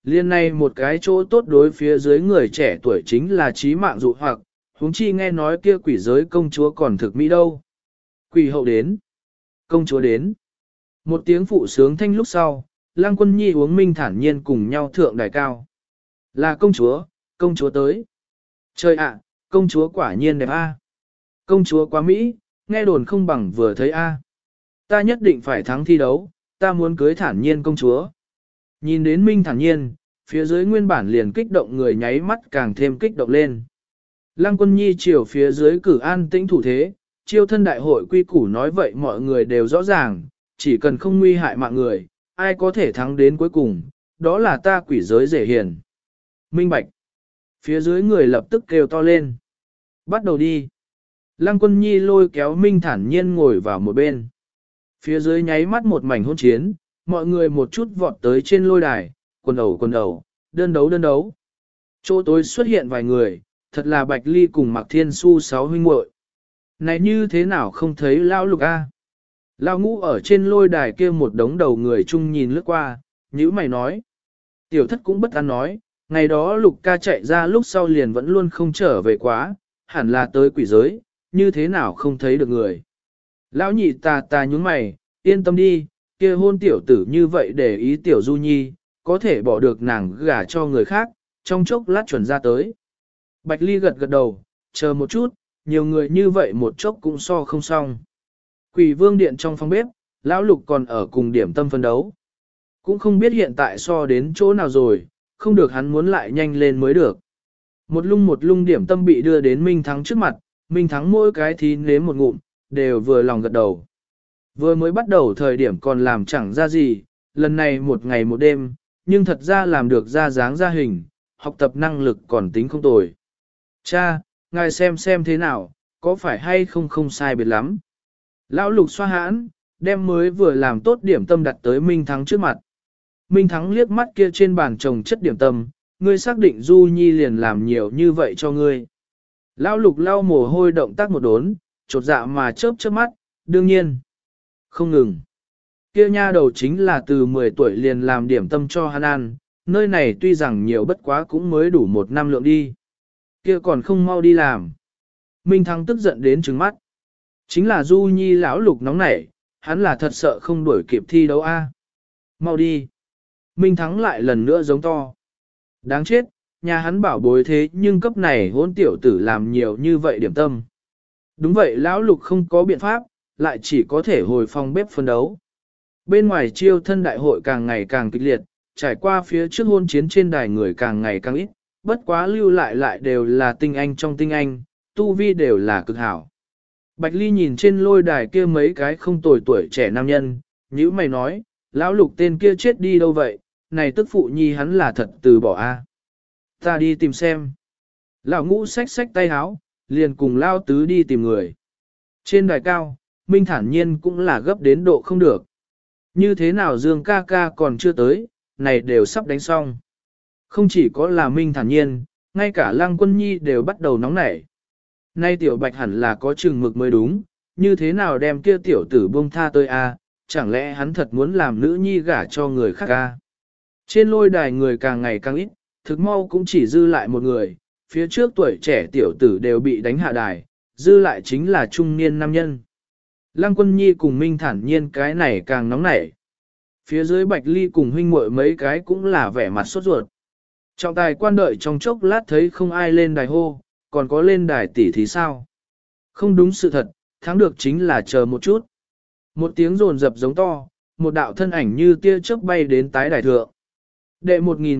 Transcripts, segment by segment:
Liên này một cái chỗ tốt đối phía dưới người trẻ tuổi chính là trí mạng dụ hoặc, huống chi nghe nói kia quỷ giới công chúa còn thực mỹ đâu. Quỷ hậu đến. Công chúa đến. Một tiếng phụ sướng thanh lúc sau, Lăng Quân Nhi uống minh thản nhiên cùng nhau thượng đài cao. Là công chúa tới. Trời ạ, công chúa quả nhiên đẹp a. Công chúa quá Mỹ, nghe đồn không bằng vừa thấy a. Ta nhất định phải thắng thi đấu, ta muốn cưới thản nhiên công chúa. Nhìn đến minh thản nhiên, phía dưới nguyên bản liền kích động người nháy mắt càng thêm kích động lên. Lăng Quân Nhi chiều phía dưới cử an tĩnh thủ thế, chiêu thân đại hội quy củ nói vậy mọi người đều rõ ràng, chỉ cần không nguy hại mạng người, ai có thể thắng đến cuối cùng, đó là ta quỷ giới rể hiền. Minh bạch. Phía dưới người lập tức kêu to lên. Bắt đầu đi. Lăng Quân Nhi lôi kéo Minh thản nhiên ngồi vào một bên. Phía dưới nháy mắt một mảnh hôn chiến, mọi người một chút vọt tới trên lôi đài, quần ẩu, đơn đấu. Chỗ tối xuất hiện vài người, thật là Bạch Ly cùng Mạc Thiên Su sáu huynh muội. Này như thế nào không thấy Lão Lục a? Lão Ngũ ở trên lôi đài kia một đống đầu người chung nhìn lướt qua, nhíu mày nói. Tiểu thất cũng bất an nói, ngày đó Lục ca chạy ra lúc sau liền vẫn luôn không trở về quá, hẳn là tới quỷ giới, như thế nào không thấy được người. Lão nhị ta nhúng mày, yên tâm đi, kia hôn tiểu tử như vậy để ý tiểu Du Nhi, có thể bỏ được nàng gả cho người khác, trong chốc lát chuẩn ra tới. Bạch Ly gật đầu, chờ một chút, nhiều người như vậy một chốc cũng so không xong. Quỷ vương điện trong phòng bếp, Lão Lục còn ở cùng điểm tâm phân đấu. Cũng không biết hiện tại so đến chỗ nào rồi, không được hắn muốn lại nhanh lên mới được. Một lung điểm tâm bị đưa đến Minh Thắng trước mặt, Minh Thắng mỗi cái thì nếm một ngụm, đều vừa lòng gật đầu. Vừa mới bắt đầu thời điểm còn làm chẳng ra gì, lần này một ngày một đêm, nhưng thật ra làm được ra dáng ra hình, học tập năng lực còn tính không tồi. Cha, ngài xem thế nào, có phải hay không sai biệt lắm. Lão Lục xoa hãn, đem mới vừa làm tốt điểm tâm đặt tới Minh Thắng trước mặt. Minh Thắng liếc mắt kia trên bàn trồng chất điểm tâm, ngươi xác định Du Nhi liền làm nhiều như vậy cho ngươi. Lão Lục lau mồ hôi động tác một đốn, chột dạ mà chớp mắt, đương nhiên. Không ngừng. Kia nha đầu chính là từ 10 tuổi liền làm điểm tâm cho hắn ăn, nơi này tuy rằng nhiều bất quá cũng mới đủ 1 năm lượng đi. Kia còn không mau đi làm. Minh Thắng tức giận đến trừng mắt. Chính là Du Nhi lão Lục nóng nảy, hắn là thật sợ không đuổi kịp thi đấu a. Mau đi. Minh Thắng lại lần nữa giống to. Đáng chết, nhà hắn bảo bối thế nhưng cấp này hôn tiểu tử làm nhiều như vậy điểm tâm. Đúng vậy lão Lục không có biện pháp, lại chỉ có thể hồi phòng bếp phân đấu. Bên ngoài chiêu thân đại hội càng ngày càng kịch liệt, trải qua phía trước hôn chiến trên đài người càng ngày càng ít, bất quá lưu lại đều là tinh anh trong tinh anh, tu vi đều là cực hảo. Bạch Ly nhìn trên lôi đài kia mấy cái không tồi tuổi trẻ nam nhân, nhữ mày nói, lão Lục tên kia chết đi đâu vậy, này tức phụ nhi hắn là thật từ bỏ a. Ta đi tìm xem. Lão Ngũ xách tay háo, liền cùng Lao Tứ đi tìm người. Trên đài cao, Minh thản nhiên cũng là gấp đến độ không được. Như thế nào Dương ca ca còn chưa tới, này đều sắp đánh xong. Không chỉ có là Minh thản nhiên, ngay cả Lăng Quân Nhi đều bắt đầu nóng nảy. Nay tiểu Bạch hẳn là có chừng mực mới đúng, như thế nào đem kia tiểu tử buông tha tới a? Chẳng lẽ hắn thật muốn làm nữ nhi gả cho người khác a? Trên lôi đài người càng ngày càng ít, thực mau cũng chỉ dư lại một người, phía trước tuổi trẻ tiểu tử đều bị đánh hạ đài, dư lại chính là trung niên nam nhân. Lăng Quân Nhi cùng Minh thản nhiên cái này càng nóng nảy. Phía dưới Bạch Ly cùng huynh muội mấy cái cũng là vẻ mặt sốt ruột. Trọng tài quan đợi trong chốc lát thấy không ai lên đài hô, còn có lên đài tỷ thì sao? Không đúng sự thật, thắng được chính là chờ một chút. Một tiếng rồn dập giống to, một đạo thân ảnh như tia chớp bay đến tái đài thượng. Đệ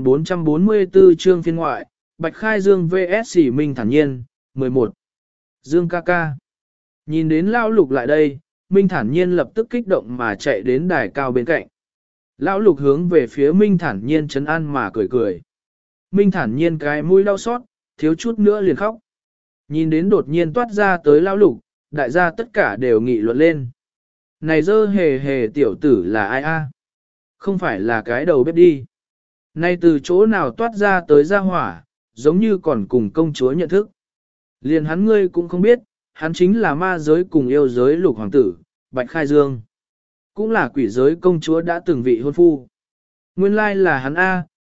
1444 chương phiên ngoại, Bạch Khai Dương vs Minh thản nhiên, 11. Dương ca ca. Nhìn đến Lão Lục lại đây, Minh thản nhiên lập tức kích động mà chạy đến đài cao bên cạnh. Lão Lục hướng về phía Minh thản nhiên trấn an mà cười cười. Minh thản nhiên cái mũi đau xót, thiếu chút nữa liền khóc. Nhìn đến đột nhiên toát ra tới Lão Lục, đại gia tất cả đều nghị luận lên. Này dơ hề hề tiểu tử là ai a? Không phải là cái đầu bếp đi. Nay từ chỗ nào toát ra tới gia hỏa, giống như còn cùng công chúa nhận thức. Liền hắn ngươi cũng không biết, hắn chính là ma giới cùng yêu giới Lục hoàng tử, Bạch Khai Dương. Cũng là quỷ giới công chúa đã từng vị hôn phu. Nguyên lai là hắn A,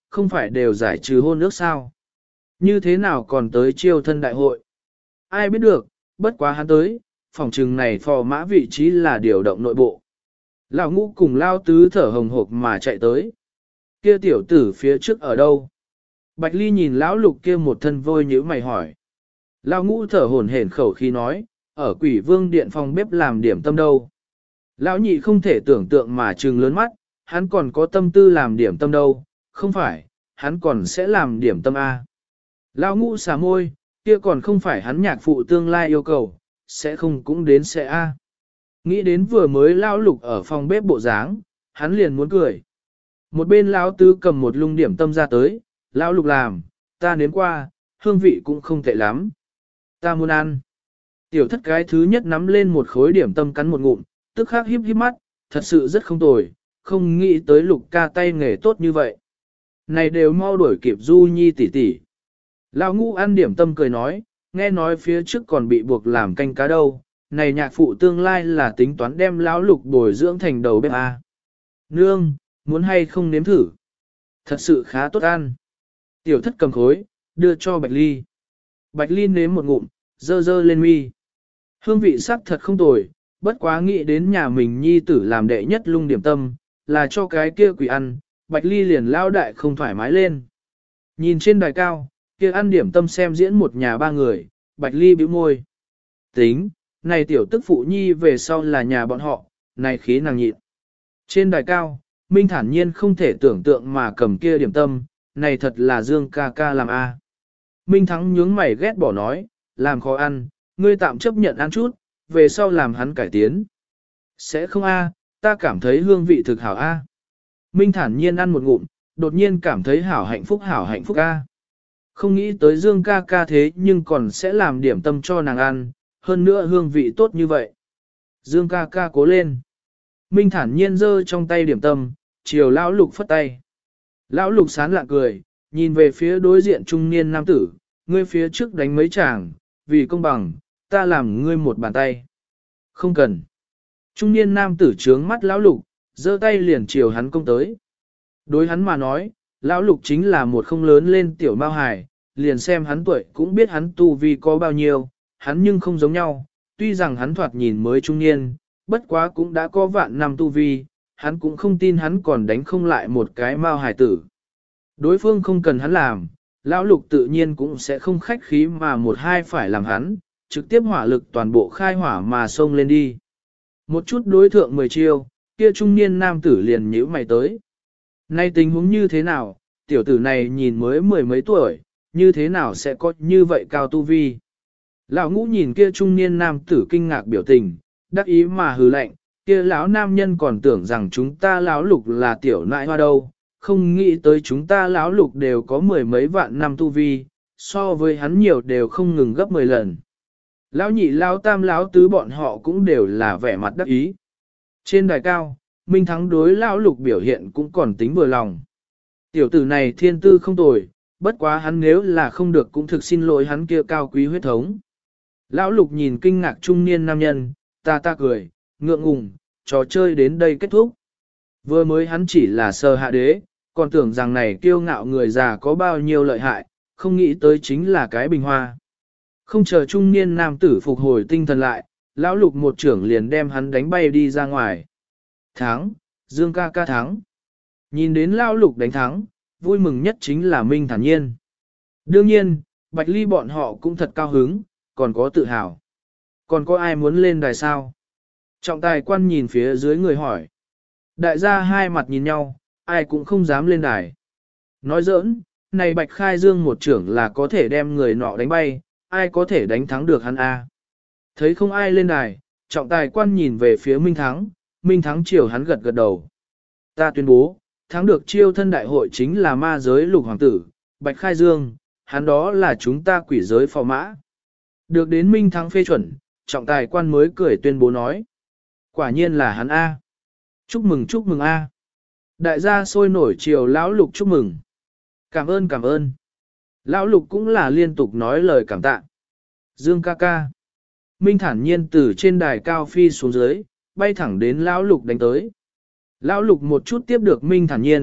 không phải đều giải trừ hôn ước sao? Như thế nào còn tới chiêu thân đại hội? Ai biết được, bất quá hắn tới, phòng trừng này phò mã vị trí là điều động nội bộ. Lão ngũ cùng lao tứ thở hồng hộc mà chạy tới. Kia tiểu tử phía trước ở đâu? Bạch Ly nhìn lão lục kia một thân vôi nhíu mày hỏi. Lão ngũ thở hổn hển khẩu khi nói, ở quỷ vương điện phòng bếp làm điểm tâm đâu. Lão nhị không thể tưởng tượng mà trừng lớn mắt, hắn còn có tâm tư làm điểm tâm đâu, không phải, hắn còn sẽ làm điểm tâm A. Lão ngũ xả môi, kia còn không phải hắn nhạc phụ tương lai yêu cầu, sẽ không cũng đến sẽ A. Nghĩ đến vừa mới lão lục ở phòng bếp bộ dáng, hắn liền muốn cười. Một bên lão tứ cầm một lung điểm tâm ra tới, lão lục làm, ta nếm qua, hương vị cũng không tệ lắm. Ta muốn ăn. Tiểu thất cái thứ nhất nắm lên một khối điểm tâm cắn một ngụm, tức khắc híp híp mắt, thật sự rất không tồi, không nghĩ tới lục ca tay nghề tốt như vậy. Này đều mau đuổi kịp Du Nhi tỷ tỷ. Lão ngũ ăn điểm tâm cười nói, nghe nói phía trước còn bị buộc làm canh cá đâu, này nhạc phụ tương lai là tính toán đem lão lục bồi dưỡng thành đầu bếp à. Nương, muốn hay không nếm thử? Thật sự khá tốt ăn. Tiểu thất cầm khối, đưa cho Bạch Ly. Bạch Ly nếm một ngụm, dơ dơ lên mi. Hương vị sắc thật không tồi, bất quá nghĩ đến nhà mình nhi tử làm đệ nhất lung điểm tâm, là cho cái kia quỷ ăn, Bạch Ly liền lao đại không thoải mái lên. Nhìn trên đài cao, kia ăn điểm tâm xem diễn một nhà ba người, Bạch Ly bĩu môi. Tính, này tiểu tức phụ nhi về sau là nhà bọn họ, này khí nàng nhịn. Trên đài cao, Minh thản nhiên không thể tưởng tượng mà cầm kia điểm tâm, này thật là Dương ca ca làm a. Minh Thắng nhướng mày ghét bỏ nói, làm khó ăn, ngươi tạm chấp nhận ăn chút, về sau làm hắn cải tiến. Sẽ không a, ta cảm thấy hương vị thực hảo a. Minh thản nhiên ăn một ngụm, đột nhiên cảm thấy hảo hạnh phúc a. Không nghĩ tới Dương ca ca thế nhưng còn sẽ làm điểm tâm cho nàng ăn, hơn nữa hương vị tốt như vậy. Dương ca ca cố lên. Minh thản nhiên giơ trong tay điểm tâm, chiều lão lục phất tay. Lão lục sán lạ cười, nhìn về phía đối diện trung niên nam tử, ngươi phía trước đánh mấy chàng, vì công bằng, ta làm ngươi một bàn tay. Không cần. Trung niên nam tử trướng mắt lão lục, giơ tay liền chiều hắn công tới. Đối hắn mà nói, lão lục chính là một không lớn lên tiểu mao hài, liền xem hắn tuổi cũng biết hắn tu vi có bao nhiêu, hắn nhưng không giống nhau, tuy rằng hắn thoạt nhìn mới trung niên, bất quá cũng đã có vạn năm tu vi, hắn cũng không tin hắn còn đánh không lại một cái mao hài tử. Đối phương không cần hắn làm, lão lục tự nhiên cũng sẽ không khách khí mà một hai phải làm hắn, trực tiếp hỏa lực toàn bộ khai hỏa mà xông lên đi. Một chút đối thượng 10 chiêu, kia trung niên nam tử liền nhíu mày tới. Nay tình huống như thế nào, tiểu tử này nhìn mới mười mấy tuổi, như thế nào sẽ có như vậy cao tu vi. Lão ngũ nhìn kia trung niên nam tử kinh ngạc biểu tình, đắc ý mà hừ lạnh, kia lão nam nhân còn tưởng rằng chúng ta lão lục là tiểu nại hoa đâu, không nghĩ tới chúng ta lão lục đều có mười mấy vạn năm tu vi, so với hắn nhiều đều không ngừng gấp 10 lần. Lão nhị lão tam lão tứ bọn họ cũng đều là vẻ mặt đắc ý. Trên đài cao, Minh Thắng đối lão lục biểu hiện cũng còn tính vừa lòng. Tiểu tử này thiên tư không tồi, bất quá hắn nếu là không được cũng thực xin lỗi hắn kia cao quý huyết thống. Lão lục nhìn kinh ngạc trung niên nam nhân, ta cười, ngượng ngùng, trò chơi đến đây kết thúc. Vừa mới hắn chỉ là sơ hạ đế, còn tưởng rằng này kiêu ngạo người già có bao nhiêu lợi hại, không nghĩ tới chính là cái bình hoa. Không chờ trung niên nam tử phục hồi tinh thần lại, lão lục một trưởng liền đem hắn đánh bay đi ra ngoài. Thắng, Dương ca ca thắng. Nhìn đến lão lục đánh thắng, vui mừng nhất chính là Minh thản nhiên. Đương nhiên, Bạch Ly bọn họ cũng thật cao hứng, còn có tự hào. Còn có ai muốn lên đài sao? Trọng tài quan nhìn phía dưới người hỏi. Đại gia hai mặt nhìn nhau, ai cũng không dám lên đài. Nói giỡn, này Bạch Khai Dương một trưởng là có thể đem người nọ đánh bay, ai có thể đánh thắng được hắn a? Thấy không ai lên đài, trọng tài quan nhìn về phía Minh Thắng chiều hắn gật gật đầu. Ta tuyên bố, thắng được chiêu thân đại hội chính là ma giới lục hoàng tử, Bạch Khai Dương, hắn đó là chúng ta quỷ giới phò mã. Được đến Minh Thắng phê chuẩn, trọng tài quan mới cười tuyên bố nói. Quả nhiên là hắn A. Chúc mừng A. Đại gia sôi nổi chiều lão lục chúc mừng. Cảm ơn. Lão lục cũng là liên tục nói lời cảm tạ. Dương ca ca. Minh thản nhiên từ trên đài cao phi xuống dưới, bay thẳng đến lão lục đánh tới. Lão lục một chút tiếp được Minh thản nhiên,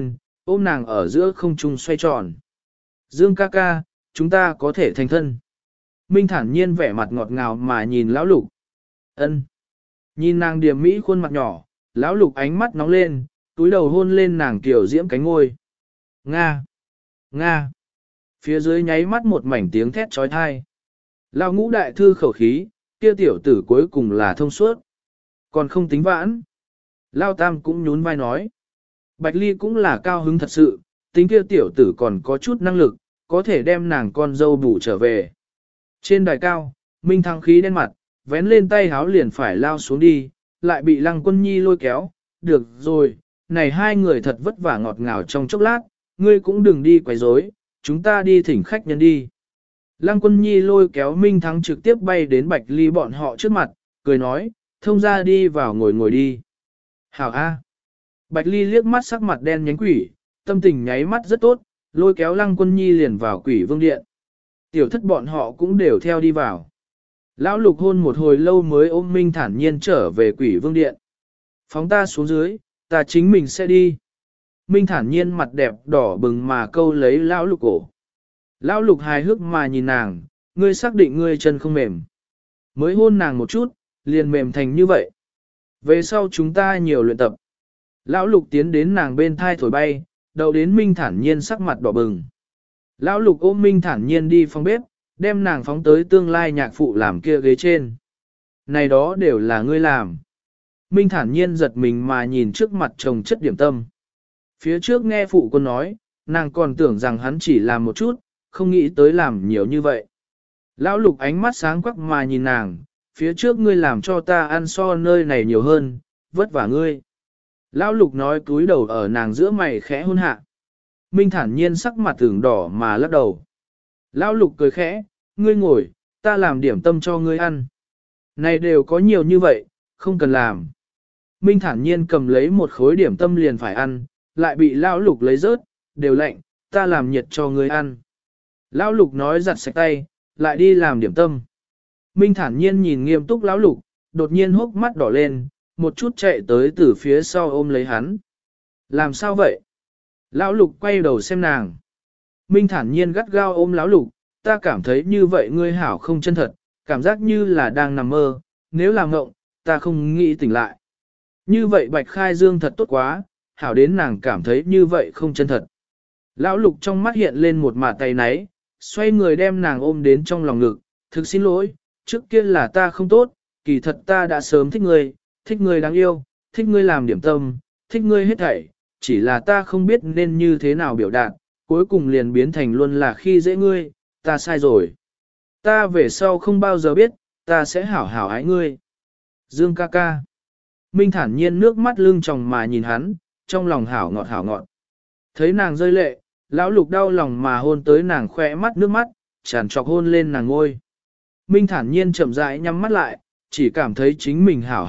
ôm nàng ở giữa không trung xoay tròn. Dương ca ca, chúng ta có thể thành thân. Minh thản nhiên vẻ mặt ngọt ngào mà nhìn lão lục. Ân. Nhìn nàng điềm mỹ khuôn mặt nhỏ, lão lục ánh mắt nóng lên, túi đầu hôn lên nàng kiểu diễm cánh ngôi. Nga. Nga. Phía dưới nháy mắt một mảnh tiếng thét trói thai. Lão ngũ đại thư khẩu khí, kia tiểu tử cuối cùng là thông suốt. Còn không tính vãn. Lão tam cũng nhún vai nói. Bạch Ly cũng là cao hứng thật sự, tính kia tiểu tử còn có chút năng lực, có thể đem nàng con dâu bù trở về. Trên đài cao, Minh Thăng khí đen mặt, vén lên tay háo liền phải lao xuống đi, lại bị Lăng Quân Nhi lôi kéo. Được rồi, này hai người thật vất vả ngọt ngào trong chốc lát, ngươi cũng đừng đi quấy rối, chúng ta đi thỉnh khách nhân đi. Lăng Quân Nhi lôi kéo Minh Thắng trực tiếp bay đến Bạch Ly bọn họ trước mặt, cười nói, thông ra đi vào ngồi đi. Hảo A. Bạch Ly liếc mắt sắc mặt đen nhánh quỷ, tâm tình nháy mắt rất tốt, lôi kéo Lăng Quân Nhi liền vào quỷ vương điện. Tiểu thất bọn họ cũng đều theo đi vào. Lão lục hôn một hồi lâu mới ôm Minh thản nhiên trở về quỷ vương điện. Phóng ta xuống dưới, ta chính mình sẽ đi. Minh thản nhiên mặt đẹp đỏ bừng mà câu lấy lão lục cổ. Lão lục hài hước mà nhìn nàng, ngươi xác định ngươi chân không mềm. Mới hôn nàng một chút, liền mềm thành như vậy. Về sau chúng ta nhiều luyện tập. Lão lục tiến đến nàng bên thai thổi bay, đầu đến Minh thản nhiên sắc mặt đỏ bừng. Lão lục ôm Minh thản nhiên đi phòng bếp, đem nàng phóng tới tương lai nhạc phụ làm kia ghế trên. Này đó đều là ngươi làm. Minh thản nhiên giật mình mà nhìn trước mặt chồng chất điểm tâm. Phía trước nghe phụ quân nói, nàng còn tưởng rằng hắn chỉ làm một chút, không nghĩ tới làm nhiều như vậy. Lão lục ánh mắt sáng quắc mà nhìn nàng, phía trước ngươi làm cho ta ăn so nơi này nhiều hơn, vất vả ngươi. Lão lục nói cúi đầu ở nàng giữa mày khẽ hôn hạ. Minh thản nhiên sắc mặt tưởng đỏ mà lắc đầu. Lão lục cười khẽ, ngươi ngồi, ta làm điểm tâm cho ngươi ăn. Này đều có nhiều như vậy, không cần làm. Minh thản nhiên cầm lấy một khối điểm tâm liền phải ăn, lại bị lão lục lấy rớt, đều lạnh, ta làm nhiệt cho ngươi ăn. Lão lục nói giặt sạch tay, lại đi làm điểm tâm. Minh thản nhiên nhìn nghiêm túc lão lục, đột nhiên hốc mắt đỏ lên, một chút chạy tới từ phía sau ôm lấy hắn. Làm sao vậy? Lão lục quay đầu xem nàng. Minh thản nhiên gắt gao ôm lão lục, ta cảm thấy như vậy ngươi hảo không chân thật, cảm giác như là đang nằm mơ, nếu làm ngộng, ta không nghĩ tỉnh lại. Như vậy bạch khai dương thật tốt quá, hảo đến nàng cảm thấy như vậy không chân thật. Lão lục trong mắt hiện lên một mả tay náy, xoay người đem nàng ôm đến trong lòng ngực, thực xin lỗi, trước kia là ta không tốt, kỳ thật ta đã sớm thích ngươi đáng yêu, thích ngươi làm điểm tâm, thích ngươi hết thảy, chỉ là ta không biết nên như thế nào biểu đạt, cuối cùng liền biến thành luôn là khi dễ ngươi, ta sai rồi. Ta về sau không bao giờ biết, ta sẽ hảo hảo ái ngươi. Dương ca ca. Minh thản nhiên nước mắt lưng tròng mà nhìn hắn, trong lòng hảo ngọt. Thấy nàng rơi lệ, lão lục đau lòng mà hôn tới nàng khỏe mắt nước mắt, tràn trọc hôn lên nàng ngôi. Minh thản nhiên chậm rãi nhắm mắt lại, chỉ cảm thấy chính mình hảo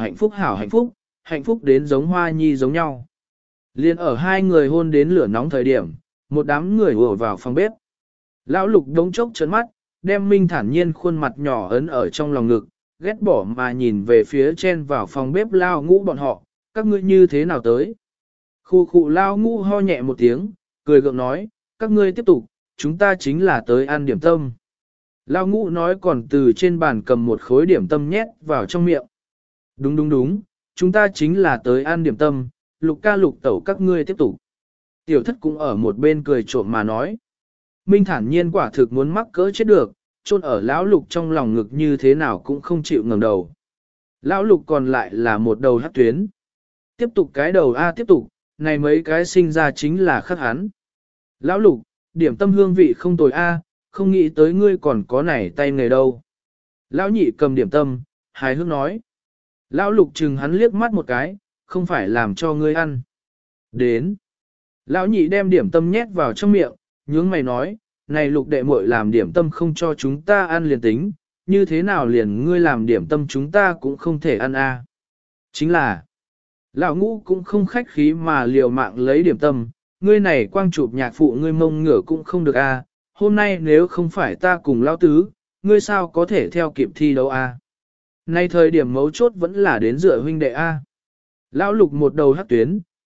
hạnh phúc đến giống hoa nhi giống nhau. Liên ở hai người hôn đến lửa nóng thời điểm, một đám người ùa vào phòng bếp. Lão lục đống chốc trấn mắt, đem Minh thản nhiên khuôn mặt nhỏ ấn ở trong lòng ngực, ghét bỏ mà nhìn về phía trên vào phòng bếp lao ngũ bọn họ, các ngươi như thế nào tới. Khu khu lao ngũ ho nhẹ một tiếng, cười gượng nói, các ngươi tiếp tục, chúng ta chính là tới ăn điểm tâm. Lao ngũ nói còn từ trên bàn cầm một khối điểm tâm nhét vào trong miệng. Đúng, chúng ta chính là tới ăn điểm tâm, lục ca lục tẩu các ngươi tiếp tục. Tiểu thất cũng ở một bên cười trộm mà nói. Minh thản nhiên quả thực muốn mắc cỡ chết được, chôn ở lão lục trong lòng ngực như thế nào cũng không chịu ngẩng đầu. Lão lục còn lại là một đầu hắc tuyến. Tiếp tục cái đầu A tiếp tục, này mấy cái sinh ra chính là khắc hắn. Lão lục, điểm tâm hương vị không tồi A, không nghĩ tới ngươi còn có này tay nghề đâu. Lão nhị cầm điểm tâm, hài hước nói. Lão lục chừng hắn liếc mắt một cái, không phải làm cho ngươi ăn. Đến. Lão nhị đem điểm tâm nhét vào trong miệng, nhướng mày nói, này lục đệ muội làm điểm tâm không cho chúng ta ăn liền tính, như thế nào liền ngươi làm điểm tâm chúng ta cũng không thể ăn a. Chính là, lão ngũ cũng không khách khí mà liều mạng lấy điểm tâm, ngươi này quang chụp nhạc phụ ngươi mông ngửa cũng không được a. Hôm nay nếu không phải ta cùng lão tứ, ngươi sao có thể theo kịp thi đấu a? Nay thời điểm mấu chốt vẫn là đến dựa huynh đệ a. Lão lục một đầu hắc tuyến,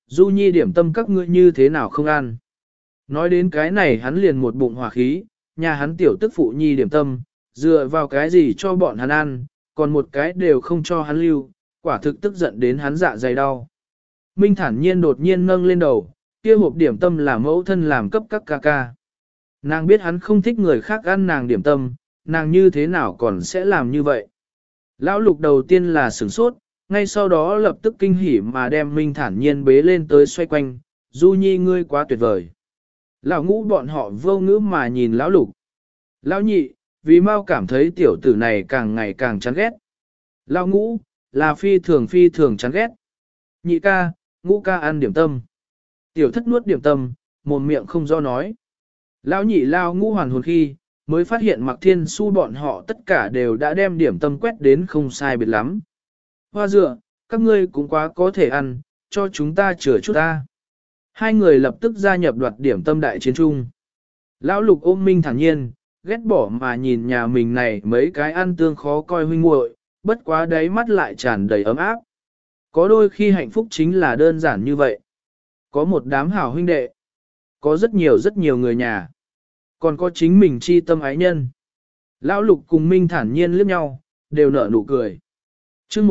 Du Nhi điểm tâm các ngươi như thế nào không ăn. Nói đến cái này hắn liền một bụng hỏa khí, nhà hắn tiểu tức phụ Nhi điểm tâm, dựa vào cái gì cho bọn hắn ăn, còn một cái đều không cho hắn lưu, quả thực tức giận đến hắn dạ dày đau. Minh thản nhiên đột nhiên nâng lên đầu, kia hộp điểm tâm là mẫu thân làm cấp các ca ca. Nàng biết hắn không thích người khác ăn nàng điểm tâm, nàng như thế nào còn sẽ làm như vậy. Lão Lục đầu tiên là sửng sốt, ngay sau đó lập tức kinh hỉ mà đem Minh thản nhiên bế lên tới xoay quanh, Du Nhi ngươi quá tuyệt vời. Lão Ngũ bọn họ vô ngữ mà nhìn Lão Lục. Lão Nhị, vì mau cảm thấy tiểu tử này càng ngày càng chán ghét. Lão Ngũ, là phi thường chán ghét. Nhị ca, Ngũ ca ăn điểm tâm. Tiểu thất nuốt điểm tâm, mồm miệng không do nói. Lão Nhị Lão Ngũ hoàn hồn khi, mới phát hiện Mạc Thiên Su bọn họ tất cả đều đã đem điểm tâm quét đến không sai biệt lắm. Hoa dựa, các ngươi cũng quá có thể ăn, cho chúng ta chừa chút ta. Hai người lập tức gia nhập đoạt điểm tâm đại chiến trung. Lão Lục ôm Minh thản nhiên, ghét bỏ mà nhìn nhà mình này mấy cái ăn tương khó coi huynh muội, bất quá đáy mắt lại tràn đầy ấm áp. Có đôi khi hạnh phúc chính là đơn giản như vậy. Có một đám hảo huynh đệ, có rất nhiều người nhà, còn có chính mình chi tâm ái nhân. Lão Lục cùng Minh thản nhiên liếc nhau, đều nở nụ cười. Chương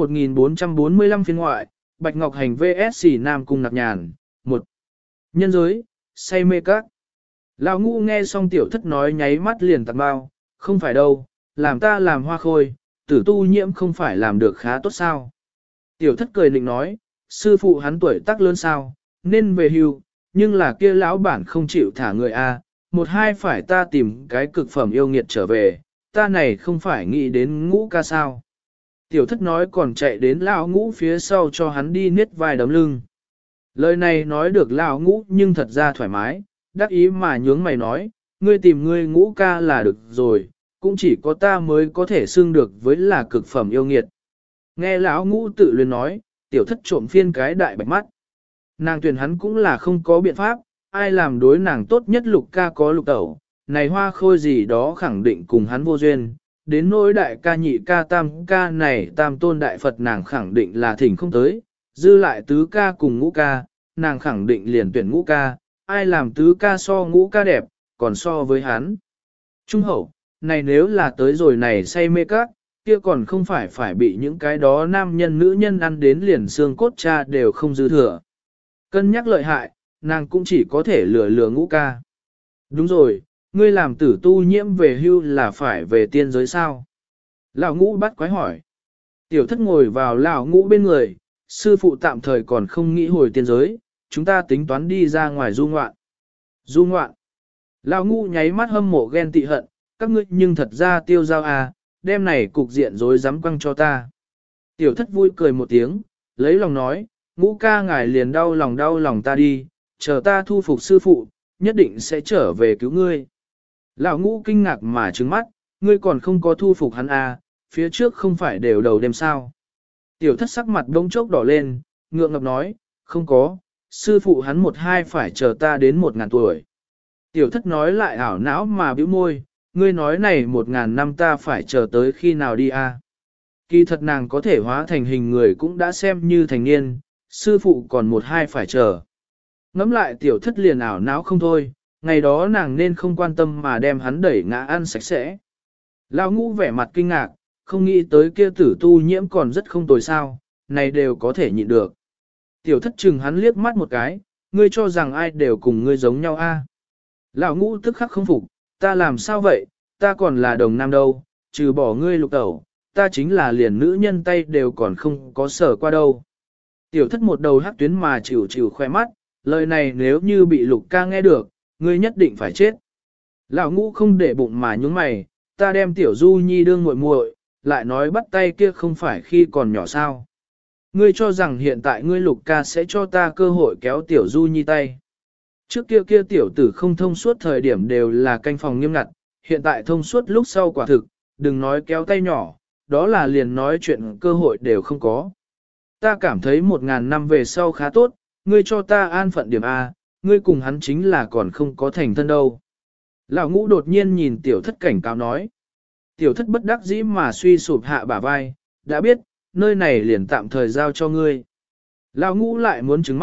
1445 phiên ngoại, Bạch Ngọc Hành VS Nam Cung Nặc Nhàn, 1. Nhân giới, say mê các. Lão Ngũ nghe xong tiểu thất nói nháy mắt liền tạc bao, không phải đâu, làm ta làm hoa khôi, tử tu nhiễm không phải làm được khá tốt sao. Tiểu thất cười định nói, sư phụ hắn tuổi tác lớn sao, nên về hưu, nhưng là kia lão bản không chịu thả người a, một hai phải ta tìm cái cực phẩm yêu nghiệt trở về, ta này không phải nghĩ đến Ngũ ca sao. Tiểu thất nói còn chạy đến lão Ngũ phía sau cho hắn đi niết vai đấm lưng. Lời này nói được lão Ngũ nhưng thật ra thoải mái, đắc ý mà nhướng mày nói, ngươi tìm ngươi Ngũ ca là được rồi, cũng chỉ có ta mới có thể xưng được với là cực phẩm yêu nghiệt. Nghe lão Ngũ tự luyến nói, tiểu thất trộm phiên cái đại bạch mắt. Nàng tuyển hắn cũng là không có biện pháp, ai làm đối nàng tốt nhất Lục ca có Lục tẩu, này hoa khôi gì đó khẳng định cùng hắn vô duyên. Đến nỗi đại ca nhị ca tam ca này tam tôn đại Phật nàng khẳng định là thỉnh không tới, dư lại tứ ca cùng Ngũ ca, nàng khẳng định liền tuyển Ngũ ca, ai làm tứ ca so Ngũ ca đẹp, còn so với hắn. Trung hậu, này nếu là tới rồi này say mê các, kia còn không phải bị những cái đó nam nhân nữ nhân ăn đến liền xương cốt cha đều không dư thừa. Cân nhắc lợi hại, nàng cũng chỉ có thể lừa Ngũ ca. Đúng rồi, ngươi làm tử tu nhiễm về hưu là phải về tiên giới sao? Lão Ngũ bắt quái hỏi. Tiểu thất ngồi vào lão Ngũ bên người, sư phụ tạm thời còn không nghĩ hồi tiên giới, chúng ta tính toán đi ra ngoài du ngoạn. Du ngoạn. Lão Ngũ nháy mắt hâm mộ ghen tị hận, các ngươi nhưng thật ra tiêu giao à, đêm này cục diện rối rắm quăng cho ta. Tiểu thất vui cười một tiếng, lấy lòng nói, Ngũ ca ngài liền đau lòng ta đi, chờ ta thu phục sư phụ, nhất định sẽ trở về cứu ngươi. Lão Ngũ kinh ngạc mà trừng mắt, ngươi còn không có thu phục hắn à, phía trước không phải đều đầu đêm sao. Tiểu thất sắc mặt đông chốc đỏ lên, ngượng ngập nói, không có, sư phụ hắn một hai phải chờ ta đến 1000 tuổi. Tiểu thất nói lại ảo não mà bĩu môi, ngươi nói này 1000 năm ta phải chờ tới khi nào đi à. Kỳ thật nàng có thể hóa thành hình người cũng đã xem như thành niên, sư phụ còn một hai phải chờ. Ngắm lại tiểu thất liền ảo não không thôi, ngày đó nàng nên không quan tâm mà đem hắn đẩy ngã ăn sạch sẽ. Lão Ngũ vẻ mặt kinh ngạc, không nghĩ tới kia tử tu nhiễm còn rất không tồi sao, này đều có thể nhịn được. Tiểu thất chừng hắn liếc mắt một cái, ngươi cho rằng ai đều cùng ngươi giống nhau a? Lão Ngũ tức khắc không phục, ta làm sao vậy, ta còn là đồng nam đâu, trừ bỏ ngươi Lục tẩu, ta chính là liền nữ nhân tay đều còn không có sở qua đâu. Tiểu thất một đầu hắc tuyến mà chịu khoe mắt, lời này nếu như bị Lục ca nghe được, ngươi nhất định phải chết. Lão Ngũ không để bụng mà nhúng mày, ta đem tiểu Du Nhi đương muội muội, lại nói bắt tay kia không phải khi còn nhỏ sao. Ngươi cho rằng hiện tại ngươi Lục ca sẽ cho ta cơ hội kéo tiểu Du Nhi tay. Trước kia tiểu tử không thông suốt thời điểm đều là canh phòng nghiêm ngặt, hiện tại thông suốt lúc sau quả thực, đừng nói kéo tay nhỏ, đó là liền nói chuyện cơ hội đều không có. Ta cảm thấy 1000 năm về sau khá tốt, ngươi cho ta an phận điểm A, ngươi cùng hắn chính là còn không có thành thân đâu. Lão Ngũ đột nhiên nhìn tiểu thất cảnh cáo nói. Tiểu thất bất đắc dĩ mà suy sụp hạ bả vai, đã biết, nơi này liền tạm thời giao cho ngươi. Lão Ngũ lại muốn trứng mắt,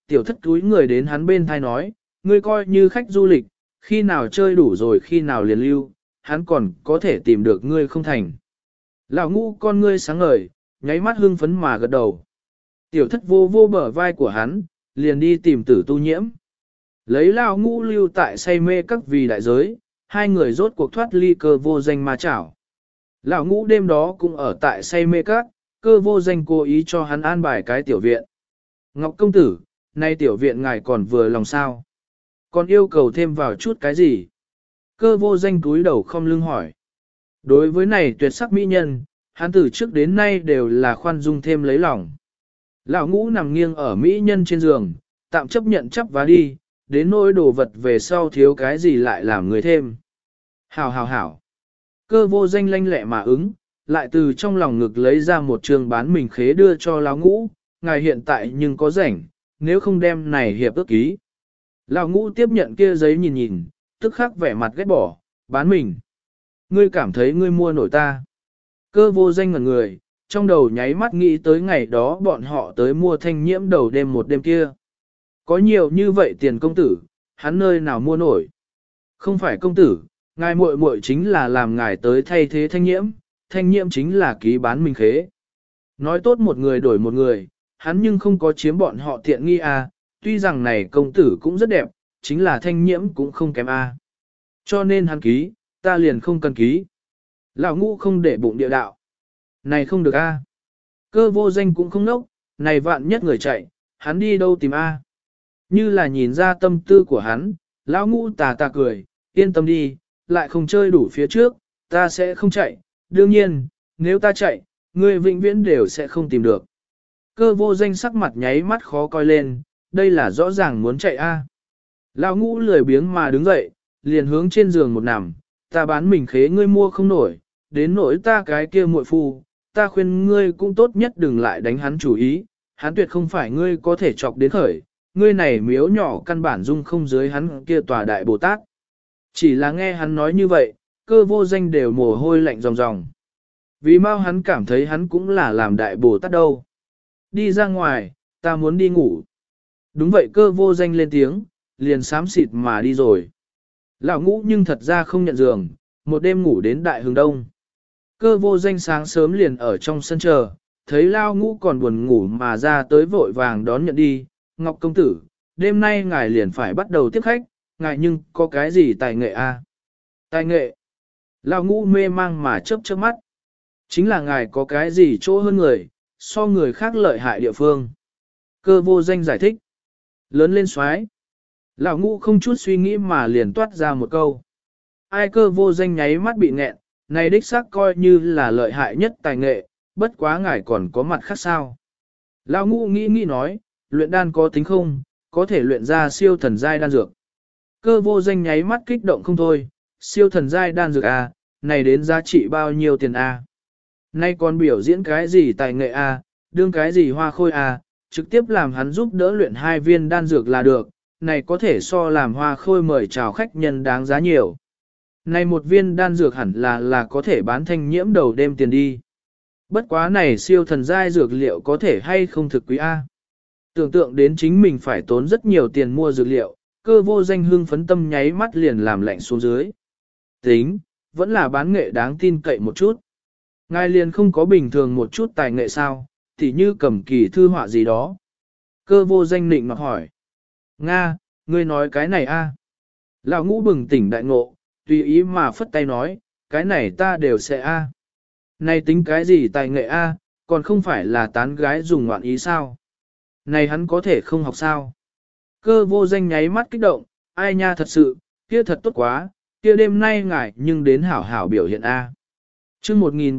tiểu thất túi người đến hắn bên thai nói, ngươi coi như khách du lịch, khi nào chơi đủ rồi khi nào liền lưu, hắn còn có thể tìm được ngươi không thành. Lão ngũ con ngươi sáng ngời, nháy mắt hưng phấn mà gật đầu. Tiểu thất vô vô bờ vai của hắn, liền đi tìm Tử Tu Nhiễm. Lấy lão ngũ lưu tại say mê các vì đại giới, hai người rốt cuộc thoát ly Cơ Vô Danh ma chảo. Lão ngũ đêm đó cũng ở tại say mê các, Cơ Vô Danh cố ý cho hắn an bài cái tiểu viện. Ngọc công tử, nay tiểu viện ngài còn vừa lòng sao? Còn yêu cầu thêm vào chút cái gì? Cơ Vô Danh cúi đầu không lưng hỏi. Đối với này tuyệt sắc mỹ nhân, hắn từ trước đến nay đều là khoan dung thêm lấy lòng. Lão ngũ nằm nghiêng ở mỹ nhân trên giường, tạm chấp nhận chấp vá đi, đến nỗi đồ vật về sau thiếu cái gì lại làm người thêm. Hảo hảo hảo. Cơ Vô Danh lanh lẹ mà ứng, lại từ trong lòng ngực lấy ra một trường bán mình khế đưa cho lão ngũ, ngài hiện tại nhưng có rảnh, nếu không đem này hiệp ước ký. Lão ngũ tiếp nhận kia giấy nhìn nhìn, tức khắc vẻ mặt ghét bỏ, bán mình. Ngươi cảm thấy ngươi mua nổi ta. Cơ Vô Danh ngẩn người, trong đầu nháy mắt nghĩ tới ngày đó bọn họ tới mua Thanh Nhiễm đầu đêm một đêm kia. Có nhiều như vậy tiền công tử, hắn nơi nào mua nổi. Không phải công tử, ngài muội muội chính là làm ngài tới thay thế Thanh Nhiễm chính là ký bán mình khế. Nói tốt một người đổi một người, hắn nhưng không có chiếm bọn họ tiện nghi à, tuy rằng này công tử cũng rất đẹp, chính là Thanh Nhiễm cũng không kém à. Cho nên hắn ký, ta liền không cần ký. Lão ngũ không để bụng địa đạo. Này không được a. Cơ Vô Danh cũng không nốc, này vạn nhất người chạy, hắn đi đâu tìm a? Như là nhìn ra tâm tư của hắn, lão ngũ tà tà cười, yên tâm đi, lại không chơi đủ phía trước, ta sẽ không chạy, đương nhiên, nếu ta chạy, ngươi vĩnh viễn đều sẽ không tìm được. Cơ Vô Danh sắc mặt nháy mắt khó coi lên, đây là rõ ràng muốn chạy a. Lão ngũ lười biếng mà đứng dậy, liền hướng trên giường một nằm, ta bán mình khế ngươi mua không nổi, đến nỗi ta cái kia muội phu, ta khuyên ngươi cũng tốt nhất đừng lại đánh hắn chủ ý, hắn tuyệt không phải ngươi có thể chọc đến khởi, ngươi này miếu nhỏ căn bản dung không dưới hắn kia tòa đại Bồ Tát. Chỉ là nghe hắn nói như vậy, Cơ Vô Danh đều mồ hôi lạnh ròng ròng. Vì mau hắn cảm thấy hắn cũng là làm đại Bồ Tát đâu. Đi ra ngoài, ta muốn đi ngủ. Đúng vậy, Cơ Vô Danh lên tiếng, liền xám xịt mà đi rồi. Lão ngũ nhưng thật ra không nhận giường, một đêm ngủ đến đại hướng đông. Cơ Vô Danh sáng sớm liền ở trong sân chờ, thấy Lão ngũ còn buồn ngủ mà ra tới vội vàng đón nhận đi. Ngọc công tử, đêm nay ngài liền phải bắt đầu tiếp khách, ngài nhưng có cái gì tài nghệ a? Tài nghệ? Lão ngũ mê mang mà chớp chớp mắt. Chính là ngài có cái gì chỗ hơn người, so người khác lợi hại địa phương. Cơ Vô Danh giải thích. Lớn lên xoái. Lão ngũ không chút suy nghĩ mà liền toát ra một câu. Ai Cơ Vô Danh nháy mắt bị nghẹn, này đích xác coi như là lợi hại nhất tài nghệ, bất quá ngài còn có mặt khác sao. Lão ngũ nghĩ nói, luyện đan có tính không, có thể luyện ra siêu thần giai đan dược. Cơ Vô Danh nháy mắt kích động không thôi, siêu thần giai đan dược à, này đến giá trị bao nhiêu tiền à. Nay còn biểu diễn cái gì tài nghệ à, đương cái gì hoa khôi à, trực tiếp làm hắn giúp đỡ luyện 2 viên đan dược là được, này có thể so làm hoa khôi mời chào khách nhân đáng giá nhiều. Này một viên đan dược hẳn là có thể bán Thanh Nhiễm đầu đêm tiền đi. Bất quá này siêu thần giai dược liệu có thể hay không thực quý A. Tưởng tượng đến chính mình phải tốn rất nhiều tiền mua dược liệu, Cơ Vô Danh hưng phấn tâm nháy mắt liền làm lạnh xuống dưới. Tính, vẫn là bán nghệ đáng tin cậy một chút. Ngài liền không có bình thường một chút tài nghệ sao, thì như cầm kỳ thư họa gì đó. Cơ Vô Danh nịnh mặc hỏi. Nga, ngươi nói cái này a? Lão ngũ bừng tỉnh đại ngộ, tùy ý mà phất tay nói, cái này ta đều sẽ a. Này tính cái gì tài nghệ a, còn không phải là tán gái dùng ngoạn ý sao? Này hắn có thể không học sao? Cơ Vô Danh nháy mắt kích động, ai nha thật sự, kia thật tốt quá, kia đêm nay ngài nhưng đến hảo hảo biểu hiện a. Chương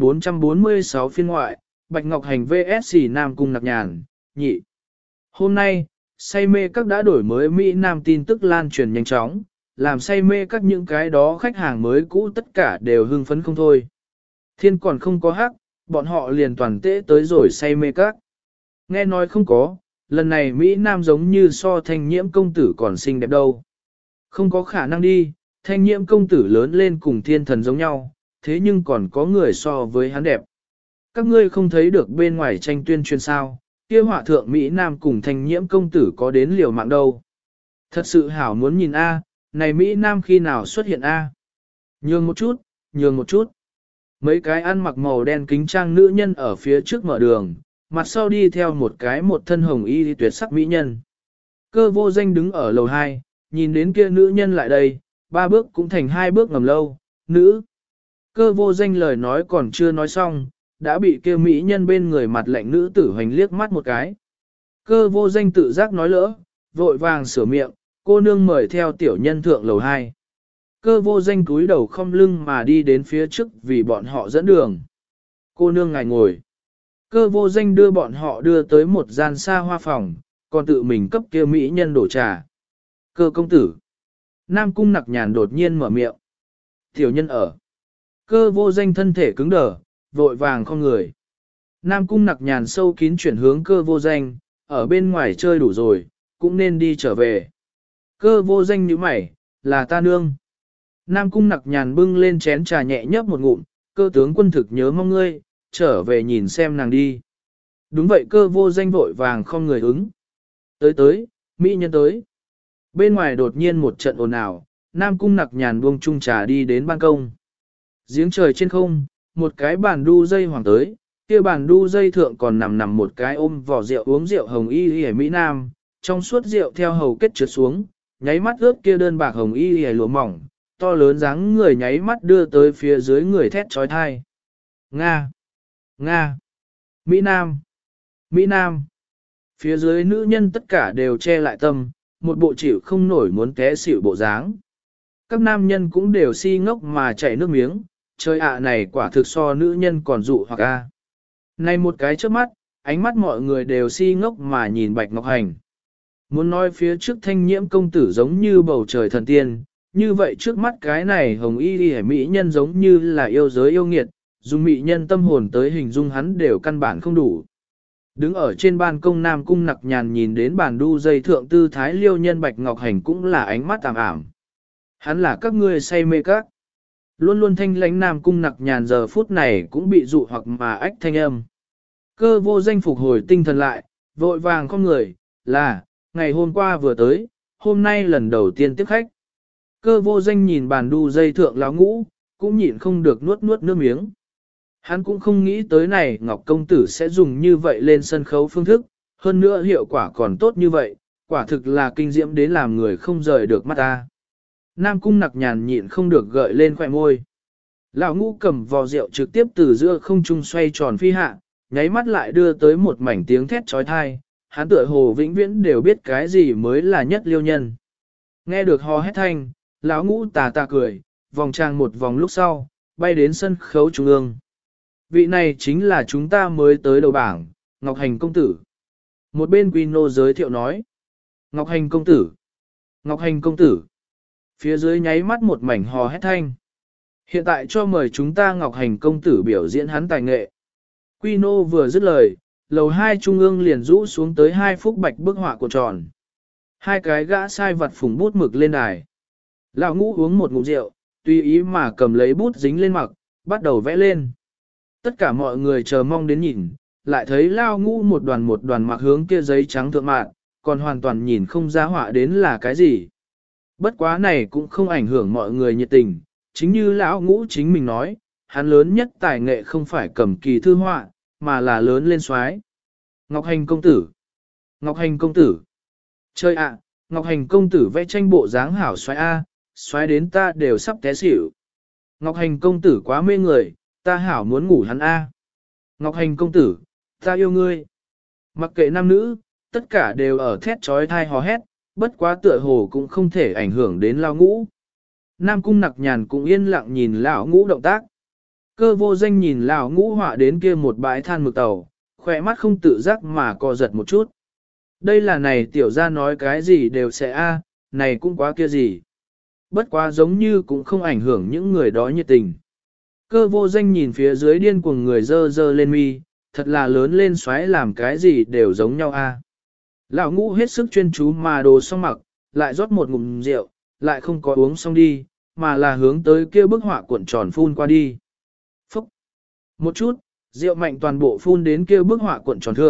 1446 phiên ngoại, Bạch Ngọc Hành VS Nam Cung Nặc Nhàn, nhị. Hôm nay, say mê các đã đổi mới Mỹ Nam tin tức lan truyền nhanh chóng, làm say mê các những cái đó khách hàng mới cũ tất cả đều hưng phấn không thôi. Thiên còn không có hắc, bọn họ liền toàn tễ tới rồi say mê các. Nghe nói không có, lần này Mỹ Nam giống như so Thanh Nhiễm công tử còn xinh đẹp đâu. Không có khả năng đi, Thanh Nhiễm công tử lớn lên cùng thiên thần giống nhau, thế nhưng còn có người so với hắn đẹp. Các ngươi không thấy được bên ngoài tranh tuyên truyền sao, kia họa thượng Mỹ Nam cùng Thanh Nhiễm công tử có đến liều mạng đâu. Thật sự hảo muốn nhìn a, này Mỹ Nam khi nào xuất hiện a? Nhường một chút, nhường một chút. Mấy cái ăn mặc màu đen kính trang nữ nhân ở phía trước mở đường, mặt sau đi theo một thân hồng y tuyệt sắc mỹ nhân. Cơ vô danh đứng ở lầu 2, nhìn đến kia nữ nhân lại đây, 3 bước cũng thành 2 bước ngầm lâu, nữ. Cơ vô danh lời nói còn chưa nói xong, đã bị kia mỹ nhân bên người mặt lạnh nữ tử hoành liếc mắt một cái. Cơ vô danh tự giác nói lỡ, vội vàng sửa miệng, cô nương mời theo tiểu nhân thượng lầu 2. Cơ vô danh cúi đầu không lưng mà đi đến phía trước vì bọn họ dẫn đường. Cô nương ngài ngồi. Cơ vô danh đưa bọn họ đưa tới một gian xa hoa phòng, còn tự mình cấp kia mỹ nhân đổ trà. Cơ công tử. Nam cung nặc nhàn đột nhiên mở miệng. Tiểu nhân ở. Cơ vô danh thân thể cứng đờ, vội vàng không người. Nam cung nặc nhàn sâu kín chuyển hướng cơ vô danh, ở bên ngoài chơi đủ rồi, cũng nên đi trở về. Cơ vô danh nhíu mày, là ta nương. Nam cung nặc nhàn bưng lên chén trà nhẹ nhấp một ngụm, cơ tướng quân thực nhớ mong ngươi, trở về nhìn xem nàng đi. Đúng vậy, cơ vô danh vội vàng không người ứng. Tới, mỹ nhân tới. Bên ngoài đột nhiên một trận ồn ào, Nam cung nặc nhàn buông chung trà đi đến ban công. Giếng trời trên không, một cái bàn đu dây hoàng tới, kia bàn đu dây thượng còn nằm một cái ôm vỏ rượu uống rượu hồng y y Mỹ Nam, trong suốt rượu theo hầu kết trượt xuống, nháy mắt ướp kia đơn bạc hồng y y lụa mỏng, to lớn dáng người nháy mắt đưa tới phía dưới người thét trói thai. Nga! Nga! Mỹ Nam! Mỹ Nam! Phía dưới nữ nhân tất cả đều che lại tâm, một bộ chịu không nổi muốn té xỉu bộ dáng. Các nam nhân cũng đều si ngốc mà chảy nước miếng, trời ạ này quả thực so nữ nhân còn dụ hoặc a. Này một cái trước mắt, ánh mắt mọi người đều si ngốc mà nhìn Bạch Ngọc Hành. Muốn nói phía trước Thanh Nhiễm công tử giống như bầu trời thần tiên, như vậy trước mắt cái này hồng y đi mỹ nhân giống như là yêu giới yêu nghiệt, dùng mỹ nhân tâm hồn tới hình dung hắn đều căn bản không đủ. Đứng ở trên ban công Nam cung nặc nhàn nhìn đến bàn đu dây thượng tư thái liêu nhân Bạch Ngọc Hành cũng là ánh mắt tạm ảm. Hắn là các ngươi say mê các. Luôn luôn thanh lãnh Nam cung nặc nhàn giờ phút này cũng bị dụ hoặc mà ách thanh âm. Cơ vô danh phục hồi tinh thần lại, vội vàng không người, là, ngày hôm qua vừa tới, hôm nay lần đầu tiên tiếp khách. Cơ vô danh nhìn bàn đu dây thượng lão ngũ, cũng nhịn không được nuốt nước miếng. Hắn cũng không nghĩ tới này Ngọc công tử sẽ dùng như vậy lên sân khấu phương thức, hơn nữa hiệu quả còn tốt như vậy, quả thực là kinh diễm đến làm người không rời được mắt ta. Nam cung nặc nhàn nhịn không được gợi lên khỏe môi. Lão ngũ cầm vò rượu trực tiếp từ giữa không trung xoay tròn phi hạ, nháy mắt lại đưa tới một mảnh tiếng thét trói thai, hắn tựa hồ vĩnh viễn đều biết cái gì mới là nhất liêu nhân. Nghe được hò hét thanh, lão ngũ tà tà cười, vòng trang một vòng lúc sau, bay đến sân khấu trung ương. Vị này chính là chúng ta mới tới đầu bảng, Ngọc Hành công tử. Một bên Quy Nô giới thiệu nói. Ngọc Hành công tử. Ngọc Hành công tử. Phía dưới nháy mắt một mảnh hò hét thanh. Hiện tại cho mời chúng ta Ngọc Hành công tử biểu diễn hắn tài nghệ. Quy Nô vừa dứt lời, lầu 2 trung ương liền rũ xuống tới 2 phúc bạch bức họa của tròn. 2 cái gã sai vặt phùng bút mực lên đài. Lão ngũ uống một ngụm rượu, tùy ý mà cầm lấy bút dính lên mặc, bắt đầu vẽ lên. Tất cả mọi người chờ mong đến nhìn, lại thấy Lão ngũ một đoàn mặc hướng kia giấy trắng thượng mạn, còn hoàn toàn nhìn không ra họa đến là cái gì. Bất quá này cũng không ảnh hưởng mọi người nhiệt tình, chính như Lão ngũ chính mình nói, hắn lớn nhất tài nghệ không phải cầm kỳ thư họa, mà là lớn lên xoái. Ngọc Hành công tử! Ngọc Hành công tử! Chơi ạ, Ngọc Hành công tử vẽ tranh bộ dáng hảo xoái A, xoái đến ta đều sắp té xỉu. Ngọc Hành công tử quá mê người, ta hảo muốn ngủ hắn A. Ngọc Hành công tử, ta yêu ngươi. Mặc kệ nam nữ, tất cả đều ở thét trói thai hò hét, bất quá tựa hồ cũng không thể ảnh hưởng đến Lão ngũ. Nam cung nặc nhàn cũng yên lặng nhìn Lão ngũ động tác. Cơ vô danh nhìn Lão ngũ họa đến kia một bãi than mực tàu, khỏe mắt không tự giác mà co giật một chút. Đây là này tiểu ra nói cái gì đều sẽ a, này cũng quá kia gì. Bất quá giống như cũng không ảnh hưởng những người đó nhiệt tình. Cơ vô danh nhìn phía dưới điên cuồng người dơ dơ lên mi, thật là lớn lên xoáy làm cái gì đều giống nhau a. Lão ngũ hết sức chuyên chú mà đồ xong mặc, lại rót một ngụm rượu, lại không có uống xong đi, mà là hướng tới kia bức họa cuộn tròn phun qua đi. Phúc! Một chút, rượu mạnh toàn bộ phun đến kia bức họa cuộn tròn thượng,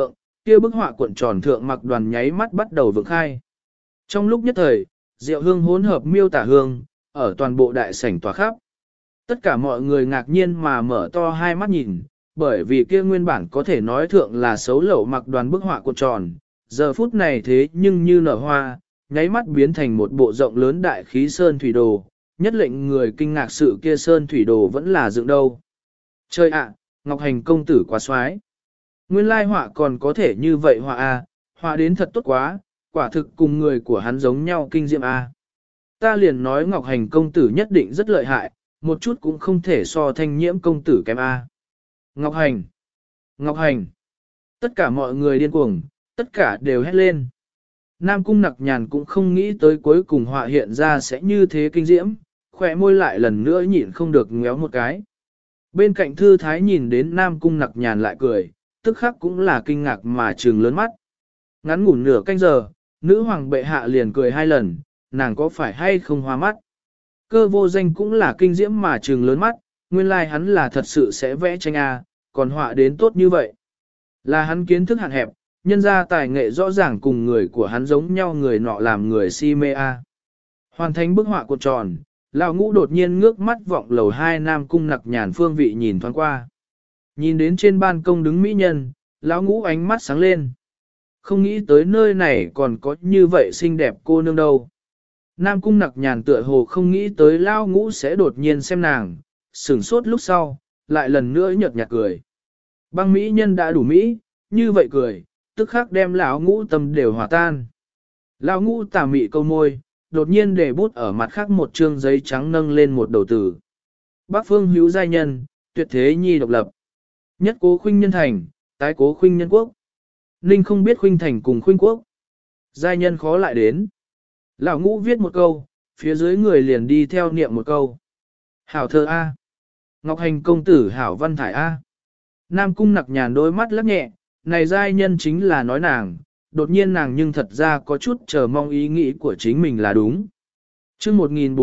kia bức họa cuộn tròn thượng mặc đoàn nháy mắt bắt đầu vượng khai. Trong lúc nhất thời, rượu hương hỗn hợp miêu tả hương, ở toàn bộ đại sảnh tỏa khắp. Tất cả mọi người ngạc nhiên mà mở to hai mắt nhìn, bởi vì kia nguyên bản có thể nói thượng là xấu lẩu mặc đoàn bức họa cuộn tròn, giờ phút này thế nhưng như nở hoa, nháy mắt biến thành một bộ rộng lớn đại khí sơn thủy đồ, nhất lệnh người kinh ngạc sự kia sơn thủy đồ vẫn là dựng đâu. Trời ạ, Ngọc Hành công tử quá xoái. Nguyên lai họa còn có thể như vậy họa a, họa đến thật tốt quá, quả thực cùng người của hắn giống nhau kinh diệm a. Ta liền nói Ngọc Hành công tử nhất định rất lợi hại, một chút cũng không thể so Thanh Nhiễm công tử kém a. Ngọc Hành, Ngọc Hành. Tất cả mọi người điên cuồng, tất cả đều hét lên. Nam Cung Nặc Nhàn cũng không nghĩ tới cuối cùng họa hiện ra sẽ như thế kinh diễm, khỏe môi lại lần nữa nhịn không được ngéo một cái. Bên cạnh Thư Thái nhìn đến Nam Cung Nặc Nhàn lại cười, tức khắc cũng là kinh ngạc mà trừng lớn mắt. Ngắn ngủn nửa canh giờ, nữ hoàng bệ hạ liền cười hai lần, nàng có phải hay không hoa mắt. Cơ vô danh cũng là kinh diễm mà trừng lớn mắt, nguyên lai hắn là thật sự sẽ vẽ tranh a, còn họa đến tốt như vậy. Là hắn kiến thức hạn hẹp, nhân ra tài nghệ rõ ràng cùng người của hắn giống nhau, người nọ làm người si mê a. Hoàn thành bức họa cuộn tròn, lão Ngũ đột nhiên ngước mắt vọng lầu 2 Nam Cung Nặc Nhàn phương vị nhìn thoáng qua. Nhìn đến trên ban công đứng mỹ nhân, lão Ngũ ánh mắt sáng lên. Không nghĩ tới nơi này còn có như vậy xinh đẹp cô nương đâu. Nam Cung Nặc Nhàn tựa hồ không nghĩ tới lão Ngũ sẽ đột nhiên xem nàng, sửng sốt lúc sau, lại lần nữa nhợt nhạt cười. Băng mỹ nhân đã đủ mỹ, như vậy cười, tức khắc đem lão Ngũ tâm đều hòa tan. Lão Ngũ tà mị câu môi, đột nhiên để bút ở mặt khác một trương giấy trắng nâng lên một đầu tử. Bắc phương hữu giai nhân, tuyệt thế nhi độc lập. Nhất cố khuynh nhân thành, tái cố khuynh nhân quốc. Ninh không biết khuynh thành cùng khuynh quốc. Giai nhân khó lại đến. Lão Ngũ viết một câu, phía dưới người liền đi theo niệm một câu. Hảo thơ A. Ngọc Hành công tử hảo văn thải A. Nam Cung Nặc Nhàn đôi mắt lắc nhẹ, này giai nhân chính là nói nàng, đột nhiên nàng nhưng thật ra có chút chờ mong ý nghĩ của chính mình là đúng. chương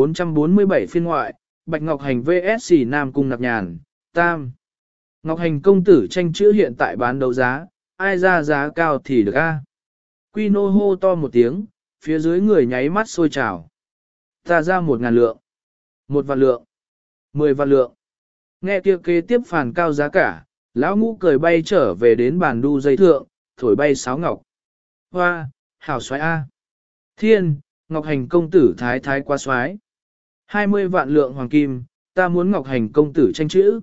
1447 phiên ngoại, Bạch Ngọc Hành vs Nam Cung Nặc Nhàn, Tam. Ngọc Hành công tử tranh chữ hiện tại bán đấu giá, ai ra giá cao thì được a. Quy nô hô to một tiếng, phía dưới người nháy mắt sôi trào. Ta ra 1.000 lượng, 1 vạn lượng, 10 vạn lượng. Nghe kia kế tiếp phàn cao giá cả, lão Ngũ cười bay trở về đến bàn đu dây thượng, thổi bay sáo ngọc. Hoa, hảo xoái A. Thiên, Ngọc Hành công tử thái thái quá xoái. 20 vạn lượng hoàng kim, ta muốn Ngọc Hành công tử tranh chữ.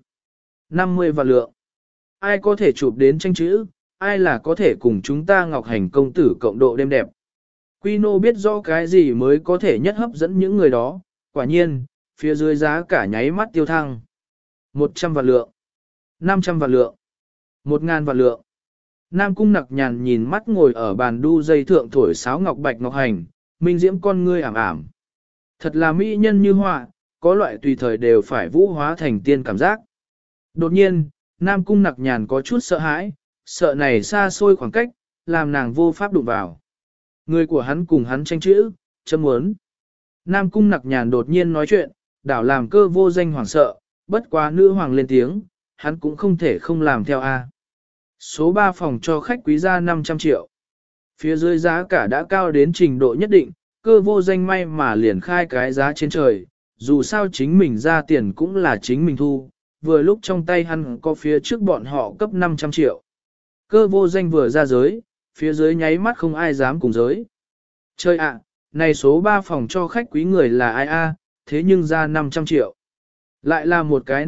50 vạn lượng. Ai có thể chụp đến tranh chữ, ai là có thể cùng chúng ta Ngọc Hành công tử cộng độ đêm đẹp. Quy nô biết rõ cái gì mới có thể nhất hấp dẫn những người đó, quả nhiên, phía dưới giá cả nháy mắt tiêu thăng. 100 vạn lượng, 500 vạn lượng, 1.000 vạn lượng. Nam Cung Nặc Nhàn nhìn mắt ngồi ở bàn đu dây thượng thổi sáo ngọc Bạch Ngọc Hành, minh diễm con ngươi ảm ảm. Thật là mỹ nhân như họa, có loại tùy thời đều phải vũ hóa thành tiên cảm giác. Đột nhiên, Nam Cung Nặc Nhàn có chút sợ hãi, sợ này xa xôi khoảng cách, làm nàng vô pháp đụng vào. Người của hắn cùng hắn tranh chữ, châm muốn. Nam Cung Nặc Nhàn đột nhiên nói chuyện, đảo làm Cơ vô danh hoảng sợ, bất quá nữ hoàng lên tiếng, hắn cũng không thể không làm theo a. Số 3 phòng cho khách quý ra 500 triệu. Phía dưới giá cả đã cao đến trình độ nhất định, Cơ vô danh may mà liền khai cái giá trên trời, dù sao chính mình ra tiền cũng là chính mình thu, vừa lúc trong tay hắn có phía trước bọn họ cấp 500 triệu. Cơ vô danh vừa ra giới, phía dưới nháy mắt không ai dám cùng giới. Chơi ạ, này số 3 phòng cho khách quý người là ai a? Thế nhưng ra 500 triệu. Lại là một cái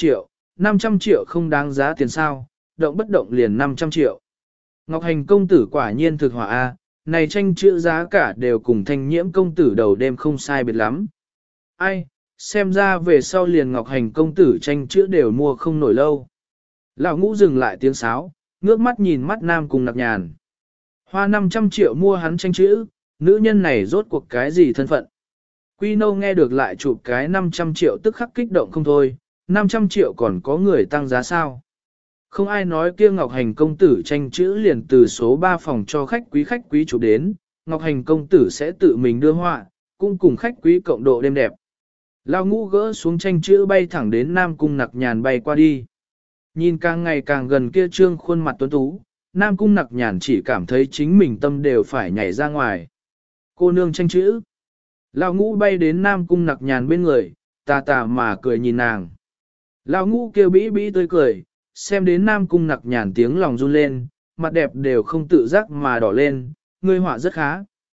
500 triệu không đáng giá tiền sao, động bất động liền 500 triệu. Ngọc Hành công tử quả nhiên thực hỏa a, này tranh chữ giá cả đều cùng Thanh Nhiễm công tử đầu đêm không sai biệt lắm. Ai, xem ra về sau liền Ngọc Hành công tử tranh chữ đều mua không nổi lâu. Lão Ngũ dừng lại tiếng sáo, ngước mắt nhìn mắt Nam Cung Nặc Nhàn. Hoa 500 triệu mua hắn tranh chữ, nữ nhân này rốt cuộc cái gì thân phận. Quy nô nghe được lại chụp cái 500 triệu tức khắc kích động không thôi, 500 triệu còn có người tăng giá sao. Không ai nói kia Ngọc Hành công tử tranh chữ liền từ số 3 phòng cho khách quý chụp đến, Ngọc Hành công tử sẽ tự mình đưa họa, cũng cùng khách quý cộng độ đêm đẹp. Lão Ngũ gỡ xuống tranh chữ bay thẳng đến Nam Cung Nặc Nhàn bay qua đi. Nhìn càng ngày càng gần kia trương khuôn mặt tuấn tú, Nam Cung Nặc Nhàn chỉ cảm thấy chính mình tâm đều phải nhảy ra ngoài. Cô nương tranh chữ. Lão ngũ bay đến Nam Cung Nặc Nhàn bên người, tà tà mà cười nhìn nàng. Lão ngũ kêu bĩ bĩ tươi cười, xem đến Nam Cung Nặc Nhàn tiếng lòng run lên, mặt đẹp đều không tự giác mà đỏ lên, ngươi họa rất khá.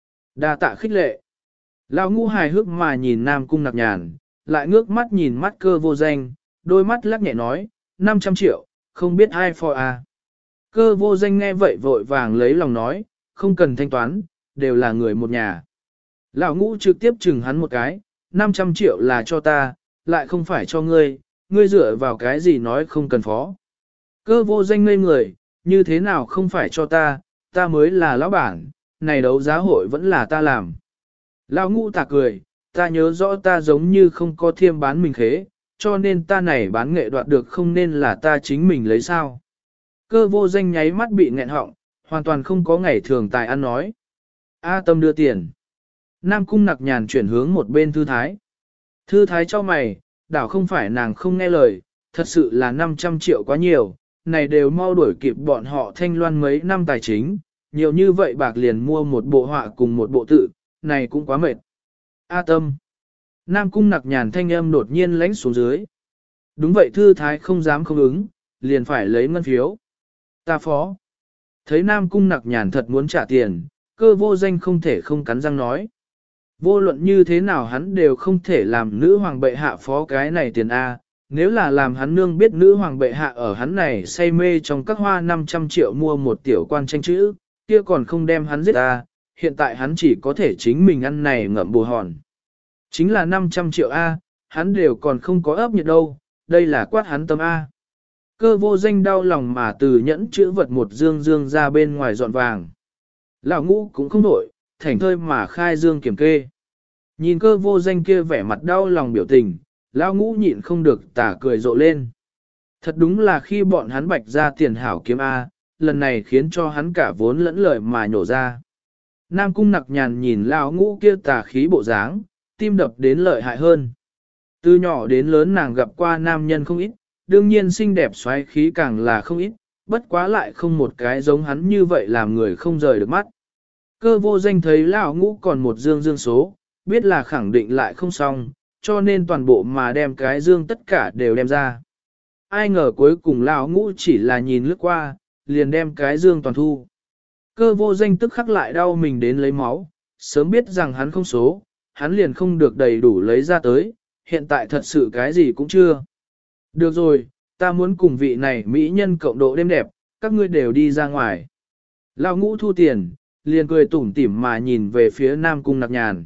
Đa tạ khích lệ. Lão ngũ hài hước mà nhìn Nam Cung Nặc Nhàn, lại ngước mắt nhìn mắt Cơ Vô Danh, đôi mắt lắc nhẹ nói, 500 triệu, không biết ai for à. Cơ Vô Danh nghe vậy vội vàng lấy lòng nói, không cần thanh toán, đều là người một nhà. Lão ngũ trực tiếp chừng hắn một cái, 500 triệu là cho ta, lại không phải cho ngươi, ngươi dựa vào cái gì nói không cần phó. Cơ Vô Danh ngây người, như thế nào không phải cho ta mới là lão bản, này đấu giá hội vẫn là ta làm. Lão ngũ tà cười, ta nhớ rõ ta giống như không có thiêm bán mình khế, cho nên ta này bán nghệ đoạt được không nên là ta chính mình lấy sao. Cơ Vô Danh nháy mắt bị nghẹn họng, hoàn toàn không có ngày thường tài ăn nói. A Tâm đưa tiền. Nam Cung Nặc Nhàn chuyển hướng một bên Thư Thái. Thư Thái cho mày, đảo không phải nàng không nghe lời, thật sự là 500 triệu quá nhiều, này đều mau đuổi kịp bọn họ Thanh Loan mấy năm tài chính, nhiều như vậy bạc liền mua một bộ họa cùng một bộ tự, này cũng quá mệt. A Tâm. Nam Cung Nặc Nhàn thanh âm đột nhiên lánh xuống dưới. Đúng vậy Thư Thái không dám không ứng, liền phải lấy ngân phiếu. Ta phó. Thấy Nam Cung Nặc Nhàn thật muốn trả tiền, Cơ Vô Danh không thể không cắn răng nói. Vô luận như thế nào hắn đều không thể làm nữ hoàng bệ hạ phó cái này tiền A, nếu là làm hắn nương biết nữ hoàng bệ hạ ở hắn này say mê trong các hoa 500 triệu mua một tiểu quan tranh chữ, kia còn không đem hắn giết ta, hiện tại hắn chỉ có thể chính mình ăn này ngậm bù hòn. Chính là 500 triệu A, hắn đều còn không có ấp nhiệt đâu, đây là quát hắn tâm A. Cơ Vô Danh đau lòng mà từ nhẫn chữ vật một dương ra bên ngoài dọn vàng. Lão ngũ cũng không nổi, thảnh thơi mà khai dương kiểm kê. Nhìn Cơ Vô Danh kia vẻ mặt đau lòng biểu tình, lão ngũ nhịn không được tà cười rộ lên. Thật đúng là khi bọn hắn bạch ra tiền hảo kiếm A, lần này khiến cho hắn cả vốn lẫn lợi mà nhổ ra. Nam Cung Nặc Nhàn nhìn lão ngũ kia tà khí bộ dáng, tim đập đến lợi hại hơn. Từ nhỏ đến lớn nàng gặp qua nam nhân không ít, đương nhiên xinh đẹp xoáy khí càng là không ít, bất quá lại không một cái giống hắn như vậy làm người không rời được mắt. Cơ Vô Danh thấy lão ngũ còn một dương số, biết là khẳng định lại không xong, cho nên toàn bộ mà đem cái dương tất cả đều đem ra. Ai ngờ cuối cùng lão ngũ chỉ là nhìn lướt qua, liền đem cái dương toàn thu. Cơ Vô Danh tức khắc lại đau mình đến lấy máu, sớm biết rằng hắn không số, hắn liền không được đầy đủ lấy ra tới, hiện tại thật sự cái gì cũng chưa. Được rồi, ta muốn cùng vị này mỹ nhân cộng độ đêm đẹp, các ngươi đều đi ra ngoài. Lão ngũ thu tiền, liền cười tủm tỉm mà nhìn về phía Nam Cung Nặc Nhàn.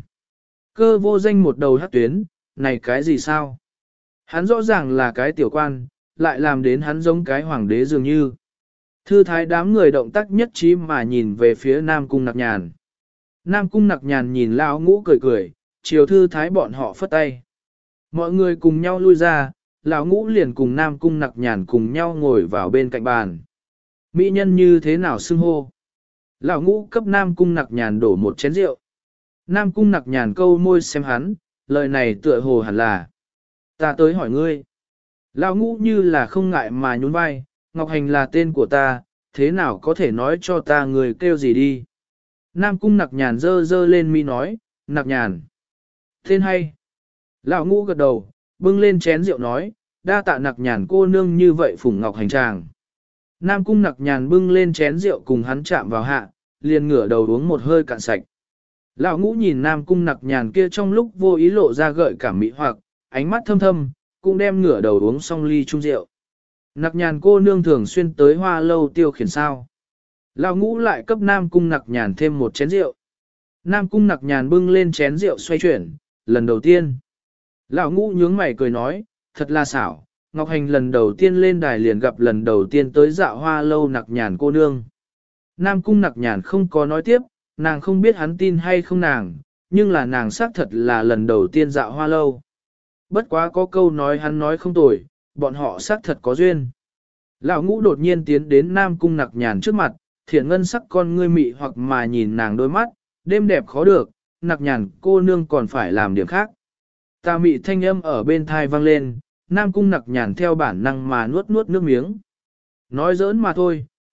Cơ Vô Danh một đầu hắc tuyến, này cái gì sao? Hắn rõ ràng là cái tiểu quan, lại làm đến hắn giống cái hoàng đế dường như. Thư Thái đám người động tác nhất trí mà nhìn về phía Nam Cung Nặc Nhàn. Nam Cung Nặc Nhàn nhìn lão ngũ cười cười, chiều Thư Thái bọn họ phất tay. Mọi người cùng nhau lui ra, lão ngũ liền cùng Nam Cung Nặc Nhàn cùng nhau ngồi vào bên cạnh bàn. Mỹ nhân như thế nào xưng hô? Lão ngũ cấp Nam Cung Nặc Nhàn đổ một chén rượu. Nam Cung Nặc Nhàn câu môi xem hắn, lời này tựa hồ hẳn là. Ta tới hỏi ngươi. Lão ngũ như là không ngại mà nhún vai, Ngọc Hành là tên của ta, thế nào có thể nói cho ta người kêu gì đi. Nam Cung Nặc Nhàn dơ lên mi nói, Nặc Nhàn. Tên hay. Lão ngũ gật đầu, bưng lên chén rượu nói, đa tạ Nặc Nhàn cô nương như vậy phủng Ngọc Hành chàng. Nam Cung Nặc Nhàn bưng lên chén rượu cùng hắn chạm vào hạ, liền ngửa đầu uống một hơi cạn sạch. Lão ngũ nhìn Nam Cung Nặc Nhàn kia trong lúc vô ý lộ ra gợi cảm mỹ hoặc, ánh mắt thâm thâm, cũng đem ngửa đầu uống xong ly chung rượu. Nặc Nhàn cô nương thường xuyên tới Hoa Lâu tiêu khiển sao. Lão ngũ lại cấp Nam Cung Nặc Nhàn thêm một chén rượu. Nam Cung Nặc Nhàn bưng lên chén rượu xoay chuyển, lần đầu tiên. Lão ngũ nhướng mày cười nói, thật là xảo, Ngọc Hành lần đầu tiên lên đài liền gặp lần đầu tiên tới dạo Hoa Lâu Nặc Nhàn cô nương. Nam Cung Nặc Nhàn không có nói tiếp, nàng không biết hắn tin hay không nàng, nhưng là nàng xác thật là lần đầu tiên dạo Hoa Lâu. Bất quá có câu nói hắn nói không tồi, bọn họ xác thật có duyên. Lão ngũ đột nhiên tiến đến Nam Cung Nặc Nhàn trước mặt, thiện ngân sắc con ngươi mị hoặc mà nhìn nàng đôi mắt, đêm đẹp khó được, Nặc Nhàn cô nương còn phải làm điểm khác. Tà mị thanh âm ở bên thai vang lên, Nam Cung Nặc Nhàn theo bản năng mà nuốt nước miếng. Nói giỡn mà thôi,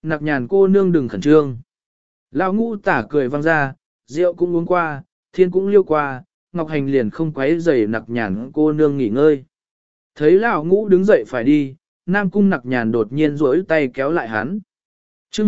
Nặc Nhàn cô nương đừng khẩn trương. Lão Ngũ tả cười vang ra, rượu cũng uống qua, thiên cũng liêu qua, Ngọc Hành liền không quấy rầy Nặc Nhàn cô nương nghỉ ngơi. Thấy lão Ngũ đứng dậy phải đi, Nam Cung Nặc Nhàn đột nhiên duỗi tay kéo lại hắn. Chương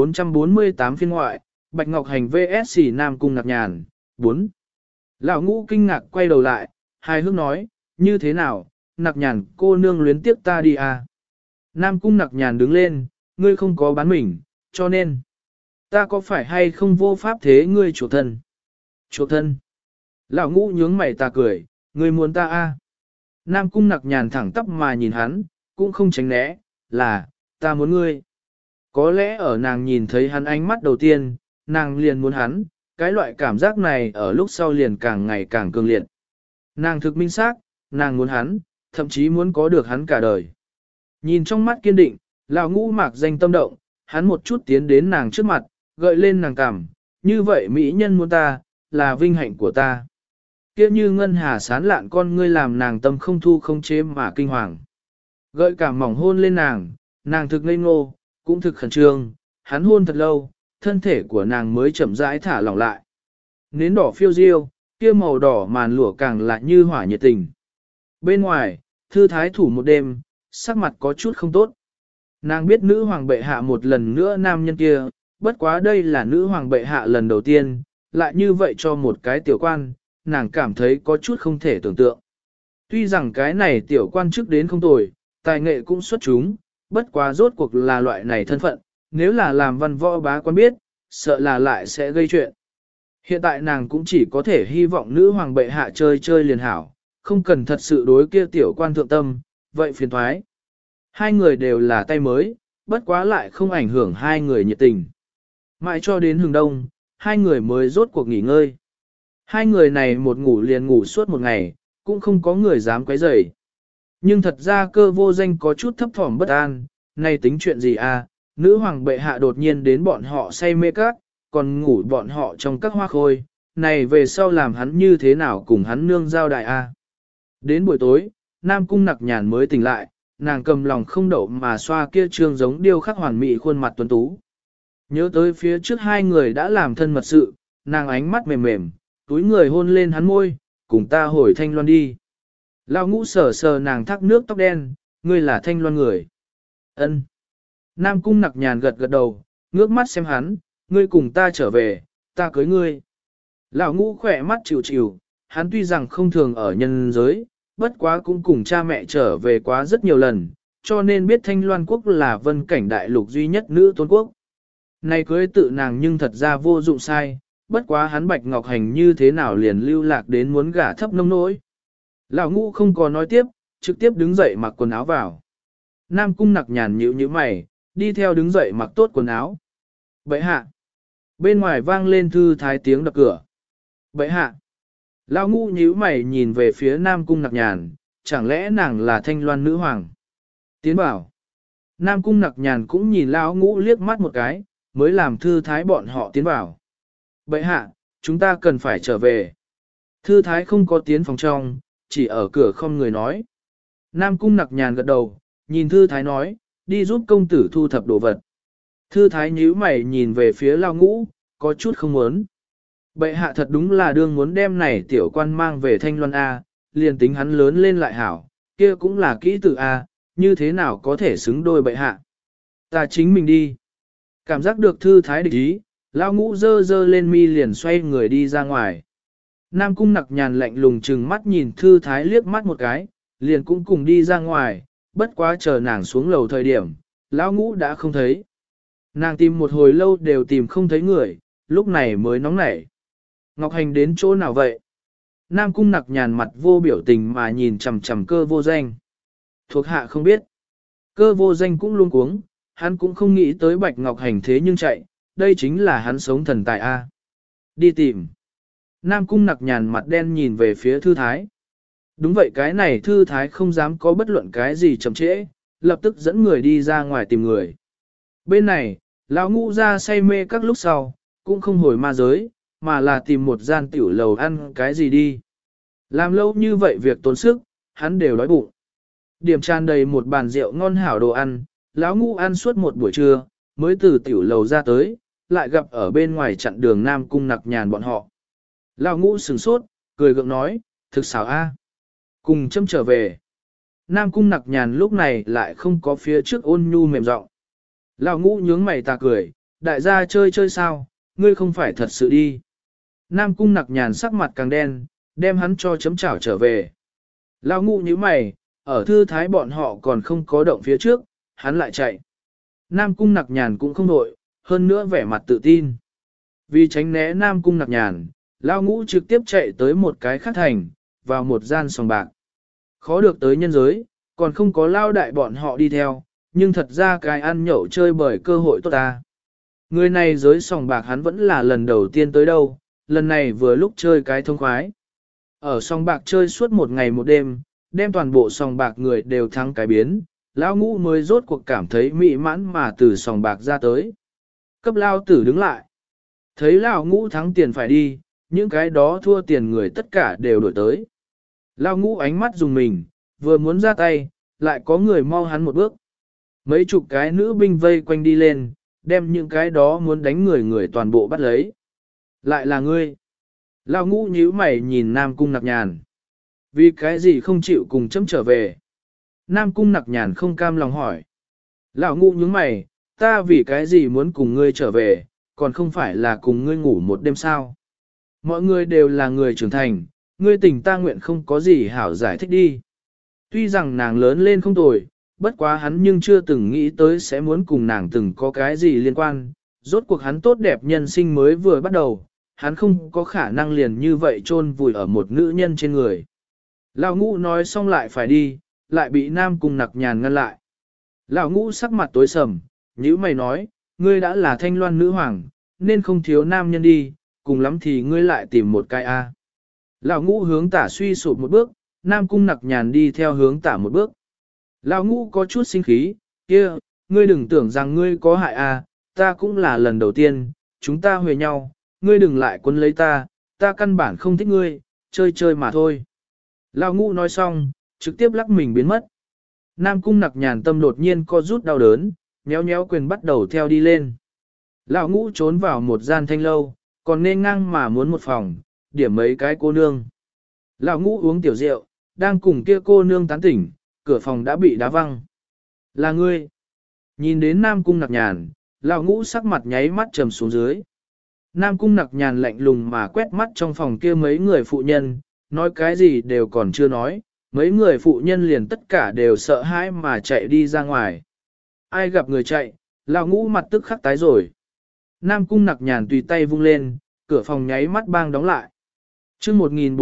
1448 phiên ngoại, Bạch Ngọc Hành vs Nam Cung Nặc Nhàn, 4. Lão Ngũ kinh ngạc quay đầu lại, hài hước nói, như thế nào, Nặc Nhàn cô nương luyến tiếp ta đi à. Nam Cung Nặc Nhàn đứng lên, ngươi không có bán mình, cho nên, ta có phải hay không vô pháp thế ngươi chủ thân? Chủ thân. Lão Ngũ nhướng mày ta cười, ngươi muốn ta à. Nam Cung Nặc Nhàn thẳng tắp mà nhìn hắn, cũng không tránh né, là, ta muốn ngươi. Có lẽ ở nàng nhìn thấy hắn ánh mắt đầu tiên, nàng liền muốn hắn, cái loại cảm giác này ở lúc sau liền càng ngày càng cường liệt. Nàng thực minh xác, nàng muốn hắn, thậm chí muốn có được hắn cả đời. Nhìn trong mắt kiên định, Lão Ngũ mạc danh tâm động, hắn một chút tiến đến nàng trước mặt, gợi lên nàng cảm, như vậy mỹ nhân muốn ta, là vinh hạnh của ta. Kia như ngân hà sán lạn con ngươi làm nàng tâm không thu không chế mà kinh hoàng. Gợi cảm mỏng hôn lên nàng thực ngây ngô, cũng thực khẩn trương, hắn hôn thật lâu, thân thể của nàng mới chậm rãi thả lỏng lại. Nến đỏ phiêu diêu, kia màu đỏ màn lụa càng lại như hỏa nhiệt tình. Bên ngoài, thư thái thủ một đêm, sắc mặt có chút không tốt. Nàng biết nữ hoàng bệ hạ một lần nữa nam nhân kia, bất quá đây là nữ hoàng bệ hạ lần đầu tiên, lại như vậy cho một cái tiểu quan, nàng cảm thấy có chút không thể tưởng tượng. Tuy rằng cái này tiểu quan chức đến không tồi, tài nghệ cũng xuất chúng, bất quá rốt cuộc là loại này thân phận, nếu là làm văn võ bá quan biết, sợ là lại sẽ gây chuyện. Hiện tại nàng cũng chỉ có thể hy vọng nữ hoàng bệ hạ chơi chơi liền hảo, không cần thật sự đối kia tiểu quan thượng tâm, vậy phiền thoái. Hai người đều là tay mới, bất quá lại không ảnh hưởng hai người nhiệt tình. Mãi cho đến hừng đông, hai người mới rốt cuộc nghỉ ngơi. Hai người này một ngủ liền ngủ suốt một ngày, cũng không có người dám quấy rầy. Nhưng thật ra Cơ Vô Danh có chút thấp thỏm bất an, này tính chuyện gì à, nữ hoàng bệ hạ đột nhiên đến bọn họ say mê các, còn ngủ bọn họ trong các hoa khôi, này về sau làm hắn như thế nào cùng hắn nương giao đại a. Đến buổi tối, Nam Cung Nặc Nhàn mới tỉnh lại, nàng cầm lòng không đậu mà xoa kia trương giống điêu khắc hoàn mỹ khuôn mặt tuấn tú. Nhớ tới phía trước hai người đã làm thân mật sự, nàng ánh mắt mềm mềm, túi người hôn lên hắn môi, cùng ta hồi Thanh Loan đi. Lão Ngũ sờ sờ nàng thác nước tóc đen, ngươi là Thanh Loan người. Ân. Nam Cung Nặc Nhàn gật gật đầu, ngước mắt xem hắn, ngươi cùng ta trở về, ta cưới ngươi. Lão Ngũ khỏe mắt chịu chịu, hắn tuy rằng không thường ở nhân giới, bất quá cũng cùng cha mẹ trở về quá rất nhiều lần, cho nên biết Thanh Loan quốc là vân cảnh đại lục duy nhất nữ tôn quốc. Này cưới tự nàng nhưng thật ra vô dụng sai, bất quá hắn Bạch Ngọc Hành như thế nào liền lưu lạc đến muốn gả thấp nông nỗi. Lão Ngũ không còn nói tiếp, trực tiếp đứng dậy mặc quần áo vào. Nam Cung Nặc Nhàn nhíu nhíu mày, đi theo đứng dậy mặc tốt quần áo. Bệ hạ. Bên ngoài vang lên thư thái tiếng đập cửa. Bệ hạ. Lão Ngũ nhíu mày nhìn về phía Nam Cung Nặc Nhàn, chẳng lẽ nàng là Thanh Loan nữ hoàng? Tiến bảo. Nam Cung Nặc Nhàn cũng nhìn Lão Ngũ liếc mắt một cái, mới làm thư thái bọn họ tiến vào. Bệ hạ, chúng ta cần phải trở về. Thư thái không có tiến phòng trong, chỉ ở cửa không người nói. Nam Cung Nặc Nhàn gật đầu, nhìn thư thái nói, đi giúp công tử thu thập đồ vật. Thư thái nhíu mày nhìn về phía Lão Ngũ, có chút không muốn. Bệ hạ thật đúng là đương muốn đem này tiểu quan mang về Thanh Loan A, liền tính hắn lớn lên lại hảo, kia cũng là kỹ tử A, như thế nào có thể xứng đôi bệ hạ. Ta chính mình đi. Cảm giác được thư thái địch ý, Lão Ngũ dơ dơ lên mi liền xoay người đi ra ngoài. Nam Cung Nặc Nhàn lạnh lùng chừng mắt nhìn thư thái liếc mắt một cái, liền cũng cùng đi ra ngoài, bất quá chờ nàng xuống lầu thời điểm, Lão Ngũ đã không thấy. Nàng tìm một hồi lâu đều tìm không thấy người, lúc này mới nóng nảy. Ngọc Hành đến chỗ nào vậy? Nam Cung Nặc Nhàn mặt vô biểu tình mà nhìn chằm chằm Cơ Vô Danh. Thuộc hạ không biết. Cơ Vô Danh cũng luôn cuống, hắn cũng không nghĩ tới Bạch Ngọc Hành thế nhưng chạy, đây chính là hắn sống thần tài A. Đi tìm. Nam Cung Nặc Nhàn mặt đen nhìn về phía thư thái. Đúng vậy, cái này thư thái không dám có bất luận cái gì chậm trễ, lập tức dẫn người đi ra ngoài tìm người. Bên này, Lão Ngũ ra say mê các lúc sau, cũng không hồi ma giới, mà là tìm một gian tiểu lầu ăn cái gì đi. Làm lâu như vậy việc tốn sức, hắn đều đói bụng. Điểm tràn đầy một bàn rượu ngon hảo đồ ăn, Lão Ngũ ăn suốt một buổi trưa, mới từ tiểu lầu ra tới, lại gặp ở bên ngoài chặn đường Nam Cung Nặc Nhàn bọn họ. Lão Ngũ sửng sốt, cười gượng nói, thực xảo a, cùng châm trở về. Nam Cung Nặc Nhàn lúc này lại không có phía trước ôn nhu mềm giọng. Lão Ngũ nhướng mày ta cười, đại gia chơi chơi sao, ngươi không phải thật sự đi. Nam Cung Nặc Nhàn sắc mặt càng đen, đem hắn cho chấm chảo trở về. Lão Ngũ nhíu mày, ở thư thái bọn họ còn không có động phía trước, hắn lại chạy. Nam Cung Nặc Nhàn cũng không đội, hơn nữa vẻ mặt tự tin. Vì tránh né Nam Cung Nặc Nhàn, Lão Ngũ trực tiếp chạy tới một cái khác thành, vào một gian sòng bạc. Khó được tới nhân giới, còn không có Lao đại bọn họ đi theo, nhưng thật ra cái ăn nhậu chơi bởi cơ hội tốt ta. Người này giới sòng bạc hắn vẫn là lần đầu tiên tới đâu, lần này vừa lúc chơi cái thông khoái. Ở sòng bạc chơi suốt một ngày một đêm, đem toàn bộ sòng bạc người đều thắng cái biến, Lão Ngũ mới rốt cuộc cảm thấy mỹ mãn mà từ sòng bạc ra tới. Cấp Lao tử đứng lại. Thấy Lão Ngũ thắng tiền phải đi, những cái đó thua tiền người tất cả đều đổi tới. Lão Ngũ ánh mắt dùng mình, vừa muốn ra tay, lại có người mau hắn một bước. Mấy chục cái nữ binh vây quanh đi lên, đem những cái đó muốn đánh người người toàn bộ bắt lấy. Lại là ngươi. Lão Ngũ nhíu mày nhìn Nam Cung Nặc Nhàn. Vì cái gì không chịu cùng chấm trở về? Nam Cung Nặc Nhàn không cam lòng hỏi. Lão Ngũ nhướng mày, ta vì cái gì muốn cùng ngươi trở về, còn không phải là cùng ngươi ngủ một đêm sao? Mọi người đều là người trưởng thành, ngươi tình ta nguyện không có gì hảo giải thích đi. Tuy rằng nàng lớn lên không tồi, bất quá hắn nhưng chưa từng nghĩ tới sẽ muốn cùng nàng từng có cái gì liên quan. Rốt cuộc hắn tốt đẹp nhân sinh mới vừa bắt đầu, hắn không có khả năng liền như vậy chôn vùi ở một nữ nhân trên người. Lão Ngũ nói xong lại phải đi, lại bị Nam Cung Nặc Nhàn ngăn lại. Lão Ngũ sắc mặt tối sầm, nhíu mày nói, ngươi đã là Thanh Loan nữ hoàng, nên không thiếu nam nhân đi, cùng lắm thì ngươi lại tìm một cái A. Lão Ngũ hướng tả suy sụp một bước, Nam Cung Nặc Nhàn đi theo hướng tả một bước. Lão Ngũ có chút sinh khí, kia, ngươi đừng tưởng rằng ngươi có hại A, ta cũng là lần đầu tiên, chúng ta huề nhau, ngươi đừng lại quấn lấy ta căn bản không thích ngươi, chơi chơi mà thôi. Lão Ngũ nói xong, trực tiếp lắc mình biến mất. Nam Cung Nặc Nhàn tâm đột nhiên co rút đau đớn, nhéo nhéo quyền bắt đầu theo đi lên. Lão Ngũ trốn vào một gian thanh lâu, còn nên ngang mà muốn một phòng, điểm mấy cái cô nương. Lão Ngũ uống tiểu rượu, đang cùng kia cô nương tán tỉnh, cửa phòng đã bị đá văng. Là ngươi. Nhìn đến Nam Cung Nặc Nhàn, Lão Ngũ sắc mặt nháy mắt trầm xuống dưới. Nam Cung Nặc Nhàn lạnh lùng mà quét mắt trong phòng kia mấy người phụ nhân, nói cái gì đều còn chưa nói, mấy người phụ nhân liền tất cả đều sợ hãi mà chạy đi ra ngoài. Ai gặp người chạy, Lão Ngũ mặt tức khắc tái rồi. Nam Cung Nặc Nhàn tùy tay vung lên, cửa phòng nháy mắt bang đóng lại. Chương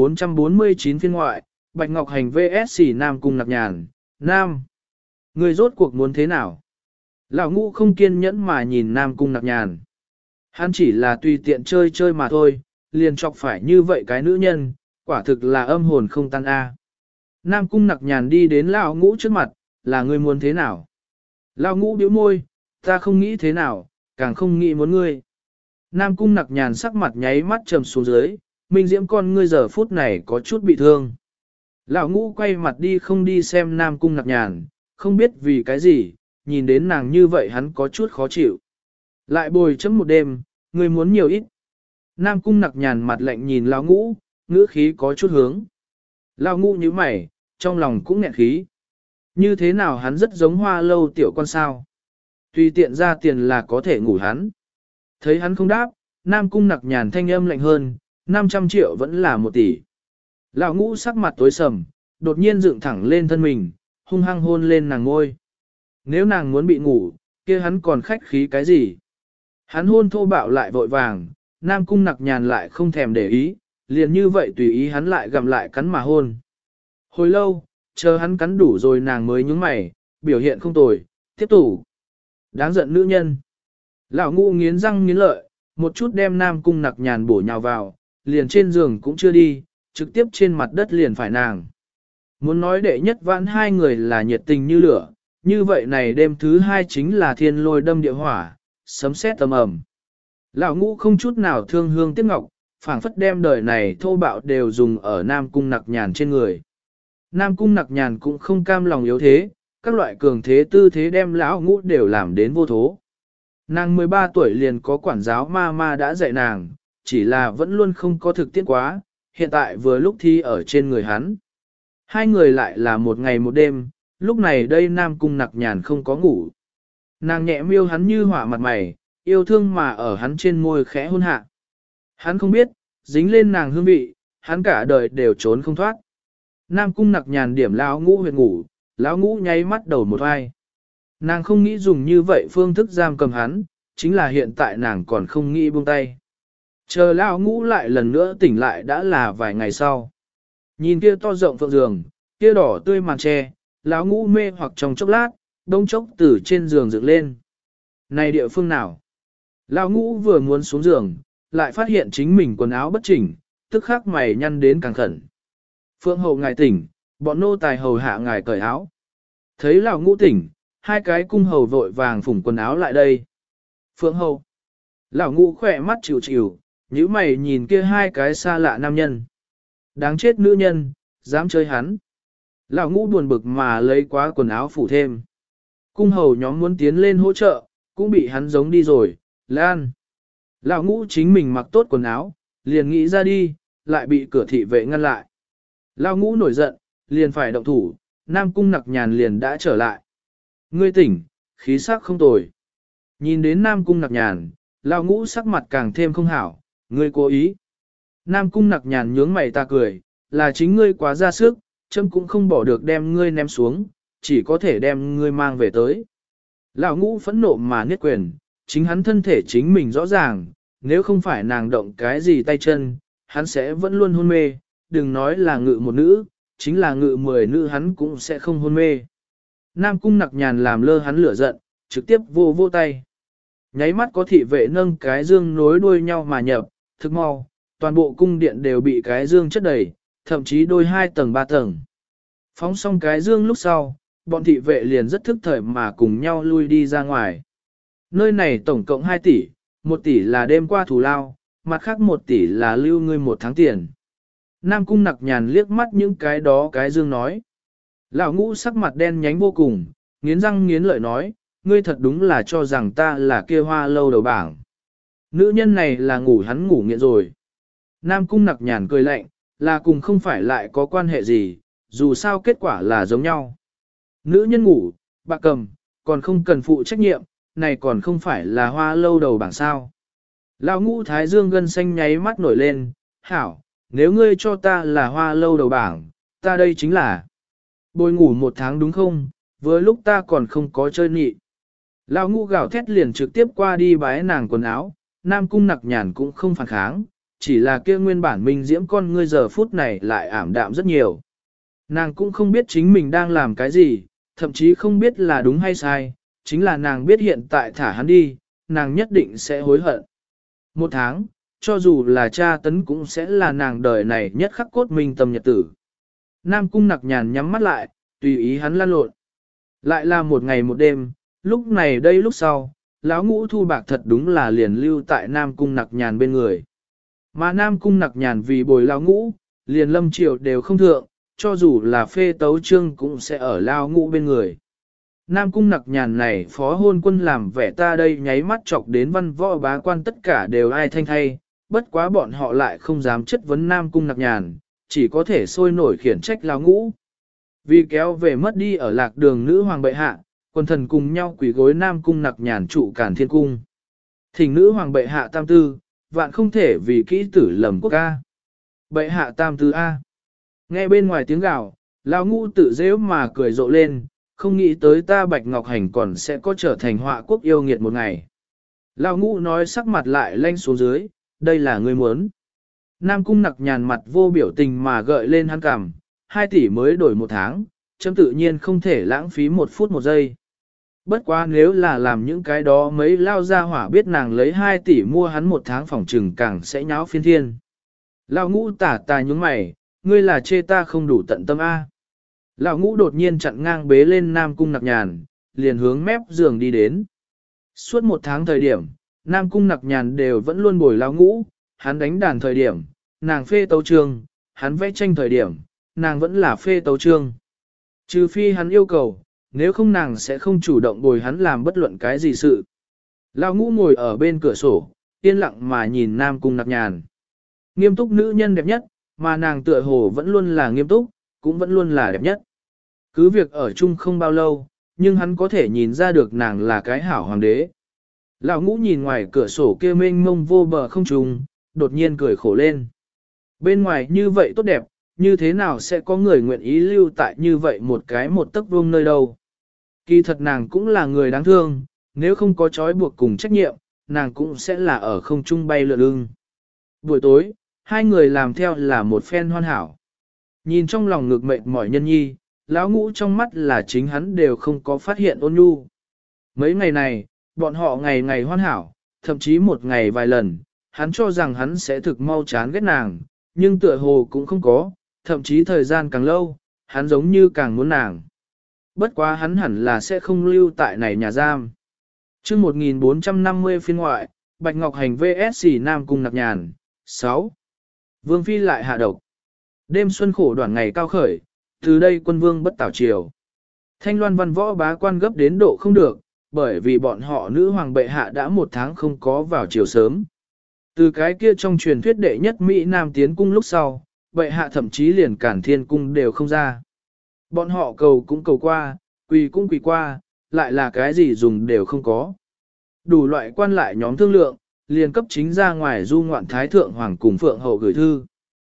1449 phiên ngoại, Bạch Ngọc Hành vs Nam Cung Nặc Nhàn, Nam. Người rốt cuộc muốn thế nào? Lão Ngũ không kiên nhẫn mà nhìn Nam Cung Nặc Nhàn. Hắn chỉ là tùy tiện chơi chơi mà thôi, liền chọc phải như vậy cái nữ nhân, quả thực là âm hồn không tan a. Nam Cung Nặc Nhàn đi đến Lão Ngũ trước mặt, là ngươi muốn thế nào? Lão Ngũ bĩu môi, ta không nghĩ thế nào, càng không nghĩ muốn ngươi. Nam Cung Nặc Nhàn sắc mặt nháy mắt trầm xuống dưới, minh diễm con ngươi giờ phút này có chút bị thương. Lão Ngũ quay mặt đi không đi xem Nam Cung Nặc Nhàn, không biết vì cái gì, nhìn đến nàng như vậy hắn có chút khó chịu. Lại bồi chấm một đêm, ngươi muốn nhiều ít. Nam Cung Nặc Nhàn mặt lạnh nhìn Lão Ngũ, ngữ khí có chút hướng. Lão Ngũ nhíu mày, trong lòng cũng nghẹn khí. Như thế nào hắn rất giống Hoa Lâu tiểu con sao? Tùy tiện ra tiền là có thể ngủ hắn. Thấy hắn không đáp, Nam Cung Nặc Nhàn thanh âm lạnh hơn, 500 triệu vẫn là 1 tỷ. Lão Ngũ sắc mặt tối sầm, đột nhiên dựng thẳng lên thân mình, hung hăng hôn lên nàng ngôi. Nếu nàng muốn bị ngủ, kia hắn còn khách khí cái gì? Hắn hôn thô bạo lại vội vàng, Nam Cung Nặc Nhàn lại không thèm để ý, liền như vậy tùy ý hắn lại gặm lại cắn mà hôn. Hồi lâu, chờ hắn cắn đủ rồi nàng mới nhướng mày, biểu hiện không tồi, tiếp tục. Đáng giận nữ nhân. Lão Ngũ nghiến răng nghiến lợi, một chút đem Nam Cung Nặc Nhàn bổ nhào vào, liền trên giường cũng chưa đi, trực tiếp trên mặt đất liền phải nàng. Muốn nói đệ nhất vãn hai người là nhiệt tình như lửa, như vậy này đêm thứ hai chính là thiên lôi đâm địa hỏa, sấm sét tầm ầm. Lão Ngũ không chút nào thương hương tiếc ngọc, phảng phất đem đời này thô bạo đều dùng ở Nam Cung Nặc Nhàn trên người. Nam Cung Nặc Nhàn cũng không cam lòng yếu thế, các loại cường thế tư thế đem lão Ngũ đều làm đến vô thố. Nàng 13 tuổi liền có quản giáo ma ma đã dạy nàng, chỉ là vẫn luôn không có thực tiễn quá, hiện tại vừa lúc thi ở trên người hắn. Hai người lại là một ngày một đêm, lúc này đây Nam Cung Nặc Nhàn không có ngủ. Nàng nhẹ miêu hắn như hỏa mặt mày, yêu thương mà ở hắn trên môi khẽ hôn hạ. Hắn không biết, dính lên nàng hương vị, hắn cả đời đều trốn không thoát. Nam Cung Nặc Nhàn điểm lão ngũ huyệt ngủ, lão ngũ nháy mắt đầu một vai. Nàng không nghĩ dùng như vậy phương thức giam cầm hắn, chính là hiện tại nàng còn không nghĩ buông tay. Chờ lão ngũ lại lần nữa tỉnh lại đã là vài ngày sau. Nhìn kia to rộng phượng giường, kia đỏ tươi màn tre, lão ngũ mê hoặc trong chốc lát, đông chốc từ trên giường dựng lên. Này địa phương nào? Lão ngũ vừa muốn xuống giường, lại phát hiện chính mình quần áo bất chỉnh, tức khắc mày nhăn đến càng khẩn. Phượng hậu ngài tỉnh, bọn nô tài hầu hạ ngài cởi áo. Thấy lão ngũ tỉnh, hai cái cung hầu vội vàng phủng quần áo lại đây. Phượng hậu. Lão ngũ khỏe mắt chịu chịu, nhíu mày nhìn kia hai cái xa lạ nam nhân. Đáng chết nữ nhân, dám chơi hắn. Lão ngũ buồn bực mà lấy quá quần áo phủ thêm. Cung hầu nhóm muốn tiến lên hỗ trợ, cũng bị hắn giống đi rồi, Lan. Lão ngũ chính mình mặc tốt quần áo, liền nghĩ ra đi, lại bị cửa thị vệ ngăn lại. Lão ngũ nổi giận, liền phải động thủ, Nam Cung Nặc Nhàn liền đã trở lại. Ngươi tỉnh, khí sắc không tồi. Nhìn đến Nam Cung Nặc Nhàn, lão ngũ sắc mặt càng thêm không hảo, ngươi cố ý. Nam Cung Nặc Nhàn nhướng mày ta cười, là chính ngươi quá ra sức, chấm cũng không bỏ được đem ngươi ném xuống, chỉ có thể đem ngươi mang về tới. Lão ngũ phẫn nộ mà niết quyền, chính hắn thân thể chính mình rõ ràng, nếu không phải nàng động cái gì tay chân, hắn sẽ vẫn luôn hôn mê, đừng nói là ngự một nữ, chính là ngự 10 nữ hắn cũng sẽ không hôn mê. Nam Cung Nặc Nhàn làm lơ hắn lửa giận, trực tiếp vô tay. Nháy mắt có thị vệ nâng cái dương nối đuôi nhau mà nhập, thực mau, toàn bộ cung điện đều bị cái dương chất đầy, thậm chí đôi 2 tầng 3 tầng. Phóng xong cái dương lúc sau, bọn thị vệ liền rất thức thời mà cùng nhau lui đi ra ngoài. Nơi này tổng cộng 2 tỷ, 1 tỷ là đêm qua thù lao, mặt khác 1 tỷ là lưu ngươi 1 tháng tiền. Nam Cung Nặc Nhàn liếc mắt những cái đó cái dương nói. Lão ngũ sắc mặt đen nhánh vô cùng, nghiến răng nghiến lợi nói, ngươi thật đúng là cho rằng ta là kia hoa lâu đầu bảng. Nữ nhân này là ngủ hắn ngủ nghiện rồi. Nam Cung Nặc Nhàn cười lạnh, là cùng không phải lại có quan hệ gì, dù sao kết quả là giống nhau. Nữ nhân ngủ, bạc cầm, còn không cần phụ trách nhiệm, này còn không phải là hoa lâu đầu bảng sao. Lão ngũ thái dương gân xanh nháy mắt nổi lên, hảo, nếu ngươi cho ta là hoa lâu đầu bảng, ta đây chính là bồi ngủ 1 tháng đúng không, với lúc ta còn không có chơi nhị. Lão ngũ gào thét liền trực tiếp qua đi bái nàng quần áo, Nam Cung Nặc Nhàn cũng không phản kháng, chỉ là kia nguyên bản minh diễm con ngươi giờ phút này lại ảm đạm rất nhiều. Nàng cũng không biết chính mình đang làm cái gì, thậm chí không biết là đúng hay sai, chính là nàng biết hiện tại thả hắn đi, nàng nhất định sẽ hối hận. 1 tháng, cho dù là cha tấn cũng sẽ là nàng đời này nhất khắc cốt minh tâm nhật tử. Nam Cung Nặc Nhàn nhắm mắt lại, tùy ý hắn lăn lộn. Lại là 1 ngày 1 đêm, lúc này đây lúc sau, lão ngũ thu bạc thật đúng là liền lưu tại Nam Cung Nặc Nhàn bên người. Mà Nam Cung Nặc Nhàn vì bồi lão ngũ, liền lâm triều đều không thượng, cho dù là phê tấu trương cũng sẽ ở lão ngũ bên người. Nam Cung Nặc Nhàn này phó hôn quân làm vẻ ta đây nháy mắt chọc đến văn võ bá quan tất cả đều ai thanh thay, bất quá bọn họ lại không dám chất vấn Nam Cung Nặc Nhàn, chỉ có thể sôi nổi khiển trách lão ngũ. Vì kéo về mất đi ở lạc đường nữ hoàng bệ hạ, quần thần cùng nhau quỳ gối Nam Cung Nặc Nhàn trụ Càn Thiên Cung. Thỉnh nữ hoàng bệ hạ tam tư, vạn không thể vì kỹ tử lầm quốc ca. Bệ hạ tam tư A. Nghe bên ngoài tiếng gào, lão ngũ tự dễ mà cười rộ lên, không nghĩ tới ta Bạch Ngọc Hành còn sẽ có trở thành họa quốc yêu nghiệt một ngày. Lão ngũ nói sắc mặt lại lanh xuống dưới, đây là ngươi muốn. Nam Cung Nặc Nhàn mặt vô biểu tình mà gợi lên hắn cằm, 2 tỷ mới đổi 1 tháng, chấm tự nhiên không thể lãng phí 1 phút 1 giây. Bất quá nếu là làm những cái đó mấy lao ra hỏa biết nàng lấy 2 tỷ mua hắn 1 tháng phòng trừng càng sẽ nháo phiên thiên. Lão ngũ tả tà nhúng mày, ngươi là chê ta không đủ tận tâm A. Lão ngũ đột nhiên chặn ngang bế lên Nam Cung Nặc Nhàn, liền hướng mép giường đi đến. Suốt 1 tháng thời điểm, Nam Cung Nặc Nhàn đều vẫn luôn bồi lão ngũ, hắn đánh đàn thời điểm, nàng phê tấu chương, hắn vẽ tranh thời điểm, nàng vẫn là phê tấu chương. Trừ phi hắn yêu cầu, nếu không nàng sẽ không chủ động bồi hắn làm bất luận cái gì sự. Lão ngũ ngồi ở bên cửa sổ, yên lặng mà nhìn Nam Cung Nặc Nhàn. Nghiêm túc nữ nhân đẹp nhất, mà nàng tựa hồ vẫn luôn là nghiêm túc, cũng vẫn luôn là đẹp nhất. Cứ việc ở chung không bao lâu, nhưng hắn có thể nhìn ra được nàng là cái hảo hoàng đế. Lão ngũ nhìn ngoài cửa sổ kia mênh mông vô bờ không trùng, đột nhiên cười khổ lên. Bên ngoài như vậy tốt đẹp, như thế nào sẽ có người nguyện ý lưu tại như vậy một cái một tấc vuông nơi đâu. Kỳ thật nàng cũng là người đáng thương, nếu không có trói buộc cùng trách nhiệm, nàng cũng sẽ là ở không trung bay lượn lưng. Buổi tối, hai người làm theo là một phen hoàn hảo. Nhìn trong lòng ngực mệt mỏi nhân nhi, lão ngũ trong mắt là chính hắn đều không có phát hiện ôn nhu. Mấy ngày này, bọn họ ngày ngày hoàn hảo, thậm chí một ngày vài lần, hắn cho rằng hắn sẽ thực mau chán ghét nàng, nhưng tựa hồ cũng không có, thậm chí thời gian càng lâu, hắn giống như càng muốn nàng. Bất quá hắn hẳn là sẽ không lưu tại này nhà giam. Chương 1450 phiên ngoại, Bạch Ngọc Hành vs Nam Cung Nặc Nhàn, 6. Vương Phi lại hạ độc. Đêm xuân khổ đoạn ngày cao khởi, từ đây quân vương bất tảo triều. Thanh Loan văn võ bá quan gấp đến độ không được, bởi vì bọn họ nữ hoàng bệ hạ đã một tháng không có vào triều sớm. Từ cái kia trong truyền thuyết đệ nhất Mỹ Nam tiến cung lúc sau, bệ hạ thậm chí liền Cản Thiên cung đều không ra. Bọn họ cầu cũng cầu qua, quỳ cũng quỳ qua, lại là cái gì dùng đều không có. Đủ loại quan lại nhóm thương lượng, liền cấp chính ra ngoài du ngoạn thái thượng hoàng cùng phượng hậu gửi thư.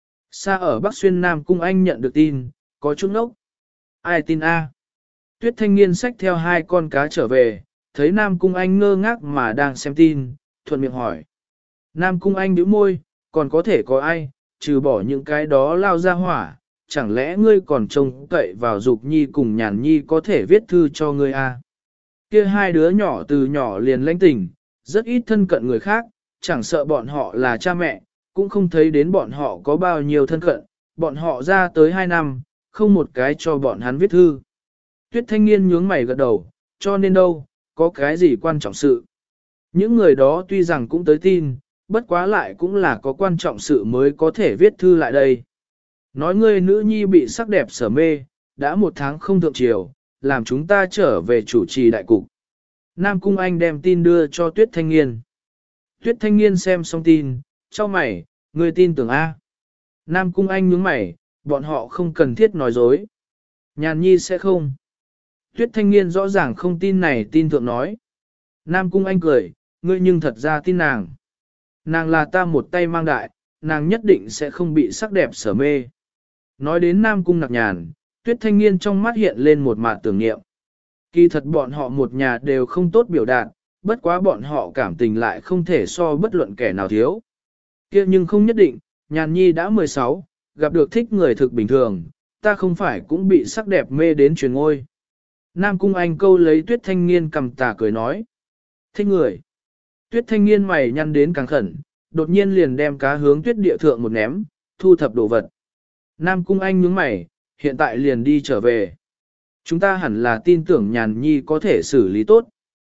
Xa ở Bắc Xuyên Nam Cung Anh nhận được tin, có chút ngốc. Ai tin a? Tuyết Thanh Niên xách theo hai con cá trở về, thấy Nam Cung Anh ngơ ngác mà đang xem tin, thuận miệng hỏi. Nam Cung Anh nhíu môi, còn có thể có ai, trừ bỏ những cái đó lao ra hỏa, chẳng lẽ ngươi còn trông cậy vào Dục Nhi cùng Nhàn Nhi có thể viết thư cho ngươi a? Kia hai đứa nhỏ từ nhỏ liền lãnh tình, rất ít thân cận người khác, chẳng sợ bọn họ là cha mẹ, cũng không thấy đến bọn họ có bao nhiêu thân cận, bọn họ ra tới 2 năm, không một cái cho bọn hắn viết thư. Tuyết Thanh Niên nhướng mày gật đầu, cho nên đâu, có cái gì quan trọng sự. Những người đó tuy rằng cũng tới tin, bất quá lại cũng là có quan trọng sự mới có thể viết thư lại đây. Nói ngươi nữ nhi bị sắc đẹp sở mê, đã 1 tháng không thượng triều, làm chúng ta trở về chủ trì đại cục. Nam Cung Anh đem tin đưa cho Tuyết Thanh Niên. Tuyết Thanh Niên xem xong tin, cho mày, ngươi tin tưởng A. Nam Cung Anh nhướng mày, bọn họ không cần thiết nói dối. Nhàn Nhi sẽ không. Tuyết Thanh Niên rõ ràng không tin này tin thượng nói. Nam Cung Anh cười, ngươi nhưng thật ra tin nàng. Nàng là ta một tay mang đại, nàng nhất định sẽ không bị sắc đẹp sở mê. Nói đến Nam Cung Nặc Nhàn, Tuyết Thanh Niên trong mắt hiện lên một mạt tưởng niệm. Kỳ thật bọn họ một nhà đều không tốt biểu đạt, bất quá bọn họ cảm tình lại không thể so bất luận kẻ nào thiếu. Kia nhưng không nhất định, Nhàn Nhi đã 16, gặp được thích người thực bình thường, ta không phải cũng bị sắc đẹp mê đến truyền ngôi. Nam Cung Anh câu lấy Tuyết Thanh Niên cầm tà cười nói. Thích người. Tuyết Thanh Niên mày nhăn đến càng khẩn, đột nhiên liền đem cá hướng tuyết địa thượng một ném, thu thập đồ vật. Nam Cung Anh nhướng mày, hiện tại liền đi trở về. Chúng ta hẳn là tin tưởng Nhàn Nhi có thể xử lý tốt.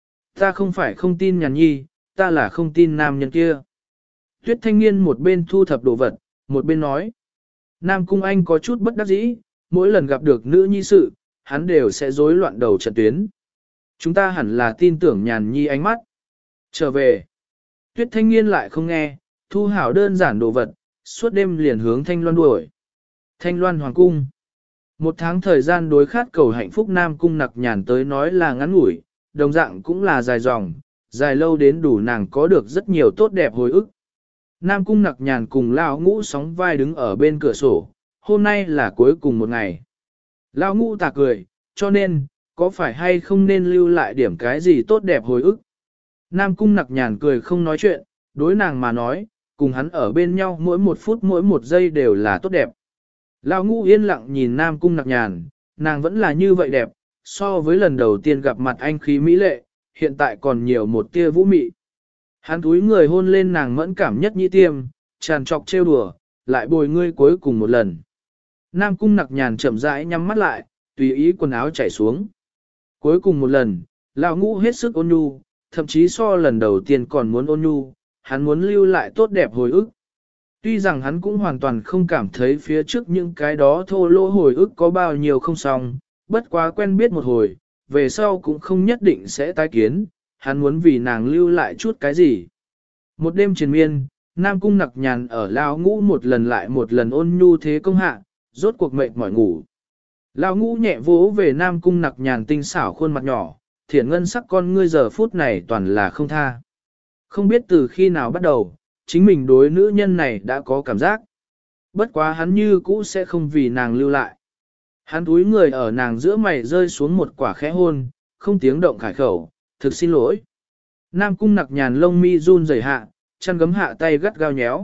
Ta không phải không tin Nhàn Nhi, ta là không tin nam nhân kia. Tuyết Thanh Niên một bên thu thập đồ vật, một bên nói. Nam Cung Anh có chút bất đắc dĩ, mỗi lần gặp được nữ nhi sự, hắn đều sẽ rối loạn đầu trận tuyến. Chúng ta hẳn là tin tưởng Nhàn Nhi ánh mắt. Trở về. Tuyết Thanh Niên lại không nghe, thu hảo đơn giản đồ vật, suốt đêm liền hướng Thanh Loan đuổi. Thanh Loan Hoàng Cung. 1 tháng thời gian đối khát cầu hạnh phúc Nam Cung Nặc Nhàn tới nói là ngắn ngủi, đồng dạng cũng là dài dòng, dài lâu đến đủ nàng có được rất nhiều tốt đẹp hồi ức. Nam Cung Nặc Nhàn cùng Lão Ngũ sóng vai đứng ở bên cửa sổ, hôm nay là cuối cùng một ngày. Lão Ngũ tà cười, cho nên, có phải hay không nên lưu lại điểm cái gì tốt đẹp hồi ức? Nam Cung Nặc Nhàn cười không nói chuyện, đối nàng mà nói, cùng hắn ở bên nhau mỗi 1 phút mỗi 1 giây đều là tốt đẹp. Lão Ngũ yên lặng nhìn Nam Cung Nặc Nhàn, nàng vẫn là như vậy đẹp, so với lần đầu tiên gặp mặt anh khí mỹ lệ, hiện tại còn nhiều một tia vũ mị. Hắn túi người hôn lên nàng mẫn cảm nhất nhĩ tiêm, tràn trọc trêu đùa, lại bồi ngươi cuối cùng một lần. Nam Cung Nặc Nhàn chậm rãi nhắm mắt lại, tùy ý quần áo chảy xuống. Cuối cùng một lần, Lão Ngũ hết sức ôn nhu, thậm chí so lần đầu tiên còn muốn ôn nhu, hắn muốn lưu lại tốt đẹp hồi ức. Tuy rằng hắn cũng hoàn toàn không cảm thấy phía trước những cái đó thô lỗ hồi ức có bao nhiêu không xong, bất quá quen biết một hồi, về sau cũng không nhất định sẽ tái kiến, hắn muốn vì nàng lưu lại chút cái gì. Một đêm triền miên, Nam Cung Nặc Nhàn ở Lao Ngũ một lần lại một lần ôn nhu thế công hạ, rốt cuộc mệt mỏi ngủ. Lao Ngũ nhẹ vỗ về Nam Cung Nặc Nhàn tinh xảo khuôn mặt nhỏ, thiển ngân sắc con ngươi giờ phút này toàn là không tha. Không biết từ khi nào bắt đầu, chính mình đối nữ nhân này đã có cảm giác. Bất quá hắn như cũ sẽ không vì nàng lưu lại. Hắn túi người ở nàng giữa mày rơi xuống một quả khẽ hôn, không tiếng động khải khẩu, thực xin lỗi. Nam Cung Nặc Nhàn lông mi run rẩy hạ, chăn gấm hạ tay gắt gao nhéo.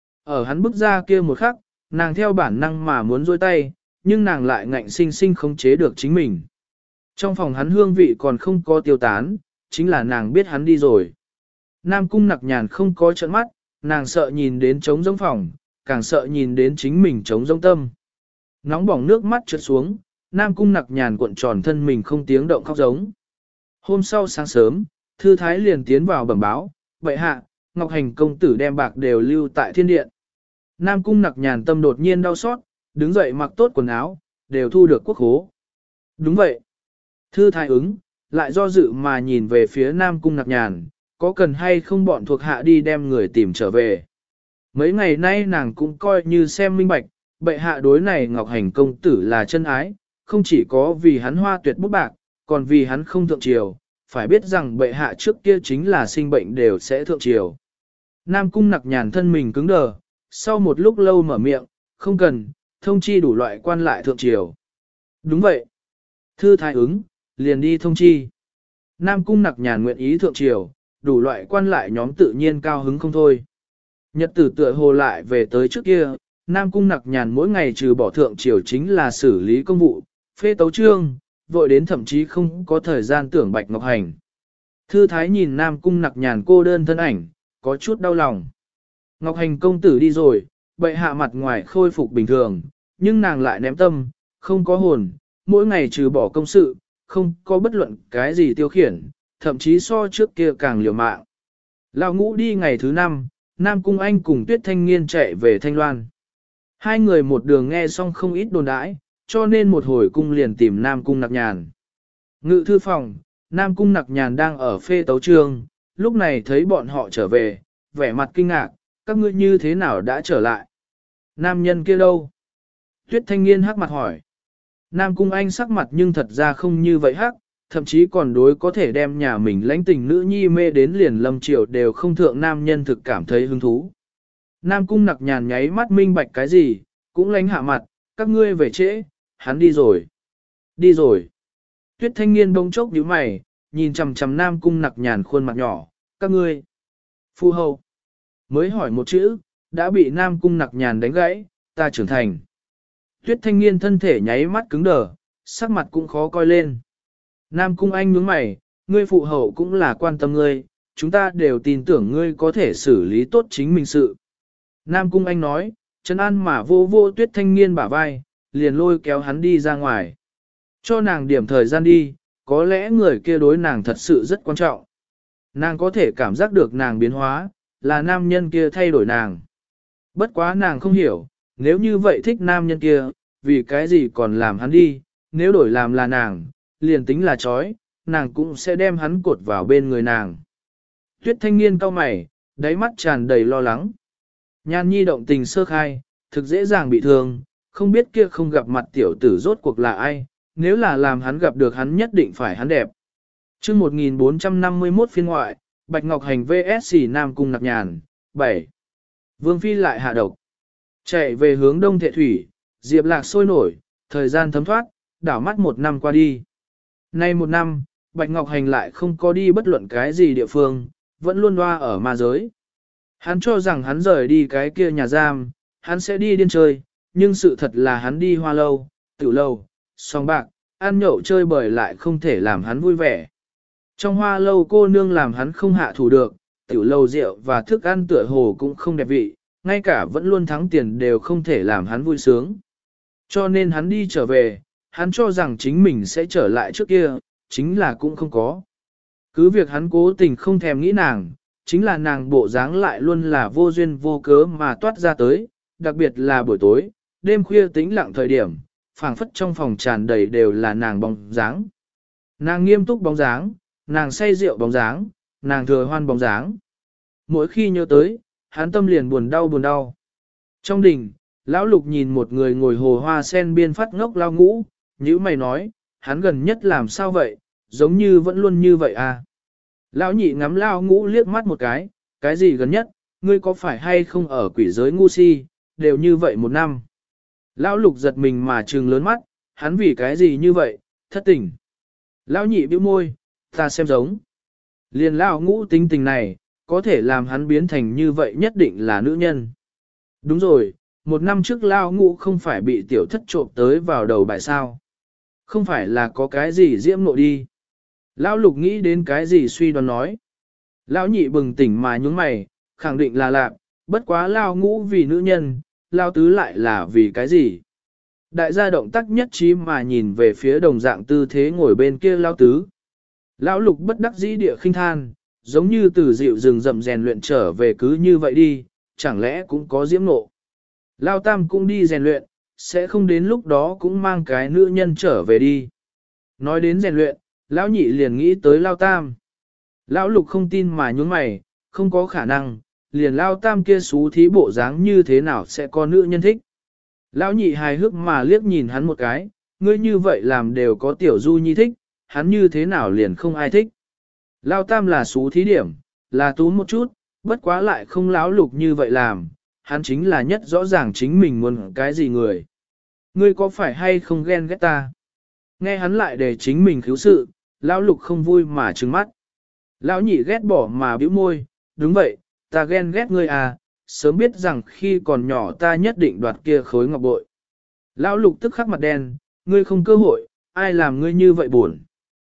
Ở hắn bước ra kia một khắc, nàng theo bản năng mà muốn dôi tay, nhưng nàng lại ngạnh sinh sinh khống chế được chính mình. Trong phòng hắn hương vị còn không có tiêu tán, chính là nàng biết hắn đi rồi. Nam Cung Nặc Nhàn không có trợn mắt, nàng sợ nhìn đến trống rỗng phòng, càng sợ nhìn đến chính mình trống rỗng tâm. Nóng bỏng nước mắt trượt xuống, Nam Cung Nặc Nhàn cuộn tròn thân mình không tiếng động khóc giống. Hôm sau sáng sớm, Thư Thái liền tiến vào bẩm báo, bệ hạ, Ngọc Hành công tử đem bạc đều lưu tại thiên điện. Nam Cung Nặc Nhàn tâm đột nhiên đau xót, đứng dậy mặc tốt quần áo, đều thu được quốc khố. Đúng vậy. Thư Thái ứng, lại do dự mà nhìn về phía Nam Cung Nặc Nhàn, có cần hay không bọn thuộc hạ đi đem người tìm trở về. Mấy ngày nay nàng cũng coi như xem minh bạch, bệ hạ đối này Ngọc Hành công tử là chân ái, không chỉ có vì hắn hoa tuyệt bút bạc, còn vì hắn không thượng triều, phải biết rằng bệ hạ trước kia chính là sinh bệnh đều sẽ thượng triều. Nam Cung Nặc Nhàn thân mình cứng đờ, sau một lúc lâu mở miệng, không cần, thông chi đủ loại quan lại thượng triều. Đúng vậy. Thư Thái ứng, liền đi thông chi. Nam Cung Nặc Nhàn nguyện ý thượng triều, đủ loại quan lại nhóm tự nhiên cao hứng không thôi. Nhật tử tựa hồ lại về tới trước kia, Nam Cung Nặc Nhàn mỗi ngày trừ bỏ thượng triều chính là xử lý công vụ, phê tấu chương, vội đến thậm chí không có thời gian tưởng Bạch Ngọc Hành. Thư Thái nhìn Nam Cung Nặc Nhàn cô đơn thân ảnh, có chút đau lòng. Ngọc Hành công tử đi rồi, bệ hạ mặt ngoài khôi phục bình thường, nhưng nàng lại ném tâm, không có hồn, mỗi ngày trừ bỏ công sự, không có bất luận cái gì tiêu khiển, thậm chí so trước kia càng liều mạng. Lão Ngũ đi ngày thứ 5, Nam Cung Anh cùng Tuyết Thanh Nghiên chạy về Thanh Loan. Hai người một đường nghe xong không ít đồn đãi, cho nên một hồi cung liền tìm Nam Cung Nặc Nhàn. Ngự thư phòng, Nam Cung Nặc Nhàn đang ở phê tấu chương, lúc này thấy bọn họ trở về, vẻ mặt kinh ngạc, các ngươi như thế nào đã trở lại? Nam nhân kia đâu? Tuyết Thanh Nghiên hắc mặt hỏi. Nam Cung Anh sắc mặt nhưng thật ra không như vậy hắc, thậm chí còn đối có thể đem nhà mình lãnh tình nữ nhi mê đến liền lâm triều đều không thượng nam nhân thực cảm thấy hứng thú. Nam Cung Nặc Nhàn nháy mắt minh bạch cái gì, cũng lánh hạ mặt, các ngươi về trễ, hắn đi rồi. Đi rồi. Tuyết Thanh Nghiên bỗng chốc nhíu mày, nhìn chằm chằm Nam Cung Nặc Nhàn khuôn mặt nhỏ, các ngươi. Phu hầu. Mới hỏi một chữ, đã bị Nam Cung Nặc Nhàn đánh gãy, ta trưởng thành. Tuyết Thanh Nghiên thân thể nháy mắt cứng đờ, sắc mặt cũng khó coi lên. Nam Cung Anh nhướng mày, ngươi phụ hậu cũng là quan tâm ngươi, chúng ta đều tin tưởng ngươi có thể xử lý tốt chính mình sự. Nam Cung Anh nói, trấn an mà vô vô Tuyết Thanh Nghiên bả vai, liền lôi kéo hắn đi ra ngoài. Cho nàng điểm thời gian đi, có lẽ người kia đối nàng thật sự rất quan trọng. Nàng có thể cảm giác được nàng biến hóa, là nam nhân kia thay đổi nàng. Bất quá nàng không hiểu, nếu như vậy thích nam nhân kia, vì cái gì còn làm hắn đi, nếu đổi làm là nàng, liền tính là chói, nàng cũng sẽ đem hắn cột vào bên người nàng. Tuyết Thanh Nghiên cau mày, đáy mắt tràn đầy lo lắng. Nhan Nhi động tình sơ khai, thực dễ dàng bị thương, không biết kia không gặp mặt tiểu tử rốt cuộc là ai, nếu là làm hắn gặp được hắn nhất định phải hắn đẹp. Chương 1451 phiên ngoại, Bạch Ngọc Hành vs Nam Cung Nặc Nhàn, 7. Vương Phi lại hạ độc. Chạy về hướng đông thệ thủy, Diệp Lạc sôi nổi, thời gian thấm thoát, đảo mắt một năm qua đi. Nay một năm, Bạch Ngọc Hành lại không có đi bất luận cái gì địa phương, vẫn luôn loa ở ma giới. Hắn cho rằng hắn rời đi cái kia nhà giam, hắn sẽ đi điên chơi, nhưng sự thật là hắn đi hoa lâu, tiểu lâu, song bạc, ăn nhậu chơi bời lại không thể làm hắn vui vẻ. Trong hoa lâu cô nương làm hắn không hạ thủ được, tiểu lâu rượu và thức ăn tựa hồ cũng không đẹp vị, ngay cả vẫn luôn thắng tiền đều không thể làm hắn vui sướng. Cho nên hắn đi trở về, hắn cho rằng chính mình sẽ trở lại trước kia, chính là cũng không có. Cứ việc hắn cố tình không thèm nghĩ nàng, chính là nàng bộ dáng lại luôn là vô duyên vô cớ mà toát ra tới, đặc biệt là buổi tối, đêm khuya tĩnh lặng thời điểm, phảng phất trong phòng tràn đầy đều là nàng bóng dáng. Nàng nghiêm túc bóng dáng, nàng say rượu bóng dáng, nàng thừa hoan bóng dáng. Mỗi khi nhớ tới, hắn tâm liền buồn đau buồn đau. Trong đình, lão lục nhìn một người ngồi hồ hoa sen biên phát ngốc lao ngũ, nhữ mày nói, hắn gần nhất làm sao vậy, giống như vẫn luôn như vậy à. Lão nhị ngắm lao ngũ liếc mắt một cái gì gần nhất, ngươi có phải hay không ở quỷ giới ngu si, đều như vậy một năm. Lão lục giật mình mà trừng lớn mắt, hắn vì cái gì như vậy, thất tình. Lão nhị bĩu môi, ta xem giống. Liền lão ngũ tính tình này, có thể làm hắn biến thành như vậy nhất định là nữ nhân. Đúng rồi, một năm trước lão ngũ không phải bị tiểu thất trộm tới vào đầu bài sao. Không phải là có cái gì diễm nộ đi. Lão lục nghĩ đến cái gì suy đoán nói. Lão nhị bừng tỉnh mà nhúng mày, khẳng định là lạc, bất quá lão ngũ vì nữ nhân, lão tứ lại là vì cái gì. Đại gia động tác nhất trí mà nhìn về phía đồng dạng tư thế ngồi bên kia lão tứ. Lão lục bất đắc dĩ địa khinh than, giống như từ dịu rừng rậm rèn luyện trở về cứ như vậy đi, chẳng lẽ cũng có diễm nộ. Lão tam cũng đi rèn luyện, sẽ không đến lúc đó cũng mang cái nữ nhân trở về đi. Nói đến rèn luyện, lão nhị liền nghĩ tới lão tam. Lão lục không tin mà nhún mày, không có khả năng, liền lão tam kia xú thí bộ dáng như thế nào sẽ có nữ nhân thích. Lão nhị hài hước mà liếc nhìn hắn một cái, ngươi như vậy làm đều có tiểu du nhi thích, hắn như thế nào liền không ai thích. Lão tam là xú thí điểm, là tú một chút, bất quá lại không lão lục như vậy làm, hắn chính là nhất rõ ràng chính mình muốn cái gì người. Ngươi có phải hay không ghen ghét ta? Nghe hắn lại để chính mình khiếu sự, lão lục không vui mà trừng mắt. Lão nhị ghét bỏ mà bĩu môi, đúng vậy, ta ghen ghét ngươi à, sớm biết rằng khi còn nhỏ ta nhất định đoạt kia khối ngọc bội. Lão lục tức khắc mặt đen, ngươi không cơ hội, ai làm ngươi như vậy buồn.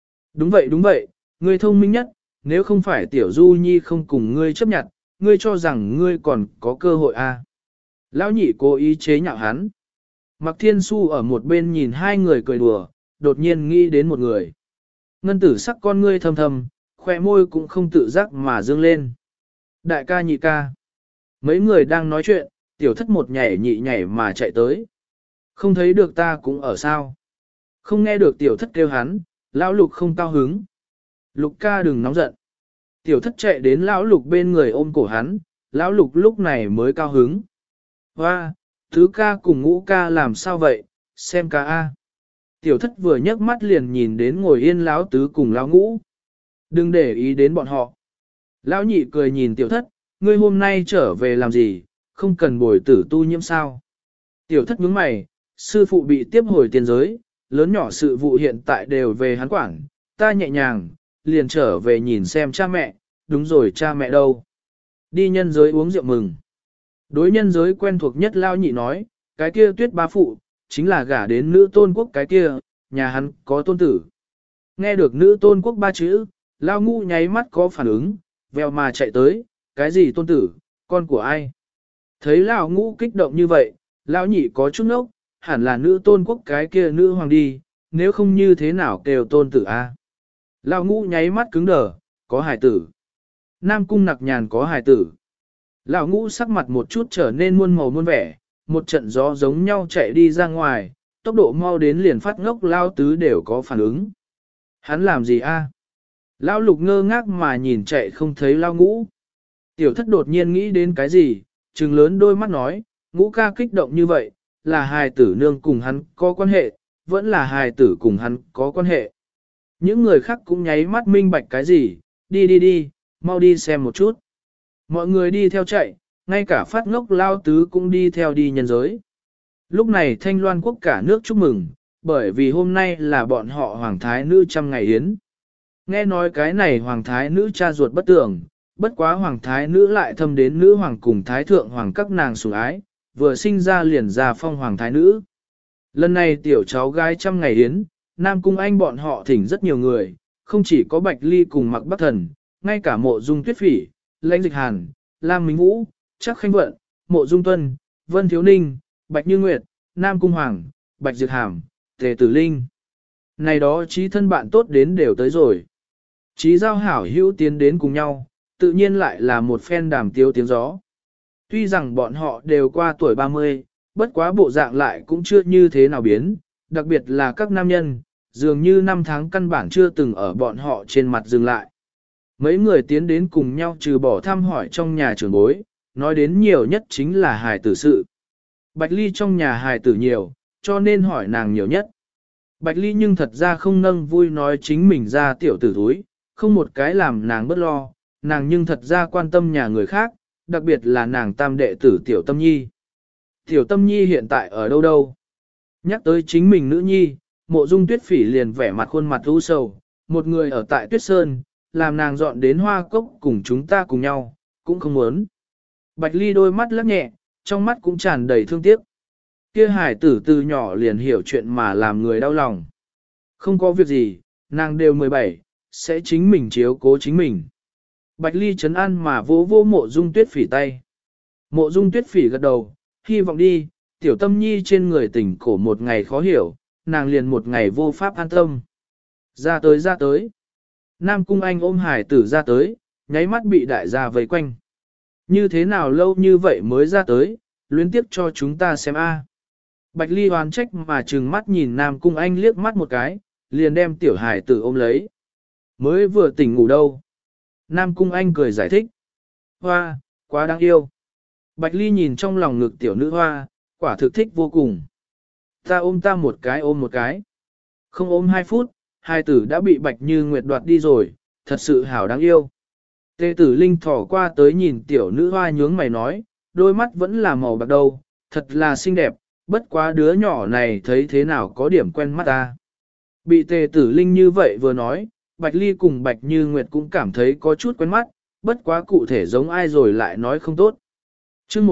Đúng vậy, ngươi thông minh nhất, nếu không phải tiểu du nhi không cùng ngươi chấp nhận, ngươi cho rằng ngươi còn có cơ hội à. Lão nhị cố ý chế nhạo hắn. Mạc Thiên Su ở một bên nhìn hai người cười đùa, đột nhiên nghĩ đến một người. Ngân tử sắc con ngươi thầm thầm, khoe môi cũng không tự giác mà dương lên. Đại ca nhị ca. Mấy người đang nói chuyện, tiểu thất một nhảy nhị nhảy mà chạy tới. Không thấy được ta cũng ở sao. Không nghe được tiểu thất kêu hắn, lão lục không cao hứng. Lục ca đừng nóng giận. Tiểu thất chạy đến lão lục bên người ôm cổ hắn, lão lục lúc này mới cao hứng. Hoa, thứ ca cùng ngũ ca làm sao vậy, xem ca a. Tiểu thất vừa nhấc mắt liền nhìn đến ngồi yên lão tứ cùng lão ngũ. Đừng để ý đến bọn họ. Lão nhị cười nhìn tiểu thất, ngươi hôm nay trở về làm gì, không cần bồi tử tu nhiễm sao. Tiểu thất nhướng mày, sư phụ bị tiếp hồi tiền giới, lớn nhỏ sự vụ hiện tại đều về hắn quản, ta nhẹ nhàng, liền trở về nhìn xem cha mẹ, đúng rồi cha mẹ đâu. Đi nhân giới uống rượu mừng. Đối nhân giới quen thuộc nhất Lão nhị nói, cái kia tuyết ba phụ, chính là gả đến nữ tôn quốc cái kia, nhà hắn có tôn tử. Nghe được nữ tôn quốc ba chữ, Lão ngũ nháy mắt có phản ứng, vèo mà chạy tới, cái gì tôn tử, con của ai? Thấy Lão ngũ kích động như vậy, Lão nhị có chút ngốc, hẳn là nữ tôn quốc cái kia nữ hoàng đi, nếu không như thế nào kêu tôn tử a? Lão ngũ nháy mắt cứng đờ, có hài tử. Nam cung nặc nhàn có hài tử. Lão ngũ sắc mặt một chút trở nên muôn màu muôn vẻ, một trận gió giống nhau chạy đi ra ngoài, tốc độ mau đến liền phát ngốc Lão tứ đều có phản ứng. Hắn làm gì a? Lão lục ngơ ngác mà nhìn chạy không thấy Lão ngũ. Tiểu thất đột nhiên nghĩ đến cái gì, trừng lớn đôi mắt nói, ngũ ca kích động như vậy, là hài tử nương cùng hắn có quan hệ, vẫn là hài tử cùng hắn có quan hệ. Những người khác cũng nháy mắt minh bạch cái gì, đi, mau đi xem một chút. Mọi người đi theo chạy, ngay cả phát ngốc Lao tứ cũng đi theo đi nhân giới. Lúc này Thanh Loan quốc cả nước chúc mừng, bởi vì hôm nay là bọn họ hoàng thái nữ 100 ngày yến. Nghe nói cái này hoàng thái nữ cha ruột bất tưởng, bất quá hoàng thái nữ lại thâm đến nữ hoàng cùng thái thượng hoàng các nàng sủng ái, vừa sinh ra liền ra phong hoàng thái nữ. Lần này tiểu cháu gái 100 ngày yến, Nam Cung Anh bọn họ thỉnh rất nhiều người, không chỉ có Bạch Ly cùng Mặc Bắc Thần, ngay cả Mộ Dung Tuyết Phỉ, Lãnh Dịch Hàn, Lam Minh Vũ, Trác Khanh Vận, Mộ Dung Tuân, Vân Thiếu Ninh, Bạch Như Nguyệt, Nam Cung Hoàng, Bạch Diệp Hàm, Tề Tử Linh. Này đó trí thân bạn tốt đến đều tới rồi. Trí giao hảo hữu tiến đến cùng nhau, tự nhiên lại là một phen đàm tiếu tiếng gió. Tuy rằng bọn họ đều qua tuổi 30, bất quá bộ dạng lại cũng chưa như thế nào biến, đặc biệt là các nam nhân, dường như năm tháng căn bản chưa từng ở bọn họ trên mặt dừng lại. Mấy người tiến đến cùng nhau trừ bỏ thăm hỏi trong nhà trưởng bối, nói đến nhiều nhất chính là hài tử sự. Bạch Ly trong nhà hài tử nhiều, cho nên hỏi nàng nhiều nhất. Bạch Ly nhưng thật ra không nâng vui nói chính mình ra tiểu tử thúi, không một cái làm nàng bất lo, nàng nhưng thật ra quan tâm nhà người khác, đặc biệt là nàng tam đệ tử tiểu tâm nhi. Tiểu tâm nhi hiện tại ở đâu đâu? Nhắc tới chính mình nữ nhi, Mộ Dung Tuyết Phỉ liền vẻ mặt khuôn mặt u sầu, một người ở tại Tuyết Sơn, làm nàng dọn đến Hoa Cốc cùng chúng ta cùng nhau, cũng không muốn. Bạch Ly đôi mắt lắc nhẹ, trong mắt cũng tràn đầy thương tiếc. Kia hải tử từ nhỏ liền hiểu chuyện mà làm người đau lòng. Không có việc gì, nàng đều 17, sẽ chính mình chiếu cố chính mình. Bạch Ly trấn an mà vỗ vỗ Mộ Dung Tuyết Phỉ tay. Mộ Dung Tuyết Phỉ gật đầu, hy vọng đi, tiểu tâm nhi trên người tỉnh cổ một ngày khó hiểu, nàng liền một ngày vô pháp an tâm. Ra tới. Nam Cung Anh ôm hải tử ra tới, nháy mắt bị đại gia vây quanh. Như thế nào lâu như vậy mới ra tới, luyến tiếp cho chúng ta xem a. Bạch Ly hoán trách mà trừng mắt nhìn Nam Cung Anh liếc mắt một cái, liền đem tiểu hải tử ôm lấy. Mới vừa tỉnh ngủ đâu. Nam Cung Anh cười giải thích. Hoa, quá đáng yêu. Bạch Ly nhìn trong lòng ngực tiểu nữ hoa, quả thực thích vô cùng. Ta ôm một cái. Không ôm 2 phút, hai tử đã bị Bạch Như Nguyệt đoạt đi rồi, thật sự hảo đáng yêu. Tê tử Linh thỏ qua tới nhìn tiểu nữ hoa nhướng mày nói, đôi mắt vẫn là màu bạc đâu, thật là xinh đẹp, bất quá đứa nhỏ này thấy thế nào có điểm quen mắt ta. Bị tề tử Linh như vậy vừa nói, Bạch Ly cùng Bạch Như Nguyệt cũng cảm thấy có chút quen mắt, bất quá cụ thể giống ai rồi lại nói không tốt. Chương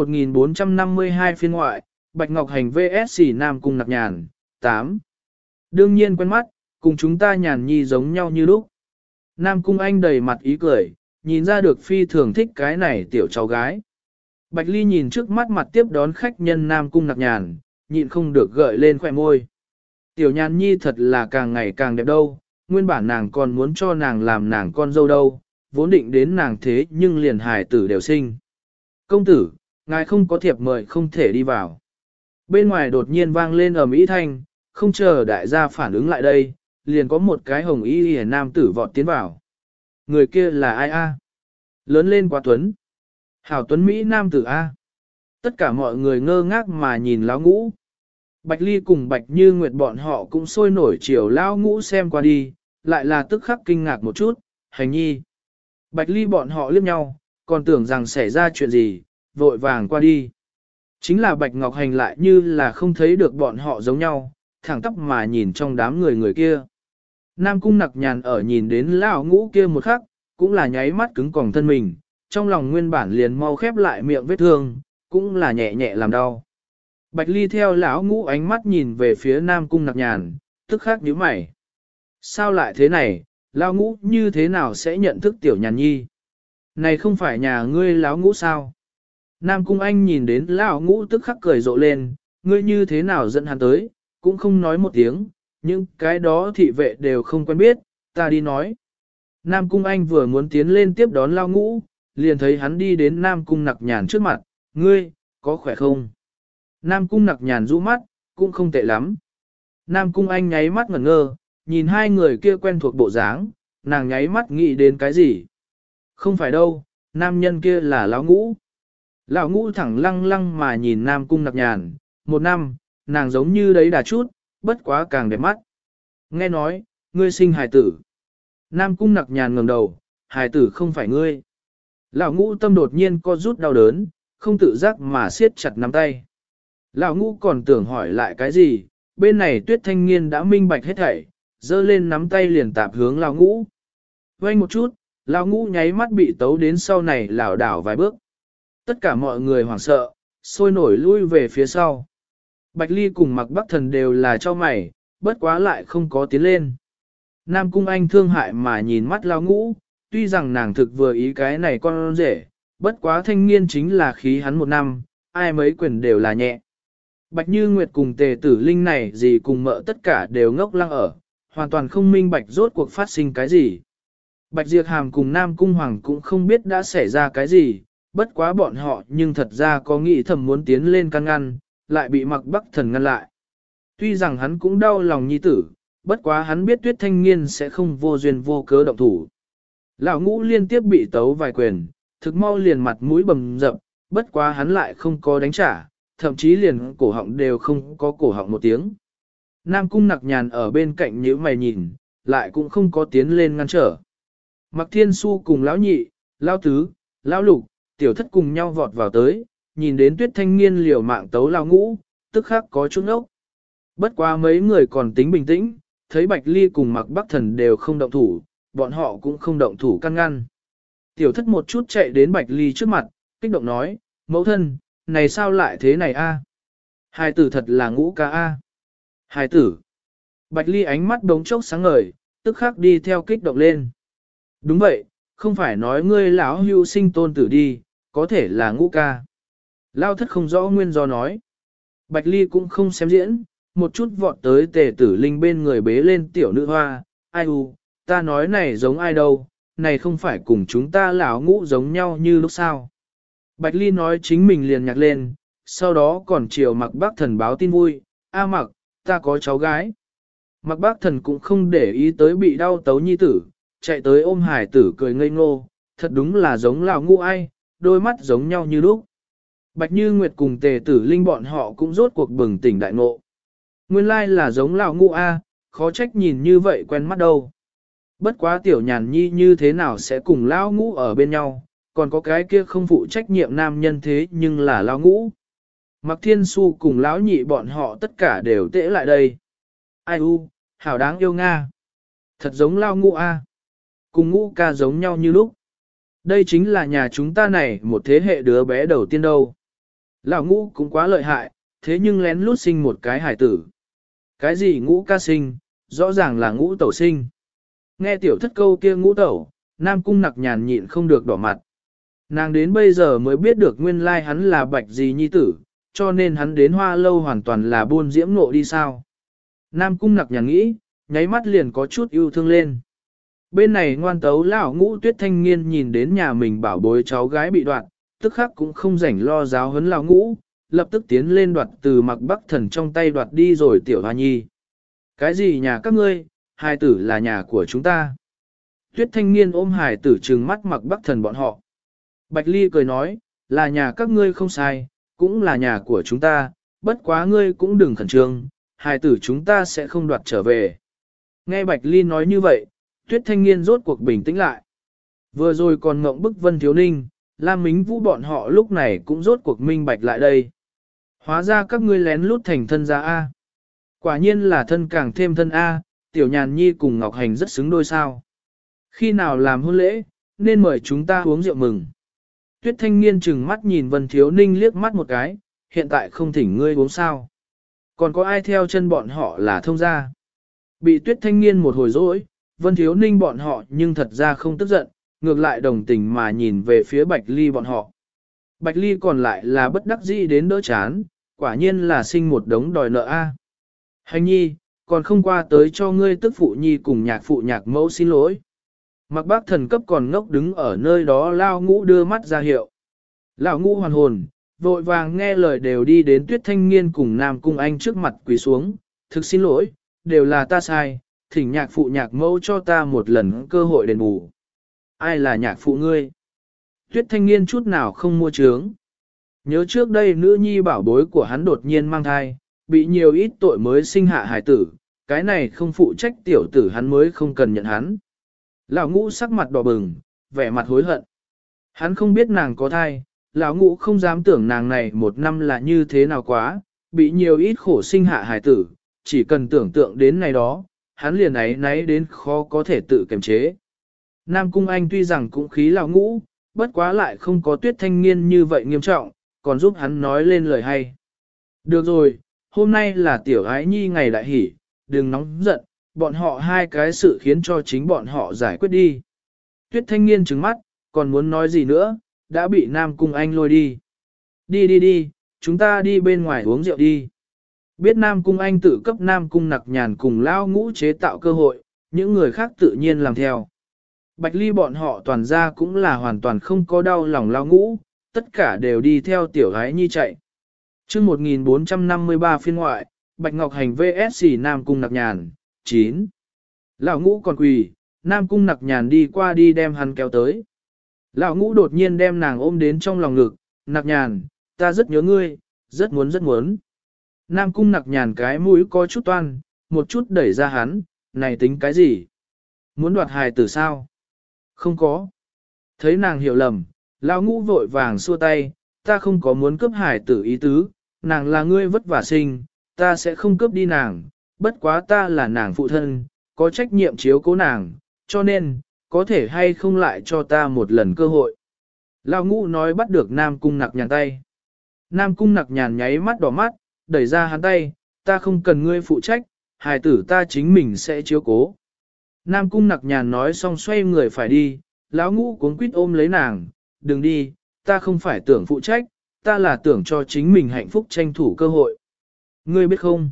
1452 phiên ngoại, Bạch Ngọc Hành VS Nam Cung Nặc Nhàn, 8. Đương nhiên quen mắt, cùng chúng ta Nhàn Nhi giống nhau như lúc. Nam Cung Anh đầy mặt ý cười, nhìn ra được phi thường thích cái này tiểu cháu gái. Bạch Ly nhìn trước mắt mặt tiếp đón khách nhân Nam Cung Nặc Nhàn, nhịn không được gợi lên khỏe môi. Tiểu Nhàn Nhi thật là càng ngày càng đẹp đâu, nguyên bản nàng còn muốn cho nàng làm nàng con dâu đâu, vốn định đến nàng thế nhưng liền hài tử đều sinh. Công tử, ngài không có thiệp mời không thể đi vào. Bên ngoài đột nhiên vang lên ầm ĩ thanh, không chờ đại gia phản ứng lại đây, liền có một cái hồng y hề nam tử vọt tiến vào. Người kia là ai a? Lớn lên quá tuấn. Hảo tuấn Mỹ nam tử a. Tất cả mọi người ngơ ngác mà nhìn lão ngũ. Bạch Ly cùng Bạch Như Nguyệt bọn họ cũng sôi nổi chiều lão ngũ xem qua đi, lại là tức khắc kinh ngạc một chút, hành nhi. Bạch Ly bọn họ liếc nhau, còn tưởng rằng xảy ra chuyện gì, vội vàng qua đi. Chính là Bạch Ngọc Hành lại như là không thấy được bọn họ giống nhau, thẳng tắp mà nhìn trong đám người kia. Nam Cung Nặc Nhàn ở nhìn đến lão ngũ kia một khắc, cũng là nháy mắt cứng còng thân mình, trong lòng nguyên bản liền mau khép lại miệng vết thương, cũng là nhẹ nhẹ làm đau. Bạch Ly theo lão ngũ ánh mắt nhìn về phía Nam Cung Nặc Nhàn, tức khắc nhíu mày. Sao lại thế này, lão ngũ như thế nào sẽ nhận thức tiểu Nhàn Nhi? Này không phải nhà ngươi lão ngũ sao? Nam Cung Anh nhìn đến lão ngũ tức khắc cười rộ lên, ngươi như thế nào dẫn hắn tới, cũng không nói một tiếng, những cái đó thị vệ đều không quen biết, ta đi nói. Nam Cung Anh vừa muốn tiến lên tiếp đón lão ngũ, liền thấy hắn đi đến Nam Cung Nặc Nhàn trước mặt, ngươi, có khỏe không? Nam Cung Nặc Nhàn rũ mắt, cũng không tệ lắm. Nam Cung Anh nháy mắt ngẩn ngơ, nhìn hai người kia quen thuộc bộ dáng, nàng nháy mắt nghĩ đến cái gì? Không phải đâu, nam nhân kia là lão ngũ. Lão ngũ thẳng lăng lăng mà nhìn Nam Cung Nặc Nhàn, một năm, nàng giống như đấy đà chút, bất quá càng đẹp mắt. Nghe nói, ngươi sinh hài tử. Nam Cung Nặc Nhàn ngẩng đầu, hài tử không phải ngươi. Lão ngũ tâm đột nhiên co rút đau đớn, không tự giác mà siết chặt nắm tay. Lão ngũ còn tưởng hỏi lại cái gì, bên này Tuyết Thanh Nghiên đã minh bạch hết thảy, giơ lên nắm tay liền tạp hướng lão ngũ. Quay một chút, lão ngũ nháy mắt bị tấu đến sau này lảo đảo vài bước. Tất cả mọi người hoảng sợ, sôi nổi lui về phía sau. Bạch Ly cùng Mặc Bắc Thần đều là cho mày, bất quá lại không có tiến lên. Nam Cung Anh thương hại mà nhìn mắt lão ngũ, tuy rằng nàng thực vừa ý cái này con rể, bất quá Thanh Nghiên chính là khí hắn một năm, ai mấy quyền đều là nhẹ. Bạch Như Nguyệt cùng Tề Tử Linh này gì cùng mợ tất cả đều ngốc lăng ở, hoàn toàn không minh bạch rốt cuộc phát sinh cái gì. Bạch Diệp Hàm cùng Nam Cung Hoàng cũng không biết đã xảy ra cái gì, bất quá bọn họ nhưng thật ra có nghĩ thầm muốn tiến lên can ngăn, lại bị Mặc Bắc Thần ngăn lại. Tuy rằng hắn cũng đau lòng nhi tử, bất quá hắn biết Tuyết Thanh Nghiên sẽ không vô duyên vô cớ động thủ. Lão ngũ liên tiếp bị tấu vài quyền, thực mau liền mặt mũi bầm dập, bất quá hắn lại không có đánh trả, thậm chí liền cổ họng đều không có cổ họng một tiếng. Nam Cung Nặc Nhàn ở bên cạnh nhíu mày nhìn, lại cũng không có tiến lên ngăn trở. Mạc Thiên Su cùng lão nhị, lão tứ, lão lục, tiểu thất cùng nhau vọt vào tới, nhìn đến Tuyết Thanh Nghiên liều mạng tấu lão ngũ, tức khắc có chút ốc. Bất quá mấy người còn tính bình tĩnh, thấy Bạch Ly cùng Mạc Bắc Thần đều không động thủ, bọn họ cũng không động thủ căn ngăn. Tiểu thất một chút chạy đến Bạch Ly trước mặt, kích động nói, mẫu thân, này sao lại thế này a? Hài tử thật là ngũ ca a. Hài tử. Bạch Ly ánh mắt đống chốc sáng ngời, tức khắc đi theo kích động lên. Đúng vậy, không phải nói ngươi lão hưu sinh tôn tử đi, có thể là ngũ ca. Lao thất không rõ nguyên do nói. Bạch Ly cũng không xem diễn, một chút vọt tới Tề Tử Linh bên người bế lên tiểu nữ hoa, ai u, ta nói này giống ai đâu, này không phải cùng chúng ta lão ngũ giống nhau như lúc sau. Bạch Ly nói chính mình liền nhạc lên, sau đó còn chiều Mạc Bắc Thần báo tin vui, a Mạc, ta có cháu gái. Mạc Bắc Thần cũng không để ý tới bị đau tấu nhi tử, chạy tới ôm hải tử cười ngây ngô, thật đúng là giống lão ngũ ai, đôi mắt giống nhau như lúc. Bạch Như Nguyệt cùng Tề Tử Linh bọn họ cũng rốt cuộc bừng tỉnh đại ngộ. Nguyên lai là giống lão ngũ a, khó trách nhìn như vậy quen mắt đâu. Bất quá tiểu nhàn nhi như thế nào sẽ cùng lão ngũ ở bên nhau, còn có cái kia không phụ trách nhiệm nam nhân thế nhưng là lão ngũ. Mạc Thiên Su cùng lão nhị bọn họ tất cả đều tễ lại đây. Ai u, hảo đáng yêu Nga. Thật giống lão ngũ a, cùng ngũ ca giống nhau như lúc. Đây chính là nhà chúng ta này một thế hệ đứa bé đầu tiên đâu. Lão ngũ cũng quá lợi hại, thế nhưng lén lút sinh một cái hải tử. Cái gì ngũ ca sinh, rõ ràng là ngũ tẩu sinh. Nghe tiểu thất câu kia ngũ tẩu, Nam Cung Nặc Nhàn nhịn không được đỏ mặt. Nàng đến bây giờ mới biết được nguyên lai hắn là bạch gì nhi tử, cho nên hắn đến Hoa Lâu hoàn toàn là buôn diễm nộ đi sao. Nam Cung Nặc Nhàn nghĩ, nháy mắt liền có chút yêu thương lên. Bên này ngoan tấu lão ngũ Tuyết Thanh Nghiên nhìn đến nhà mình bảo bối cháu gái bị đoạt, tức khắc cũng không rảnh lo giáo huấn lão ngũ, lập tức tiến lên đoạt từ Mạc Bắc Thần trong tay đoạt đi rồi tiểu hoa nhi. Cái gì nhà các ngươi, hài tử là nhà của chúng ta. Tuyết Thanh Nghiên ôm hài tử trừng mắt Mạc Bắc Thần bọn họ. Bạch Ly cười nói, là nhà các ngươi không sai, cũng là nhà của chúng ta, bất quá ngươi cũng đừng khẩn trương, hài tử chúng ta sẽ không đoạt trở về. Nghe Bạch Ly nói như vậy, Tuyết Thanh Nghiên rốt cuộc bình tĩnh lại. Vừa rồi còn ngộng bức Vân Thiếu Ninh, Lam Mính Vũ bọn họ lúc này cũng rốt cuộc minh bạch lại đây. Hóa ra các ngươi lén lút thành thân ra A. Quả nhiên là thân càng thêm thân A, Tiểu Nhàn Nhi cùng Ngọc Hành rất xứng đôi sao. Khi nào làm hôn lễ, nên mời chúng ta uống rượu mừng. Tuyết Thanh Nghiên chừng mắt nhìn Vân Thiếu Ninh liếc mắt một cái, hiện tại không thỉnh ngươi uống sao. Còn có ai theo chân bọn họ là thông gia. Bị Tuyết Thanh Nghiên một hồi dỗi, Vân Thiếu Ninh bọn họ nhưng thật ra không tức giận, ngược lại đồng tình mà nhìn về phía Bạch Ly bọn họ. Bạch Ly còn lại là bất đắc dĩ đến đỡ chán, quả nhiên là sinh một đống đòi nợ a. Hành nhi, còn không qua tới cho ngươi tức phụ nhi cùng nhạc phụ nhạc mẫu xin lỗi. Mạc Bắc Thần cấp còn ngốc đứng ở nơi đó lao ngũ đưa mắt ra hiệu. Lão ngũ hoàn hồn, vội vàng nghe lời đều đi đến Tuyết Thanh Nghiên cùng Nam Cung Anh trước mặt quỳ xuống, thực xin lỗi, đều là ta sai, thỉnh nhạc phụ nhạc mẫu cho ta một lần cơ hội đền bù. Ai là nhạc phụ ngươi? Tuyết Thanh Nghiên chút nào không mua trướng. Nhớ trước đây nữ nhi bảo bối của hắn đột nhiên mang thai, bị nhiều ít tội mới sinh hạ hài tử, cái này không phụ trách tiểu tử hắn mới không cần nhận hắn. Lão ngũ sắc mặt đỏ bừng, vẻ mặt hối hận. Hắn không biết nàng có thai, lão ngũ không dám tưởng nàng này một năm là như thế nào quá, bị nhiều ít khổ sinh hạ hài tử, chỉ cần tưởng tượng đến này đó, hắn liền ấy náy đến khó có thể tự kiềm chế. Nam Cung Anh tuy rằng cũng khí lão ngũ, bất quá lại không có Tuyết Thanh Nghiên như vậy nghiêm trọng, còn giúp hắn nói lên lời hay. Được rồi, hôm nay là tiểu ái nhi ngày đại hỷ, đừng nóng giận, bọn họ hai cái sự khiến cho chính bọn họ giải quyết đi. Tuyết Thanh Nghiên trừng mắt, còn muốn nói gì nữa, đã bị Nam Cung Anh lôi đi. Đi, chúng ta đi bên ngoài uống rượu đi. Biết Nam Cung Anh tự cấp Nam Cung Nặc Nhàn cùng lao ngũ chế tạo cơ hội, những người khác tự nhiên làm theo. Bạch Ly bọn họ toàn ra cũng là hoàn toàn không có đau lòng lao ngũ, tất cả đều đi theo tiểu gái nhi chạy. chương 1453 phiên ngoại, Bạch Ngọc Hành vs Nam Cung Nặc Nhàn, 9. Lão ngũ còn quỳ, Nam Cung Nặc Nhàn đi qua đi đem hắn kéo tới. Lão ngũ đột nhiên đem nàng ôm đến trong lòng ngực, Nặc Nhàn, ta rất nhớ ngươi, rất muốn rất muốn. Nam Cung Nặc Nhàn cái mũi có chút toan, một chút đẩy ra hắn, này tính cái gì? Muốn đoạt hài tử sao? Không có. Thấy nàng hiểu lầm, lão ngũ vội vàng xua tay, ta không có muốn cướp hài tử ý tứ, nàng là ngươi vất vả sinh, ta sẽ không cướp đi nàng, bất quá ta là nàng phụ thân, có trách nhiệm chiếu cố nàng, cho nên, có thể hay không lại cho ta một lần cơ hội. Lão ngũ nói bắt được Nam Cung Nặc Nhàn tay. Nam Cung Nặc Nhàn nháy mắt đỏ mắt, đẩy ra hắn tay, ta không cần ngươi phụ trách, hài tử ta chính mình sẽ chiếu cố. Nam Cung Nặc Nhàn nói xong xoay người phải đi, lão ngũ cuống quýt ôm lấy nàng, đừng đi, ta không phải tưởng phụ trách, ta là tưởng cho chính mình hạnh phúc tranh thủ cơ hội. Ngươi biết không?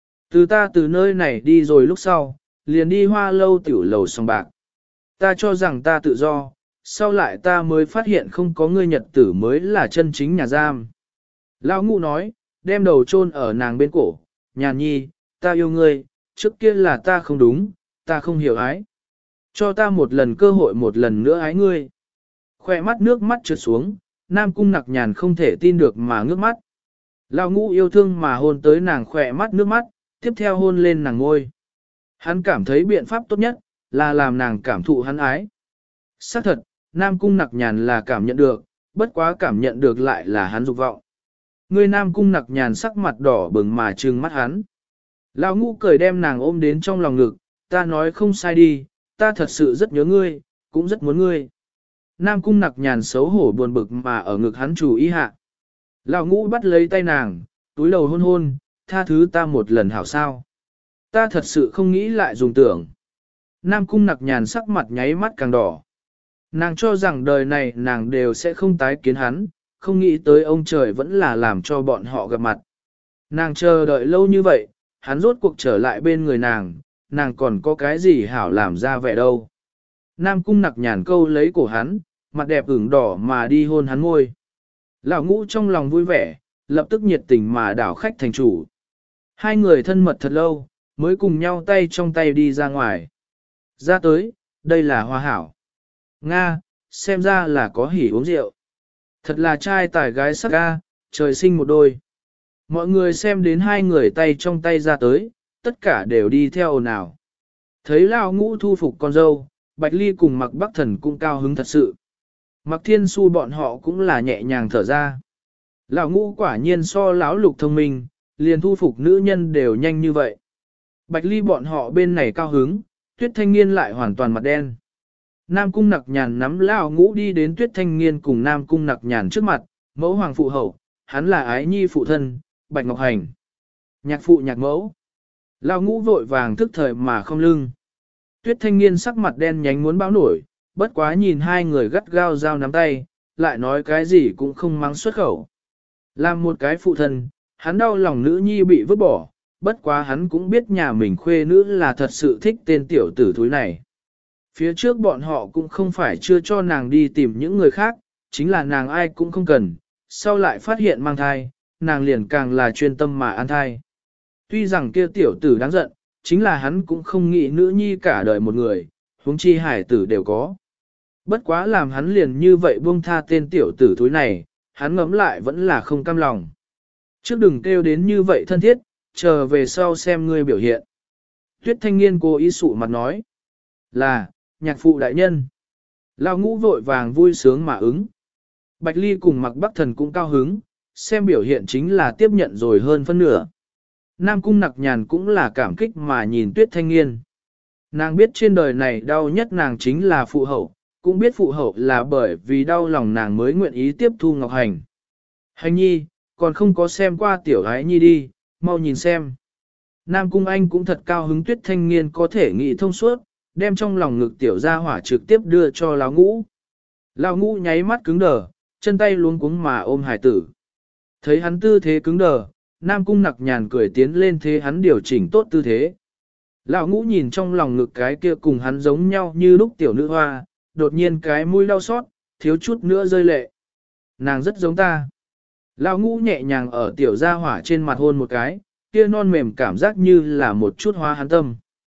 Từ nơi này đi rồi lúc sau, liền đi Hoa Lâu tiểu lầu sòng bạc. Ta cho rằng ta tự do, sau lại ta mới phát hiện không có ngươi nhật tử mới là chân chính nhà giam. Lão ngũ nói, đem đầu chôn ở nàng bên cổ, Nhàn nhi, ta yêu ngươi, trước kia là ta không đúng, ta không hiểu ái. Cho ta một lần cơ hội một lần nữa ái ngươi. Khoe mắt nước mắt trượt xuống, Nam Cung Nặc Nhàn không thể tin được mà ngước mắt. Lão ngũ yêu thương mà hôn tới nàng khoe mắt nước mắt, tiếp theo hôn lên nàng ngôi. Hắn cảm thấy biện pháp tốt nhất, là làm nàng cảm thụ hắn ái. Xác thật, Nam Cung Nặc Nhàn là cảm nhận được, bất quá cảm nhận được lại là hắn dục vọng. Người Nam Cung Nặc Nhàn sắc mặt đỏ bừng mà trừng mắt hắn. Lão ngũ cười đem nàng ôm đến trong lòng ngực, ta nói không sai đi, ta thật sự rất nhớ ngươi, cũng rất muốn ngươi. Nam Cung Nặc Nhàn xấu hổ buồn bực mà ở ngực hắn chủ ý hạ. Lão ngũ bắt lấy tay nàng, túi đầu hôn hôn, tha thứ ta một lần hảo sao. Ta thật sự không nghĩ lại dùng tưởng. Nam Cung Nặc Nhàn sắc mặt nháy mắt càng đỏ. Nàng cho rằng đời này nàng đều sẽ không tái kiến hắn, không nghĩ tới ông trời vẫn là làm cho bọn họ gặp mặt. Nàng chờ đợi lâu như vậy, hắn rốt cuộc trở lại bên người nàng còn có cái gì hảo làm ra vẻ đâu. Nam Cung Nặc Nhàn câu lấy cổ hắn, mặt đẹp ửng đỏ mà đi hôn hắn môi. Lão ngũ trong lòng vui vẻ, lập tức nhiệt tình mà đảo khách thành chủ. Hai người thân mật thật lâu, mới cùng nhau tay trong tay đi ra ngoài. Ra tới, đây là hoa hảo. Nga, xem ra là có hỉ uống rượu. Thật là trai tài gái sắc ga, trời sinh một đôi. Mọi người xem đến hai người tay trong tay ra tới, tất cả đều đi theo ồn ào. Thấy Lão ngũ thu phục con dâu, Bạch Ly cùng Mạc Bắc Thần cũng cao hứng thật sự. Mạc Thiên Xu bọn họ cũng là nhẹ nhàng thở ra. Lão ngũ quả nhiên so lão lục thông minh, liền thu phục nữ nhân đều nhanh như vậy. Bạch Ly bọn họ bên này cao hứng, Tuyết Thanh Nghiên lại hoàn toàn mặt đen. Nam Cung Nặc Nhàn nắm Lão ngũ đi đến Tuyết Thanh Nghiên cùng Nam Cung Nặc Nhàn trước mặt, mẫu hoàng phụ hậu, hắn là ái nhi phụ thân, Bạch Ngọc Hành. Nhạc phụ nhạc mẫu. Lão ngũ vội vàng thức thời mà không lưng. Tuyết Thanh Nghiên sắc mặt đen nhánh muốn báo nổi, bất quá nhìn hai người gắt gao giao nắm tay, lại nói cái gì cũng không mắng xuất khẩu. Làm một cái phụ thân, hắn đau lòng nữ nhi bị vứt bỏ, bất quá hắn cũng biết nhà mình khuê nữ là thật sự thích tên tiểu tử thúi này. Phía trước bọn họ cũng không phải chưa cho nàng đi tìm những người khác, chính là nàng ai cũng không cần, sau lại phát hiện mang thai, nàng liền càng là chuyên tâm mà ăn thai. Tuy rằng kia tiểu tử đáng giận, chính là hắn cũng không nghĩ nữ nhi cả đời một người, huống chi hải tử đều có. Bất quá làm hắn liền như vậy buông tha tên tiểu tử thúi này, hắn ngẫm lại vẫn là không cam lòng. Trước đừng kêu đến như vậy thân thiết, chờ về sau xem ngươi biểu hiện. Tuyết Thanh Nghiên cố ý sụ mặt nói, là, nhạc phụ đại nhân. Lão ngũ vội vàng vui sướng mà ứng. Bạch Ly cùng Mạc Bắc Thần cũng cao hứng, xem biểu hiện chính là tiếp nhận rồi hơn phân nửa. Nam Cung Nặc Nhàn cũng là cảm kích mà nhìn Tuyết Thanh Nghiên. Nàng biết trên đời này đau nhất nàng chính là phụ hậu, cũng biết phụ hậu là bởi vì đau lòng nàng mới nguyện ý tiếp thu Ngọc Hành. Hành nhi, còn không có xem qua tiểu ái nhi đi, mau nhìn xem. Nam Cung Anh cũng thật cao hứng Tuyết Thanh Nghiên có thể nghĩ thông suốt, đem trong lòng ngực tiểu gia hỏa trực tiếp đưa cho lão ngũ. Lão ngũ nháy mắt cứng đờ, chân tay luống cuống mà ôm hải tử. Thấy hắn tư thế cứng đờ, Nam Cung Nặc Nhàn cười tiến lên thế hắn điều chỉnh tốt tư thế. Lão ngũ nhìn trong lòng ngực cái kia cùng hắn giống nhau như lúc tiểu nữ hoa, đột nhiên cái mũi đau xót, thiếu chút nữa rơi lệ. Nàng rất giống ta. Lão ngũ nhẹ nhàng ở tiểu gia hỏa trên mặt hôn một cái, kia non mềm cảm giác như là một chút hoa hắn tâm.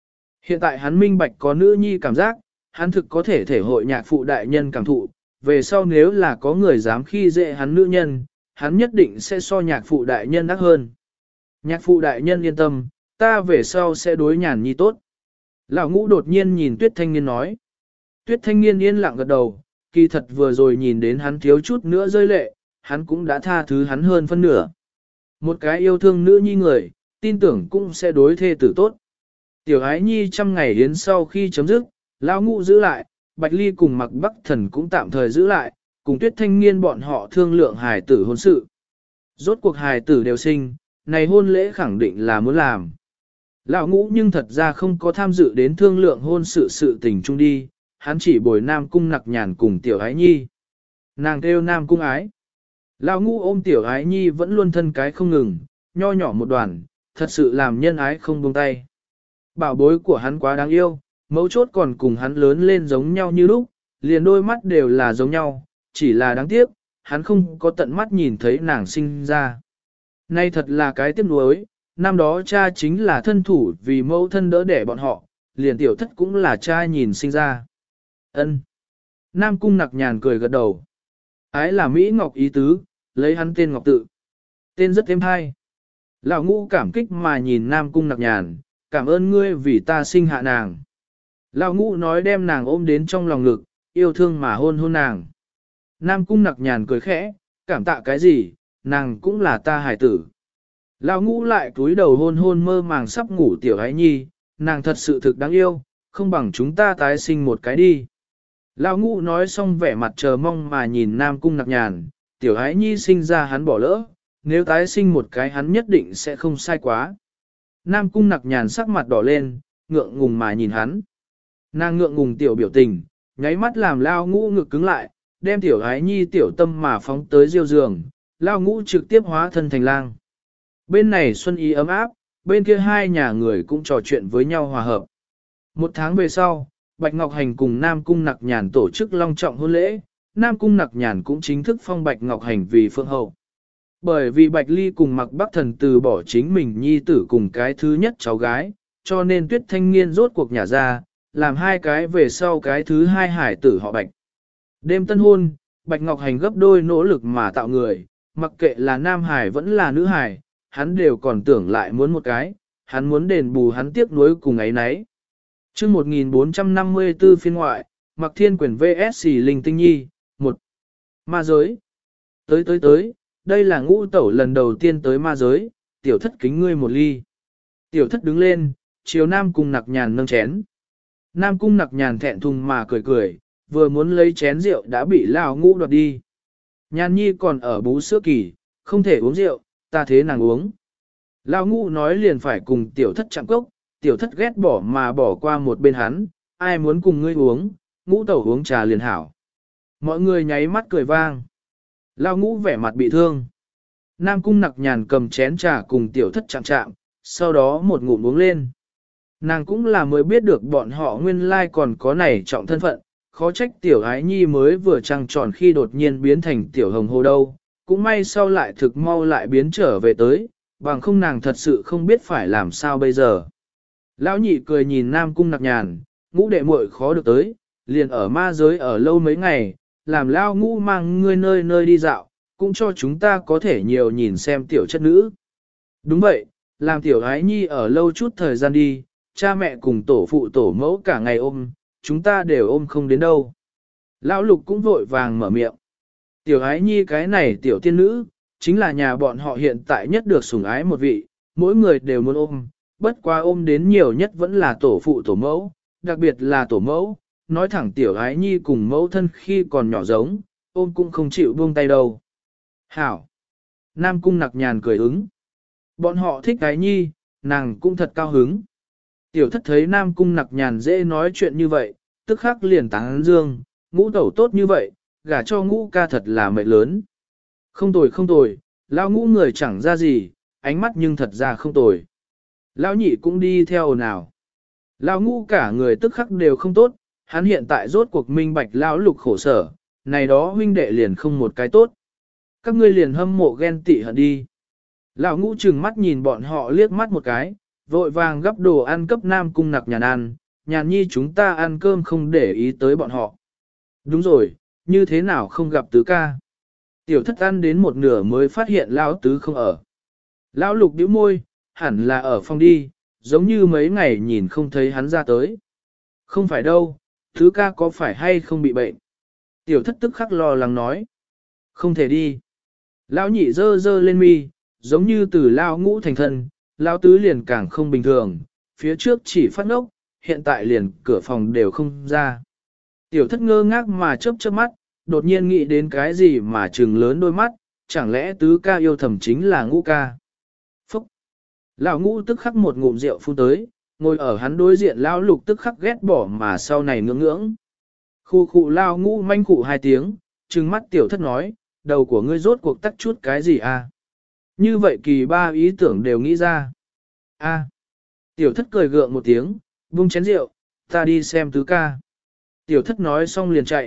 Hiện tại hắn minh bạch có nữ nhi cảm giác, hắn thực có thể thể hội nhạc phụ đại nhân cảm thụ, về sau nếu là có người dám khi dễ hắn nữ nhân, hắn nhất định sẽ so nhạc phụ đại nhân ác hơn. Nhạc phụ đại nhân yên tâm, ta về sau sẽ đối Nhàn Nhi tốt. Lão Ngũ đột nhiên nhìn Tuyết Thanh Niên nói. Tuyết Thanh Niên yên lặng gật đầu, kỳ thật vừa rồi nhìn đến hắn thiếu chút nữa rơi lệ, hắn cũng đã tha thứ hắn hơn phân nửa. Một cái yêu thương nữ nhi người, tin tưởng cũng sẽ đối thê tử tốt. Tiểu Ái Nhi 100 ngày hiến sau khi chấm dứt, Lão Ngũ giữ lại, Bạch Ly cùng Mạc Bắc Thần cũng tạm thời giữ lại, cùng Tuyết Thanh Niên bọn họ thương lượng hài tử hôn sự. Rốt cuộc hài tử đều sinh, này hôn lễ khẳng định là muốn làm. Lão Ngũ nhưng thật ra không có tham dự đến thương lượng hôn sự tình chung đi, hắn chỉ bồi Nam Cung Nặc Nhàn cùng Tiểu Ái Nhi. Nàng kêu Nam Cung Ái. Lão Ngũ ôm Tiểu Ái Nhi vẫn luôn thân cái không ngừng, nho nhỏ một đoàn, thật sự làm nhân ái không buông tay. Bảo bối của hắn quá đáng yêu, mấu chốt còn cùng hắn lớn lên giống nhau như lúc, liền đôi mắt đều là giống nhau, chỉ là đáng tiếc, hắn không có tận mắt nhìn thấy nàng sinh ra. Nay thật là cái tiếc nuối, năm đó cha chính là thân thủ vì mẫu thân đỡ đẻ bọn họ, liền tiểu thất cũng là cha nhìn sinh ra. Ân. Nam Cung Nặc Nhàn cười gật đầu. Ái là Mỹ Ngọc ý tứ, lấy hắn tên Ngọc tự. Tên rất êm hay. Lão Ngũ cảm kích mà nhìn Nam Cung Nặc Nhàn, cảm ơn ngươi vì ta sinh hạ nàng. Lão Ngũ nói đem nàng ôm đến trong lòng ngực, yêu thương mà hôn hôn nàng. Nam Cung Nặc Nhàn cười khẽ, cảm tạ cái gì, nàng cũng là ta hài tử. Lão Ngũ lại cúi đầu hôn hôn mơ màng sắp ngủ Tiểu Ái Nhi, nàng thật sự thực đáng yêu, không bằng chúng ta tái sinh một cái đi. Lão Ngũ nói xong vẻ mặt chờ mong mà nhìn Nam Cung Nặc Nhàn, Tiểu Ái Nhi sinh ra hắn bỏ lỡ, nếu tái sinh một cái hắn nhất định sẽ không sai quá. Nam Cung Nặc Nhàn sắc mặt đỏ lên, ngượng ngùng mà nhìn hắn. Nàng ngượng ngùng tiểu biểu tình, nháy mắt làm Lão Ngũ ngực cứng lại, đem Tiểu Ái Nhi tiểu tâm mà phóng tới diêu giường, Lão Ngũ trực tiếp hóa thân thành lang. Bên này xuân ý ấm áp, bên kia hai nhà người cũng trò chuyện với nhau hòa hợp. Một tháng về sau, Bạch Ngọc Hành cùng Nam Cung Nặc Nhàn tổ chức long trọng hôn lễ, Nam Cung Nặc Nhàn cũng chính thức phong Bạch Ngọc Hành vì phương hậu. Bởi vì Bạch Ly cùng Mạc Bắc Thần từ bỏ chính mình nhi tử cùng cái thứ nhất cháu gái, cho nên Tuyết Thanh Niên rốt cuộc nhả ra, làm hai cái về sau cái thứ hai hải tử họ Bạch. Đêm tân hôn, Bạch Ngọc Hành gấp đôi nỗ lực mà tạo người, mặc kệ là nam hải vẫn là nữ hải, hắn đều còn tưởng lại muốn một cái, hắn muốn đền bù hắn tiếc nuối cùng ấy nấy. Chương 1454 phiên ngoại, Mạc Thiên Quyền VS Linh Tinh Nhi, 1. Ma giới. Tới, đây là Ngũ Tẩu lần đầu tiên tới ma giới, tiểu thất kính ngươi một ly. Tiểu thất đứng lên, chiều Nam Cung Nặc Nhàn nâng chén. Nam Cung Nặc Nhàn thẹn thùng mà cười, vừa muốn lấy chén rượu đã bị Lão Ngũ đoạt đi. Nhàn Nhi còn ở bú sữa kỳ, không thể uống rượu, ta thế nàng uống. Lão Ngũ nói liền phải cùng tiểu thất chạm cốc, tiểu thất ghét bỏ mà bỏ qua một bên hắn, ai muốn cùng ngươi uống, Ngũ Tẩu uống trà liền hảo. Mọi người nháy mắt cười vang. Lão Ngũ vẻ mặt bị thương. Nam Cung Nặc Nhàn cầm chén trà cùng tiểu thất chạm, sau đó một ngụm uống lên. Nàng cũng là mới biết được bọn họ nguyên lai còn có này trọng thân phận, khó trách Tiểu Ái Nhi mới vừa trăng tròn khi đột nhiên biến thành Tiểu Hồng Hồ đâu, cũng may sau lại thực mau lại biến trở về tới, bằng không nàng thật sự không biết phải làm sao bây giờ. Lão nhị cười nhìn Nam Cung Nặc Nhàn, Ngũ đệ muội khó được tới, liền ở ma giới ở lâu mấy ngày, làm Lão Ngũ mang ngươi nơi nơi đi dạo, cũng cho chúng ta có thể nhiều nhìn xem tiểu chất nữ. Đúng vậy, làm Tiểu Ái Nhi ở lâu chút thời gian đi, cha mẹ cùng tổ phụ tổ mẫu cả ngày ôm, chúng ta đều ôm không đến đâu. Lão Lục cũng vội vàng mở miệng. Tiểu Ái Nhi cái này tiểu tiên nữ, chính là nhà bọn họ hiện tại nhất được sủng ái một vị, mỗi người đều muốn ôm, bất quá ôm đến nhiều nhất vẫn là tổ phụ tổ mẫu, đặc biệt là tổ mẫu, nói thẳng Tiểu Ái Nhi cùng mẫu thân khi còn nhỏ giống, ôm cũng không chịu buông tay đâu. Hảo! Nam Cung Nặc Nhàn cười ứng. Bọn họ thích Ái Nhi, nàng cũng thật cao hứng. Tiểu thất thấy Nam Cung Nặc Nhàn dễ nói chuyện như vậy, tức khắc liền tán dương, Ngũ tẩu tốt như vậy, gả cho Ngũ ca thật là mệnh lớn. Không tồi, lão Ngũ người chẳng ra gì, ánh mắt nhưng thật ra không tồi. Lão nhị cũng đi theo nào. Lão Ngũ cả người tức khắc đều không tốt, hắn hiện tại rốt cuộc minh bạch lão Lục khổ sở, này đó huynh đệ liền không một cái tốt. Các ngươi liền hâm mộ ghen tị hận đi. Lão Ngũ trừng mắt nhìn bọn họ liếc mắt một cái, vội vàng gấp đồ ăn cấp Nam Cung Nặc nhàn ăn, nhàn nhi chúng ta ăn cơm không để ý tới bọn họ. Đúng rồi, như thế nào không gặp tứ ca. Tiểu thất ăn đến một nửa mới phát hiện lão tứ không ở. Lão lục bĩu môi, hẳn là ở phòng đi, giống như mấy ngày nhìn không thấy hắn ra tới. Không phải đâu, tứ ca có phải hay không bị bệnh. Tiểu thất tức khắc lo lắng nói. Không thể đi. Lão nhị dơ dơ lên mi, giống như từ lão ngũ thành thân, lão tứ liền càng không bình thường, phía trước chỉ phát ngốc, hiện tại liền cửa phòng đều không ra. Tiểu thất ngơ ngác mà chớp chớp mắt, đột nhiên nghĩ đến cái gì mà trừng lớn đôi mắt, chẳng lẽ tứ ca yêu thầm chính là ngũ ca. Phúc! Lão ngũ tức khắc một ngụm rượu phun tới, ngồi ở hắn đối diện lão lục tức khắc ghét bỏ mà sau này ngưỡng ngưỡng. Khu khụ lão ngũ manh khụ hai tiếng, trừng mắt tiểu thất nói, đầu của ngươi rốt cuộc tắc chút cái gì à? Như vậy kỳ ba ý tưởng đều nghĩ ra. A. Tiểu thất cười gượng một tiếng, vung chén rượu, ta đi xem tứ ca. Tiểu thất nói xong liền chạy.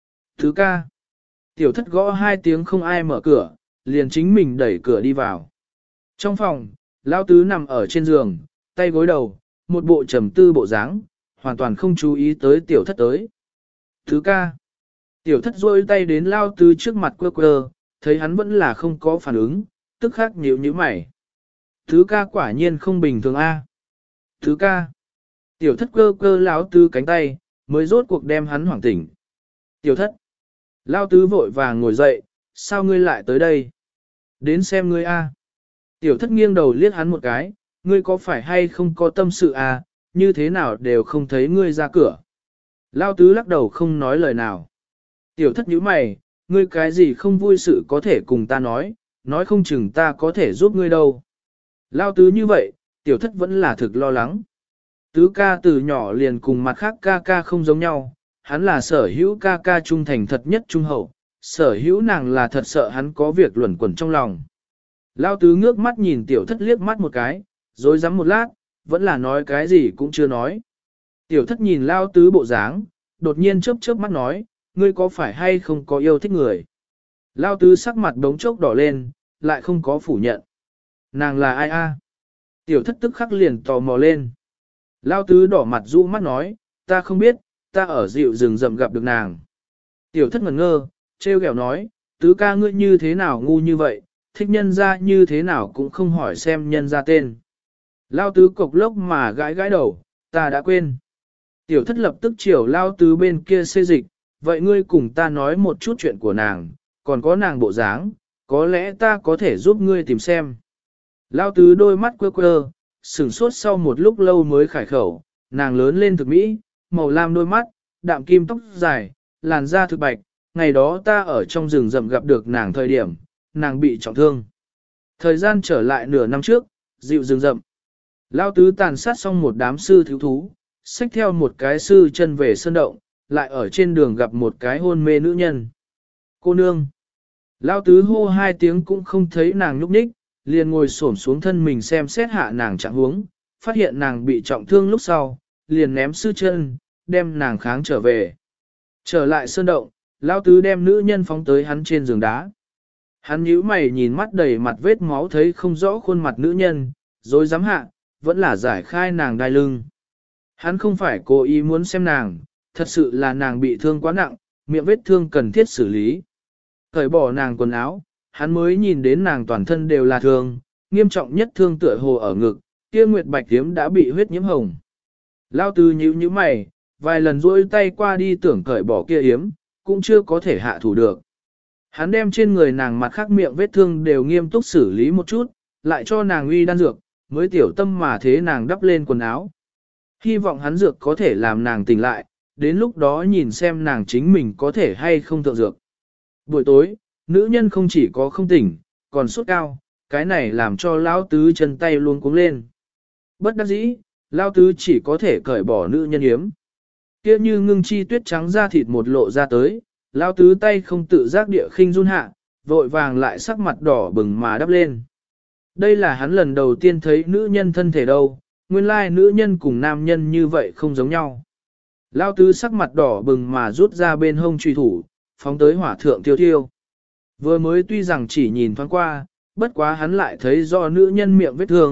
Tứ ca. Tiểu thất gõ hai tiếng không ai mở cửa, liền chính mình đẩy cửa đi vào. Trong phòng, lão tứ nằm ở trên giường, tay gối đầu, một bộ trầm tư bộ dáng, hoàn toàn không chú ý tới tiểu thất tới. Tứ ca. Tiểu thất rôi tay đến lao tứ trước mặt quơ quơ, thấy hắn vẫn là không có phản ứng, tức khắc nhíu nhíu mày. Tứ ca quả nhiên không bình thường a. Tứ ca. Tiểu thất cơ cơ lão tứ cánh tay, mới rốt cuộc đem hắn hoảng tỉnh. Tiểu thất. Lao tứ vội vàng ngồi dậy, sao ngươi lại tới đây? Đến xem ngươi a. Tiểu thất nghiêng đầu liếc hắn một cái, ngươi có phải hay không có tâm sự a? Như thế nào đều không thấy ngươi ra cửa. Lao tứ lắc đầu không nói lời nào. Tiểu thất nhíu mày, ngươi cái gì không vui sự có thể cùng ta nói không chừng ta có thể giúp ngươi đâu. Lao tứ như vậy, tiểu thất vẫn là thực lo lắng. Tứ ca từ nhỏ liền cùng mặt khác ca ca không giống nhau, hắn là sở hữu ca ca trung thành thật nhất trung hậu, sở hữu nàng là thật sợ hắn có việc luẩn quẩn trong lòng. Lao tứ ngước mắt nhìn tiểu thất liếc mắt một cái, rồi rắm một lát, vẫn là nói cái gì cũng chưa nói. Tiểu thất nhìn Lao tứ bộ dáng, đột nhiên chớp chớp mắt nói, ngươi có phải hay không có yêu thích người. Lao tứ sắc mặt đống chốc đỏ lên, lại không có phủ nhận. Nàng là ai a? Tiểu thất tức khắc liền tò mò lên. Lao tứ đỏ mặt rũ mắt nói, ta không biết, ta ở dịu rừng rậm gặp được nàng. Tiểu thất ngẩn ngơ, trêu ghẹo nói, tứ ca ngươi như thế nào ngu như vậy, thích nhân ra như thế nào cũng không hỏi xem nhân ra tên. Lao tứ cục lốc mà gãi gãi đầu, ta đã quên. Tiểu thất lập tức chiều Lao tứ bên kia xê dịch, vậy ngươi cùng ta nói một chút chuyện của nàng, còn có nàng bộ dáng, có lẽ ta có thể giúp ngươi tìm xem. Lao tứ đôi mắt quơ quơ, sửng sốt sau một lúc lâu mới khải khẩu, nàng lớn lên thực mỹ, màu lam đôi mắt, đạm kim tóc dài, làn da thực bạch, ngày đó ta ở trong rừng rậm gặp được nàng thời điểm, nàng bị trọng thương. Thời gian trở lại nửa năm trước, dịu rừng rậm. Lao tứ tàn sát xong một đám sư thiếu thú, xách theo một cái sư chân về sơn động, lại ở trên đường gặp một cái hôn mê nữ nhân. Cô nương. Lao tứ hô hai tiếng cũng không thấy nàng nhúc nhích, liền ngồi xổm xuống thân mình xem xét hạ nàng trạng huống, phát hiện nàng bị trọng thương lúc sau, liền ném sư chân, đem nàng kháng trở về. Trở lại sơn động, Lao tứ đem nữ nhân phóng tới hắn trên giường đá. Hắn nhíu mày nhìn mắt đầy mặt vết máu thấy không rõ khuôn mặt nữ nhân, rồi dám hạ, vẫn là giải khai nàng đai lưng. Hắn không phải cố ý muốn xem nàng, thật sự là nàng bị thương quá nặng, miệng vết thương cần thiết xử lý. Cởi bỏ nàng quần áo, hắn mới nhìn đến nàng toàn thân đều là thương, nghiêm trọng nhất thương tựa hồ ở ngực, kia nguyệt bạch tiếm đã bị huyết nhiễm hồng. Lao tứ nhíu nhíu mày, vài lần duỗi tay qua đi tưởng cởi bỏ kia yếm, cũng chưa có thể hạ thủ được. Hắn đem trên người nàng mặt khác miệng vết thương đều nghiêm túc xử lý một chút, lại cho nàng uy đan dược, mới tiểu tâm mà thế nàng đắp lên quần áo. Hy vọng hắn dược có thể làm nàng tỉnh lại, đến lúc đó nhìn xem nàng chính mình có thể hay không thượng dược. Buổi tối, nữ nhân không chỉ có không tỉnh, còn sốt cao, cái này làm cho lão tứ chân tay luôn cuống lên. Bất đắc dĩ, lão tứ chỉ có thể cởi bỏ nữ nhân yếm. Kia như ngưng chi tuyết trắng da thịt một lộ ra tới, lão tứ tay không tự giác địa khinh run hạ, vội vàng lại sắc mặt đỏ bừng mà đắp lên. Đây là hắn lần đầu tiên thấy nữ nhân thân thể đâu, nguyên lai nữ nhân cùng nam nhân như vậy không giống nhau. Lão tứ sắc mặt đỏ bừng mà rút ra bên hông truy thủ, phóng tới hỏa thượng tiêu tiêu. Vừa mới tuy rằng chỉ nhìn thoáng qua, bất quá hắn lại thấy do nữ nhân miệng vết thương,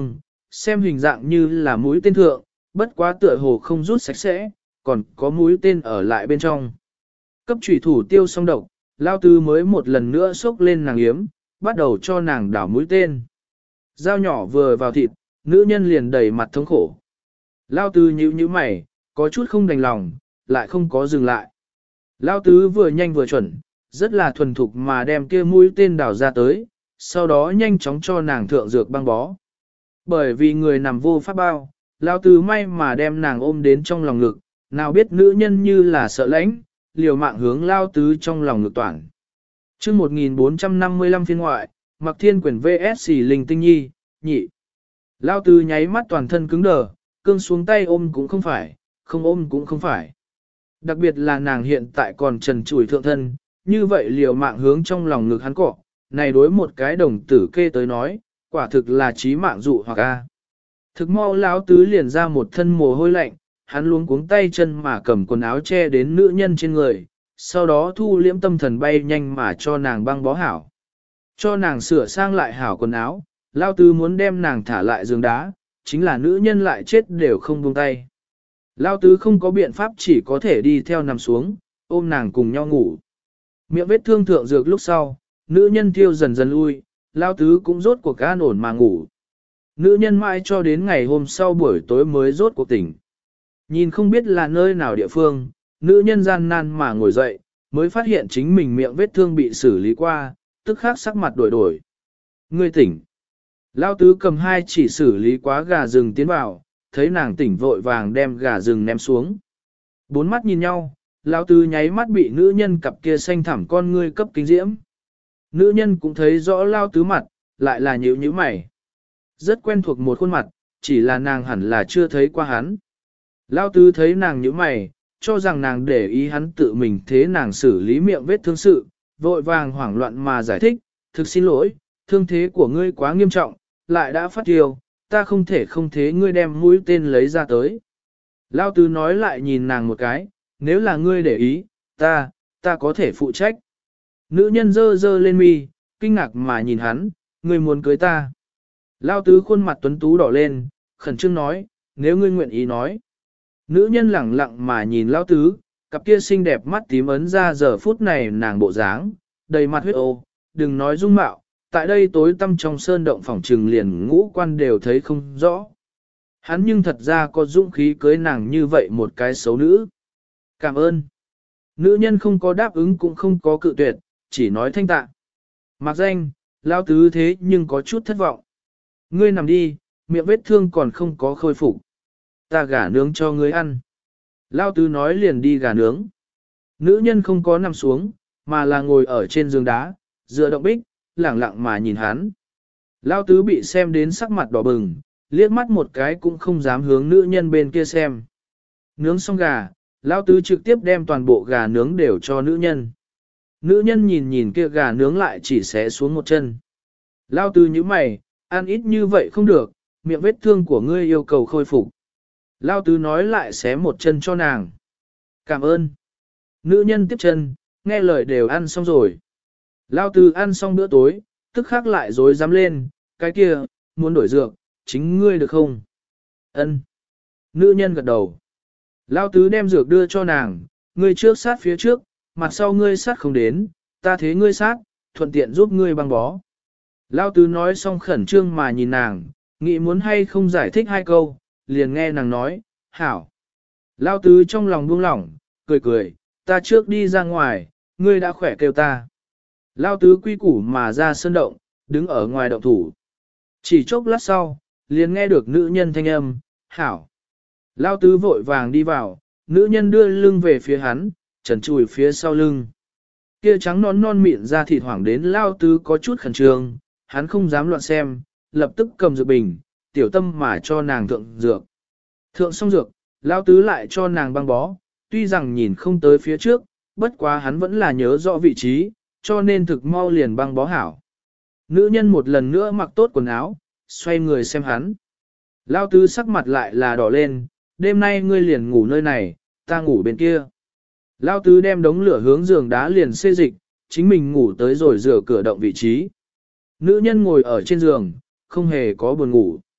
xem hình dạng như là mũi tên thượng, bất quá tựa hồ không rút sạch sẽ, còn có mũi tên ở lại bên trong. Cấp chủy thủ tiêu xong độc, Lao Tứ mới một lần nữa xốc lên nàng yếm, bắt đầu cho nàng đảo mũi tên. Dao nhỏ vừa vào thịt, nữ nhân liền đầy mặt thống khổ. Lao Tứ nhíu mày, có chút không đành lòng, lại không có dừng lại. Lao Tứ vừa nhanh vừa chuẩn, rất là thuần thục mà đem kia mũi tên đảo ra tới, sau đó nhanh chóng cho nàng thượng dược băng bó. Bởi vì người nằm vô pháp bao, Lao Tứ may mà đem nàng ôm đến trong lòng ngực, nào biết nữ nhân như là sợ lãnh, liều mạng hướng Lao Tứ trong lòng ngực toàn. Chương 1455 phiên ngoại, Mặc Thiên Quyền VS Linh Tinh Nhi, nhị. Lao Tứ nháy mắt toàn thân cứng đờ, cương xuống tay ôm cũng không phải, không ôm cũng không phải. Đặc biệt là nàng hiện tại còn trần trụi thượng thân, như vậy liều mạng hướng trong lòng ngực hắn cọ, này đối một cái đồng tử kê tới nói, quả thực là chí mạng dụ hoặc a. Thực mau Lão Tứ liền ra một thân mồ hôi lạnh, hắn luống cuống tay chân mà cầm quần áo che đến nữ nhân trên người, sau đó thu liễm tâm thần bay nhanh mà cho nàng băng bó hảo. Cho nàng sửa sang lại hảo quần áo, Lão Tứ muốn đem nàng thả lại giường đá, chính là nữ nhân lại chết đều không buông tay. Lão Tứ không có biện pháp chỉ có thể đi theo nằm xuống, ôm nàng cùng nhau ngủ. Miệng vết thương thượng dược lúc sau, nữ nhân thiêu dần dần lui, Lão Tứ cũng rốt cuộc an ổn mà ngủ. Nữ nhân mãi cho đến ngày hôm sau buổi tối mới rốt cuộc tỉnh. Nhìn không biết là nơi nào địa phương, nữ nhân gian nan mà ngồi dậy, mới phát hiện chính mình miệng vết thương bị xử lý qua, tức khắc sắc mặt đổi. Ngươi tỉnh. Lão Tứ cầm hai chỉ xử lý quá gà rừng tiến vào, thấy nàng tỉnh vội vàng đem gà rừng ném xuống. Bốn mắt nhìn nhau, Lão Tứ nháy mắt bị nữ nhân cặp kia xanh thẳm con ngươi cấp kinh diễm. Nữ nhân cũng thấy rõ Lão Tứ mặt, lại là nhíu mày. Rất quen thuộc một khuôn mặt, chỉ là nàng hẳn là chưa thấy qua hắn. Lão Tứ thấy nàng nhíu mày, cho rằng nàng để ý hắn tự mình thế nàng xử lý miệng vết thương sự, vội vàng hoảng loạn mà giải thích, thực xin lỗi, thương thế của ngươi quá nghiêm trọng, lại đã phát tiêu, ta không thế ngươi đem mũi tên lấy ra tới. Lão Tứ nói lại nhìn nàng một cái, nếu là ngươi để ý, ta có thể phụ trách. Nữ nhân dơ lên mi, kinh ngạc mà nhìn hắn, ngươi muốn cưới ta. Lão Tứ khuôn mặt tuấn tú đỏ lên, khẩn trương nói, nếu ngươi nguyện ý nói. Nữ nhân lẳng lặng mà nhìn Lão Tứ, cặp kia xinh đẹp mắt tím ấn ra giờ phút này nàng bộ dáng, đầy mặt huyết ô, đừng nói dung mạo, tại đây tối tăm trong sơn động phòng trừng liền ngũ quan đều thấy không rõ. Hắn nhưng thật ra có dũng khí cưới nàng như vậy một cái xấu nữ. Cảm ơn. Nữ nhân không có đáp ứng cũng không có cự tuyệt, chỉ nói thanh tạ. Mặc danh, Lão Tứ thế nhưng có chút thất vọng. Ngươi nằm đi, miệng vết thương còn không có khôi phục. Ta gà nướng cho ngươi ăn. Lão Tứ nói liền đi gà nướng. Nữ nhân không có nằm xuống, mà là ngồi ở trên giường đá, dựa động bích, lẳng lặng mà nhìn hắn. Lão Tứ bị xem đến sắc mặt đỏ bừng, liếc mắt một cái cũng không dám hướng nữ nhân bên kia xem. Nướng xong gà, Lão Tứ trực tiếp đem toàn bộ gà nướng đều cho nữ nhân. Nữ nhân nhìn kia gà nướng lại chỉ xé xuống một chân. Lão Tứ nhíu mày, ăn ít như vậy không được, miệng vết thương của ngươi yêu cầu khôi phục. Lão Tứ nói lại xé một chân cho nàng. Cảm ơn. Nữ nhân tiếp chân, nghe lời đều ăn xong rồi. Lão Tứ ăn xong bữa tối, tức khắc lại rối rắm lên, cái kia, muốn đổi dược, chính ngươi được không? Ân. Nữ nhân gật đầu. Lão Tứ đem dược đưa cho nàng, ngươi trước sát phía trước, mặt sau ngươi sát không đến, ta thế ngươi sát, thuận tiện giúp ngươi băng bó. Lão Tứ nói xong khẩn trương mà nhìn nàng, nghĩ muốn hay không giải thích hai câu, liền nghe nàng nói, hảo. Lão Tứ trong lòng buông lỏng, cười, ta trước đi ra ngoài, ngươi đã khỏe kêu ta. Lão Tứ quy củ mà ra sân động, đứng ở ngoài động thủ. Chỉ chốc lát sau, liền nghe được nữ nhân thanh âm, hảo. Lão Tứ vội vàng đi vào, nữ nhân đưa lưng về phía hắn, trần chùi phía sau lưng. Kia trắng non mịn ra thịt hoảng đến Lão Tứ có chút khẩn trương, hắn không dám loạn xem, lập tức cầm dược bình, tiểu tâm mà cho nàng thượng dược. Thượng xong dược, Lão Tứ lại cho nàng băng bó, tuy rằng nhìn không tới phía trước, bất quá hắn vẫn là nhớ rõ vị trí, cho nên thực mau liền băng bó hảo. Nữ nhân một lần nữa mặc tốt quần áo, xoay người xem hắn. Lão Tứ sắc mặt lại là đỏ lên, đêm nay ngươi liền ngủ nơi này, ta ngủ bên kia. Lão Tứ đem đống lửa hướng giường đá liền xê dịch, chính mình ngủ tới rồi rửa cửa động vị trí. Nữ nhân ngồi ở trên giường, không hề có buồn ngủ.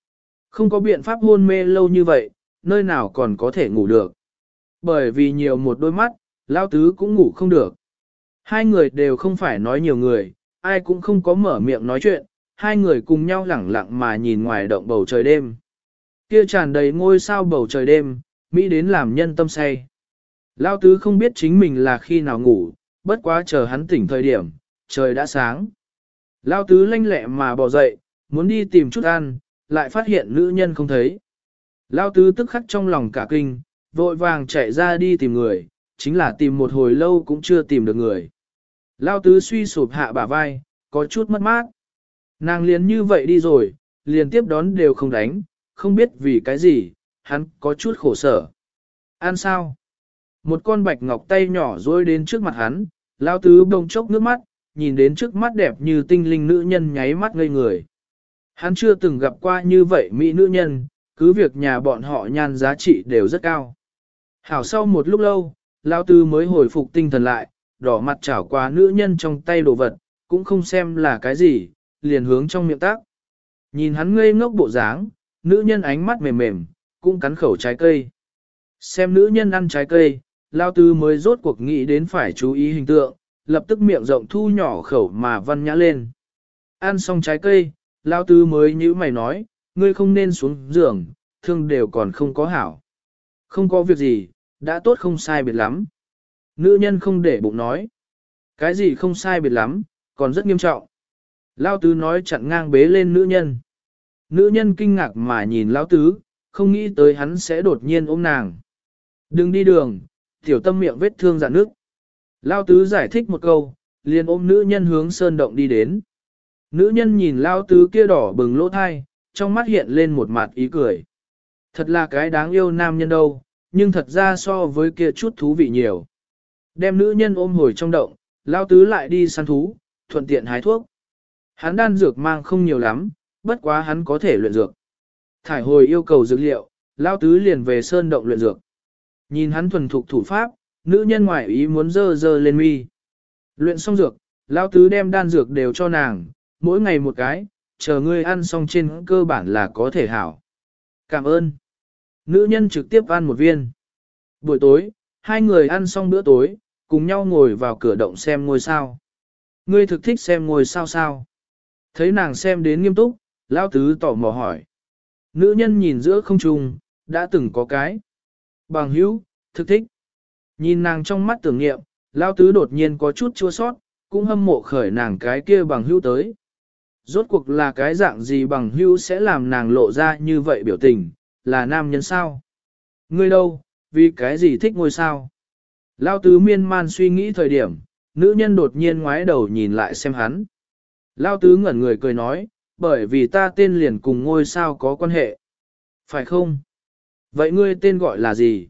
Không có biện pháp hôn mê lâu như vậy, nơi nào còn có thể ngủ được. Bởi vì nhiều một đôi mắt, Lao Tứ cũng ngủ không được. Hai người đều không phải nói nhiều người, ai cũng không có mở miệng nói chuyện, hai người cùng nhau lẳng lặng mà nhìn ngoài động bầu trời đêm. Kia tràn đầy ngôi sao bầu trời đêm, Mỹ đến làm nhân tâm say. Lao Tứ không biết chính mình là khi nào ngủ, bất quá chờ hắn tỉnh thời điểm, trời đã sáng. Lao Tứ lanh lẹ mà bò dậy, muốn đi tìm chút ăn, lại phát hiện nữ nhân không thấy. Lao Tứ tức khắc trong lòng cả kinh, vội vàng chạy ra đi tìm người, chính là tìm một hồi lâu cũng chưa tìm được người. Lao Tứ suy sụp hạ bả vai, có chút mất mát. Nàng liền như vậy đi rồi, liền tiếp đón đều không đánh, không biết vì cái gì, hắn có chút khổ sở. Ăn sao? Một con bạch ngọc tay nhỏ rối đến trước mặt hắn, Lao Tứ bỗng chốc nước mắt, nhìn đến trước mắt đẹp như tinh linh nữ nhân nháy mắt ngây người. Hắn chưa từng gặp qua như vậy mỹ nữ nhân, cứ việc nhà bọn họ nhan giá trị đều rất cao. Hảo sau một lúc lâu, Lao Tứ mới hồi phục tinh thần lại, đỏ mặt chảo qua nữ nhân trong tay đồ vật, cũng không xem là cái gì, liền hướng trong miệng tác. Nhìn hắn ngây ngốc bộ dáng, nữ nhân ánh mắt mềm mềm, cũng cắn khẩu trái cây. Xem nữ nhân ăn trái cây, Lao Tứ mới rốt cuộc nghĩ đến phải chú ý hình tượng, lập tức miệng rộng thu nhỏ khẩu mà văn nhã lên. Ăn xong trái cây, Lao Tứ mới nhíu mày nói, ngươi không nên xuống giường, thương đều còn không có hảo. Không có việc gì, đã tốt không sai biệt lắm. Nữ nhân không để bụng nói. Cái gì không sai biệt lắm, còn rất nghiêm trọng. Lao Tứ nói chặn ngang bế lên nữ nhân. Nữ nhân kinh ngạc mà nhìn Lao Tứ, không nghĩ tới hắn sẽ đột nhiên ôm nàng. Đừng đi đường, tiểu tâm miệng vết thương rạn nước. Lao Tứ giải thích một câu, liền ôm nữ nhân hướng sơn động đi đến. Nữ nhân nhìn Lao Tứ kia đỏ bừng lỗ thai, trong mắt hiện lên một mặt ý cười. Thật là cái đáng yêu nam nhân đâu, nhưng thật ra so với kia chút thú vị nhiều. Đem nữ nhân ôm hồi trong động, Lao Tứ lại đi săn thú, thuận tiện hái thuốc. Hắn đan dược mang không nhiều lắm, bất quá hắn có thể luyện dược. Thải hồi yêu cầu dược liệu, Lao Tứ liền về sơn động luyện dược. Nhìn hắn thuần thục thủ pháp, nữ nhân ngoại ý muốn dơ dơ lên mi. Luyện xong dược, Lao Tứ đem đan dược đều cho nàng, mỗi ngày một cái, chờ ngươi ăn xong trên cơ bản là có thể hảo. Cảm ơn. Nữ nhân trực tiếp ăn một viên. Buổi tối, hai người ăn xong bữa tối, cùng nhau ngồi vào cửa động xem ngôi sao. Ngươi thực thích xem ngôi sao sao? Thấy nàng xem đến nghiêm túc, Lao Tứ tỏ mò hỏi. Nữ nhân nhìn giữa không trung, đã từng có cái. Bằng hữu, thực thích. Nhìn nàng trong mắt tưởng nghiệm, Lao Tứ đột nhiên có chút chua sót, cũng hâm mộ khởi nàng cái kia bằng hữu tới. Rốt cuộc là cái dạng gì bằng hữu sẽ làm nàng lộ ra như vậy biểu tình, là nam nhân sao? Ngươi đâu, vì cái gì thích ngôi sao? Lao Tứ miên man suy nghĩ thời điểm, nữ nhân đột nhiên ngoái đầu nhìn lại xem hắn. Lao Tứ ngẩn người cười nói, bởi vì ta tên liền cùng ngôi sao có quan hệ. Phải không? Vậy ngươi tên gọi là gì?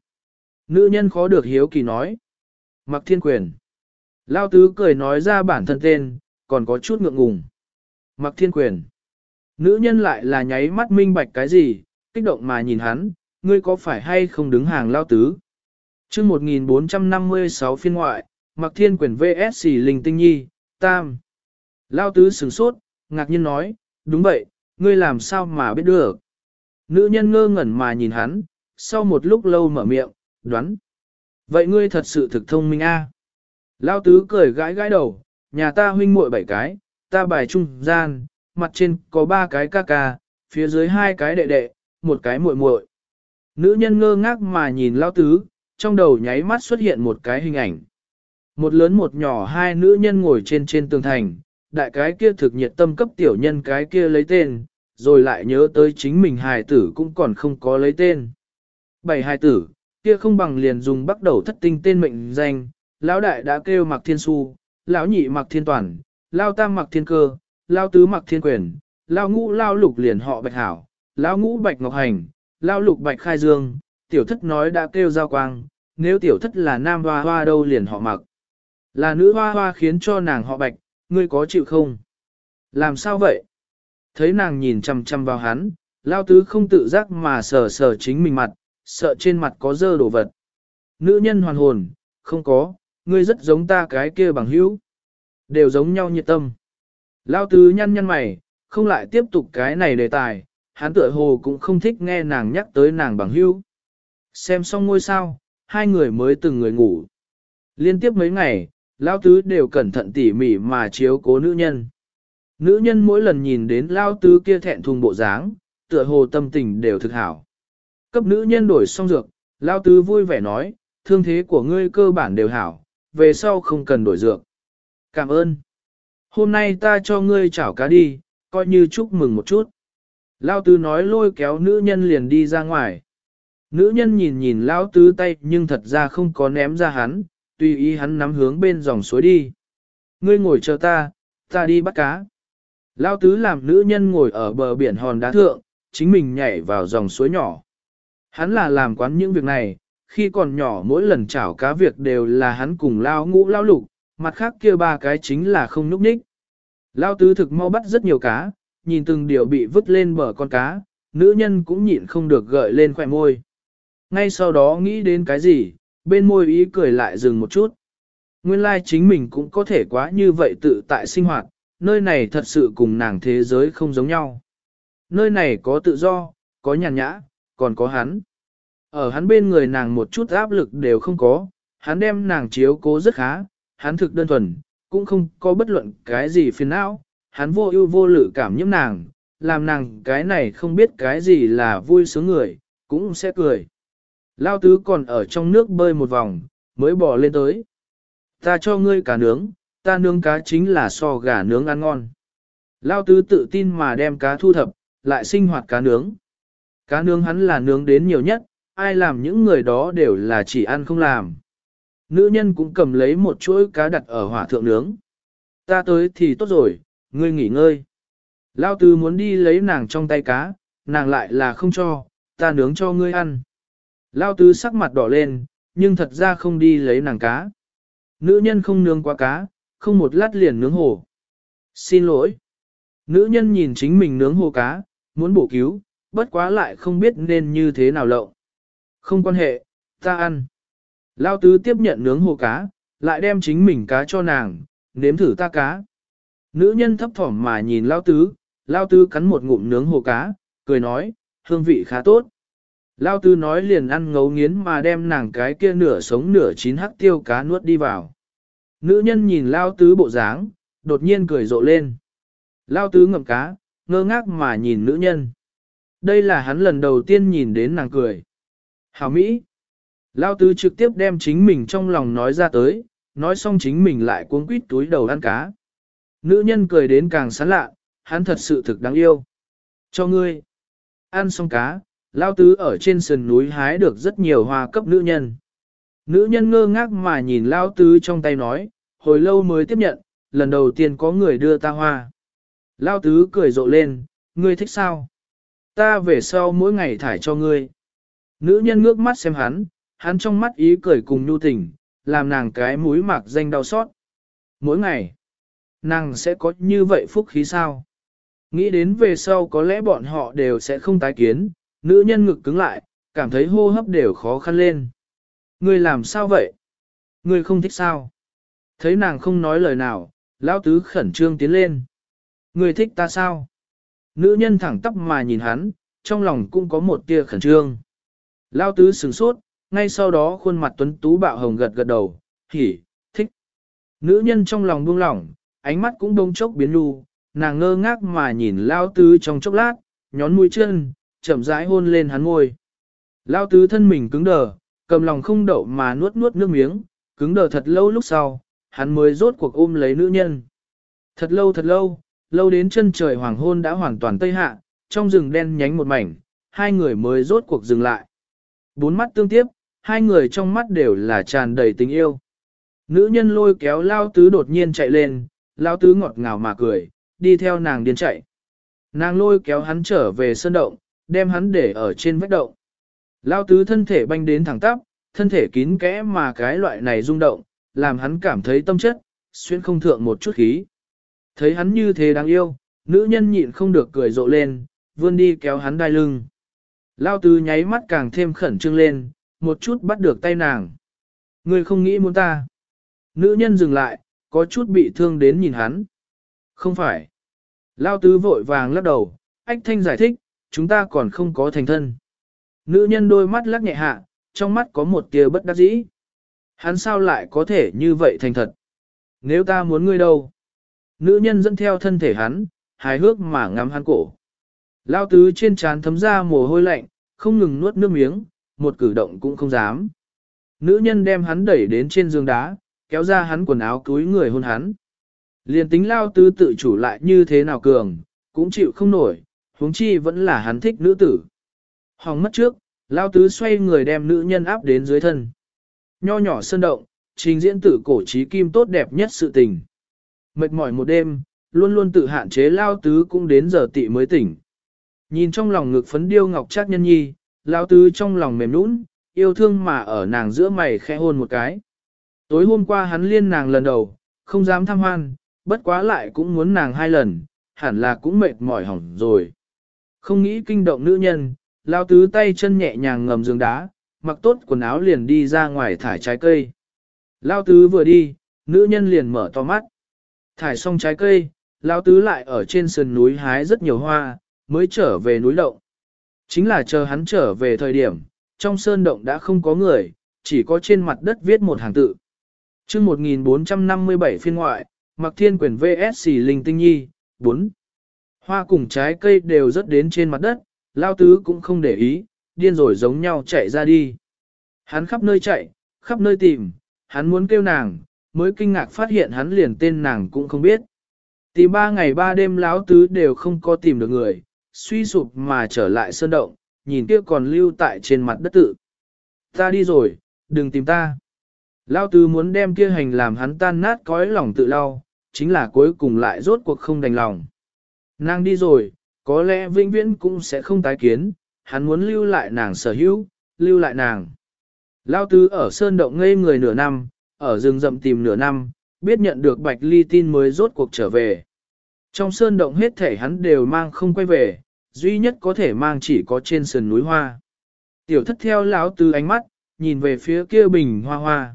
Nữ nhân khó được hiếu kỳ nói. Mặc Thiên Quyền. Lao Tứ cười nói ra bản thân tên, còn có chút ngượng ngùng. Mặc Thiên Quyền. Nữ nhân lại là nháy mắt minh bạch cái gì, kích động mà nhìn hắn, ngươi có phải hay không đứng hàng Lao Tứ? Chương 1456 phiên ngoại, Mặc Thiên Quyền vs Linh Tinh Nhi, Tam. Lao Tứ sửng sốt, ngạc nhiên nói, đúng vậy, ngươi làm sao mà biết được? Nữ nhân ngơ ngẩn mà nhìn hắn, sau một lúc lâu mở miệng, đoán. Vậy ngươi thật sự thực thông minh a. Lao Tứ cười gãi gãi đầu, nhà ta huynh muội 7 cái, ta bài trung gian, mặt trên có 3 cái ca ca, phía dưới 2 cái đệ đệ, một cái muội muội. Nữ nhân ngơ ngác mà nhìn Lao Tứ, trong đầu nháy mắt xuất hiện một cái hình ảnh. Một lớn một nhỏ hai nữ nhân ngồi trên tường thành, đại cái kia thực nhiệt tâm cấp tiểu nhân cái kia lấy tên, rồi lại nhớ tới chính mình hài tử cũng còn không có lấy tên. 7 hài tử, kia không bằng liền dùng bắt đầu thất tinh tên mệnh danh, lão đại đã kêu Mạc Thiên Su, lão nhị Mạc Thiên Toàn, lão tam Mạc Thiên Cơ, lão tứ Mạc Thiên Quyền, lão ngũ lão lục liền họ Bạch Hảo, lão ngũ Bạch Ngọc Hành, lão lục Bạch Khai Dương, tiểu thất nói đã kêu Giao Quang, nếu tiểu thất là nam hoa hoa đâu liền họ Mạc. Là nữ hoa hoa khiến cho nàng họ Bạch, ngươi có chịu không? Làm sao vậy? Thấy nàng nhìn chằm chằm vào hắn, Lao Tứ không tự giác mà sờ sờ chính mình mặt, sợ trên mặt có dơ đồ vật. Nữ nhân hoàn hồn, không có, ngươi rất giống ta cái kia bằng hữu. Đều giống nhau nhiệt tâm. Lao Tứ nhăn nhăn mày, không lại tiếp tục cái này đề tài, hắn tựa hồ cũng không thích nghe nàng nhắc tới nàng bằng hữu. Xem xong ngôi sao, hai người mới từng người ngủ. Liên tiếp mấy ngày, Lao Tứ đều cẩn thận tỉ mỉ mà chiếu cố nữ nhân. Nữ nhân mỗi lần nhìn đến Lao Tứ kia thẹn thùng bộ dáng, tựa hồ tâm tình đều thực hảo. Cấp nữ nhân đổi xong dược, Lao Tứ vui vẻ nói, thương thế của ngươi cơ bản đều hảo, về sau không cần đổi dược. Cảm ơn. Hôm nay ta cho ngươi chảo cá đi, coi như chúc mừng một chút. Lao Tứ nói lôi kéo nữ nhân liền đi ra ngoài. Nữ nhân nhìn nhìn Lao Tứ tay nhưng thật ra không có ném ra hắn, tùy ý hắn nắm hướng bên dòng suối đi. Ngươi ngồi chờ ta đi bắt cá. Lao Tứ làm nữ nhân ngồi ở bờ biển hòn đá thượng, chính mình nhảy vào dòng suối nhỏ. Hắn là làm quán những việc này, khi còn nhỏ mỗi lần chảo cá việc đều là hắn cùng Lao Ngũ Lao Lục, mặt khác kia ba cái chính là không núp ních. Lao Tứ thực mau bắt rất nhiều cá, nhìn từng điều bị vứt lên bờ con cá, nữ nhân cũng nhịn không được gợi lên khỏe môi. Ngay sau đó nghĩ đến cái gì, bên môi ý cười lại dừng một chút. Nguyên lai chính mình cũng có thể quá như vậy tự tại sinh hoạt, nơi này thật sự cùng nàng thế giới không giống nhau. Nơi này có tự do, có nhàn nhã, còn có hắn. Ở hắn bên người nàng một chút áp lực đều không có, hắn đem nàng chiếu cố rất khá, hắn thực đơn thuần, cũng không có bất luận cái gì phiền não, hắn vô ưu vô lự cảm nhiễm nàng, làm nàng cái này không biết cái gì là vui sướng người, cũng sẽ cười. Lao Tứ còn ở trong nước bơi một vòng, mới bò lên tới. Ta cho ngươi cá nướng, ta nướng cá chính là so gà nướng ăn ngon. Lao Tứ tự tin mà đem cá thu thập, lại sinh hoạt cá nướng. Cá nướng hắn là nướng đến nhiều nhất, ai làm những người đó đều là chỉ ăn không làm. Nữ nhân cũng cầm lấy một chuỗi cá đặt ở hỏa thượng nướng. Ta tới thì tốt rồi, ngươi nghỉ ngơi. Lao Tứ muốn đi lấy nàng trong tay cá, nàng lại là không cho, ta nướng cho ngươi ăn. Lao Tứ sắc mặt đỏ lên, nhưng thật ra không đi lấy nàng cá. Nữ nhân không nướng quá cá, không một lát liền nướng hồ. Xin lỗi. Nữ nhân nhìn chính mình nướng hồ cá, muốn bổ cứu, bất quá lại không biết nên như thế nào lộng. Không quan hệ, ta ăn. Lao Tứ tiếp nhận nướng hồ cá, lại đem chính mình cá cho nàng, nếm thử ta cá. Nữ nhân thấp thỏm mà nhìn Lao Tứ cắn một ngụm nướng hồ cá, cười nói, hương vị khá tốt. Lao Tứ nói liền ăn ngấu nghiến mà đem nàng cái kia nửa sống nửa chín hắc tiêu cá nuốt đi vào. Nữ nhân nhìn Lao Tứ bộ dáng, đột nhiên cười rộ lên. Lao Tứ ngậm cá, ngơ ngác mà nhìn nữ nhân. Đây là hắn lần đầu tiên nhìn đến nàng cười. Hảo Mỹ. Lao Tứ trực tiếp đem chính mình trong lòng nói ra tới, nói xong chính mình lại cuống quýt túi đầu ăn cá. Nữ nhân cười đến càng sán lạ, hắn thật sự thực đáng yêu. Cho ngươi. Ăn xong cá, Lao Tứ ở trên sườn núi hái được rất nhiều hoa cấp nữ nhân. Nữ nhân ngơ ngác mà nhìn Lao Tứ trong tay nói, hồi lâu mới tiếp nhận, lần đầu tiên có người đưa ta hoa. Lao Tứ cười rộ lên, ngươi thích sao? Ta về sau mỗi ngày thải cho ngươi. Nữ nhân ngước mắt xem hắn trong mắt ý cười cùng nhu tình, làm nàng cái mũi mạc danh đau xót. Mỗi ngày, nàng sẽ có như vậy phúc khí sao? Nghĩ đến về sau có lẽ bọn họ đều sẽ không tái kiến, nữ nhân ngực cứng lại, cảm thấy hô hấp đều khó khăn lên. Ngươi làm sao vậy? Ngươi không thích sao? Thấy nàng không nói lời nào, Lão Tứ khẩn trương tiến lên. Ngươi thích ta sao? Nữ nhân thẳng tắp mà nhìn hắn, trong lòng cũng có một tia khẩn trương. Lão Tứ sửng sốt, ngay sau đó khuôn mặt tuấn tú bạo hồng gật gật đầu, hỉ, thích. Nữ nhân trong lòng buông lỏng, ánh mắt cũng đông chốc biến lưu, nàng ngơ ngác mà nhìn Lão Tứ trong chốc lát, nhón mũi chân, chậm rãi hôn lên hắn môi. Lão Tứ thân mình cứng đờ, cầm lòng không đậu mà nuốt nuốt nước miếng, cứng đờ thật lâu lúc sau, hắn mới rốt cuộc ôm lấy nữ nhân. Thật lâu, lâu đến chân trời hoàng hôn đã hoàn toàn tây hạ, trong rừng đen nhánh một mảnh, hai người mới rốt cuộc dừng lại. Bốn mắt tương tiếp, hai người trong mắt đều là tràn đầy tình yêu. Nữ nhân lôi kéo Lao Tứ đột nhiên chạy lên, Lao Tứ ngọt ngào mà cười, đi theo nàng điên chạy. Nàng lôi kéo hắn trở về sơn động, đem hắn để ở trên vách động. Lao Tứ thân thể banh đến thẳng tắp, thân thể kín kẽ mà cái loại này rung động, làm hắn cảm thấy tâm chất, xuyên không thượng một chút khí. Thấy hắn như thế đáng yêu, nữ nhân nhịn không được cười rộ lên, vươn đi kéo hắn đai lưng. Lao Tứ nháy mắt càng thêm khẩn trương lên, một chút bắt được tay nàng. Ngươi không nghĩ muốn ta. Nữ nhân dừng lại, có chút bị thương đến nhìn hắn. Không phải. Lao Tứ vội vàng lắc đầu, ách thanh giải thích, chúng ta còn không có thành thân. Nữ nhân đôi mắt lắc nhẹ hạ, trong mắt có một tia bất đắc dĩ. Hắn sao lại có thể như vậy thành thật? Nếu ta muốn ngươi đâu? Nữ nhân dẫn theo thân thể hắn, hài hước mà ngắm hắn cổ. Lao tứ trên trán thấm ra mồ hôi lạnh, không ngừng nuốt nước miếng, một cử động cũng không dám. Nữ nhân đem hắn đẩy đến trên giường đá, kéo ra hắn quần áo cúi người hôn hắn. Liền tính Lao tứ tự chủ lại như thế nào cường, cũng chịu không nổi, huống chi vẫn là hắn thích nữ tử. Hòng mất trước, Lao tứ xoay người đem nữ nhân áp đến dưới thân. Nho nhỏ sơn động, trình diễn tử cổ trí kim tốt đẹp nhất sự tình. Mệt mỏi một đêm, luôn luôn tự hạn chế Lao tứ cũng đến giờ tị mới tỉnh. Nhìn trong lòng ngực phấn điêu ngọc trác nhân nhi, Lao tứ trong lòng mềm nũng, yêu thương mà ở nàng giữa mày khẽ hôn một cái. Tối hôm qua hắn liên nàng lần đầu, không dám tham hoan, bất quá lại cũng muốn nàng 2 lần, hẳn là cũng mệt mỏi hỏng rồi. Không nghĩ kinh động nữ nhân, Lao tứ tay chân nhẹ nhàng ngầm giường đá, mặc tốt quần áo liền đi ra ngoài thải trái cây. Lao tứ vừa đi, nữ nhân liền mở to mắt. Thải xong trái cây, Lao tứ lại ở trên sườn núi hái rất nhiều hoa, mới trở về núi động. Chính là chờ hắn trở về thời điểm, trong sơn động đã không có người, chỉ có trên mặt đất viết một hàng tự. Chương 1457 phiên ngoại, Mạc Thiên Quyền VS Linh Tinh Nhi, 4. Hoa cùng trái cây đều rớt đến trên mặt đất, Lao tứ cũng không để ý, điên rồi giống nhau chạy ra đi. Hắn khắp nơi chạy, khắp nơi tìm, hắn muốn kêu nàng, mới kinh ngạc phát hiện hắn liền tên nàng cũng không biết. Tìm 3 ngày 3 đêm Lão tứ đều không có tìm được người, suy sụp mà trở lại sơn động, nhìn kia còn lưu tại trên mặt đất tự. Ta đi rồi, đừng tìm ta. Lao tứ muốn đem kia hành làm hắn tan nát cõi lòng tự lau, chính là cuối cùng lại rốt cuộc không đành lòng. Nàng đi rồi, có lẽ vĩnh viễn cũng sẽ không tái kiến, hắn muốn lưu lại nàng sở hữu, lưu lại nàng. Lao tứ ở sơn động ngây người nửa năm, ở rừng rậm tìm nửa năm, biết nhận được Bạch Ly tin mới rốt cuộc trở về. Trong sơn động hết thể hắn đều mang không quay về, duy nhất có thể mang chỉ có trên sườn núi hoa. Tiểu thất theo lão tứ ánh mắt, nhìn về phía kia bình hoa hoa.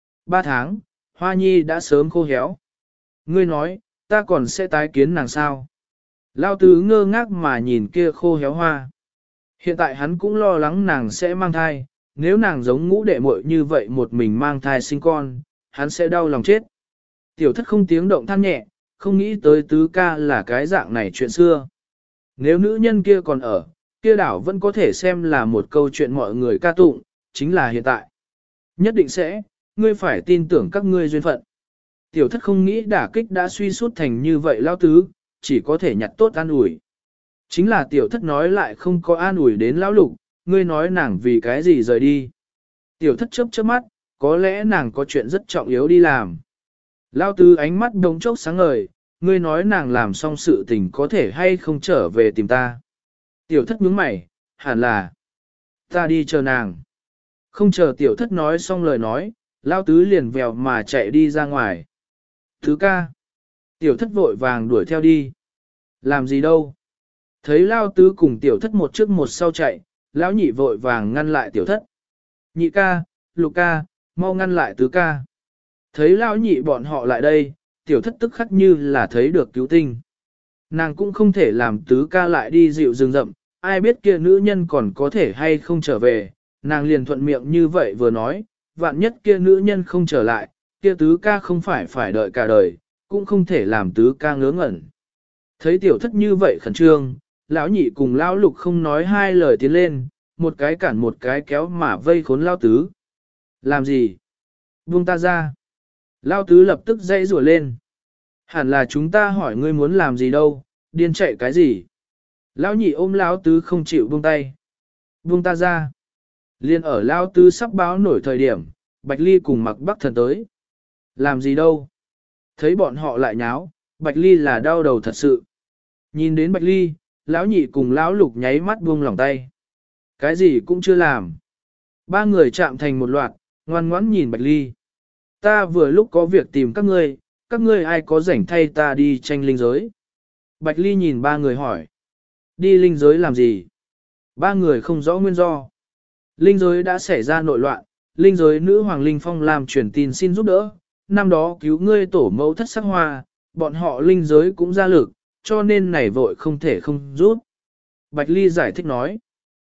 3 tháng, hoa nhi đã sớm khô héo. Ngươi nói, ta còn sẽ tái kiến nàng sao? Lao tứ ngơ ngác mà nhìn kia khô héo hoa. Hiện tại hắn cũng lo lắng nàng sẽ mang thai, nếu nàng giống ngũ đệ muội như vậy một mình mang thai sinh con, hắn sẽ đau lòng chết. Tiểu thất không tiếng động than nhẹ, không nghĩ tới tứ ca là cái dạng này chuyện xưa. Nếu nữ nhân kia còn ở, kia đảo vẫn có thể xem là một câu chuyện mọi người ca tụng, chính là hiện tại. Nhất định sẽ, ngươi phải tin tưởng các ngươi duyên phận. Tiểu thất không nghĩ đả kích đã suy sút thành như vậy lao tứ, chỉ có thể nhặt tốt an ủi. Chính là tiểu thất nói lại không có an ủi đến lão lục, ngươi nói nàng vì cái gì rời đi. Tiểu thất chớp chớp mắt, có lẽ nàng có chuyện rất trọng yếu đi làm. Lao tứ ánh mắt đống chốc sáng ngời, ngươi nói nàng làm xong sự tình có thể hay không trở về tìm ta. Tiểu thất nhướng mày, hẳn là ta đi chờ nàng. Không chờ tiểu thất nói xong lời nói, Lao tứ liền vèo mà chạy đi ra ngoài. Thứ ca. Tiểu thất vội vàng đuổi theo đi. Làm gì đâu. Thấy Lao tứ cùng tiểu thất một trước một sau chạy, lão nhị vội vàng ngăn lại tiểu thất. Nhị ca, lục ca, mau ngăn lại tứ ca. Thấy lão nhị bọn họ lại đây, tiểu thất tức khắc như là thấy được cứu tinh. Nàng cũng không thể làm tứ ca lại đi dịu rừng rậm, ai biết kia nữ nhân còn có thể hay không trở về, nàng liền thuận miệng như vậy vừa nói, vạn nhất kia nữ nhân không trở lại, kia tứ ca không phải đợi cả đời, cũng không thể làm tứ ca ngớ ngẩn. Thấy tiểu thất như vậy khẩn trương, lão nhị cùng lão lục không nói 2 lời tiến lên, một cái cản một cái kéo mà vây khốn lao tứ. Làm gì? Buông ta ra. Lao tứ lập tức dãy rủa lên. Hẳn là chúng ta hỏi ngươi muốn làm gì đâu, điên chạy cái gì? Lão nhị ôm lão tứ không chịu buông tay. Buông ta ra. Liên ở lão tứ sắp báo nổi thời điểm, Bạch Ly cùng Mặc Bắc Thần tới. Làm gì đâu? Thấy bọn họ lại nháo, Bạch Ly là đau đầu thật sự. Nhìn đến Bạch Ly, lão nhị cùng lão lục nháy mắt buông lỏng tay. Cái gì cũng chưa làm. 3 người chạm thành một loạt, ngoan ngoãn nhìn Bạch Ly. Ta vừa lúc có việc tìm các ngươi ai có rảnh thay ta đi tranh linh giới. Bạch Ly nhìn 3 người hỏi. Đi linh giới làm gì? 3 người không rõ nguyên do. Linh giới đã xảy ra nội loạn, linh giới nữ hoàng Linh Phong làm truyền tin xin giúp đỡ. Năm đó cứu ngươi tổ mẫu thất sắc hoa, bọn họ linh giới cũng ra lực, cho nên này vội không thể không giúp. Bạch Ly giải thích nói.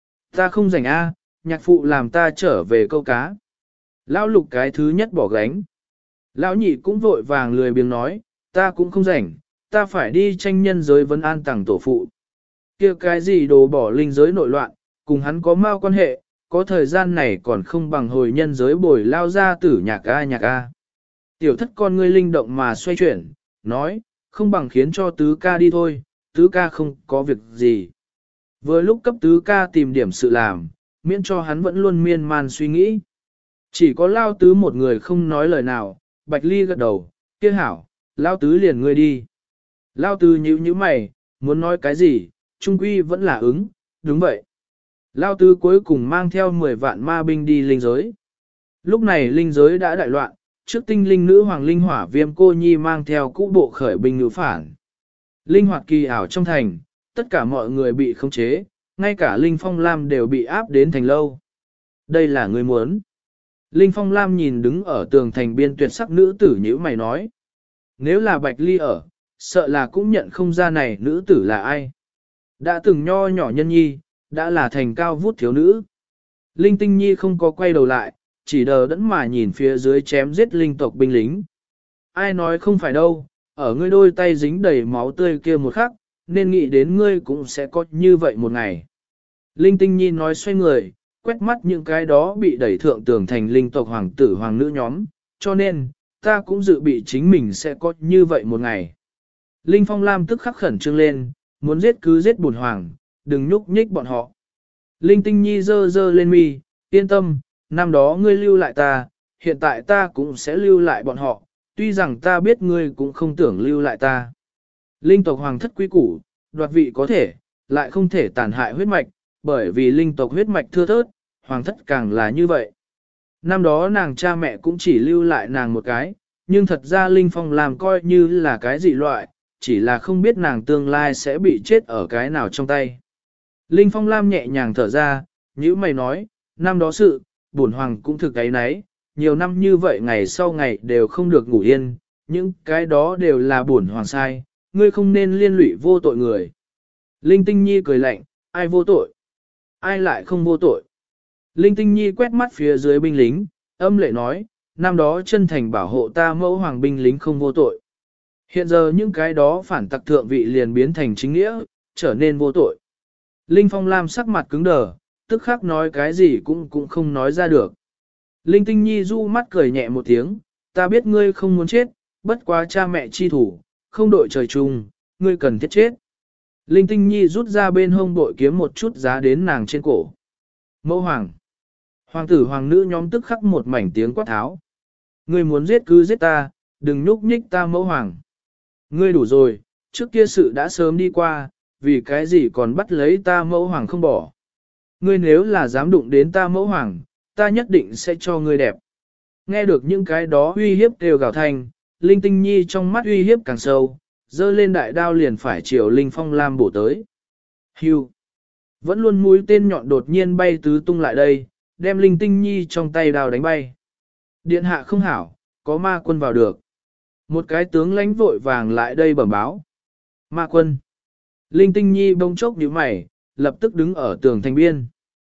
Ta không rảnh a, nhạc phụ làm ta trở về câu cá. Lão Lục cái thứ nhất bỏ gánh. Lão nhị cũng vội vàng lười biếng nói, ta cũng không rảnh, ta phải đi tranh nhân giới vấn an tặng tổ phụ. Kia cái gì đồ bỏ linh giới nội loạn, cùng hắn có mau quan hệ, có thời gian này còn không bằng hồi nhân giới bồi lao ra tử nhạc a. Tiểu thất con ngươi linh động mà xoay chuyển, nói, không bằng khiến cho tứ ca đi thôi, tứ ca không có việc gì. Vừa lúc cấp tứ ca tìm điểm sự làm, miễn cho hắn vẫn luôn miên man suy nghĩ. Chỉ có lao tứ một người không nói lời nào, Bạch Ly gật đầu, kia hảo, lao tứ liền ngươi đi. Lao tứ nhíu mày, muốn nói cái gì, trung quy vẫn là ứng, đúng vậy. Lao tứ cuối cùng mang theo 10 vạn ma binh đi linh giới. Lúc này linh giới đã đại loạn, trước tinh linh nữ hoàng linh hỏa viêm cô nhi mang theo cũ bộ khởi binh ngữ phản. Linh hoạt kỳ ảo trong thành, tất cả mọi người bị khống chế, ngay cả Linh Phong Lam đều bị áp đến thành lâu. Đây là người muốn. Linh Phong Lam nhìn đứng ở tường thành biên tuyệt sắc nữ tử như mày nói. Nếu là Bạch Ly ở, sợ là cũng nhận không ra này nữ tử là ai. Đã từng nho nhỏ nhân nhi, đã là thành cao vút thiếu nữ. Linh Tinh Nhi không có quay đầu lại, chỉ đờ đẫn mà nhìn phía dưới chém giết linh tộc binh lính. Ai nói không phải đâu, ở ngươi đôi tay dính đầy máu tươi kia một khắc, nên nghĩ đến ngươi cũng sẽ có như vậy một ngày. Linh Tinh Nhi nói xoay người, quét mắt những cái đó bị đẩy thượng tường thành linh tộc hoàng tử hoàng nữ nhóm, cho nên, ta cũng dự bị chính mình sẽ có như vậy một ngày. Linh Phong Lam tức khắc khẩn trương lên, muốn giết cứ giết bổn hoàng, đừng nhúc nhích bọn họ. Linh Tinh Nhi giơ giơ lên mi, yên tâm, năm đó ngươi lưu lại ta, hiện tại ta cũng sẽ lưu lại bọn họ, tuy rằng ta biết ngươi cũng không tưởng lưu lại ta. Linh tộc hoàng thất quý củ, đoạt vị có thể, lại không thể tàn hại huyết mạch, bởi vì linh tộc huyết mạch thưa thớt, hoàng thất càng là như vậy. Năm đó nàng cha mẹ cũng chỉ lưu lại nàng một cái, nhưng thật ra Linh Phong làm coi như là cái dị loại, chỉ là không biết nàng tương lai sẽ bị chết ở cái nào trong tay. Linh Phong Lam nhẹ nhàng thở ra, như mày nói, năm đó sự, bổn hoàng cũng thực cái nấy, nhiều năm như vậy ngày sau ngày đều không được ngủ yên, những cái đó đều là bổn hoàng sai, ngươi không nên liên lụy vô tội người. Linh Tinh Nhi cười lạnh, ai vô tội? Ai lại không vô tội? Linh Tinh Nhi quét mắt phía dưới binh lính, âm lệ nói, năm đó chân thành bảo hộ ta mẫu hoàng binh lính không vô tội. Hiện giờ những cái đó phản tặc thượng vị liền biến thành chính nghĩa, trở nên vô tội. Linh Phong Lam sắc mặt cứng đờ, tức khắc nói cái gì cũng không nói ra được. Linh Tinh Nhi du mắt cười nhẹ một tiếng, ta biết ngươi không muốn chết, bất quá cha mẹ chi thủ, không đội trời chung, ngươi cần thiết chết. Linh Tinh Nhi rút ra bên hông bội kiếm một chút giá đến nàng trên cổ. Mẫu hoàng. Hoàng tử hoàng nữ nhóm tức khắc một mảnh tiếng quát tháo. Ngươi muốn giết cứ giết ta, đừng nhúc nhích ta mẫu hoàng. Ngươi đủ rồi, trước kia sự đã sớm đi qua, vì cái gì còn bắt lấy ta mẫu hoàng không bỏ. Ngươi nếu là dám đụng đến ta mẫu hoàng, ta nhất định sẽ cho ngươi đẹp. Nghe được những cái đó uy hiếp đều gào thanh, Linh Tinh Nhi trong mắt uy hiếp càng sâu, dơ lên đại đao liền phải chiều Linh Phong Lam bổ tới. Hưu! Vẫn luôn mũi tên nhọn đột nhiên bay tứ tung lại đây, đem Linh Tinh Nhi trong tay đao đánh bay. Điện hạ không hảo, có ma quân vào được. Một cái tướng lãnh vội vàng lại đây bẩm báo. Ma quân! Linh Tinh Nhi bông chốc nhíu mày, lập tức đứng ở tường thành biên.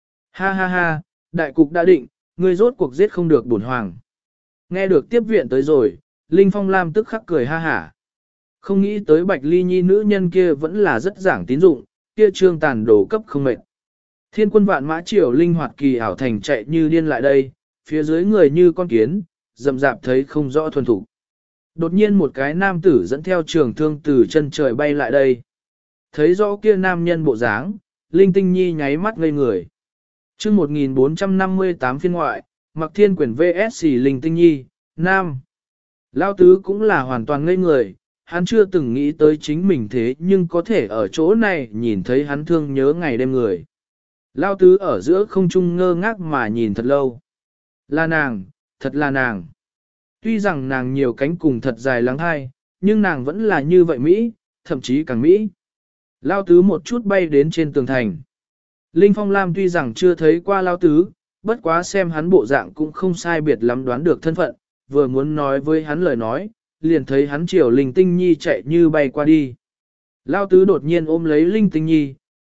Ha ha ha, đại cục đã định, ngươi rốt cuộc giết không được bổn hoàng. Nghe được tiếp viện tới rồi, Linh Phong Lam tức khắc cười ha hả. Không nghĩ tới Bạch Ly Nhi nữ nhân kia vẫn là rất giảng tín dụng, kia trương tàn đồ cấp không mệt. Thiên quân vạn mã triều linh hoạt kỳ ảo thành chạy như điên lại đây, phía dưới người như con kiến, rậm rạp thấy không rõ thuần thủ. Đột nhiên một cái nam tử dẫn theo trường thương từ chân trời bay lại đây. Thấy rõ kia nam nhân bộ dáng, Linh Tinh Nhi nháy mắt ngây người. Chương 1458 phiên ngoại, Mặc Thiên Quyền VS Linh Tinh Nhi, Nam. Lao tứ cũng là hoàn toàn ngây người, hắn chưa từng nghĩ tới chính mình thế nhưng có thể ở chỗ này nhìn thấy hắn thương nhớ ngày đêm người. Lao tứ ở giữa không trung ngơ ngác mà nhìn thật lâu. Là nàng, thật là nàng. Tuy rằng nàng nhiều cánh cùng thật dài lắng hai, nhưng nàng vẫn là như vậy Mỹ, thậm chí càng Mỹ. Lao tứ một chút bay đến trên tường thành. Linh Phong Lam tuy rằng chưa thấy qua Lao tứ, bất quá xem hắn bộ dạng cũng không sai biệt lắm đoán được thân phận, vừa muốn nói với hắn lời nói, liền thấy hắn chiều Linh Tinh Nhi chạy như bay qua đi. Lao tứ đột nhiên ôm lấy Linh Tinh Nhi,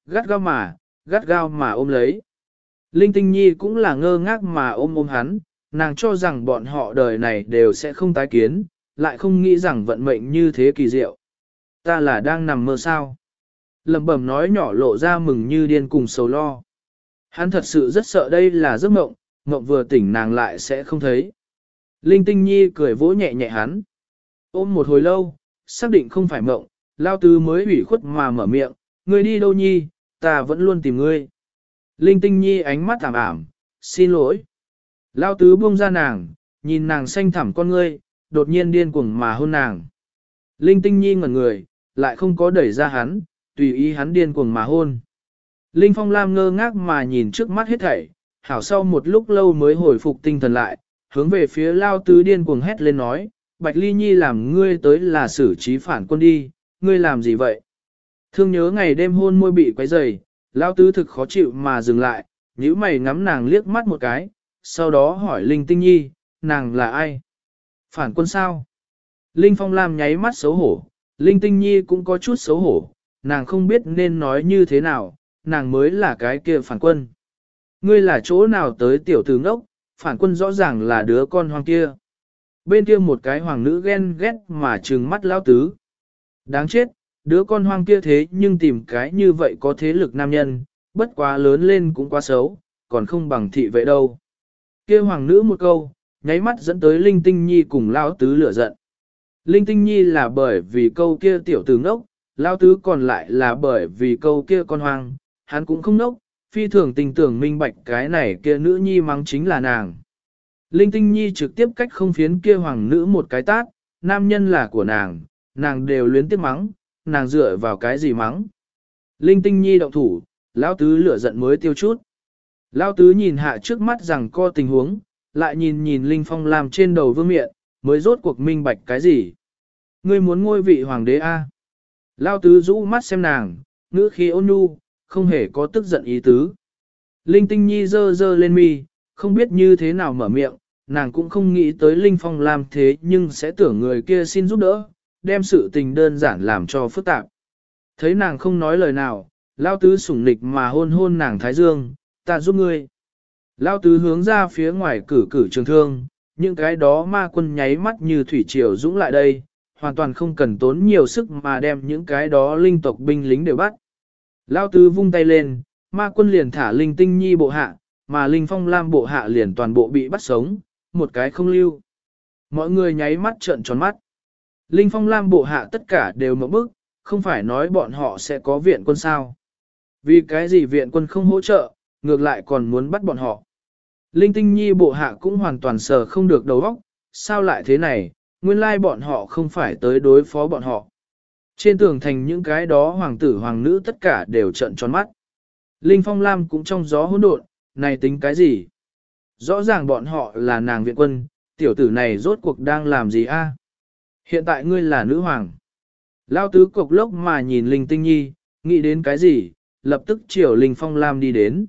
gắt gao mà ôm lấy. Linh Tinh Nhi cũng là ngơ ngác mà ôm hắn, nàng cho rằng bọn họ đời này đều sẽ không tái kiến, lại không nghĩ rằng vận mệnh như thế kỳ diệu. Ta là đang nằm mơ sao? Lẩm bẩm nói nhỏ lộ ra mừng như điên cùng sầu lo. Hắn thật sự rất sợ đây là giấc mộng, mộng vừa tỉnh nàng lại sẽ không thấy. Linh Tinh Nhi cười vỗ nhẹ nhẹ hắn. Ôm một hồi lâu, xác định không phải mộng, Lao Tứ mới ủy khuất mà mở miệng, ngươi đi đâu Nhi, ta vẫn luôn tìm ngươi. Linh Tinh Nhi ánh mắt ảm ảm, xin lỗi. Lao Tứ buông ra nàng, nhìn nàng xanh thẳm con ngươi, đột nhiên điên cuồng mà hôn nàng. Linh Tinh Nhi ngẩn người, lại không có đẩy ra hắn, tùy ý hắn điên cuồng mà hôn. Linh Phong Lam ngơ ngác mà nhìn trước mắt hết thảy, hảo sau một lúc lâu mới hồi phục tinh thần lại, hướng về phía Lao Tứ điên cuồng hét lên nói, Bạch Ly Nhi làm ngươi tới là xử trí phản quân đi, ngươi làm gì vậy? Thương nhớ ngày đêm hôn môi bị quấy rầy, Lao Tứ thực khó chịu mà dừng lại, nhíu mày ngắm nàng liếc mắt một cái, sau đó hỏi Linh Tinh Nhi, nàng là ai? Phản quân sao? Linh Phong Lam nháy mắt xấu hổ, Linh Tinh Nhi cũng có chút xấu hổ, nàng không biết nên nói như thế nào, nàng mới là cái kia phản quân. Ngươi là chỗ nào tới tiểu tử ngốc, phản quân rõ ràng là đứa con hoang kia. Bên kia một cái hoàng nữ ghen ghét mà trừng mắt Lao Tứ. Đáng chết, đứa con hoang kia thế nhưng tìm cái như vậy có thế lực nam nhân, bất quá lớn lên cũng quá xấu, còn không bằng thị vệ đâu. Kia hoàng nữ một câu, nháy mắt dẫn tới Linh Tinh Nhi cùng Lao Tứ lửa giận. Linh Tinh Nhi là bởi vì câu kia tiểu tử ngốc, Lao Tứ còn lại là bởi vì câu kia con hoang, hắn cũng không ngốc, phi thường tình tưởng minh bạch cái này kia nữ nhi mắng chính là nàng. Linh Tinh Nhi trực tiếp cách không phiến kia hoàng nữ một cái tát, nam nhân là của nàng đều luyến tiếc mắng, nàng dựa vào cái gì mắng. Linh Tinh Nhi động thủ, Lao Tứ lửa giận mới tiêu chút. Lao Tứ nhìn hạ trước mắt rằng co tình huống, lại nhìn Linh Phong làm trên đầu vương miện, mới rốt cuộc minh bạch cái gì. Ngươi muốn ngôi vị hoàng đế A. Lao Tứ rũ mắt xem nàng, ngữ khí ôn nhu, không hề có tức giận ý tứ. Linh Tinh Nhi dơ dơ lên mi, không biết như thế nào mở miệng, nàng cũng không nghĩ tới Linh Phong làm thế nhưng sẽ tưởng người kia xin giúp đỡ, đem sự tình đơn giản làm cho phức tạp. Thấy nàng không nói lời nào, Lao Tứ sủng nịch mà hôn hôn nàng thái dương, ta giúp ngươi. Lao Tứ hướng ra phía ngoài cử trường thương, những cái đó ma quân nháy mắt như thủy triều dũng lại đây, hoàn toàn không cần tốn nhiều sức mà đem những cái đó linh tộc binh lính đều bắt. Lao Tứ vung tay lên, ma quân liền thả Linh Tinh Nhi bộ hạ, mà Linh Phong Lam bộ hạ liền toàn bộ bị bắt sống, một cái không lưu. Mọi người nháy mắt trợn tròn mắt. Linh Phong Lam bộ hạ tất cả đều mở bức, không phải nói bọn họ sẽ có viện quân sao. Vì cái gì viện quân không hỗ trợ, ngược lại còn muốn bắt bọn họ. Linh Tinh Nhi bộ hạ cũng hoàn toàn sờ không được đầu óc, sao lại thế này, nguyên lai bọn họ không phải tới đối phó bọn họ. Trên tường thành những cái đó hoàng tử hoàng nữ tất cả đều trợn tròn mắt. Linh Phong Lam cũng trong gió hỗn độn, này tính cái gì? Rõ ràng bọn họ là nàng viện quân, tiểu tử này rốt cuộc đang làm gì a? Hiện tại ngươi là nữ hoàng. Lao Tứ cục lốc mà nhìn Linh Tinh Nhi, nghĩ đến cái gì, lập tức chiều Linh Phong Lam đi đến.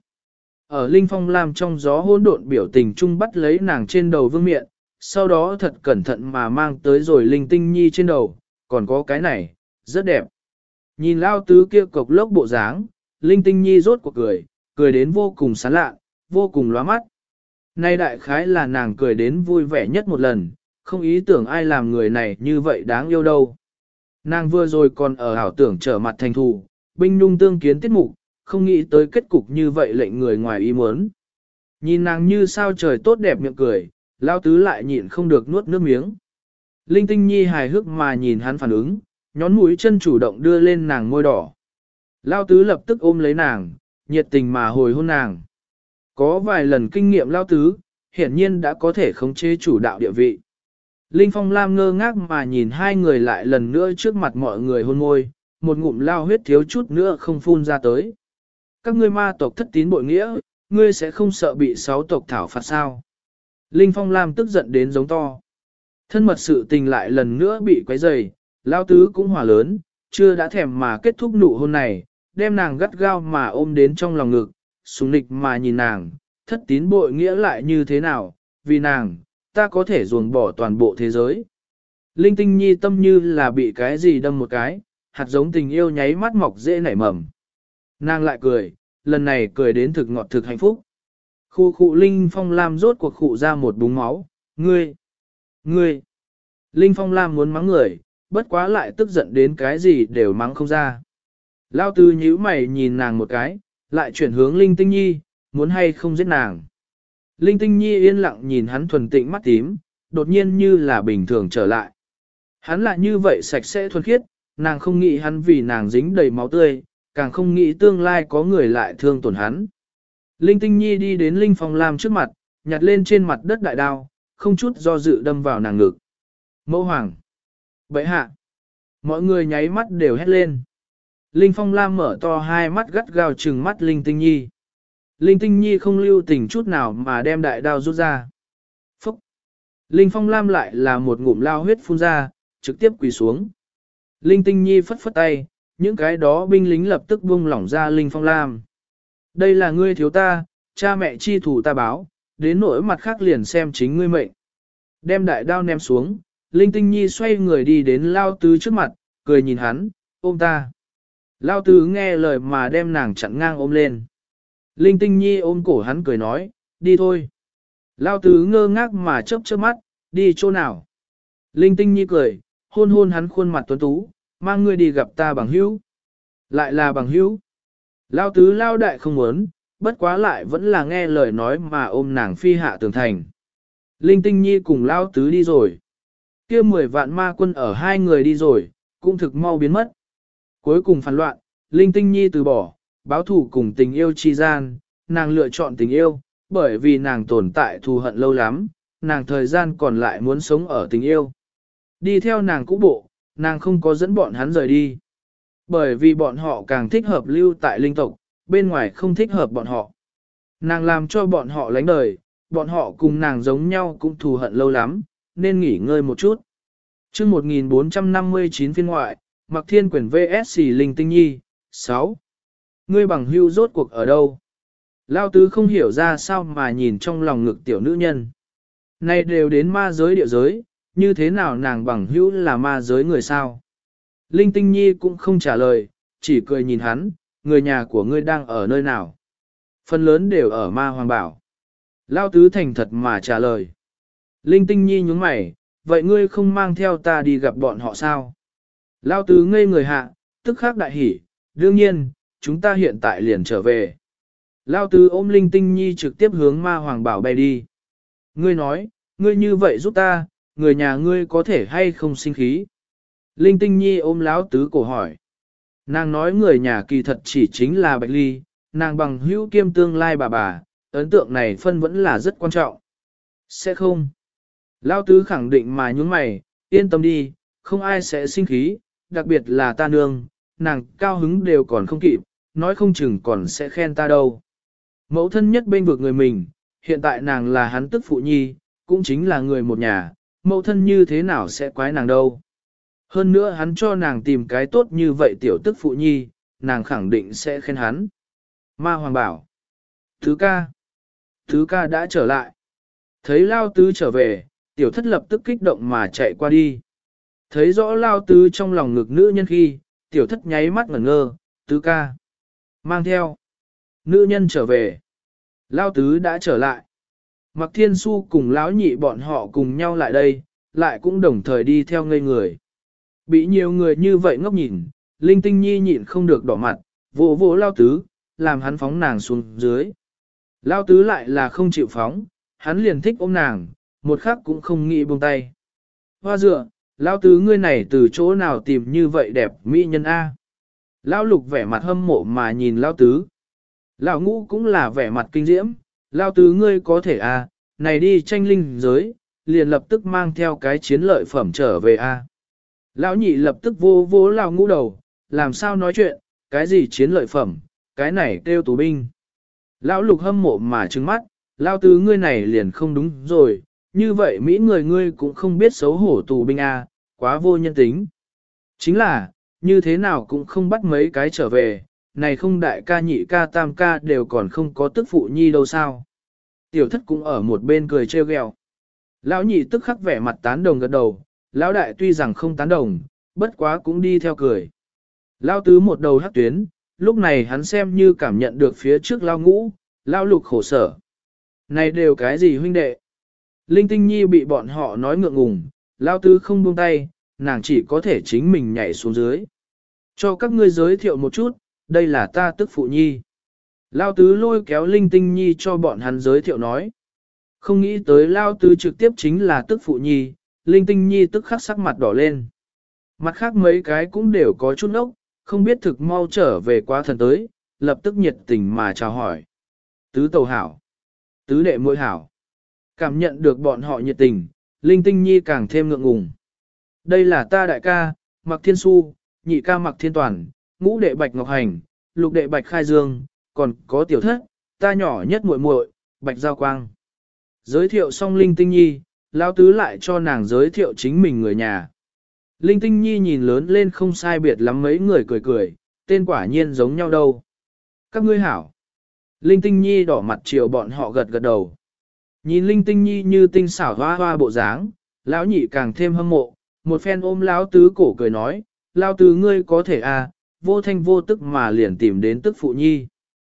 Ở Linh Phong Lam trong gió hỗn độn biểu tình chung bắt lấy nàng trên đầu vương miện, sau đó thật cẩn thận mà mang tới rồi Linh Tinh Nhi trên đầu, còn có cái này, rất đẹp. Nhìn Lao Tứ kia cục lốc bộ dáng, Linh Tinh Nhi rốt cuộc cười đến vô cùng sán lạ, vô cùng lóa mắt. Nay đại khái là nàng cười đến vui vẻ nhất một lần, không ý tưởng ai làm người này như vậy đáng yêu đâu. Nàng vừa rồi còn ở ảo tưởng trở mặt thành thù, binh nhung tương kiến tiết mục, không nghĩ tới kết cục như vậy lệnh người ngoài ý muốn. Nhìn nàng như sao trời tốt đẹp miệng cười, Lao Tứ lại nhịn không được nuốt nước miếng. Linh Tinh Nhi hài hước mà nhìn hắn phản ứng, nhón mũi chân chủ động đưa lên nàng môi đỏ. Lao Tứ lập tức ôm lấy nàng, nhiệt tình mà hồi hôn nàng. Có vài lần kinh nghiệm Lao Tứ, hiển nhiên đã có thể khống chế chủ đạo địa vị. Linh Phong Lam ngơ ngác mà nhìn hai người lại lần nữa trước mặt mọi người hôn môi, một ngụm lao huyết thiếu chút nữa không phun ra tới. Các ngươi ma tộc thất tín bội nghĩa, ngươi sẽ không sợ bị sáu tộc thảo phạt sao? Linh Phong Lam tức giận đến giống to. Thân mật sự tình lại lần nữa bị quấy rầy, Lao Tứ cũng hỏa lớn, chưa đã thèm mà kết thúc nụ hôn này, đem nàng gắt gao mà ôm đến trong lòng ngực, sủng nịch mà nhìn nàng, thất tín bội nghĩa lại như thế nào, vì nàng, ta có thể ruồng bỏ toàn bộ thế giới. Linh Tinh Nhi tâm như là bị cái gì đâm một cái, hạt giống tình yêu nháy mắt mọc dễ nảy mầm. Nàng lại cười, lần này cười đến thực ngọt thực hạnh phúc. Khu khụ Linh Phong Lam rốt cuộc khụ ra một búng máu, ngươi. Linh Phong Lam muốn mắng người, bất quá lại tức giận đến cái gì đều mắng không ra. Lao Tứ nhíu mày nhìn nàng một cái, lại chuyển hướng Linh Tinh Nhi, muốn hay không giết nàng. Linh Tinh Nhi yên lặng nhìn hắn thuần tịnh mắt tím, đột nhiên như là bình thường trở lại. Hắn lại như vậy sạch sẽ thuần khiết, nàng không nghĩ hắn vì nàng dính đầy máu tươi, càng không nghĩ tương lai có người lại thương tổn hắn. Linh Tinh Nhi đi đến Linh Phong Lam trước mặt, nhặt lên trên mặt đất đại đao, không chút do dự đâm vào nàng ngực. Mẫu hoàng! Bậy hạ! Mọi người nháy mắt đều hét lên. Linh Phong Lam mở to hai mắt gắt gao trừng mắt Linh Tinh Nhi. Linh Tinh Nhi không lưu tình chút nào mà đem đại đao rút ra. Phúc! Linh Phong Lam lại là một ngụm lao huyết phun ra, trực tiếp quỳ xuống. Linh Tinh Nhi phất phất tay, những cái đó binh lính lập tức buông lỏng ra Linh Phong Lam. Đây là ngươi thiếu ta, cha mẹ chi thủ ta báo, đến nỗi mặt khác liền xem chính ngươi mệnh. Đem đại đao ném xuống, Linh Tinh Nhi xoay người đi đến Lao Tứ trước mặt, cười nhìn hắn, ôm ta. Lao Tứ nghe lời mà đem nàng chặn ngang ôm lên. Linh Tinh Nhi ôm cổ hắn cười nói, đi thôi. Lao Tứ ngơ ngác mà chớp chớp mắt, đi chỗ nào. Linh Tinh Nhi cười, hôn hôn hắn khuôn mặt tuấn tú, mang ngươi đi gặp ta bằng hữu. Lại là bằng hữu. Lao Tứ lao đại không muốn, bất quá lại vẫn là nghe lời nói mà ôm nàng phi hạ tường thành. Linh Tinh Nhi cùng Lao Tứ đi rồi. Kia 10 vạn ma quân ở hai người đi rồi, cũng thực mau biến mất. Cuối cùng phản loạn, Linh Tinh Nhi từ bỏ, báo thù cùng tình yêu chi gian, nàng lựa chọn tình yêu, bởi vì nàng tồn tại thù hận lâu lắm, nàng thời gian còn lại muốn sống ở tình yêu. Đi theo nàng cũ bộ, nàng không có dẫn bọn hắn rời đi. Bởi vì bọn họ càng thích hợp lưu tại linh tộc, bên ngoài không thích hợp bọn họ. Nàng làm cho bọn họ lánh đời, bọn họ cùng nàng giống nhau cũng thù hận lâu lắm, nên nghỉ ngơi một chút. Chương 1459 phiên ngoại, Mạc Thiên Quyền VS Linh Tinh Nhi, 6. Ngươi bằng hưu rốt cuộc ở đâu? Lao Tứ không hiểu ra sao mà nhìn trong lòng ngực tiểu nữ nhân. Này đều đến ma giới địa giới, như thế nào nàng bằng hữu là ma giới người sao? Linh Tinh Nhi cũng không trả lời, chỉ cười nhìn hắn, người nhà của ngươi đang ở nơi nào? Phần lớn đều ở ma hoàng bảo. Lao Tứ thành thật mà trả lời. Linh Tinh Nhi nhướng mày, vậy ngươi không mang theo ta đi gặp bọn họ sao? Lao Tứ ngây người hạ, tức khắc đại hỉ, đương nhiên, chúng ta hiện tại liền trở về. Lao Tứ ôm Linh Tinh Nhi trực tiếp hướng ma hoàng bảo bay đi. Ngươi nói, ngươi như vậy giúp ta, người nhà ngươi có thể hay không sinh khí? Linh Tinh Nhi ôm Lão Tứ cổ hỏi. Nàng nói người nhà kỳ thật chỉ chính là Bạch Ly, nàng bằng hữu kiêm tương lai bà, ấn tượng này phân vẫn là rất quan trọng. Sẽ không. Lão Tứ khẳng định mà nhún mày, yên tâm đi, không ai sẽ sinh khí, đặc biệt là ta nương, nàng cao hứng đều còn không kịp, nói không chừng còn sẽ khen ta đâu. Mẫu thân nhất bên vực người mình, hiện tại nàng là hắn tức phụ nhi, cũng chính là người một nhà, mẫu thân như thế nào sẽ quái nàng đâu. Hơn nữa hắn cho nàng tìm cái tốt như vậy tiểu tức phụ nhi, nàng khẳng định sẽ khen hắn. Ma Hoàng bảo, Thứ ca đã trở lại. Thấy Lao Tứ trở về, tiểu thất lập tức kích động mà chạy qua đi. Thấy rõ Lao Tứ trong lòng ngực nữ nhân khi, tiểu thất nháy mắt ngẩn ngơ, Tứ ca. Mang theo. Nữ nhân trở về. Lao Tứ đã trở lại. Mạc Thiên Su cùng Lão Nhị bọn họ cùng nhau lại đây, lại cũng đồng thời đi theo ngây người. Bị nhiều người như vậy ngốc nhìn, Linh Tinh Nhi nhịn không được đỏ mặt, vỗ vỗ Lao Tứ, làm hắn phóng nàng xuống dưới. Lao Tứ lại là không chịu phóng, hắn liền thích ôm nàng, một khắc cũng không nghĩ buông tay. Hoa dựa, Lao Tứ ngươi này từ chỗ nào tìm như vậy đẹp mỹ nhân A. Lao Lục vẻ mặt hâm mộ mà nhìn Lao Tứ. Lão Ngũ cũng là vẻ mặt kinh diễm, Lao Tứ ngươi có thể A, này đi tranh linh giới, liền lập tức mang theo cái chiến lợi phẩm trở về A. Lão Nhị lập tức vô vô Lão Ngũ đầu, làm sao nói chuyện, cái gì chiến lợi phẩm, cái này kêu tù binh. Lão Lục hâm mộ mà trừng mắt, Lao Tứ ngươi này liền không đúng rồi, như vậy Mỹ người ngươi cũng không biết xấu hổ tù binh A, quá vô nhân tính. Chính là, như thế nào cũng không bắt mấy cái trở về, này không đại ca nhị ca tam ca đều còn không có tức phụ nhi đâu sao. Tiểu thất cũng ở một bên cười trêu ghẹo. Lão Nhị tức khắc vẻ mặt tán đồng gật đầu, Lão Đại tuy rằng không tán đồng, bất quá cũng đi theo cười. Lão Tứ một đầu hắc tuyến, lúc này hắn xem như cảm nhận được phía trước lao ngũ, lao lục khổ sở. Này đều cái gì huynh đệ? Linh Tinh Nhi bị bọn họ nói ngượng ngùng, lao tứ không buông tay, nàng chỉ có thể chính mình nhảy xuống dưới. Cho các ngươi giới thiệu một chút, đây là ta tức phụ nhi. Lao tứ lôi kéo Linh Tinh Nhi cho bọn hắn giới thiệu nói. Không nghĩ tới Lao tứ trực tiếp chính là tức phụ nhi, Linh Tinh Nhi tức khắc sắc mặt đỏ lên. Mặt khác mấy cái cũng đều có chút ốc, không biết thực mau trở về quá thần tới, lập tức nhiệt tình mà chào hỏi. Tứ tàu hảo, tứ đệ muội hảo. Cảm nhận được bọn họ nhiệt tình, Linh Tinh Nhi càng thêm ngượng ngùng. Đây là ta đại ca, Mạc Thiên Xu, nhị ca Mạc Thiên Toàn, ngũ đệ Bạch Ngọc Hành, lục đệ Bạch Khai Dương, còn có tiểu thất, ta nhỏ nhất muội muội, Bạch Giao Quang. Giới thiệu xong Linh Tinh Nhi, Lão tứ lại cho nàng giới thiệu chính mình người nhà. Linh Tinh Nhi nhìn lớn lên không sai biệt lắm mấy người cười cười, tên quả nhiên giống nhau đâu. Các ngươi hảo. Linh Tinh Nhi đỏ mặt chiều bọn họ gật gật đầu. Nhìn Linh Tinh Nhi như tinh xảo hoa hoa bộ dáng, lão nhị càng thêm hâm mộ, một phen ôm lão tứ cổ cười nói, lão tứ ngươi có thể à, vô thanh vô tức mà liền tìm đến tức phụ nhi.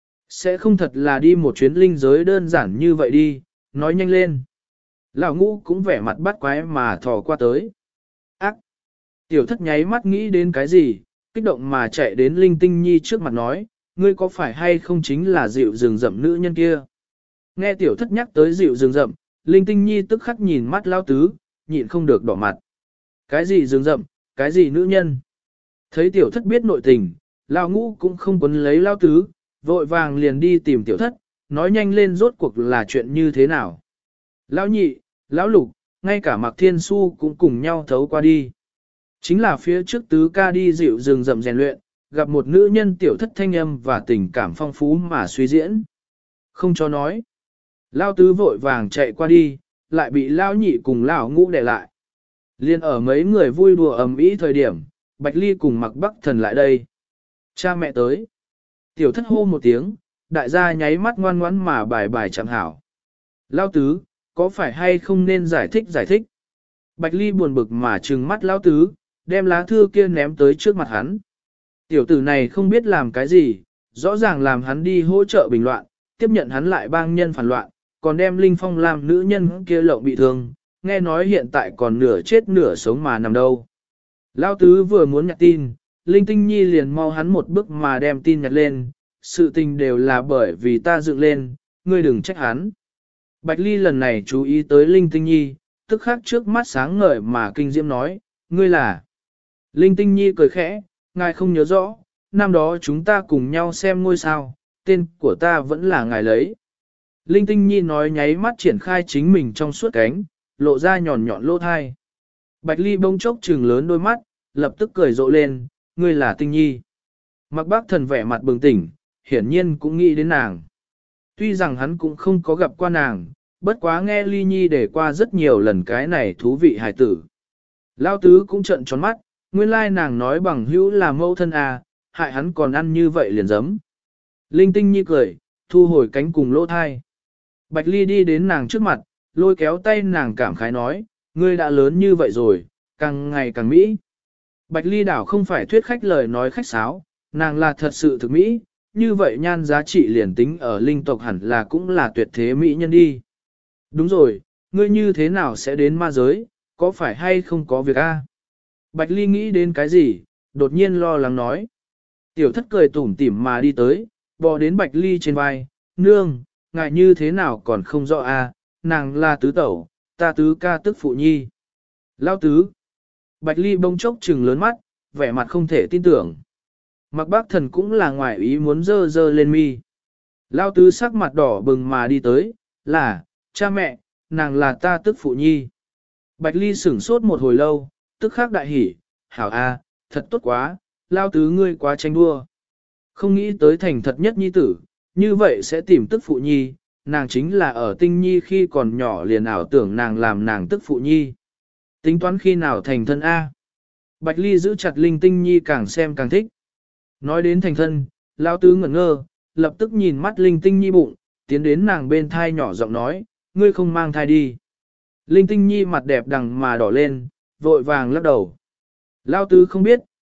Sẽ không thật là đi một chuyến linh giới đơn giản như vậy đi, nói nhanh lên. Lão ngũ cũng vẻ mặt bắt quái mà thò qua tới. Ác! Tiểu thất nháy mắt nghĩ đến cái gì, kích động mà chạy đến Linh Tinh Nhi trước mặt nói, ngươi có phải hay không chính là dịu rừng rậm nữ nhân kia. Nghe tiểu thất nhắc tới dịu rừng rậm, Linh Tinh Nhi tức khắc nhìn mắt Lão tứ, nhịn không được đỏ mặt. Cái gì rừng rậm, cái gì nữ nhân. Thấy tiểu thất biết nội tình, Lão ngũ cũng không quấn lấy Lão tứ, vội vàng liền đi tìm tiểu thất, nói nhanh lên rốt cuộc là chuyện như thế nào. Lão nhị, Lão lục, ngay cả Mạc Thiên Xu cũng cùng nhau thấu qua đi. Chính là phía trước tứ ca đi dịu rừng rậm rèn luyện, gặp một nữ nhân tiểu thất thanh âm và tình cảm phong phú mà suy diễn. Không cho nói. Lão tứ vội vàng chạy qua đi, lại bị Lão nhị cùng Lão ngũ để lại. Liên ở mấy người vui đùa ầm ĩ thời điểm, Bạch Ly cùng Mạc Bắc Thần lại đây. Cha mẹ tới. Tiểu thất hô một tiếng, đại gia nháy mắt ngoan ngoãn mà bài bài chẳng hảo. Lão tứ, có phải hay không nên giải thích? Bạch Ly buồn bực mà trừng mắt Lão tứ, đem lá thư kia ném tới trước mặt hắn. Tiểu tử này không biết làm cái gì, rõ ràng làm hắn đi hỗ trợ bình loạn, tiếp nhận hắn lại bang nhân phản loạn, còn đem Linh Phong làm nữ nhân kia lộng bị thương, nghe nói hiện tại còn nửa chết nửa sống mà nằm đâu. Lão tứ vừa muốn nhặt tin, Linh Tinh Nhi liền mau hắn một bước mà đem tin nhặt lên, sự tình đều là bởi vì ta dựng lên, ngươi đừng trách hắn. Bạch Ly lần này chú ý tới Linh Tinh Nhi, tức khắc trước mắt sáng ngời mà kinh diễm nói, ngươi là. Linh Tinh Nhi cười khẽ, ngài không nhớ rõ, năm đó chúng ta cùng nhau xem ngôi sao, tên của ta vẫn là ngài lấy. Linh Tinh Nhi nói nháy mắt triển khai chính mình trong suốt cánh, lộ ra nhọn nhọn lỗ thai. Bạch Ly bỗng chốc trừng lớn đôi mắt, lập tức cười rộ lên, ngươi là Tinh Nhi. Mạc Bác Thần vẻ mặt bừng tỉnh, hiển nhiên cũng nghĩ đến nàng. Tuy rằng hắn cũng không có gặp qua nàng, bất quá nghe Ly Nhi để qua rất nhiều lần cái này thú vị hài tử. Lao tứ cũng trợn tròn mắt, nguyên lai nàng nói bằng hữu là mẫu thân à, hại hắn còn ăn như vậy liền giấm. Linh Tinh Nhi cười, thu hồi cánh cùng lỗ thai. Bạch Ly đi đến nàng trước mặt, lôi kéo tay nàng cảm khái nói, ngươi đã lớn như vậy rồi, càng ngày càng mỹ. Bạch Ly đảo không phải thuyết khách lời nói khách sáo, nàng là thật sự thực mỹ, như vậy nhan giá trị liền tính ở linh tộc hẳn là cũng là tuyệt thế mỹ nhân đi. Đúng rồi, ngươi như thế nào sẽ đến ma giới, có phải hay không có việc a? Bạch Ly nghĩ đến cái gì, đột nhiên lo lắng nói. Tiểu thất cười tủm tỉm mà đi tới, bò đến Bạch Ly trên vai, nương, ngại như thế nào còn không rõ a? Nàng là tứ tẩu, ta tứ ca tức phụ nhi. Lao tứ. Bạch Ly bông chốc trừng lớn mắt, vẻ mặt không thể tin tưởng. Mạc Bác Thần cũng là ngoài ý muốn dơ dơ lên mi. Lao tứ sắc mặt đỏ bừng mà đi tới, là, cha mẹ, nàng là ta tức phụ nhi. Bạch Ly sửng sốt một hồi lâu, tức khắc đại hỉ, hảo a, thật tốt quá, Lao tứ ngươi quá tranh đua. Không nghĩ tới thành thật nhất nhi tử, như vậy sẽ tìm tức phụ nhi, nàng chính là ở Tinh Nhi khi còn nhỏ liền ảo tưởng nàng làm nàng tức phụ nhi. Tính toán khi nào thành thân A. Bạch Ly giữ chặt Linh Tinh Nhi càng xem càng thích. Nói đến thành thân, Lão tứ ngẩn ngơ, lập tức nhìn mắt Linh Tinh Nhi bụng, tiến đến nàng bên thai nhỏ giọng nói, ngươi không mang thai đi. Linh Tinh Nhi mặt đẹp đằng mà đỏ lên, vội vàng lắc đầu. Lão tứ không biết,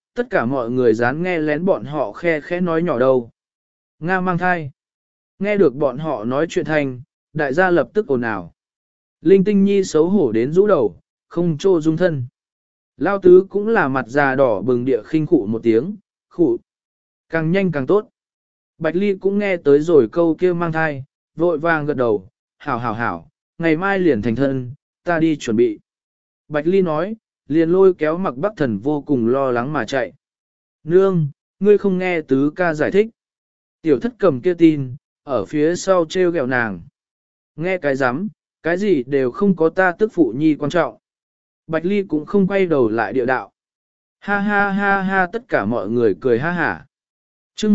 tất cả mọi người dán nghe lén bọn họ khe khẽ nói nhỏ đâu. Nga mang thai. Nghe được bọn họ nói chuyện thành, đại gia lập tức ồn ào. Linh Tinh Nhi xấu hổ đến rũ đầu, không trô dung thân. Lao tứ cũng là mặt già đỏ bừng địa khinh khụ một tiếng, khụ. Càng nhanh càng tốt. Bạch Ly cũng nghe tới rồi câu kia mang thai, vội vàng gật đầu, hảo hảo hảo, ngày mai liền thành thân, ta đi chuẩn bị. Bạch Ly nói, liền lôi kéo Mặc Bắc Thần vô cùng lo lắng mà chạy. Nương, ngươi không nghe tứ ca giải thích. Tiểu thất cầm kia tin, ở phía sau treo gẹo nàng. Nghe cái rắm, cái gì đều không có ta tức phụ nhi quan trọng. Bạch Ly cũng không quay đầu lại địa đạo. Ha ha ha ha, tất cả mọi người cười ha hả. Chương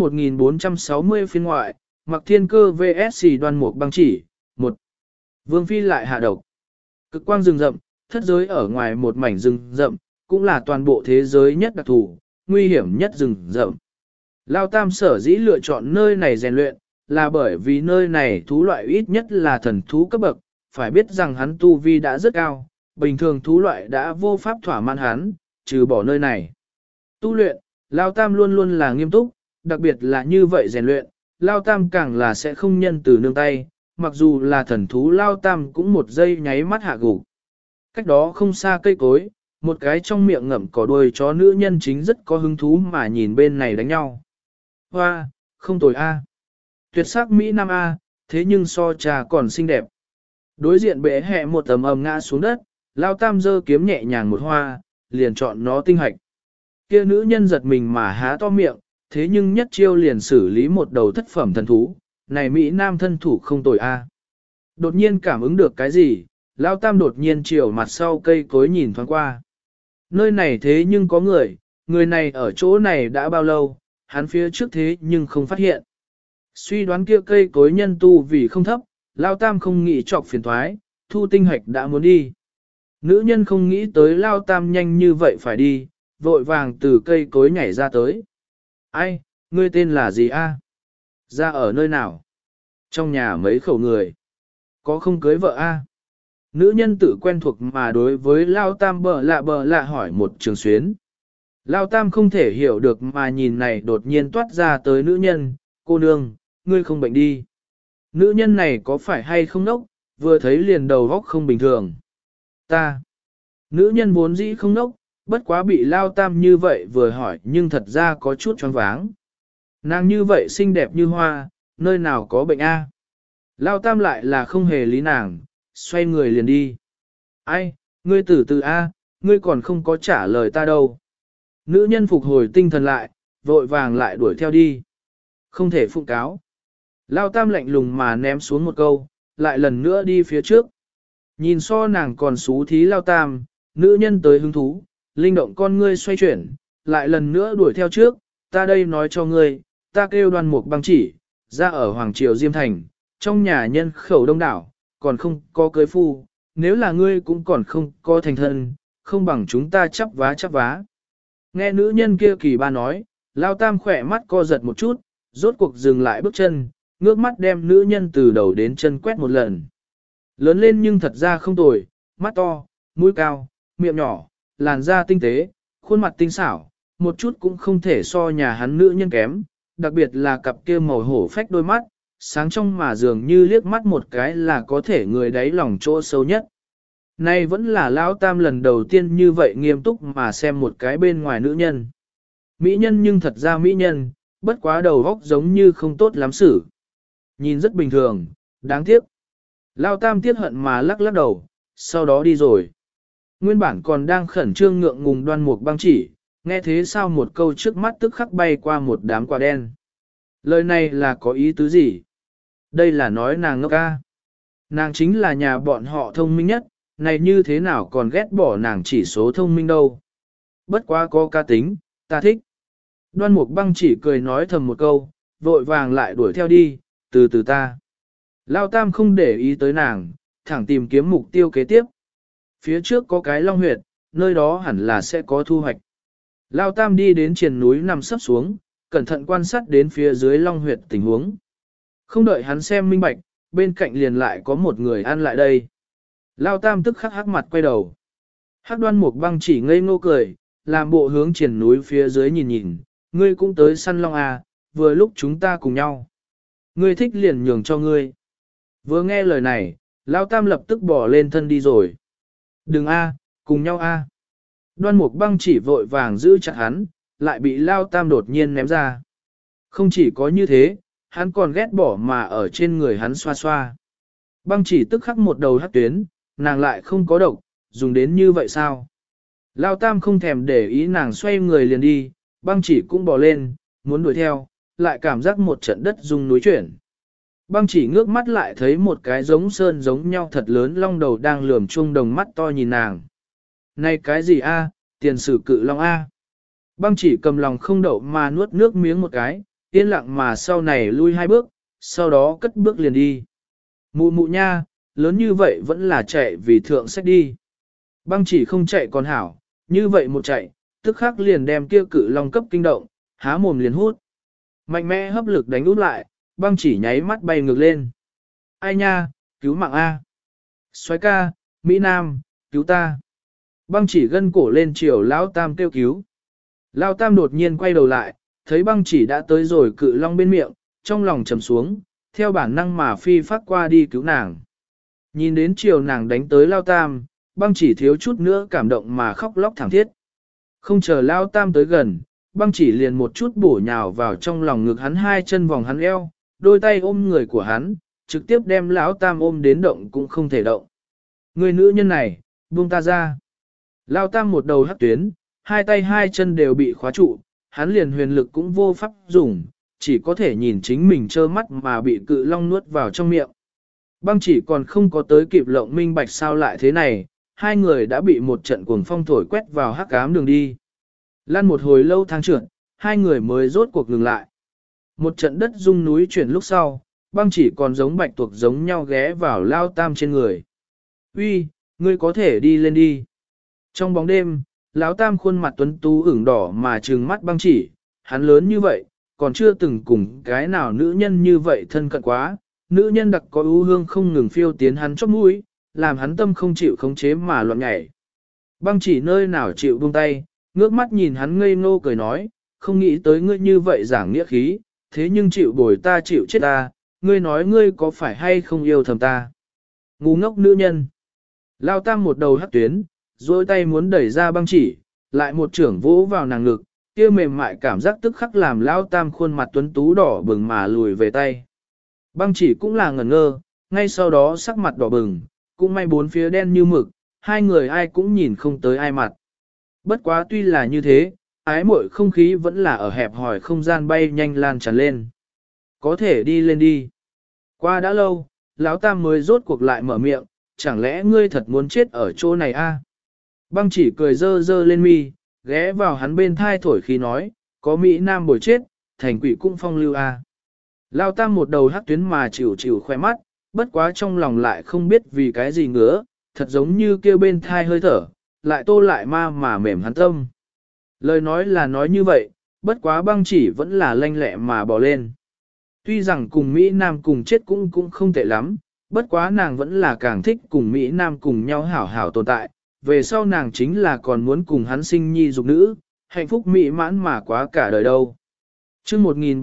1460 phiên ngoại, Mặc Thiên Cơ vs Đoan Mục Băng Chỉ, 1. Vương Phi lại hạ độc. Cực quang rừng rậm, thất giới ở ngoài một mảnh rừng rậm, cũng là toàn bộ thế giới nhất đặc thù, nguy hiểm nhất rừng rậm. Lao Tam sở dĩ lựa chọn nơi này rèn luyện, là bởi vì nơi này thú loại ít nhất là thần thú cấp bậc, phải biết rằng hắn tu vi đã rất cao, bình thường thú loại đã vô pháp thỏa mãn hắn, trừ bỏ nơi này. Tu luyện, Lao Tam luôn luôn là nghiêm túc, đặc biệt là như vậy rèn luyện, Lao Tam càng là sẽ không nhân từ nương tay, mặc dù là thần thú Lao Tam cũng một giây nháy mắt hạ gục. Cách đó không xa cây cối, một cái trong miệng ngậm cỏ đuôi chó nữ nhân chính rất có hứng thú mà nhìn bên này đánh nhau. Hoa, không tồi a, tuyệt sắc Mỹ Nam a, thế nhưng so trà còn xinh đẹp. Đối diện bệ hẹ một tầm ầm ngã xuống đất, Lao Tam giơ kiếm nhẹ nhàng một hoa, liền chọn nó tinh hạch. Kia nữ nhân giật mình mà há to miệng, thế nhưng nhất chiêu liền xử lý một đầu thất phẩm thần thú, này Mỹ Nam thân thủ không tồi a. Đột nhiên cảm ứng được cái gì, Lao Tam đột nhiên chiều mặt sau cây cối nhìn thoáng qua. Nơi này thế nhưng có người này ở chỗ này đã bao lâu, hắn phía trước thế nhưng không phát hiện. Suy đoán kia cây cối nhân tu vì không thấp, Lao Tam không nghĩ chọc phiền thoái, thu tinh hạch đã muốn đi. Nữ nhân không nghĩ tới Lao Tam nhanh như vậy phải đi, vội vàng từ cây cối nhảy ra tới. Ai, ngươi tên là gì a? Ra ở nơi nào? Trong nhà mấy khẩu người. Có không cưới vợ a? Nữ nhân tự quen thuộc mà đối với Lao Tam bờ lạ hỏi một trường xuyến. Lao Tam không thể hiểu được mà nhìn này đột nhiên toát ra tới nữ nhân, cô nương, ngươi không bệnh đi. Nữ nhân này có phải hay không nốc, vừa thấy liền đầu góc không bình thường. Ta. Nữ nhân vốn dĩ không nốc, bất quá bị Lao Tam như vậy vừa hỏi nhưng thật ra có chút choáng váng. Nàng như vậy xinh đẹp như hoa, nơi nào có bệnh a? Lao Tam lại là không hề lý nàng, xoay người liền đi. Ai, ngươi từ từ a, ngươi còn không có trả lời ta đâu. Nữ nhân phục hồi tinh thần lại, vội vàng lại đuổi theo đi. Không thể phụng cáo. Lao Tam lạnh lùng mà ném xuống một câu, lại lần nữa đi phía trước. Nhìn so nàng còn xú thí Lao Tam, nữ nhân tới hứng thú, linh động con ngươi xoay chuyển, lại lần nữa đuổi theo trước, ta đây nói cho ngươi, ta kêu Đoan Mục Băng Chỉ, ra ở Hoàng Triều Diêm Thành, trong nhà nhân khẩu đông đảo, còn không có cưới phu, nếu là ngươi cũng còn không có thành thân, không bằng chúng ta chắp vá. Nghe nữ nhân kia kỳ ba nói, Lao Tam khỏe mắt co giật một chút, rốt cuộc dừng lại bước chân, ngước mắt đem nữ nhân từ đầu đến chân quét một lần. Lớn lên nhưng thật ra không tồi, mắt to, mũi cao, miệng nhỏ, làn da tinh tế, khuôn mặt tinh xảo, một chút cũng không thể so nhà hắn nữ nhân kém, đặc biệt là cặp kia màu hổ phách đôi mắt, sáng trong mà dường như liếc mắt một cái là có thể người đáy lòng chỗ sâu nhất. Nay vẫn là Lão Tam lần đầu tiên như vậy nghiêm túc mà xem một cái bên ngoài nữ nhân. Mỹ nhân nhưng thật ra mỹ nhân, bất quá đầu óc giống như không tốt lắm xử. Nhìn rất bình thường, đáng tiếc. Lão Tam tiếc hận mà lắc lắc đầu, sau đó đi rồi. Nguyên bản còn đang khẩn trương ngượng ngùng Đoan Mục Băng Chỉ, nghe thế sao một câu trước mắt tức khắc bay qua một đám quả đen. Lời này là có ý tứ gì? Đây là nói nàng ngốc ca. Nàng chính là nhà bọn họ thông minh nhất, này như thế nào còn ghét bỏ nàng chỉ số thông minh đâu. Bất quá có ca tính, ta thích. Đoan Mục Băng Chỉ cười nói thầm một câu, vội vàng lại đuổi theo đi, từ từ ta. Lao Tam không để ý tới nàng, thẳng tìm kiếm mục tiêu kế tiếp. Phía trước có cái long huyệt, nơi đó hẳn là sẽ có thu hoạch. Lao Tam đi đến triền núi nằm sấp xuống, cẩn thận quan sát đến phía dưới long huyệt tình huống. Không đợi hắn xem minh bạch, bên cạnh liền lại có một người ăn lại đây. Lao Tam tức khắc hắc mặt quay đầu. Hắc Đoan Mục Băng Chỉ ngây ngô cười, làm bộ hướng triển núi phía dưới nhìn nhìn, ngươi cũng tới săn long à, vừa lúc chúng ta cùng nhau. Ngươi thích liền nhường cho ngươi. Vừa nghe lời này, Lao Tam lập tức bỏ lên thân đi rồi. Đừng a, cùng nhau a. Đoan Mục Băng chỉ vội vàng giữ chặt hắn, lại bị Lao Tam đột nhiên ném ra. Không chỉ có như thế, hắn còn ghét bỏ mà ở trên người hắn xoa xoa. Băng chỉ tức khắc một đầu hắc tuyến, nàng lại không có độc, dùng đến như vậy sao? Lao Tam không thèm để ý nàng xoay người liền đi, băng chỉ cũng bỏ lên, muốn đuổi theo, lại cảm giác một trận đất rung núi chuyển. Băng chỉ ngước mắt lại thấy một cái giống sơn giống nhau thật lớn long đầu đang lườm chung đồng mắt to nhìn nàng. Này cái gì a? Tiền sử cự long a. Băng chỉ cầm lòng không đậu mà nuốt nước miếng một cái, yên lặng mà sau này lui 2 bước, sau đó cất bước liền đi. Mụ mụ nha, lớn như vậy vẫn là chạy vì thượng sách đi. Băng chỉ không chạy còn hảo, như vậy một chạy, tức khắc liền đem kia cự long cấp kinh động, há mồm liền hút. Mạnh mẽ hấp lực đánh út lại, băng chỉ nháy mắt bay ngược lên. Ai nha, cứu mạng A. Soái ca, Mỹ Nam, cứu ta. Băng chỉ gân cổ lên chiều Lão Tam kêu cứu. Lão Tam đột nhiên quay đầu lại, thấy băng chỉ đã tới rồi cự long bên miệng, trong lòng trầm xuống, theo bản năng mà phi phát qua đi cứu nàng. Nhìn đến chiều nàng đánh tới Lão Tam, băng chỉ thiếu chút nữa cảm động mà khóc lóc thảm thiết. Không chờ Lão Tam tới gần, băng chỉ liền một chút bổ nhào vào trong lòng ngực hắn, 2 chân vòng hắn eo, đôi tay ôm người của hắn, trực tiếp đem Lão Tam ôm đến động cũng không thể động. Người nữ nhân này, buông ta ra. Lão Tam một đầu hắc tuyến, 2 tay 2 chân đều bị khóa trụ, hắn liền huyền lực cũng vô pháp dùng, chỉ có thể nhìn chính mình trơ mắt mà bị cự long nuốt vào trong miệng. Băng chỉ còn không có tới kịp lộng minh bạch sao lại thế này, 2 người đã bị một trận cuồng phong thổi quét vào hắc ám đường đi. Lăn một hồi lâu thang trượt, 2 người mới rốt cuộc ngừng lại. Một trận đất rung núi chuyển lúc sau, băng chỉ còn giống bạch tuộc giống nhau ghé vào Lao Tam trên người. Uy, ngươi có thể đi lên đi. Trong bóng đêm, Lão Tam khuôn mặt tuấn tú ửng đỏ mà trừng mắt băng chỉ, hắn lớn như vậy, còn chưa từng cùng cái nào nữ nhân như vậy thân cận quá. Nữ nhân đặc có ưu hương không ngừng phiêu tiến hắn chóp mũi, làm hắn tâm không chịu khống chế mà loạn nhảy. Băng chỉ nơi nào chịu buông tay, ngước mắt nhìn hắn ngây ngô cười nói, không nghĩ tới ngươi như vậy giảng nghĩa khí, thế nhưng chịu bồi ta chịu chết ta, ngươi nói ngươi có phải hay không yêu thầm ta. Ngu ngốc nữ nhân. Lao Tam một đầu hắc tuyến, dôi tay muốn đẩy ra băng chỉ, lại một trưởng vỗ vào nàng ngực, kia mềm mại cảm giác tức khắc làm Lao Tam khuôn mặt tuấn tú đỏ bừng mà lùi về tay. Băng chỉ cũng là ngẩn ngơ, ngay sau đó sắc mặt đỏ bừng, cũng may 4 phía đen như mực, 2 người ai cũng nhìn không tới ai mặt. Bất quá tuy là như thế, ái muội không khí vẫn là ở hẹp hỏi không gian bay nhanh lan tràn lên. Có thể đi lên đi. Qua đã lâu, Lão Tam mới rốt cuộc lại mở miệng, chẳng lẽ ngươi thật muốn chết ở chỗ này a? Băng chỉ cười dơ dơ lên mi, ghé vào hắn bên thai thổi khí nói, có Mỹ Nam bồi chết, thành quỷ cũng phong lưu a. Lão Tam một đầu hắc tuyến mà chịu chịu khoe mắt, bất quá trong lòng lại không biết vì cái gì ngứa, thật giống như kêu bên thai hơi thở, lại tô lại ma mà mềm hắn tâm. Lời nói là nói như vậy, bất quá băng chỉ vẫn là lanh lẹ mà bỏ lên. Tuy rằng cùng Mỹ Nam cùng chết cũng không tệ lắm, bất quá nàng vẫn là càng thích cùng Mỹ Nam cùng nhau hảo hảo tồn tại, về sau nàng chính là còn muốn cùng hắn sinh nhi dục nữ, hạnh phúc mỹ mãn mà quá cả đời đâu. Chương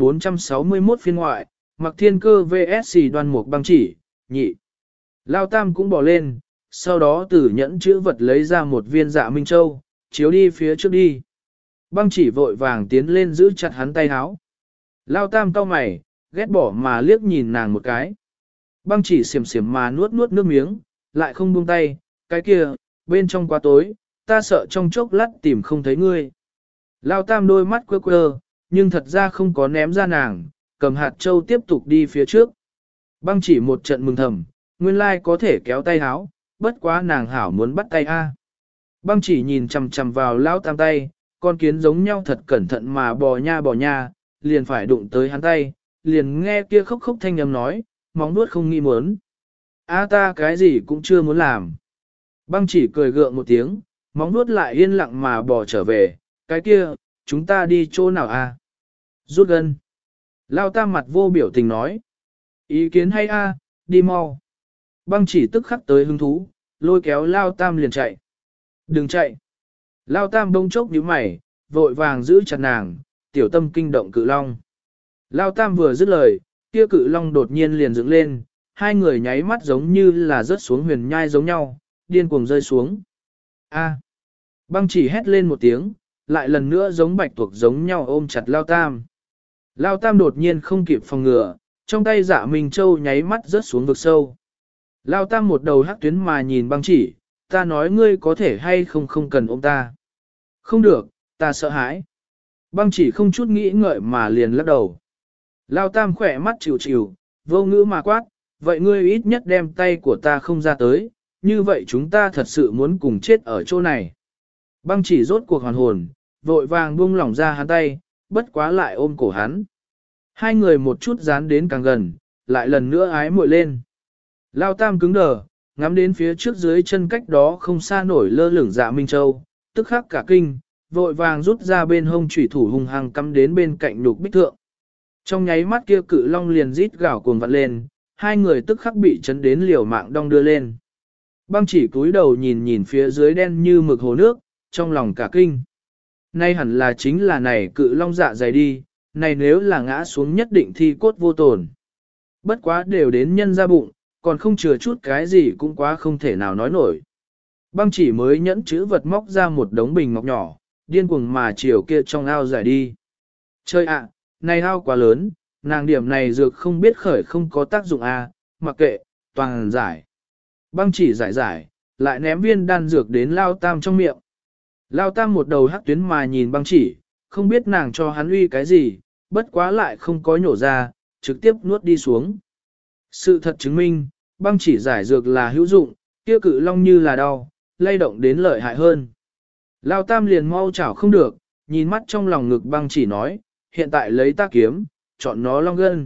1461 phiên ngoại, Mặc Thiên Cơ vs Đoan Mục Băng chỉ, nhị. Lao Tam cũng bỏ lên, sau đó từ nhẫn chữ vật lấy ra một viên Dạ Minh Châu, chiếu đi phía trước đi. Băng chỉ vội vàng tiến lên giữ chặt hắn tay háo. Lao Tam cau mày, ghét bỏ mà liếc nhìn nàng một cái. Băng chỉ xiểm xiểm mà nuốt nuốt nước miếng, lại không buông tay, cái kia, bên trong quá tối, ta sợ trong chốc lát tìm không thấy ngươi. Lao Tam đôi mắt quơ quơ, nhưng thật ra không có ném ra nàng, cầm hạt châu tiếp tục đi phía trước. Băng chỉ một trận mừng thầm, nguyên lai có thể kéo tay háo, bất quá nàng hảo muốn bắt tay a. Băng chỉ nhìn chằm chằm vào Lao Tam tay, con kiến giống nhau thật cẩn thận mà bò nha, liền phải đụng tới hắn tay, liền nghe kia khóc khóc thanh âm nói, móng nuốt không nghi muốn. A ta cái gì cũng chưa muốn làm. Băng chỉ cười gượng một tiếng, móng nuốt lại yên lặng mà bò trở về, cái kia, chúng ta đi chỗ nào a? Rút gân. Lao Tam mặt vô biểu tình nói. Ý kiến hay a, đi mau. Băng chỉ tức khắc tới hứng thú, lôi kéo Lao Tam liền chạy. Đừng chạy. Lao Tam bông chốc nhíu mày, vội vàng giữ chặt nàng, tiểu tâm kinh động Cự Long. Lao Tam vừa dứt lời, kia Cự Long đột nhiên liền dựng lên, hai người nháy mắt giống như là rớt xuống huyền nhai giống nhau, điên cuồng rơi xuống. A! Băng chỉ hét lên một tiếng, lại lần nữa giống bạch tuộc giống nhau ôm chặt Lao Tam. Lao Tam đột nhiên không kịp phòng ngừa, trong tay Dạ Minh Châu nháy mắt rớt xuống vực sâu. Lao Tam một đầu hắc tuyến mà nhìn băng chỉ, ta nói ngươi có thể hay không cần ôm ta. Không được, ta sợ hãi. Băng chỉ không chút nghĩ ngợi mà liền lắc đầu. Lao Tam khỏe mắt chịu chịu, vô ngữ mà quát, vậy ngươi ít nhất đem tay của ta không ra tới, như vậy chúng ta thật sự muốn cùng chết ở chỗ này. Băng chỉ rốt cuộc hoàn hồn, vội vàng buông lỏng ra hắn tay, bất quá lại ôm cổ hắn. Hai người một chút dán đến càng gần, lại lần nữa ái muội lên. Lao Tam cứng đờ, ngắm đến phía trước dưới chân cách đó không xa nổi lơ lửng Dạ Minh Châu, tức khắc cả kinh, vội vàng rút ra bên hông chủy thủ hung hăng cắm đến bên cạnh nhục bích thượng. Trong nháy mắt kia Cự Long liền rít gào cuồng vặn lên, hai người tức khắc bị chấn đến liều mạng đong đưa lên. Băng chỉ cúi đầu nhìn nhìn phía dưới đen như mực hồ nước, trong lòng cả kinh. Nay hẳn là chính là này Cự Long dạ dày đi, này nếu là ngã xuống nhất định thi cốt vô tổn. Bất quá đều đến nhân ra bụng, còn không chừa chút cái gì cũng quá không thể nào nói nổi. Băng chỉ mới nhẫn chữ vật móc ra một đống bình ngọc nhỏ, điên cuồng mà chiều kia trong ao giải đi. Chơi ạ, này ao quá lớn, nàng điểm này dược không biết khởi không có tác dụng mặc kệ, toàn giải. Băng chỉ giải, lại ném viên đan dược đến Lao Tam trong miệng. Lao Tam một đầu hắc tuyến mà nhìn băng chỉ, không biết nàng cho hắn uy cái gì, bất quá lại không có nhổ ra, trực tiếp nuốt đi xuống. Sự thật chứng minh, băng chỉ giải dược là hữu dụng, kia Cự Long như là đau, lay động đến lợi hại hơn. Lao Tam liền mau chảo không được, nhìn mắt trong lòng ngực băng chỉ nói, hiện tại lấy ta kiếm, chọn nó long gân.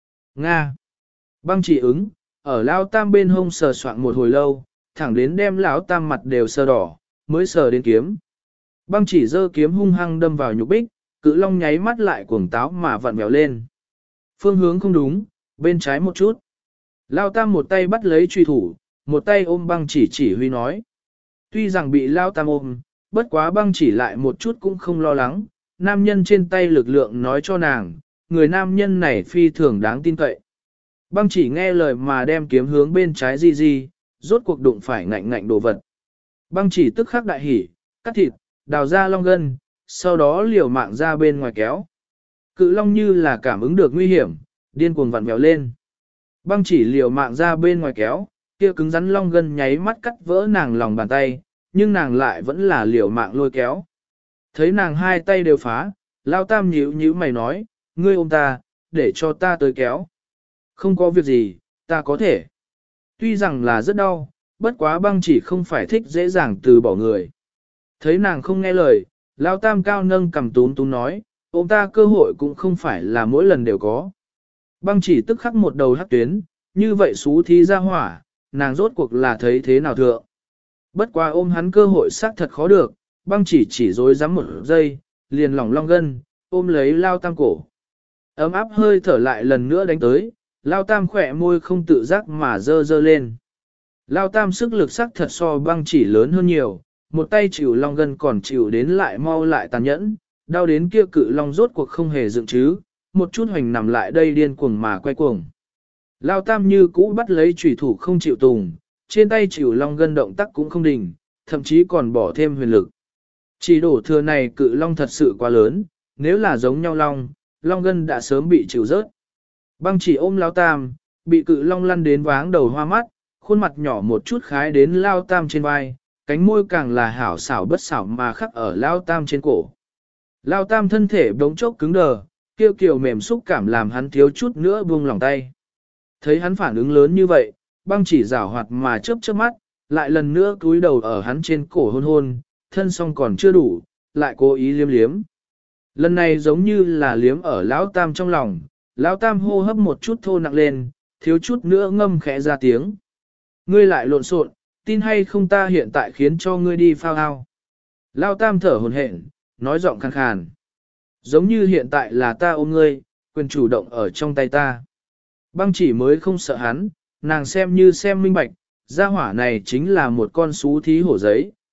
Nga. Băng chỉ ứng, ở Lao Tam bên hông sờ soạn một hồi lâu, thẳng đến đem Lão Tam mặt đều sờ đỏ, mới sờ đến kiếm. Băng chỉ giơ kiếm hung hăng đâm vào nhục bích, Cự Long nháy mắt lại cuồng táo mà vặn vẹo lên. Phương hướng không đúng, bên trái một chút. Lao Tam một tay bắt lấy truy thủ, một tay ôm băng chỉ huy nói. Tuy rằng bị Lao Tam ôm, bất quá băng chỉ lại một chút cũng không lo lắng, nam nhân trên tay lực lượng nói cho nàng, người nam nhân này phi thường đáng tin cậy. Băng chỉ nghe lời mà đem kiếm hướng bên trái di, rốt cuộc đụng phải ngạnh đồ vật. Băng chỉ tức khắc đại hỉ, cắt thịt, đào ra long gân, sau đó liều mạng ra bên ngoài kéo. Cự Long như là cảm ứng được nguy hiểm, điên cuồng vặn vẹo lên. Băng chỉ liều mạng ra bên ngoài kéo, kia cứng rắn long gân nháy mắt cắt vỡ nàng lòng bàn tay, nhưng nàng lại vẫn là liều mạng lôi kéo. Thấy nàng hai tay đều phá, Lao Tam nhíu mày nói, ngươi ôm ta, để cho ta tới kéo. Không có việc gì, ta có thể. Tuy rằng là rất đau, bất quá băng chỉ không phải thích dễ dàng từ bỏ người. Thấy nàng không nghe lời, Lao Tam cao nâng cầm túm nói, ôm ta cơ hội cũng không phải là mỗi lần đều có. Băng chỉ tức khắc một đầu hắc tuyến, như vậy xú thí ra hỏa, nàng rốt cuộc là thấy thế nào thượng. Bất quá ôm hắn cơ hội xác thật khó được, băng chỉ dối rắm một giây, liền lỏng long gân, ôm lấy Lao Tam cổ. Ấm áp hơi thở lại lần nữa đánh tới, Lao Tam khỏe môi không tự giác mà dơ lên. Lao Tam sức lực sắc thật so băng chỉ lớn hơn nhiều, một tay chịu long gân còn chịu đến lại mau lại tàn nhẫn, đau đến kia Cự Long rốt cuộc không hề dựng chứ, một chút hoành nằm lại đây điên cuồng mà quay cuồng. Lao Tam như cũ bắt lấy chủy thủ không chịu tùng, trên tay chịu long gân động tác cũng không đình, thậm chí còn bỏ thêm huyền lực. Chỉ đổ thừa này Cự Long thật sự quá lớn, nếu là giống nhau long gân đã sớm bị chịu rớt. Băng chỉ ôm Lao Tam, bị Cự Long lăn đến váng đầu hoa mắt, khuôn mặt nhỏ một chút khái đến Lao Tam trên vai, cánh môi càng là hảo xảo bất xảo mà khắc ở Lao Tam trên cổ. Lao Tam thân thể bỗng chốc cứng đờ, kêu kiều mềm xúc cảm làm hắn thiếu chút nữa buông lòng tay. Thấy hắn phản ứng lớn như vậy, băng chỉ rảo hoạt mà chớp mắt, lại lần nữa cúi đầu ở hắn trên cổ hôn, thân song còn chưa đủ, lại cố ý liếm. Lần này giống như là liếm ở Lão Tam trong lòng, Lão Tam hô hấp một chút thô nặng lên, thiếu chút nữa ngâm khẽ ra tiếng. Ngươi lại lộn xộn, tin hay không ta hiện tại khiến cho ngươi đi phao ao. Lão Tam thở hổn hển, nói giọng khàn khàn. Giống như hiện tại là ta ôm ngươi, quyền chủ động ở trong tay ta. Băng chỉ mới không sợ hắn, nàng xem như xem minh bạch, gia hỏa này chính là một con xú thí hổ giấy,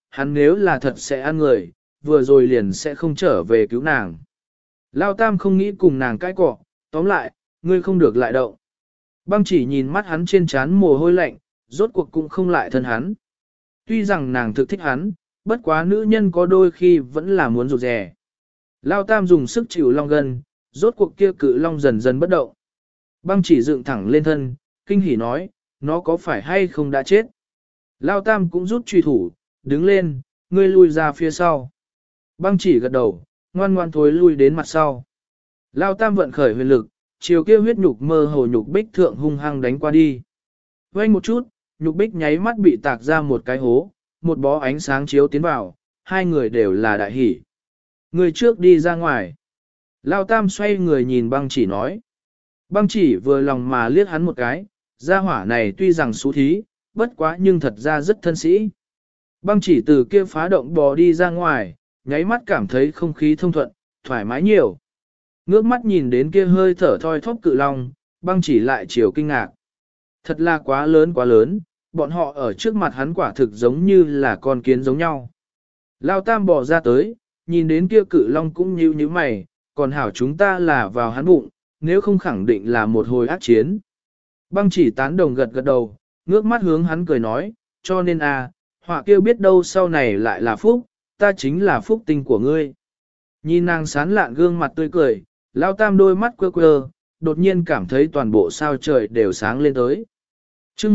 hắn nếu là thật sẽ ăn người, vừa rồi liền sẽ không trở về cứu nàng. Lao Tam không nghĩ cùng nàng cãi cọ, tóm lại, ngươi không được lại động. Băng chỉ nhìn mắt hắn trên trán mồ hôi lạnh, rốt cuộc cũng không lại thân hắn. Tuy rằng nàng thực thích hắn, bất quá nữ nhân có đôi khi vẫn là muốn rụt rè. Lao Tam dùng sức chịu long gân, rốt cuộc kia cự long dần dần bất động. Băng chỉ dựng thẳng lên thân, kinh hỉ nói, nó có phải hay không đã chết. Lao Tam cũng rút truy thủ, đứng lên, ngươi lui ra phía sau. Băng chỉ gật đầu, ngoan ngoan thối lui đến mặt sau. Lao Tam vận khởi huyền lực, chiều kia huyết nhục mơ hồ nhục bích thượng hung hăng đánh qua đi. Vang một chút, nhục bích nháy mắt bị tạc ra một cái hố, một bó ánh sáng chiếu tiến vào, hai người đều là đại hỉ. Người trước đi ra ngoài. Lao Tam xoay người nhìn băng chỉ nói. Băng chỉ vừa lòng mà liếc hắn một cái, gia hỏa này tuy rằng xú thí, bất quá nhưng thật ra rất thân sĩ. Băng chỉ từ kia phá động bò đi ra ngoài, nháy mắt cảm thấy không khí thông thuận, thoải mái nhiều. Ngước mắt nhìn đến kia hơi thở thoi thóp cự long, băng chỉ lại chiều kinh ngạc. Thật là quá lớn, bọn họ ở trước mặt hắn quả thực giống như là con kiến giống nhau. Lao Tam bò ra tới, nhìn đến kia cự long cũng nhíu mày, còn hảo chúng ta là vào hắn bụng, nếu không khẳng định là một hồi ác chiến. Băng chỉ tán đồng gật gật đầu, ngước mắt hướng hắn cười nói, cho nên họa kêu biết đâu sau này lại là phúc, ta chính là phúc tinh của ngươi. Nhìn nàng sán lạn gương mặt tươi cười, Lao Tam đôi mắt quơ quơ, đột nhiên cảm thấy toàn bộ sao trời đều sáng lên tới. chương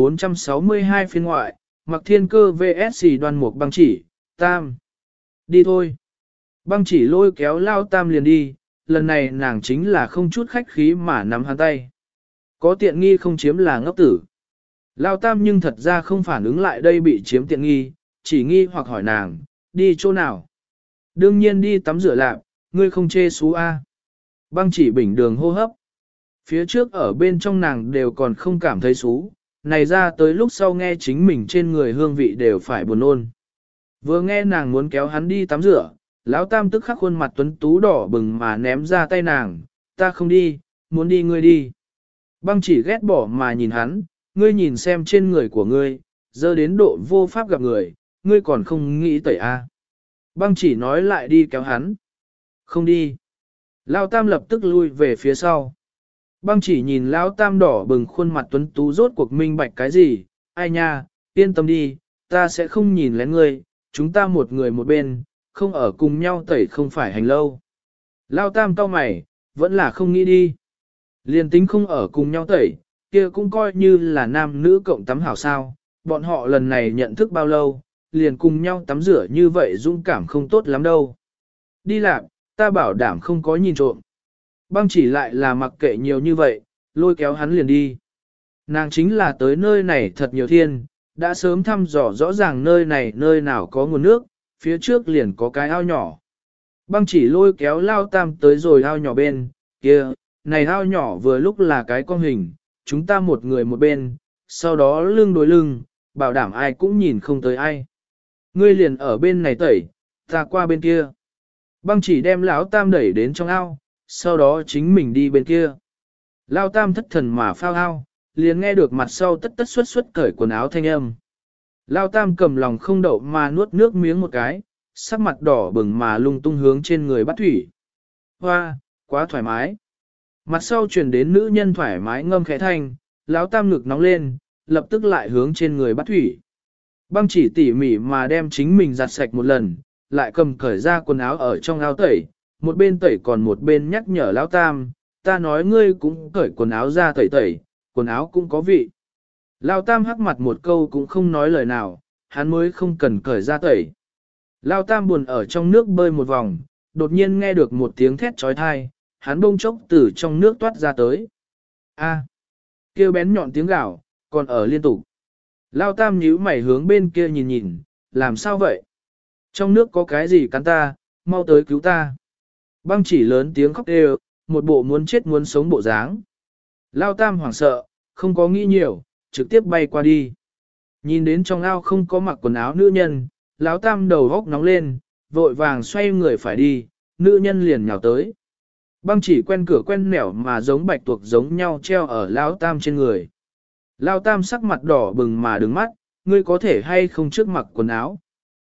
1462 phiên ngoại, Mặc Thiên Cơ vs Đoan Mục Băng Chỉ, Tam. Đi thôi. Băng chỉ lôi kéo Lao Tam liền đi, lần này nàng chính là không chút khách khí mà nắm hắn tay. Có tiện nghi không chiếm là ngốc tử. Lao Tam nhưng thật ra không phản ứng lại đây bị chiếm tiện nghi, chỉ nghi hoặc hỏi nàng, đi chỗ nào? Đương nhiên đi tắm rửa lạc, ngươi không chê xú a. Băng chỉ bình đường hô hấp. Phía trước ở bên trong nàng đều còn không cảm thấy xú, này ra tới lúc sau nghe chính mình trên người hương vị đều phải buồn nôn. Vừa nghe nàng muốn kéo hắn đi tắm rửa, Lão Tam tức khắc khuôn mặt tuấn tú đỏ bừng mà ném ra tay nàng, ta không đi, muốn đi ngươi đi. Băng chỉ ghét bỏ mà nhìn hắn, ngươi nhìn xem trên người của ngươi, dơ đến độ vô pháp gặp người, ngươi còn không nghĩ tẩy a. Băng chỉ nói lại đi kéo hắn. Không đi. Lão Tam lập tức lui về phía sau. Băng chỉ nhìn Lão Tam đỏ bừng khuôn mặt tuấn tú rốt cuộc minh bạch cái gì, ai nha, yên tâm đi, ta sẽ không nhìn lén ngươi, chúng ta một người một bên, không ở cùng nhau tẩy không phải hành lâu. Lão Tam cau mày, vẫn là không nghĩ đi. Liên tính không ở cùng nhau tẩy, kia cũng coi như là nam nữ cộng tắm hảo sao, bọn họ lần này nhận thức bao lâu, liền cùng nhau tắm rửa như vậy dũng cảm không tốt lắm đâu. Đi làm, ta bảo đảm không có nhìn trộm. Băng chỉ lại là mặc kệ nhiều như vậy, lôi kéo hắn liền đi. Nàng chính là tới nơi này thật nhiều thiên, đã sớm thăm dò rõ ràng nơi này nơi nào có nguồn nước, phía trước liền có cái ao nhỏ. Băng chỉ lôi kéo Lao Tam tới rồi ao nhỏ bên, kia, này ao nhỏ vừa lúc là cái con hình, chúng ta một người một bên, sau đó lưng đối lưng, bảo đảm ai cũng nhìn không tới ai. Ngươi liền ở bên này tẩy, ta qua bên kia. Băng chỉ đem Lão Tam đẩy đến trong ao, sau đó chính mình đi bên kia. Lao Tam thất thần mà phao ao, liền nghe được mặt sau tất tất xuất xuất cởi quần áo thanh âm. Lao Tam cầm lòng không đậu mà nuốt nước miếng một cái, sắc mặt đỏ bừng mà lung tung hướng trên người bắt thủy. Hoa, quá thoải mái. Mặt sau truyền đến nữ nhân thoải mái ngâm khẽ thanh, Lão Tam ngực nóng lên, lập tức lại hướng trên người bắt thủy. Băng chỉ tỉ mỉ mà đem chính mình giặt sạch một lần, lại cầm cởi ra quần áo ở trong ao tẩy, một bên tẩy còn một bên nhắc nhở Lão Tam, ta nói ngươi cũng cởi quần áo ra tẩy tẩy, quần áo cũng có vị. Lão Tam hắc mặt một câu cũng không nói lời nào, hắn mới không cần cởi ra tẩy. Lão Tam buồn ở trong nước bơi một vòng, đột nhiên nghe được một tiếng thét trói thai, hắn bông chốc từ trong nước toát ra tới. A, kêu bén nhọn tiếng gào, còn ở liên tục. Lão Tam nhíu mày hướng bên kia nhìn nhìn, làm sao vậy? Trong nước có cái gì cắn ta, mau tới cứu ta. Băng chỉ lớn tiếng khóc đều, một bộ muốn chết muốn sống bộ dáng. Lão Tam hoảng sợ, không có nghĩ nhiều, trực tiếp bay qua đi. Nhìn đến trong ao không có mặc quần áo nữ nhân, Lão Tam đầu góc nóng lên, vội vàng xoay người phải đi, nữ nhân liền nhào tới. Băng chỉ quen cửa quen nẻo mà giống bạch tuộc giống nhau treo ở Lão Tam trên người. Lão Tam sắc mặt đỏ bừng mà đứng mắt, ngươi có thể hay không trước mặc quần áo.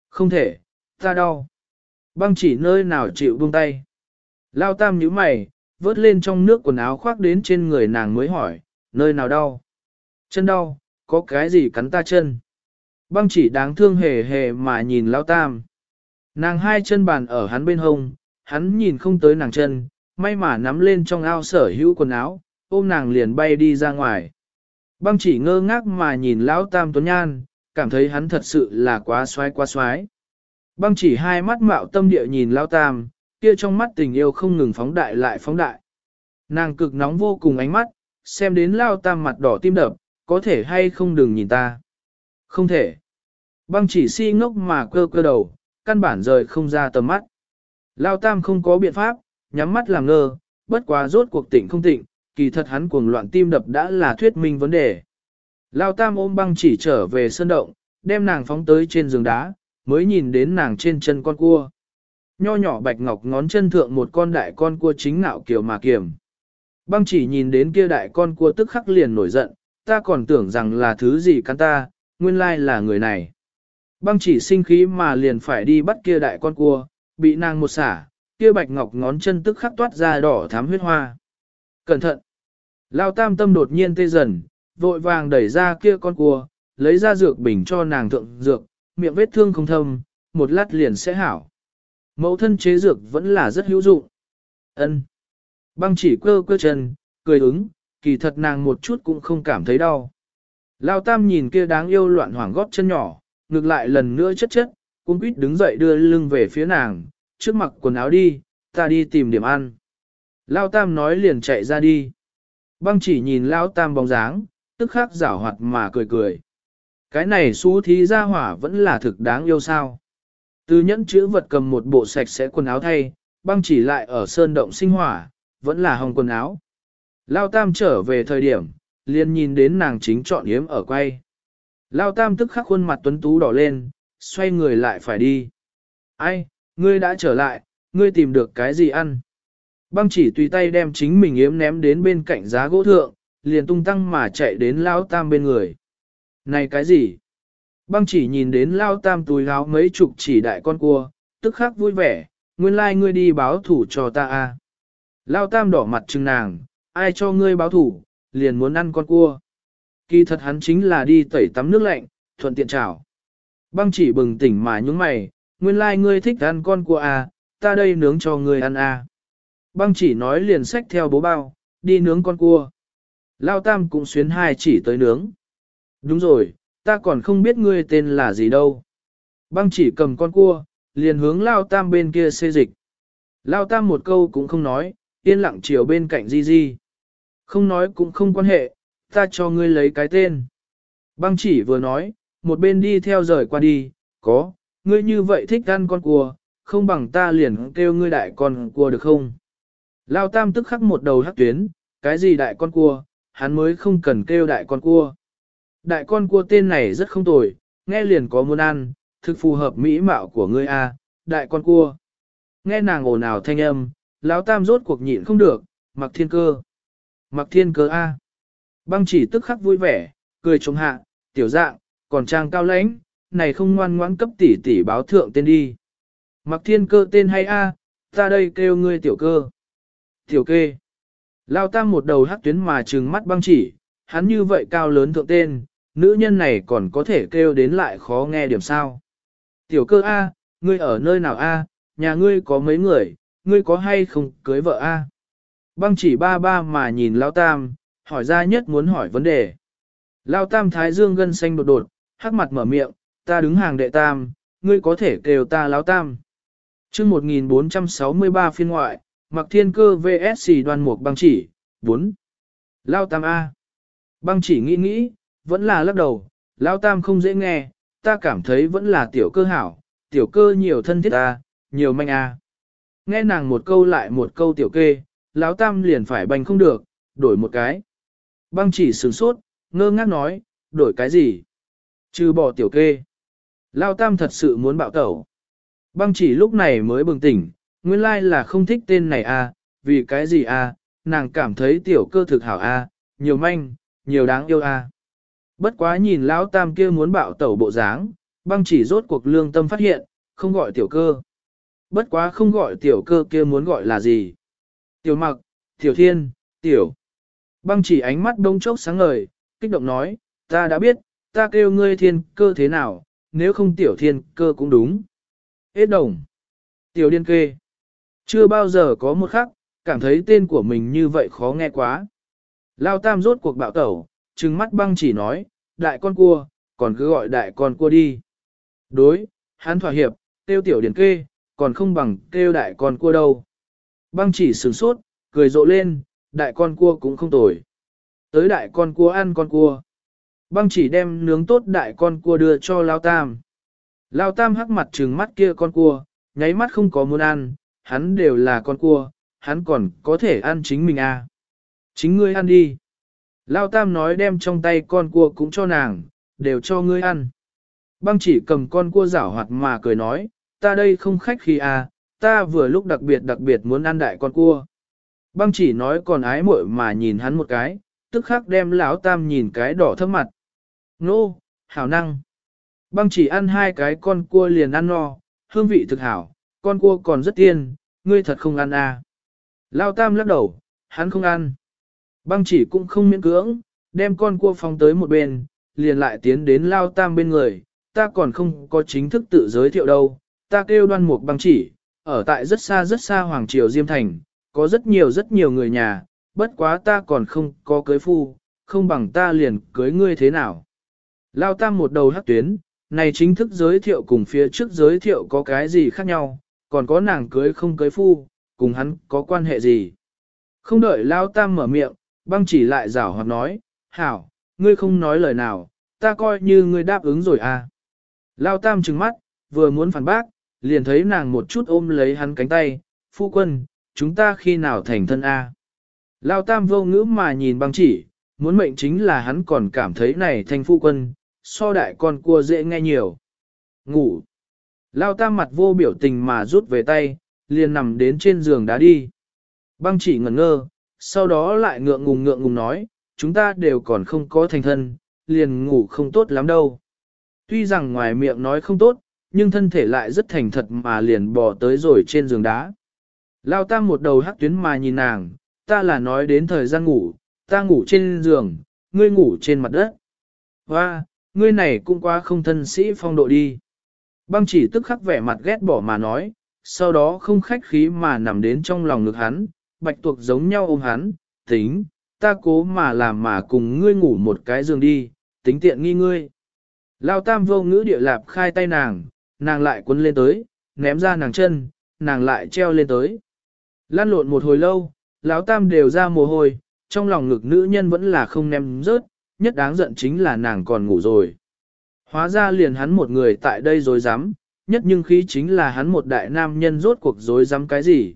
Không thể, ta đau. Băng chỉ nơi nào chịu buông tay. Lao tam nhíu mày, vớt lên trong nước quần áo khoác đến trên người nàng mới hỏi, nơi nào đau? Chân đau, có cái gì cắn ta chân? Băng chỉ đáng thương hề hề mà nhìn Lao tam. Nàng hai chân bàn ở hắn bên hông, hắn nhìn không tới nàng chân, may mà nắm lên trong ao sở hữu quần áo, ôm nàng liền bay đi ra ngoài. Băng chỉ ngơ ngác mà nhìn Lão tam tuấn nhan, cảm thấy hắn thật sự là quá xoái quá xoái. Băng chỉ hai mắt mạo tâm địa nhìn Lão tam, kia trong mắt tình yêu không ngừng phóng đại lại phóng đại. Nàng cực nóng vô cùng ánh mắt, xem đến Lão tam mặt đỏ tim đập, có thể hay không đừng nhìn ta. Không thể. Băng chỉ si ngốc mà cơ cơ đầu, căn bản rời không ra tầm mắt. Lão tam không có biện pháp, nhắm mắt làm ngơ, bất quá rốt cuộc tỉnh không tỉnh, kỳ thật hắn cuồng loạn tim đập đã là thuyết minh vấn đề. Lão tam ôm băng chỉ trở về sơn động, đem nàng phóng tới trên giường đá, mới nhìn đến nàng trên chân con cua. Nho nhỏ bạch ngọc ngón chân thượng một con đại con cua chính nạo kiều mà kiềm. Băng chỉ nhìn đến kia đại con cua tức khắc liền nổi giận, ta còn tưởng rằng là thứ gì cắn ta, nguyên lai là người này. Băng chỉ sinh khí mà liền phải đi bắt kia đại con cua, bị nàng một xả, kia bạch ngọc ngón chân tức khắc toát ra đỏ thắm huyết hoa. Cẩn thận! Lao tam tâm đột nhiên tê dần, vội vàng đẩy ra kia con cua, lấy ra dược bình cho nàng thượng dược, miệng vết thương không thâm, một lát liền sẽ hảo. Mẫu thân chế dược vẫn là rất hữu dụng. Ân. Băng chỉ quơ quơ chân, cười ứng, kỳ thật nàng một chút cũng không cảm thấy đau. Lao tam nhìn kia đáng yêu loạn hoảng gót chân nhỏ, ngược lại lần nữa chất chất, cuống quýt đứng dậy đưa lưng về phía nàng, trước mặc quần áo đi, ta đi tìm điểm ăn. Lao tam nói liền chạy ra đi. Băng chỉ nhìn Lao tam bóng dáng, tức khắc giảo hoạt mà cười cười. Cái này xú thí ra hỏa vẫn là thực đáng yêu sao. Từ nhẫn chữ vật cầm một bộ sạch sẽ quần áo thay, băng chỉ lại ở sơn động sinh hỏa, vẫn là hồng quần áo. Lao tam trở về thời điểm, liền nhìn đến nàng chính chọn yếm ở quay. Lao tam tức khắc khuôn mặt tuấn tú đỏ lên, xoay người lại phải đi. Ai, ngươi đã trở lại, ngươi tìm được cái gì ăn? Băng chỉ tùy tay đem chính mình yếm ném đến bên cạnh giá gỗ thượng, liền tung tăng mà chạy đến Lao tam bên người. Này cái gì? Băng chỉ nhìn đến Lao tam túi áo mấy chục chỉ đại con cua, tức khắc vui vẻ, nguyên lai ngươi đi báo thủ cho ta a. Lao tam đỏ mặt trừng nàng, ai cho ngươi báo thủ, liền muốn ăn con cua. Kỳ thật hắn chính là đi tẩy tắm nước lạnh, thuận tiện chảo. Băng chỉ bừng tỉnh mà nhúng mày, nguyên lai ngươi thích ăn con cua à, ta đây nướng cho ngươi ăn à. Băng chỉ nói liền xách theo bố bao, đi nướng con cua. Lao tam cũng xuyến hai chỉ tới nướng. Đúng rồi, ta còn không biết ngươi tên là gì đâu. Băng chỉ cầm con cua, liền hướng Lao tam bên kia xê dịch. Lao tam một câu cũng không nói, yên lặng chiều bên cạnh Di Di. Không nói cũng không quan hệ, ta cho ngươi lấy cái tên. Băng chỉ vừa nói, một bên đi theo rời qua đi, có, ngươi như vậy thích ăn con cua, không bằng ta liền kêu ngươi đại con cua được không? Lao tam tức khắc một đầu hắc tuyến, cái gì đại con cua, hắn mới không cần kêu đại con cua. Đại con cua tên này rất không tồi, nghe liền có muốn ăn, thực phù hợp mỹ mạo của ngươi a, đại con cua. Nghe nàng ồn ào thanh âm, Lão tam rốt cuộc nhịn không được, Mặc Thiên Cơ. Mặc Thiên Cơ a. Băng chỉ tức khắc vui vẻ, cười chống hạ, tiểu dạng, còn trang cao lãnh, này không ngoan ngoãn cấp tỷ tỷ báo thượng tên đi. Mặc Thiên Cơ tên hay a, ta đây kêu ngươi tiểu cơ. Tiểu kê. Lao tam một đầu hắc tuyến mà trừng mắt băng chỉ, hắn như vậy cao lớn thượng tên, nữ nhân này còn có thể kêu đến lại khó nghe điểm sao. Tiểu cơ a, ngươi ở nơi nào a, nhà ngươi có mấy người, ngươi có hay không cưới vợ a? Băng chỉ ba ba mà nhìn Lao tam, hỏi ra nhất muốn hỏi vấn đề. Lao tam thái dương gân xanh đột đột, hắc mặt mở miệng, ta đứng hàng đệ tam, ngươi có thể kêu ta Lao tam. Chương 1463 phiên ngoại, Mặc Thiên Cơ vs Đoan Mục Băng chỉ, 4. Lao tam A. Băng chỉ nghĩ, vẫn là lắc đầu, Lao tam không dễ nghe, ta cảm thấy vẫn là tiểu cơ hảo, tiểu cơ nhiều thân thiết ta, nhiều manh A. Nghe nàng một câu lại một câu tiểu kê, Lão tam liền phải bành không được, đổi một cái. Băng chỉ sửng sốt, ngơ ngác nói, đổi cái gì? Trừ bỏ tiểu kê. Lao tam thật sự muốn bạo tẩu. Băng chỉ lúc này mới bừng tỉnh, nguyên lai là không thích tên này à, vì cái gì à, nàng cảm thấy tiểu cơ thực hảo à, nhiều manh, nhiều đáng yêu à. Bất quá nhìn lão tam kia muốn bạo tẩu bộ dáng, Băng chỉ rốt cuộc lương tâm phát hiện, không gọi tiểu cơ. Bất quá không gọi tiểu cơ kia muốn gọi là gì? Tiểu mặc, tiểu thiên, tiểu. Băng chỉ ánh mắt đông chốc sáng ngời, kích động nói, ta đã biết, ta kêu ngươi thiên cơ thế nào, nếu không tiểu thiên cơ cũng đúng. Hết đồng. Tiểu điên kê. Chưa bao giờ có một khắc, cảm thấy tên của mình như vậy khó nghe quá. Lao Tam rốt cuộc bạo tẩu, trừng mắt băng chỉ nói, đại con cua, còn cứ gọi đại con cua đi. Đối, hắn thỏa hiệp, kêu tiểu điển kê, còn không bằng kêu đại con cua đâu. Băng chỉ sửng sốt, cười rộ lên, đại con cua cũng không tồi. Tới đại con cua ăn con cua. Băng chỉ đem nướng tốt đại con cua đưa cho Lao Tam. Lao Tam hắc mặt trừng mắt kia con cua, nháy mắt không có muốn ăn, hắn đều là con cua, hắn còn có thể ăn chính mình à. Chính ngươi ăn đi. Lao Tam nói đem trong tay con cua cũng cho nàng, đều cho ngươi ăn. Băng chỉ cầm con cua giảo hoạt mà cười nói, ta đây không khách khí à, ta vừa lúc đặc biệt muốn ăn đại con cua. Băng chỉ nói còn ái muội mà nhìn hắn một cái, tức khắc đem lão Tam nhìn cái đỏ thấp mặt. Nô, hảo năng. Băng chỉ ăn hai cái con cua liền ăn no, hương vị thực hảo, con cua còn rất tiên, ngươi thật không ăn à. Lao Tam lắc đầu, hắn không ăn. Băng chỉ cũng không miễn cưỡng, đem con cua phóng tới một bên, liền lại tiến đến Lao Tam bên người, ta còn không có chính thức tự giới thiệu đâu, ta kêu Đoan Mục Băng chỉ, ở tại rất xa Hoàng Triều Diêm Thành, có rất nhiều người nhà, bất quá ta còn không có cưới phu, không bằng ta liền cưới ngươi thế nào. Lao Tam một đầu hắc tuyến, này chính thức giới thiệu cùng phía trước giới thiệu có cái gì khác nhau, còn có nàng cưới không cưới phu, cùng hắn có quan hệ gì. Không đợi Lao Tam mở miệng, băng chỉ lại giảo hoạt nói, hảo, ngươi không nói lời nào, ta coi như ngươi đáp ứng rồi à. Lao Tam trừng mắt, vừa muốn phản bác, liền thấy nàng một chút ôm lấy hắn cánh tay, phu quân, chúng ta khi nào thành thân a? Lao Tam vô ngữ mà nhìn băng chỉ, muốn mệnh chính là hắn còn cảm thấy này thành phu quân, so đại con cua dễ nghe nhiều. Ngủ. Lao Tam mặt vô biểu tình mà rút về tay, liền nằm đến trên giường đá đi. Băng chỉ ngẩn ngơ, sau đó lại ngượng ngùng nói, chúng ta đều còn không có thành thân, liền ngủ không tốt lắm đâu. Tuy rằng ngoài miệng nói không tốt, nhưng thân thể lại rất thành thật mà liền bò tới rồi trên giường đá. Lao Tam một đầu hắc tuyến mà nhìn nàng, ta là nói đến thời gian ngủ, ta ngủ trên giường, ngươi ngủ trên mặt đất. Hoa, ngươi này cũng quá không thân sĩ phong độ đi. Băng chỉ tức khắc vẻ mặt ghét bỏ mà nói, sau đó không khách khí mà nằm đến trong lòng ngực hắn, bạch tuộc giống nhau ôm hắn, tính, ta cố mà làm mà cùng ngươi ngủ một cái giường đi, tính tiện nghi ngươi. Lao Tam vô ngữ địa lạp khai tay nàng lại quấn lên tới, ném ra nàng chân, nàng lại treo lên tới. Lan lộn một hồi lâu, Lão Tam đều ra mồ hôi, trong lòng ngực nữ nhân vẫn là không ném rớt, nhất đáng giận chính là nàng còn ngủ rồi. Hóa ra liền hắn một người tại đây dối rắm nhất nhưng khí chính là hắn một đại nam nhân rốt cuộc dối rắm cái gì.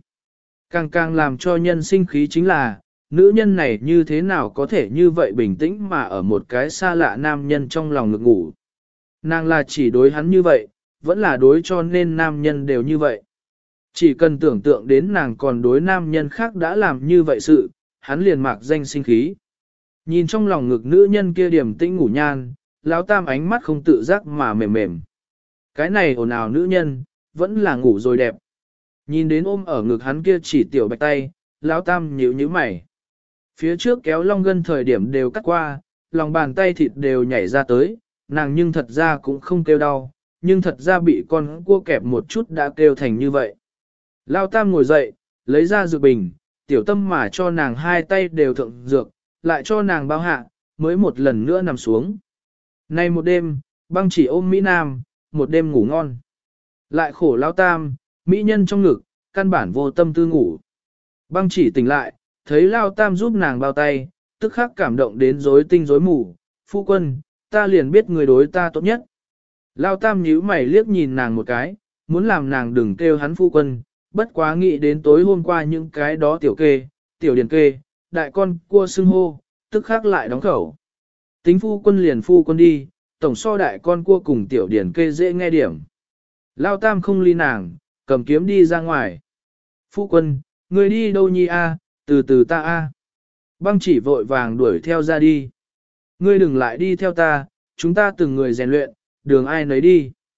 Càng làm cho nhân sinh khí chính là, nữ nhân này như thế nào có thể như vậy bình tĩnh mà ở một cái xa lạ nam nhân trong lòng ngực ngủ. Nàng là chỉ đối hắn như vậy, vẫn là đối cho nên nam nhân đều như vậy. Chỉ cần tưởng tượng đến nàng còn đối nam nhân khác đã làm như vậy sự, hắn liền mạc danh sinh khí. Nhìn trong lòng ngực nữ nhân kia điềm tĩnh ngủ nhan, Lão Tam ánh mắt không tự giác mà mềm mềm. Cái này ồn ào nữ nhân, vẫn là ngủ rồi đẹp. Nhìn đến ôm ở ngực hắn kia chỉ tiểu bạch tay, Lão Tam nhíu mày. Phía trước kéo long gân thời điểm đều cắt qua, lòng bàn tay thịt đều nhảy ra tới, nàng nhưng thật ra cũng không kêu đau, nhưng thật ra bị con cua kẹp một chút đã kêu thành như vậy. Lao Tam ngồi dậy, lấy ra dược bình, tiểu tâm mà cho nàng hai tay đều thượng dược, lại cho nàng bao hạ, mới một lần nữa nằm xuống. Nay một đêm, băng chỉ ôm Mỹ Nam, một đêm ngủ ngon. Lại khổ Lao Tam, Mỹ nhân trong ngực, căn bản vô tâm tư ngủ. Băng chỉ tỉnh lại, thấy Lao Tam giúp nàng bao tay, tức khắc cảm động đến rối tinh rối mù, phu quân, ta liền biết người đối ta tốt nhất. Lao Tam nhíu mày liếc nhìn nàng một cái, muốn làm nàng đừng kêu hắn phu quân, bất quá nghĩ đến tối hôm qua những cái đó tiểu kê, tiểu điền kê, đại con cua xưng hô, tức khắc lại đóng khẩu. Tính phu quân liền phu quân đi, tổng so đại con cua cùng tiểu điền kê dễ nghe điểm. Lao Tam không ly nàng, cầm kiếm đi ra ngoài. Phu quân, người đi đâu nhi a? Từ từ ta a. Băng chỉ vội vàng đuổi theo ra đi. Ngươi đừng lại đi theo ta, chúng ta từng người rèn luyện, đường ai nấy đi.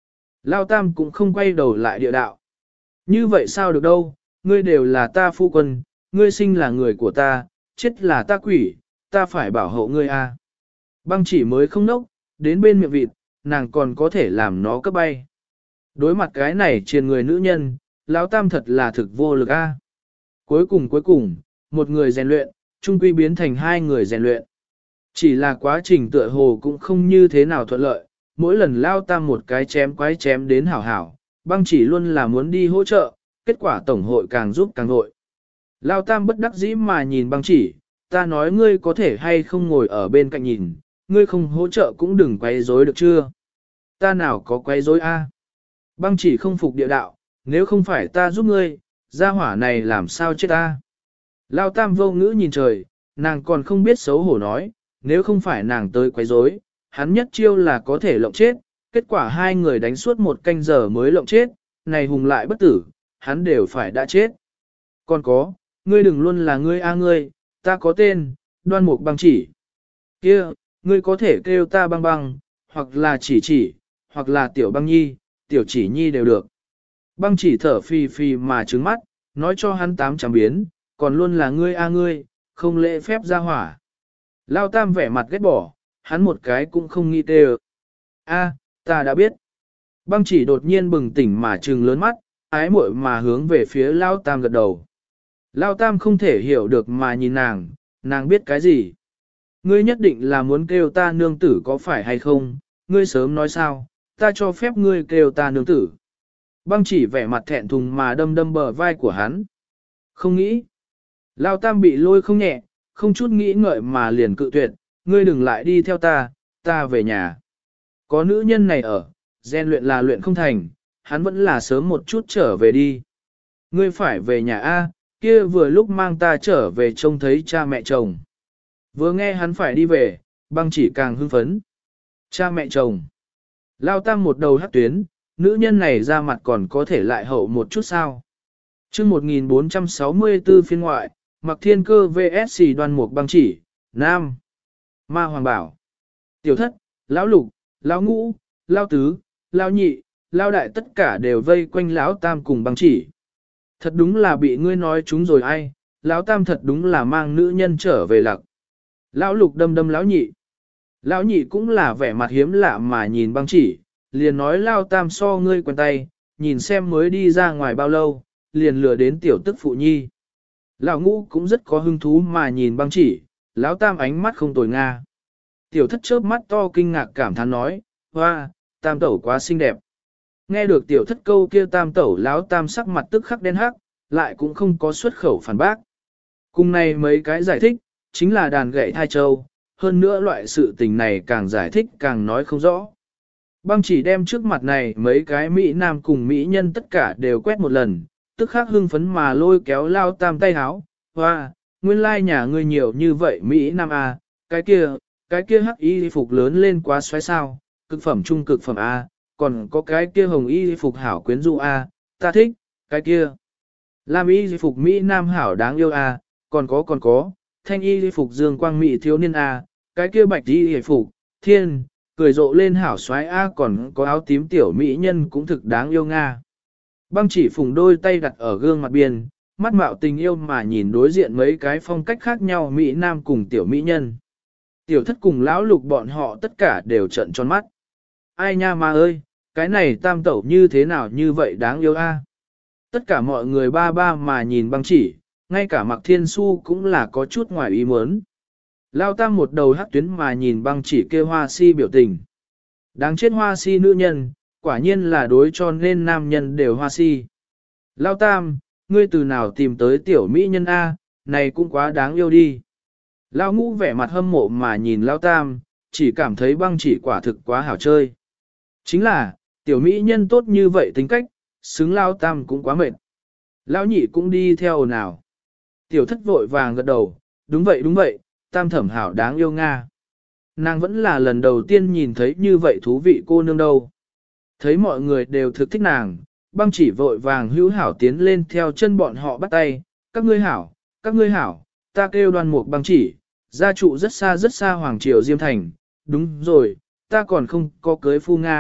Lao Tam cũng không quay đầu lại địa đạo. Như vậy sao được đâu, ngươi đều là ta phu quân, ngươi sinh là người của ta, chết là ta quỷ, ta phải bảo hộ ngươi a. Băng chỉ mới không nốc, đến bên miệng vịt, nàng còn có thể làm nó cấp bay. Đối mặt cái này triền người nữ nhân, Lão Tam thật là thực vô lực a. Cuối cùng, một người rèn luyện, chung quy biến thành hai người rèn luyện. Chỉ là quá trình tựa hồ cũng không như thế nào thuận lợi, mỗi lần Lao Tam một cái chém quái chém đến hảo hảo, băng chỉ luôn là muốn đi hỗ trợ, kết quả tổng hội càng giúp càng vội. Lao Tam bất đắc dĩ mà nhìn băng chỉ, ta nói ngươi có thể hay không ngồi ở bên cạnh nhìn, ngươi không hỗ trợ cũng đừng quấy rối được chưa? Ta nào có quấy rối a? Băng chỉ không phục địa đạo, nếu không phải ta giúp ngươi, gia hỏa này làm sao chết ta? Lao Tam vô ngữ nhìn trời, nàng còn không biết xấu hổ nói, nếu không phải nàng tới quấy rối, hắn nhất chiêu là có thể lộng chết, kết quả hai người đánh suốt một canh giờ mới lộng chết, này hùng lại bất tử, hắn đều phải đã chết. Còn có, ngươi đừng luôn là ngươi a ngươi, ta có tên, Đoan Mục Băng Chỉ. Kia, ngươi có thể kêu ta Băng Băng, hoặc là Chỉ, hoặc là Tiểu Băng Nhi, Tiểu Chỉ Nhi đều được. Băng Chỉ thở phì phì mà trứng mắt, nói cho hắn tám chấm biến, còn luôn là ngươi a ngươi, không lễ phép ra hỏa. Lao Tam vẻ mặt ghét bỏ, hắn một cái cũng không nghĩ tê a, ta đã biết. Băng Chỉ đột nhiên bừng tỉnh mà trừng lớn mắt, ái muội mà hướng về phía Lao Tam gật đầu. Lao Tam không thể hiểu được mà nhìn nàng biết cái gì. Ngươi nhất định là muốn kêu ta nương tử có phải hay không, ngươi sớm nói sao, ta cho phép ngươi kêu ta nương tử. Băng Chỉ vẻ mặt thẹn thùng mà đâm bờ vai của hắn. Không nghĩ. Lao Tam bị lôi không nhẹ, không chút nghĩ ngợi mà liền cự tuyệt, ngươi đừng lại đi theo ta về nhà. Có nữ nhân này ở, rèn luyện là luyện không thành, hắn vẫn là sớm một chút trở về đi. Ngươi phải về nhà A, kia vừa lúc mang ta trở về trông thấy cha mẹ chồng. Vừa nghe hắn phải đi về, Băng Chỉ càng hưng phấn. Cha mẹ chồng. Lao Tam một đầu hắc tuyến, nữ nhân này ra mặt còn có thể lại hậu một chút sao. Chương 1464 phiên ngoại, Mặc Thiên Cơ vs Đoan Mục Băng Chỉ, Nam. Ma Hoàng Bảo. Tiểu Thất, Lão Lục, Lão Ngũ, Lão Tứ, Lão Nhị, Lão Đại tất cả đều vây quanh Lão Tam cùng Băng Chỉ. Thật đúng là bị ngươi nói chúng rồi ai, Lão Tam thật đúng là mang nữ nhân trở về lặc. Lão Lục đâm Lão Nhị. Lão Nhị cũng là vẻ mặt hiếm lạ mà nhìn Băng Chỉ, liền nói Lão Tam so ngươi quen tay, nhìn xem mới đi ra ngoài bao lâu, liền lừa đến tiểu tức phụ nhi. Lão Ngũ cũng rất có hứng thú mà nhìn Băng Chỉ, Lão Tam ánh mắt không tồi nga. Tiểu Thất chớp mắt to kinh ngạc cảm thán nói, hoa, Tam tẩu quá xinh đẹp. Nghe được Tiểu Thất câu kia Tam tẩu, Lão Tam sắc mặt tức khắc đen hắc, lại cũng không có xuất khẩu phản bác. Cùng này mấy cái giải thích, chính là đàn gậy thai châu, hơn nữa loại sự tình này càng giải thích càng nói không rõ. Băng Chỉ đem trước mặt này mấy cái Mỹ Nam cùng Mỹ nhân tất cả đều quét một lần, tức khắc hưng phấn mà lôi kéo Lao Tam tay háo, hoa, nguyên lai nhà ngươi nhiều như vậy Mỹ Nam A, cái kia hắc y phục lớn lên quá xoáy sao, cực phẩm trung cực phẩm A, còn có cái kia hồng y phục hảo quyến rũ A, ta thích, cái kia. Lam y phục Mỹ Nam hảo đáng yêu A, còn có, thanh y phục dương quang Mỹ thiếu niên A, cái kia bạch y phục, thiên, cười rộ lên hảo xoáy A, còn có áo tím tiểu Mỹ nhân cũng thực đáng yêu Nga. Băng Chỉ phùng đôi tay đặt ở gương mặt biên, mắt mạo tình yêu mà nhìn đối diện mấy cái phong cách khác nhau Mỹ Nam cùng tiểu Mỹ nhân. Tiểu Thất cùng Lão Lục bọn họ tất cả đều trợn tròn mắt. Ai nha ma ơi, cái này Tam tẩu như thế nào như vậy đáng yêu a. Tất cả mọi người ba mà nhìn Băng Chỉ, ngay cả Mạc Thiên Su cũng là có chút ngoài ý muốn. Lao Tam một đầu hắc tuyến mà nhìn Băng Chỉ kêu hoa si biểu tình. Đáng chết hoa si nữ nhân, quả nhiên là đối cho nên nam nhân đều hoa si. Lao Tam, ngươi từ nào tìm tới tiểu mỹ nhân A, này cũng quá đáng yêu đi. Lao Ngũ vẻ mặt hâm mộ mà nhìn Lao Tam, chỉ cảm thấy Băng Chỉ quả thực quá hảo chơi. Chính là, tiểu mỹ nhân tốt như vậy tính cách, xứng Lao Tam cũng quá mệt. Lao Nhị cũng đi theo nào. Tiểu Thất vội vàng gật đầu, đúng vậy, Tam thẩm hảo đáng yêu Nga. Nàng vẫn là lần đầu tiên nhìn thấy như vậy thú vị cô nương đâu. Thấy mọi người đều thực thích nàng, Băng Chỉ vội vàng hữu hảo tiến lên theo chân bọn họ bắt tay, các ngươi hảo, ta kêu Đoan Mục Băng Chỉ, gia trụ rất xa Hoàng Triều Diêm Thành, đúng rồi, ta còn không có cưới phu Nga,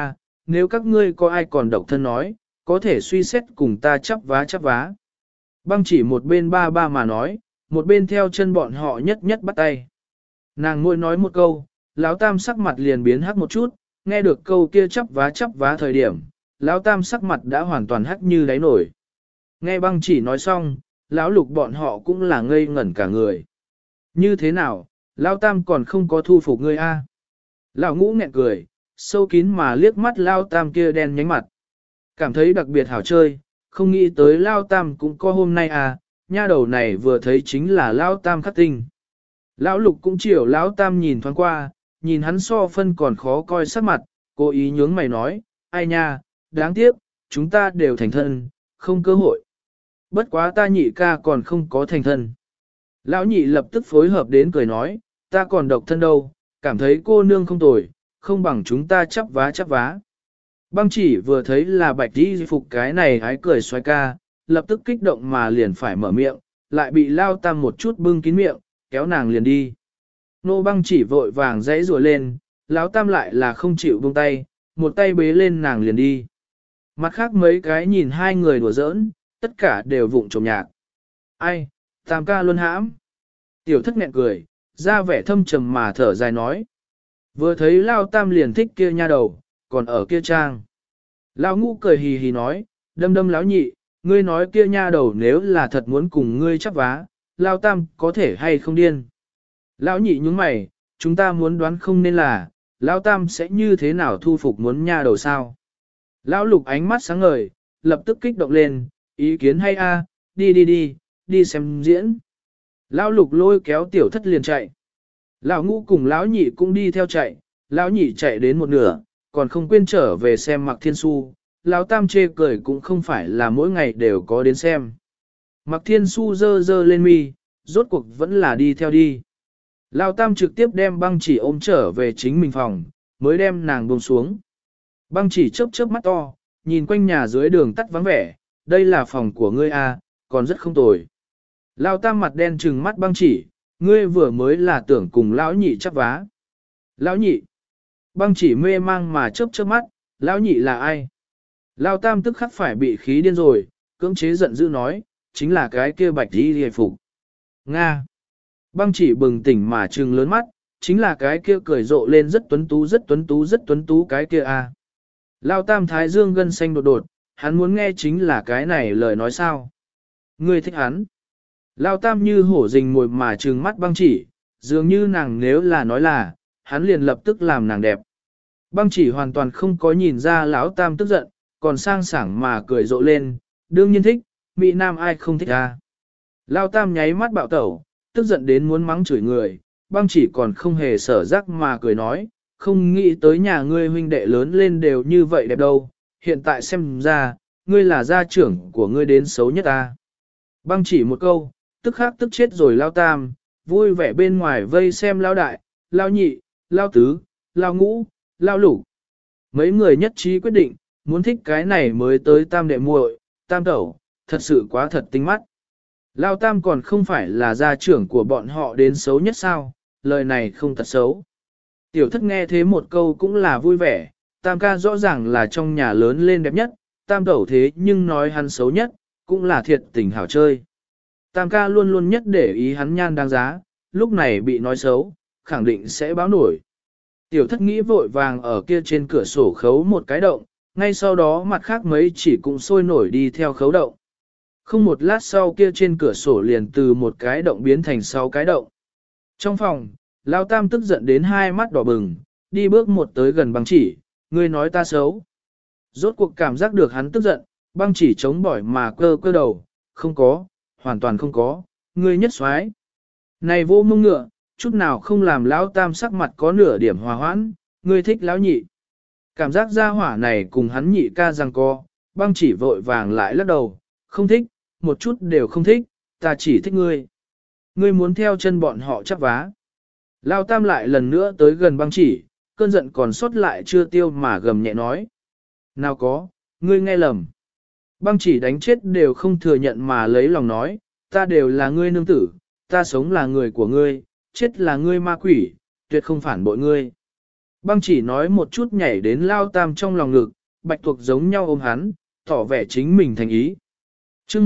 nếu các ngươi có ai còn độc thân nói, có thể suy xét cùng ta chắp vá. Băng chỉ một bên ba ba mà nói, một bên theo chân bọn họ nhất nhất bắt tay. Nàng ngồi nói một câu, Lão Tam sắc mặt liền biến hắc một chút, nghe được câu kia chắp vá thời điểm, Lão Tam sắc mặt đã hoàn toàn hắc như đáy nổi. Nghe băng chỉ nói xong, Lão Lục bọn họ cũng là ngây ngẩn cả người. Như thế nào, Lão Tam còn không có thu phục ngươi a? Lão Ngũ nghẹn cười, sâu kín mà liếc mắt Lão Tam kia đen nhánh mặt. Cảm thấy đặc biệt hảo chơi, không nghĩ tới Lão Tam cũng có hôm nay à, nha đầu này vừa thấy chính là Lão Tam khắc tinh. Lão Lục cũng chiều Lão Tam nhìn thoáng qua, nhìn hắn so phân còn khó coi sắc mặt, cố ý nhướng mày nói, ai nha, đáng tiếc, chúng ta đều thành thân, không cơ hội. Bất quá ta nhị ca còn không có thành thân. Lão nhị lập tức phối hợp đến cười nói, ta còn độc thân đâu, cảm thấy cô nương không tồi, không bằng chúng ta chắp vá. Băng chỉ vừa thấy là bạch đi phục cái này hái cười xoay ca, lập tức kích động mà liền phải mở miệng, lại bị Lao Tam một chút bưng kín miệng, kéo nàng liền đi. Nô băng chỉ vội vàng dãy rùa lên, Lão Tam lại là không chịu buông tay, một tay bế lên nàng liền đi. Mặt khác mấy cái nhìn hai người đùa giỡn, tất cả đều vụng trộm nhạc. Ai, Tam ca luôn hãm. Tiểu thất nghẹn cười, ra vẻ thâm trầm mà thở dài nói. Vừa thấy Lao Tam liền thích kia nha đầu, còn ở kia trang. Lão Ngũ cười hì hì nói, đâm Lão nhị, ngươi nói kia nha đầu nếu là thật muốn cùng ngươi chắp vá, Lao Tam có thể hay không điên. Lão nhị nhúng mày, chúng ta muốn đoán không nên là, Lão Tam sẽ như thế nào thu phục muốn nha đầu sao. Lão Lục ánh mắt sáng ngời, lập tức kích động lên, ý kiến hay a, đi xem diễn. Lão Lục lôi kéo tiểu thất liền chạy. Lão Ngũ cùng Lão nhị cũng đi theo chạy, Lão nhị chạy đến một nửa, còn không quên trở về xem Mạc Thiên Xu. Lão Tam chê cười cũng không phải là mỗi ngày đều có đến xem. Mạc Thiên Xu dơ lên mi, rốt cuộc vẫn là đi theo đi. Lão Tam trực tiếp đem băng chỉ ôm trở về chính mình phòng, mới đem nàng buông xuống. Băng chỉ chớp mắt to, nhìn quanh nhà dưới đường tắt vắng vẻ, đây là phòng của ngươi à, còn rất không tồi. Lão Tam mặt đen trừng mắt băng chỉ, ngươi vừa mới là tưởng cùng lão nhị chắp vá. Lão nhị, băng chỉ mê mang mà chớp mắt, lão nhị là ai? Lão Tam tức khắc phải bị khí điên rồi, cưỡng chế giận dữ nói, chính là cái kia bạch đi hề phục. Nga. Băng chỉ bừng tỉnh mà trừng lớn mắt, chính là cái kia cười rộ lên rất tuấn tú cái kia à. Lão Tam thái dương gân xanh đột, hắn muốn nghe chính là cái này lời nói sao. Ngươi thích hắn. Lão Tam như hổ rình mồi mà trừng mắt băng chỉ, dường như nàng nếu là nói là, hắn liền lập tức làm nàng đẹp. Băng chỉ hoàn toàn không có nhìn ra Lão Tam tức giận, còn sang sảng mà cười rộ lên, đương nhiên thích, mỹ nam ai không thích à. Lão Tam nháy mắt bạo tẩu, tức giận đến muốn mắng chửi người, băng chỉ còn không hề sở giác mà cười nói, không nghĩ tới nhà ngươi huynh đệ lớn lên đều như vậy đẹp đâu, hiện tại xem ra, ngươi là gia trưởng của ngươi đến xấu nhất ta. Băng chỉ một câu, tức khắc tức chết rồi Lao Tam, vui vẻ bên ngoài vây xem Lao Đại, Lao Nhị, Lao Tứ, Lao Ngũ, Lao Lục. Mấy người nhất trí quyết định, muốn thích cái này mới tới Tam đệ muội, Tam tẩu, thật sự quá thật tinh mắt. Lao Tam còn không phải là gia trưởng của bọn họ đến xấu nhất sao, lời này không thật xấu. Tiểu thất nghe thế một câu cũng là vui vẻ, Tam ca rõ ràng là trong nhà lớn lên đẹp nhất, Tam tẩu thế nhưng nói hắn xấu nhất, cũng là thiệt tình hảo chơi. Tam ca luôn luôn nhất để ý hắn nhan đáng giá, lúc này bị nói xấu, khẳng định sẽ báo nổi. Tiểu thất nghĩ vội vàng ở kia trên cửa sổ khấu một cái động, ngay sau đó mặt khác mấy chỉ cũng sôi nổi đi theo khấu động. Không một lát sau kia trên cửa sổ liền từ một cái động biến thành 6 cái động. Trong phòng, Lão Tam tức giận đến hai mắt đỏ bừng, đi bước một tới gần băng chỉ, ngươi nói ta xấu. Rốt cuộc cảm giác được hắn tức giận, băng chỉ chống bỏi mà cơ đầu, không có, hoàn toàn không có, ngươi nhất xoái. Này vô mông ngựa, chút nào không làm Lão Tam sắc mặt có nửa điểm hòa hoãn, ngươi thích Lão Nhị. Cảm giác ra hỏa này cùng hắn nhị ca giằng co, băng chỉ vội vàng lại lắc đầu, không thích, một chút đều không thích, ta chỉ thích ngươi. Ngươi muốn theo chân bọn họ chắp vá. Lão Tam lại lần nữa tới gần băng chỉ, cơn giận còn sót lại chưa tiêu mà gầm nhẹ nói. Nào có, ngươi nghe lầm. Băng chỉ đánh chết đều không thừa nhận mà lấy lòng nói, ta đều là ngươi nương tử, ta sống là người của ngươi, chết là ngươi ma quỷ, tuyệt không phản bội ngươi. Băng chỉ nói một chút nhảy đến Lao Tam trong lòng ngực, Bạch Tuộc giống nhau ôm hắn, tỏ vẻ chính mình thành ý. chương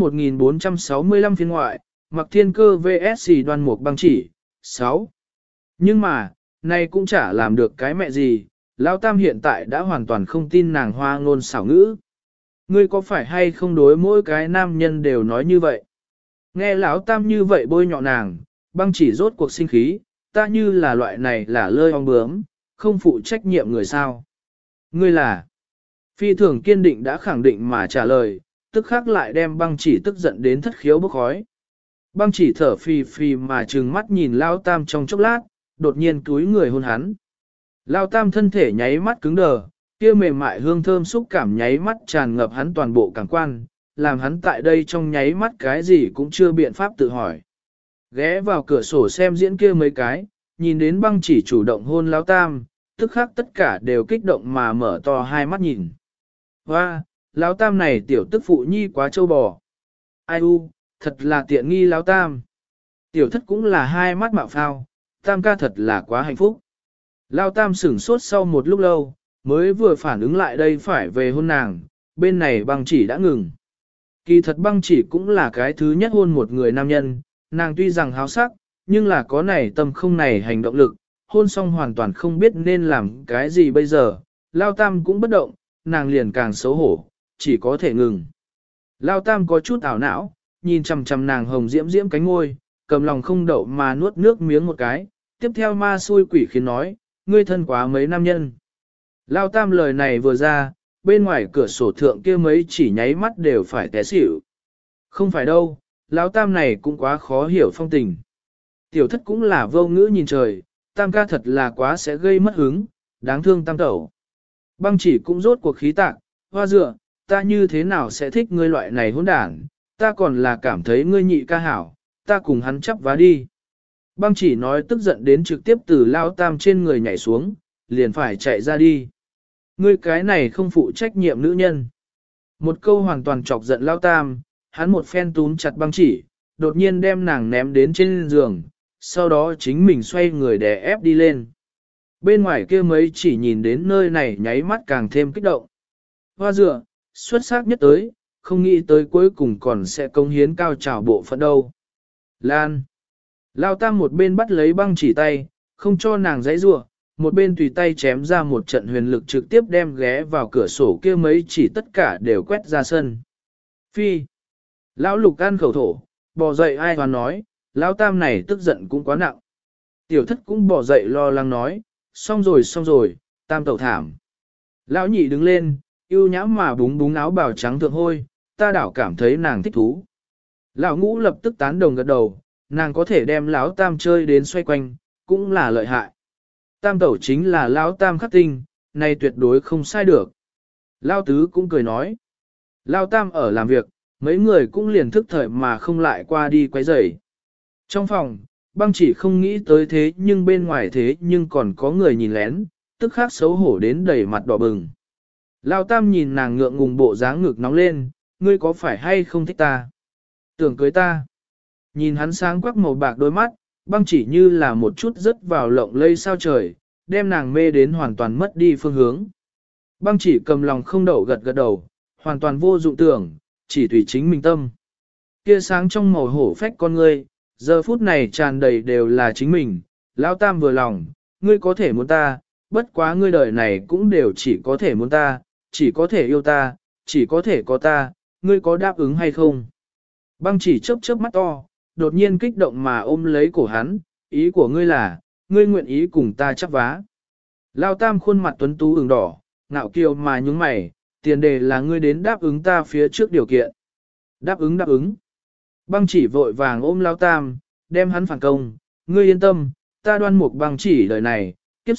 1465 phiên ngoại, Mặc Thiên Cơ vs Đoan Mục Băng chỉ, 6. Nhưng mà, này cũng chả làm được cái mẹ gì, Lao Tam hiện tại đã hoàn toàn không tin nàng hoa ngôn xảo ngữ. Ngươi có phải hay không đối mỗi cái nam nhân đều nói như vậy? Nghe Lão Tam như vậy bôi nhọ nàng, Băng chỉ rốt cuộc sinh khí, ta như là loại này là lơi ong bướm, không phụ trách nhiệm người sao. Ngươi là, phi thường kiên định đã khẳng định mà trả lời, tức khắc lại đem Băng chỉ tức giận đến thất khiếu bốc khói. Băng chỉ thở phì phì mà trừng mắt nhìn Lao Tam trong chốc lát, đột nhiên túi người hôn hắn. Lao Tam thân thể nháy mắt cứng đờ, kia mềm mại hương thơm xúc cảm nháy mắt tràn ngập hắn toàn bộ cảm quan, làm hắn tại đây trong nháy mắt cái gì cũng chưa biện pháp tự hỏi. Ghé vào cửa sổ xem diễn kia mấy cái, nhìn đến Băng chỉ chủ động hôn Lao Tam, tức khắc tất cả đều kích động mà mở to hai mắt nhìn. Hoa, Lao Tam này tiểu tức phụ nhi quá trâu bò. Ai u, thật là tiện nghi Lao Tam. Tiểu thất cũng là hai mắt mạo phao, Tam ca thật là quá hạnh phúc. Lao Tam sửng sốt sau một lúc lâu, mới vừa phản ứng lại đây phải về hôn nàng, bên này Băng chỉ đã ngừng. Kỳ thật Băng chỉ cũng là cái thứ nhất hôn một người nam nhân, nàng tuy rằng háo sắc, nhưng là có này tâm không này hành động lực, hôn xong hoàn toàn không biết nên làm cái gì bây giờ, Lao Tam cũng bất động, nàng liền càng xấu hổ, chỉ có thể ngừng. Lao Tam có chút ảo não, nhìn chằm chằm nàng hồng diễm diễm cánh ngôi, cầm lòng không đậu mà nuốt nước miếng một cái, tiếp theo ma xui quỷ khiến nói, ngươi thân quá mấy nam nhân. Lao Tam lời này vừa ra, bên ngoài cửa sổ thượng kia mấy chỉ nháy mắt đều phải té xỉu. Không phải đâu, Lão Tam này cũng quá khó hiểu phong tình. Tiểu thất cũng là vô ngữ nhìn trời, Tam ca thật là quá sẽ gây mất hứng, đáng thương Tam tẩu. Băng chỉ cũng rốt cuộc khí tạc, hoa dựa, ta như thế nào sẽ thích ngươi loại này hỗn đản, ta còn là cảm thấy ngươi nhị ca hảo, ta cùng hắn chắp vá đi. Băng chỉ nói tức giận đến trực tiếp từ Lao Tam trên người nhảy xuống, liền phải chạy ra đi. Ngươi cái này không phụ trách nhiệm nữ nhân. Một câu hoàn toàn chọc giận Lao Tam, hắn một phen túm chặt Băng chỉ, đột nhiên đem nàng ném đến trên giường, sau đó chính mình xoay người đè ép đi lên. Bên ngoài kia mấy chỉ nhìn đến nơi này nháy mắt càng thêm kích động. Hoa dựa, xuất sắc nhất tới, không nghĩ tới cuối cùng còn sẽ công hiến cao trào bộ phận đâu. Lan. Lao Tam một bên bắt lấy Băng chỉ tay, không cho nàng giãy giụa, một bên tùy tay chém ra một trận huyền lực trực tiếp đem ghé vào cửa sổ kia mấy chỉ tất cả đều quét ra sân. Phi. Lão Lục ăn khẩu thổ, bò dậy ai hoán nói, Lão Tam này tức giận cũng quá nặng. Tiểu thất cũng bò dậy lo lắng nói, xong rồi, Tam tẩu thảm. Lão Nhị đứng lên, yêu nhãm mà búng búng áo bào trắng thượng hôi, ta đảo cảm thấy nàng thích thú. Lão Ngũ lập tức tán đồng gật đầu, nàng có thể đem Lão Tam chơi đến xoay quanh, cũng là lợi hại. Tam tẩu chính là Lão Tam khắc tinh, này tuyệt đối không sai được. Lão Tứ cũng cười nói. Lão Tam ở làm việc, mấy người cũng liền thức thời mà không lại qua đi quấy rầy. Trong phòng, Băng chỉ không nghĩ tới thế nhưng bên ngoài thế nhưng còn có người nhìn lén, tức khắc xấu hổ đến đầy mặt đỏ bừng. Lão Tam nhìn nàng ngượng ngùng bộ dáng ngực nóng lên, ngươi có phải hay không thích ta? Tưởng cưới ta. Nhìn hắn sáng quắc màu bạc đôi mắt, Băng chỉ như là một chút rớt vào lộng lây sao trời, đem nàng mê đến hoàn toàn mất đi phương hướng. Băng chỉ cầm lòng không đậu gật gật đầu, hoàn toàn vô dụng tưởng, chỉ tùy chính mình tâm. Kia sáng trong màu hổ phách con ngươi, giờ phút này tràn đầy đều là chính mình, Lão Tam vừa lòng, ngươi có thể muốn ta, bất quá ngươi đời này cũng đều chỉ có thể muốn ta, chỉ có thể yêu ta, chỉ có thể có ta, ngươi có đáp ứng hay không? Băng chỉ chớp chớp mắt to, đột nhiên kích động mà ôm lấy cổ hắn, ý của ngươi là, ngươi nguyện ý cùng ta chắp vá. Lão Tam khuôn mặt tuấn tú ửng đỏ, ngạo kiều mà nhướng mày, tiền đề là ngươi đến đáp ứng ta phía trước điều kiện. Đáp ứng. Băng chỉ vội vàng ôm Lão Tam, đem hắn phản công, ngươi yên tâm, ta Đoan Mục Băng chỉ đời này, kiếp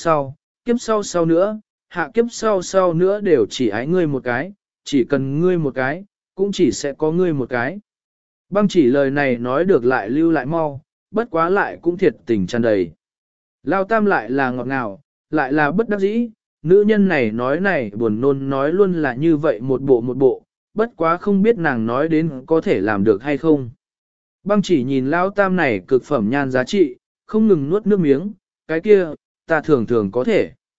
sau nữa, hạ kiếp sau nữa đều chỉ ái ngươi một cái, chỉ cần ngươi một cái, cũng chỉ sẽ có ngươi một cái. Băng chỉ lời này nói được lại lưu lại mau, bất quá lại cũng thiệt tình tràn đầy. Lão Tam lại là ngọt ngào, lại là bất đắc dĩ, nữ nhân này buồn nôn nói luôn là như vậy một bộ, bất quá không biết nàng nói đến có thể làm được hay không. Băng chỉ nhìn Lão Tam này cực phẩm nhan giá trị, không ngừng nuốt nước miếng, cái kia, ta thường có thể.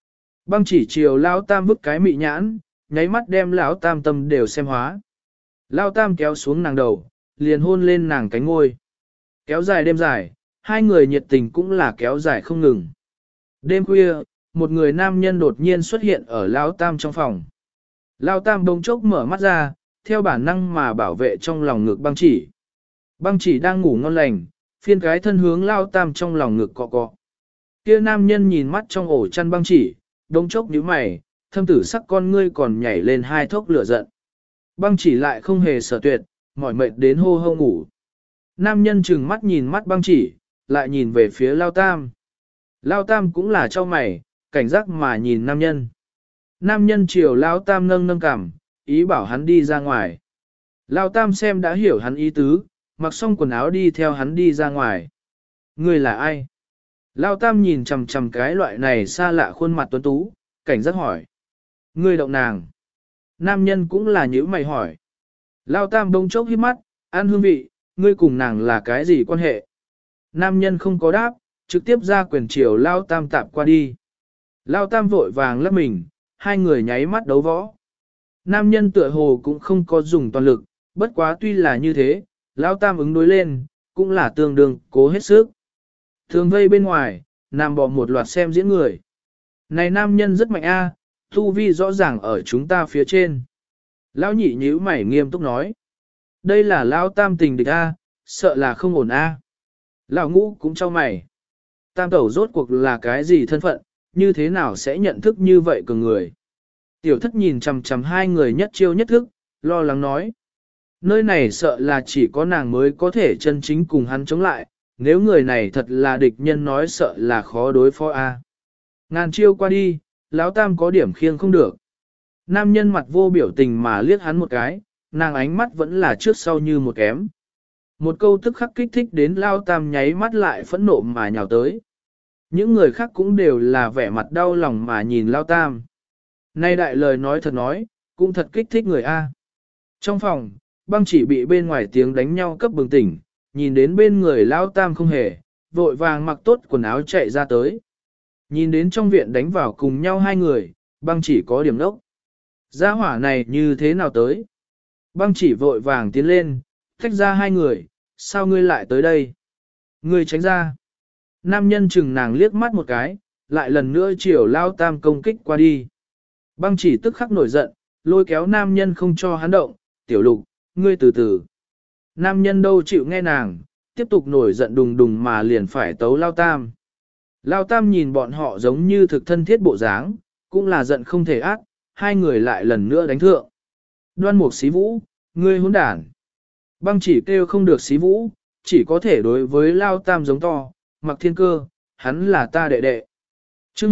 Băng chỉ chiều Lao Tam vứt cái mị nhãn, nháy mắt đem Lão Tam tâm đều xem hóa. Lao Tam kéo xuống nàng đầu, liền hôn lên nàng cánh ngôi. Kéo dài đêm dài, hai người nhiệt tình cũng là kéo dài không ngừng. Đêm khuya, một người nam nhân đột nhiên xuất hiện ở Lao Tam trong phòng. Lao Tam bỗng chốc mở mắt ra, theo bản năng mà bảo vệ trong lòng ngực băng chỉ. Băng chỉ đang ngủ ngon lành, phiên cái thân hướng Lao Tam trong lòng ngực cọ cọ. Kia nam nhân nhìn mắt trong ổ chăn băng chỉ, bỗng chốc nhíu mày, thâm tử sắc con ngươi còn nhảy lên hai thốc lửa giận. Băng chỉ lại không hề sở tuyệt, mỏi mệt đến hô hô ngủ. Nam nhân trừng mắt nhìn mắt băng chỉ, lại nhìn về phía Lao Tam. Lao Tam cũng là cho mày, cảnh giác mà nhìn nam nhân. Nam nhân chiều Lao Tam nâng nâng cằm, ý bảo hắn đi ra ngoài. Lao Tam xem đã hiểu hắn ý tứ, mặc xong quần áo đi theo hắn đi ra ngoài. Người là ai? Lao Tam nhìn chằm chằm cái loại này xa lạ khuôn mặt tuấn tú, cảnh giác hỏi. Người động nàng. Nam nhân cũng là nhữ mày hỏi. Lao Tam bỗng chốc hít mắt, ăn hương vị, ngươi cùng nàng là cái gì quan hệ? Nam nhân không có đáp, trực tiếp ra quyền chiều Lao Tam tạp qua đi. Lao Tam vội vàng lấp mình, hai người nháy mắt đấu võ. Nam nhân tựa hồ cũng không có dùng toàn lực, bất quá tuy là như thế, Lao Tam ứng đối lên, cũng là tương đương cố hết sức. Thường vây bên ngoài, nằm bỏ một loạt xem diễn người. Này nam nhân rất mạnh a, tu vi rõ ràng ở chúng ta phía trên. Lão nhị nhíu mày nghiêm túc nói. Đây là Lão Tam tình địch a, sợ là không ổn a. Lão ngũ cũng cho mày. Tam tẩu rốt cuộc là cái gì thân phận, như thế nào sẽ nhận thức như vậy cường người. Tiểu thất nhìn chằm chằm hai người nhất chiêu nhất thức, lo lắng nói. Nơi này sợ là chỉ có nàng mới có thể chân chính cùng hắn chống lại, nếu người này thật là địch nhân nói sợ là khó đối phó a. Ngàn chiêu qua đi, Lão Tam có điểm khiêng không được. Nam nhân mặt vô biểu tình mà liếc hắn một cái, nàng ánh mắt vẫn là trước sau như một kém. Một câu tức khắc kích thích đến Lao Tam nháy mắt lại phẫn nộ mà nhào tới. Những người khác cũng đều là vẻ mặt đau lòng mà nhìn Lao Tam. Nay đại lời nói thật nói, cũng thật kích thích người A. Trong phòng, băng chỉ bị bên ngoài tiếng đánh nhau cấp bừng tỉnh, nhìn đến bên người Lao Tam không hề, vội vàng mặc tốt quần áo chạy ra tới. Nhìn đến trong viện đánh vào cùng nhau hai người, băng chỉ có điểm đốc. Gia hỏa này như thế nào tới? Băng chỉ vội vàng tiến lên, tách ra hai người, sao ngươi lại tới đây? Ngươi tránh ra. Nam nhân chừng nàng liếc mắt một cái, lại lần nữa chiều Lao Tam công kích qua đi. Băng chỉ tức khắc nổi giận, lôi kéo nam nhân không cho hắn động, tiểu lục, ngươi từ từ. Nam nhân đâu chịu nghe nàng, tiếp tục nổi giận đùng đùng mà liền phải tấu Lao Tam. Lao Tam nhìn bọn họ giống như thực thân thiết bộ dáng, cũng là giận không thể ác, hai người lại lần nữa đánh thượng. Đoan Mục Xí Vũ, ngươi hỗn đản. Băng chỉ kêu không được Xí Vũ, chỉ có thể đối với Lao Tam giống to, Mặc Thiên Cơ, hắn là ta đệ đệ. Chương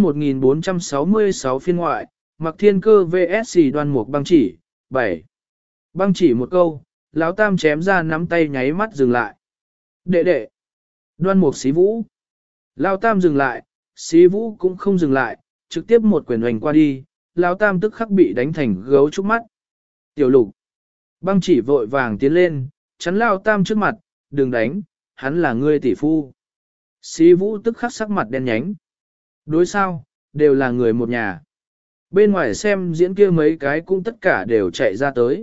1466 phiên ngoại, Mặc Thiên Cơ vs Đoan Mục Băng chỉ, 7. Băng chỉ một câu, Lão Tam chém ra nắm tay nháy mắt dừng lại. Đệ đệ. Đoan Mục Xí Vũ. Lão Tam dừng lại, Xí Vũ cũng không dừng lại, trực tiếp một quyền hoành qua đi, Lão Tam tức khắc bị đánh thành gấu trúc mắt. Tiểu lục. Băng chỉ vội vàng tiến lên, chắn Lão Tam trước mặt, đừng đánh, hắn là ngươi tỷ phu. Xí Vũ tức khắc sắc mặt đen nhánh. Đối sao, đều là người một nhà. Bên ngoài xem diễn kia mấy cái cũng tất cả đều chạy ra tới.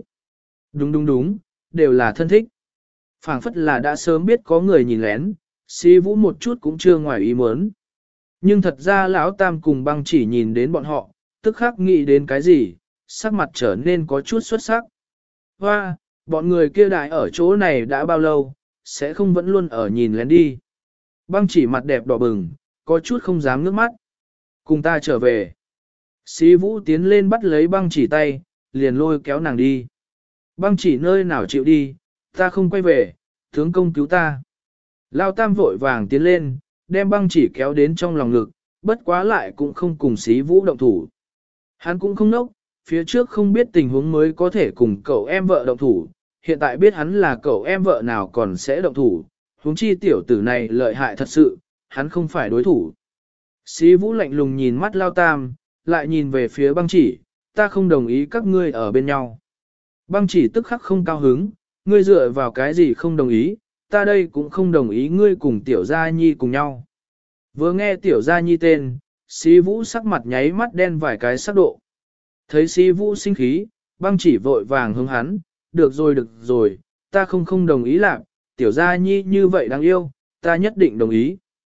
Đúng, đều là thân thích. Phảng phất là đã sớm biết có người nhìn lén, Xí Vũ một chút cũng chưa ngoài ý muốn. Nhưng thật ra Lão Tam cùng Băng chỉ nhìn đến bọn họ, tức khắc nghĩ đến cái gì, sắc mặt trở nên có chút xuất sắc. Hoa, bọn người kia đại ở chỗ này đã bao lâu, sẽ không vẫn luôn ở nhìn lén đi. Băng chỉ mặt đẹp đỏ bừng, có chút không dám ngước mắt. Cùng ta trở về. Xí Vũ tiến lên bắt lấy Băng chỉ tay, liền lôi kéo nàng đi. Băng chỉ nơi nào chịu đi, ta không quay về, tướng công cứu ta. Lao Tam vội vàng tiến lên, đem Băng chỉ kéo đến trong lòng ngực, bất quá lại cũng không cùng Xí Vũ động thủ. Hắn cũng không nốc, phía trước không biết tình huống mới có thể cùng cậu em vợ động thủ, hiện tại biết hắn là cậu em vợ nào còn sẽ động thủ, huống chi tiểu tử này lợi hại thật sự, hắn không phải đối thủ. Xí Vũ lạnh lùng nhìn mắt Lao Tam, lại nhìn về phía Băng chỉ, ta không đồng ý các ngươi ở bên nhau. Băng chỉ tức khắc không cao hứng, ngươi dựa vào cái gì không đồng ý, ta đây cũng không đồng ý ngươi cùng tiểu gia nhi cùng nhau. Vừa nghe tiểu gia nhi tên, Xí Vũ sắc mặt nháy mắt đen vài cái sắc độ. Thấy Xí Vũ sinh khí, Băng Chỉ vội vàng hướng hắn, được rồi, ta không đồng ý làm, tiểu gia nhi như vậy đáng yêu, ta nhất định đồng ý.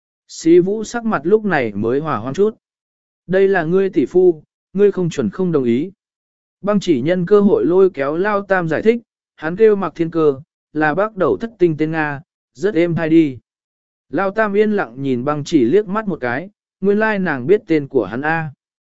Xí Vũ sắc mặt lúc này mới hòa hoãn chút. Đây là ngươi tỷ phu, ngươi không chuẩn không đồng ý. Băng Chỉ nhân cơ hội lôi kéo Lao Tam giải thích, hắn kêu Mạc Thiên Cơ, là bác đầu thất tinh tên Nga, rất êm hay đi. Lao Tam yên lặng nhìn Băng Chỉ liếc mắt một cái, nguyên lai nàng biết tên của hắn A.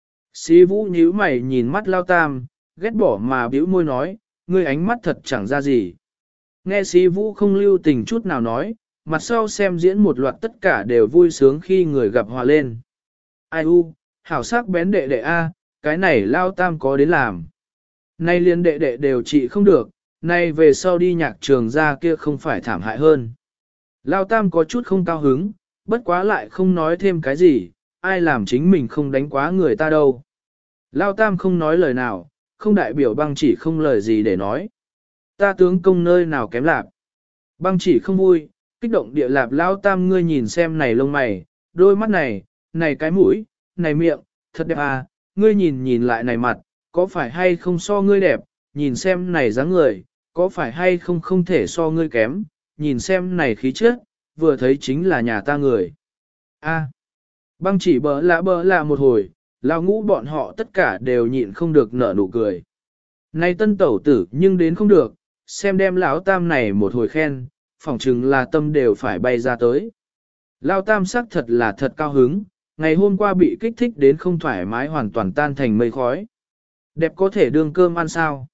Xí Vũ nhíu mày nhìn mắt Lao Tam, ghét bỏ mà bĩu môi nói, ngươi ánh mắt thật chẳng ra gì. Nghe Xí Vũ không lưu tình chút nào nói, mặt sau xem diễn một loạt tất cả đều vui sướng khi người gặp hòa lên. Ai u, hảo sắc bén đệ đệ A, cái này Lao Tam có đến làm. Nay liên đệ đệ đều trị không được, nay về sau đi nhạc trường ra kia không phải thảm hại hơn. Lao Tam có chút không cao hứng, bất quá lại không nói thêm cái gì, ai làm chính mình không đánh quá người ta đâu. Lao Tam không nói lời nào, không đại biểu Băng Chỉ không lời gì để nói. Ta tướng công nơi nào kém lạp. Băng Chỉ không vui, kích động địa lạp Lao Tam ngươi nhìn xem này lông mày, đôi mắt này, này cái mũi, này miệng, thật đẹp à, ngươi nhìn lại này mặt, có phải hay không so ngươi đẹp, nhìn xem này dáng người, có phải hay không không thể so ngươi kém, nhìn xem này khí chất, vừa thấy chính là nhà ta người. A. Băng Chỉ bỡ lạ một hồi, Lao Ngũ bọn họ tất cả đều nhịn không được nở nụ cười. Này tân tẩu tử nhưng đến không được, xem đem lão Tam này một hồi khen, phỏng chừng là tâm đều phải bay ra tới. Lao Tam sắc thật là thật cao hứng, ngày hôm qua bị kích thích đến không thoải mái hoàn toàn tan thành mây khói. Đẹp có thể đương cơm ăn sao?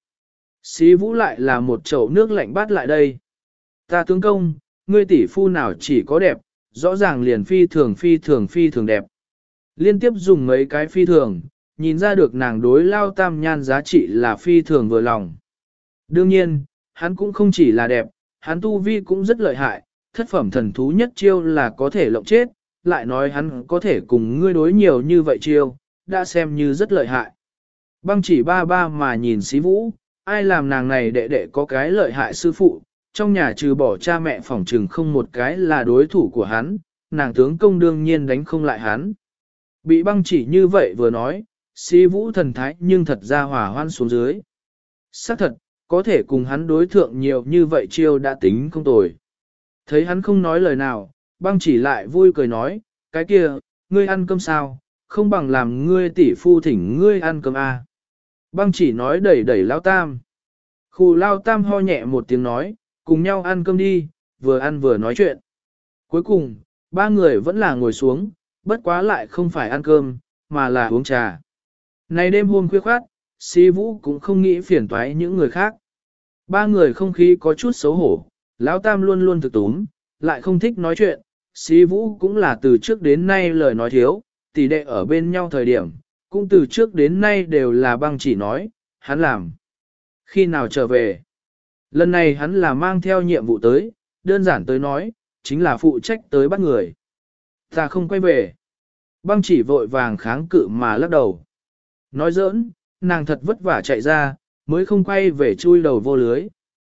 Xí Vũ lại là một chậu nước lạnh bát lại đây. Ta tướng công, ngươi tỷ phu nào chỉ có đẹp, rõ ràng liền phi thường đẹp. Liên tiếp dùng mấy cái phi thường, nhìn ra được nàng đối Lao Tam nhan giá trị là phi thường vừa lòng. Đương nhiên, hắn cũng không chỉ là đẹp, hắn tu vi cũng rất lợi hại, thất phẩm thần thú nhất chiêu là có thể lộng chết, lại nói hắn có thể cùng ngươi đối nhiều như vậy chiêu, đã xem như rất lợi hại. Băng Chỉ ba mà nhìn Xí Vũ, ai làm nàng này đệ đệ có cái lợi hại sư phụ, trong nhà trừ bỏ cha mẹ phỏng trừng không một cái là đối thủ của hắn, nàng tướng công đương nhiên đánh không lại hắn. Bị Băng Chỉ như vậy vừa nói, Xí Vũ thần thái nhưng thật ra hòa hoan xuống dưới. Xác thật, có thể cùng hắn đối thượng nhiều như vậy chiêu đã tính không tồi. Thấy hắn không nói lời nào, Băng Chỉ lại vui cười nói, cái kia, ngươi ăn cơm sao, không bằng làm ngươi tỷ phu thỉnh ngươi ăn cơm à. Băng Chỉ nói đẩy Lao Tam. Khu Lao Tam ho nhẹ một tiếng nói, cùng nhau ăn cơm đi, vừa ăn vừa nói chuyện. Cuối cùng, ba người vẫn là ngồi xuống, bất quá lại không phải ăn cơm, mà là uống trà. Này đêm hôm khuya khoát, Xí Vũ cũng không nghĩ phiền toái những người khác. Ba người không khí có chút xấu hổ, Lão Tam luôn luôn thực túm, lại không thích nói chuyện, Xí Vũ cũng là từ trước đến nay lời nói thiếu, tỷ đệ ở bên nhau thời điểm, cũng từ trước đến nay đều là Băng Chỉ nói, hắn làm. Khi nào trở về? Lần này hắn là mang theo nhiệm vụ tới, đơn giản tới nói, chính là phụ trách tới bắt người. Ta không quay về. Băng Chỉ vội vàng kháng cự mà lắc đầu. Nói giỡn, nàng thật vất vả chạy ra, mới không quay về chui đầu vô lưới.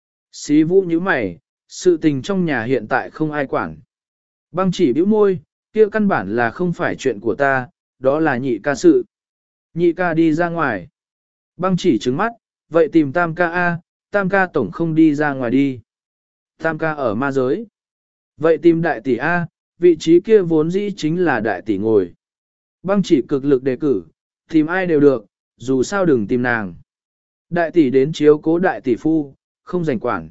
Xí Vũ nhíu mày, sự tình trong nhà hiện tại không ai quản. Băng Chỉ bĩu môi, kia căn bản là không phải chuyện của ta, đó là nhị ca sự. Nhị ca đi ra ngoài. Băng Chỉ trừng mắt, vậy tìm Tam ca A, Tam ca tổng không đi ra ngoài đi. Tam ca ở ma giới. Vậy tìm đại tỷ A, vị trí kia vốn dĩ chính là đại tỷ ngồi. Băng Chỉ cực lực đề cử, tìm ai đều được, dù sao đừng tìm nàng. Đại tỷ đến chiếu cố đại tỷ phu, không rảnh quản.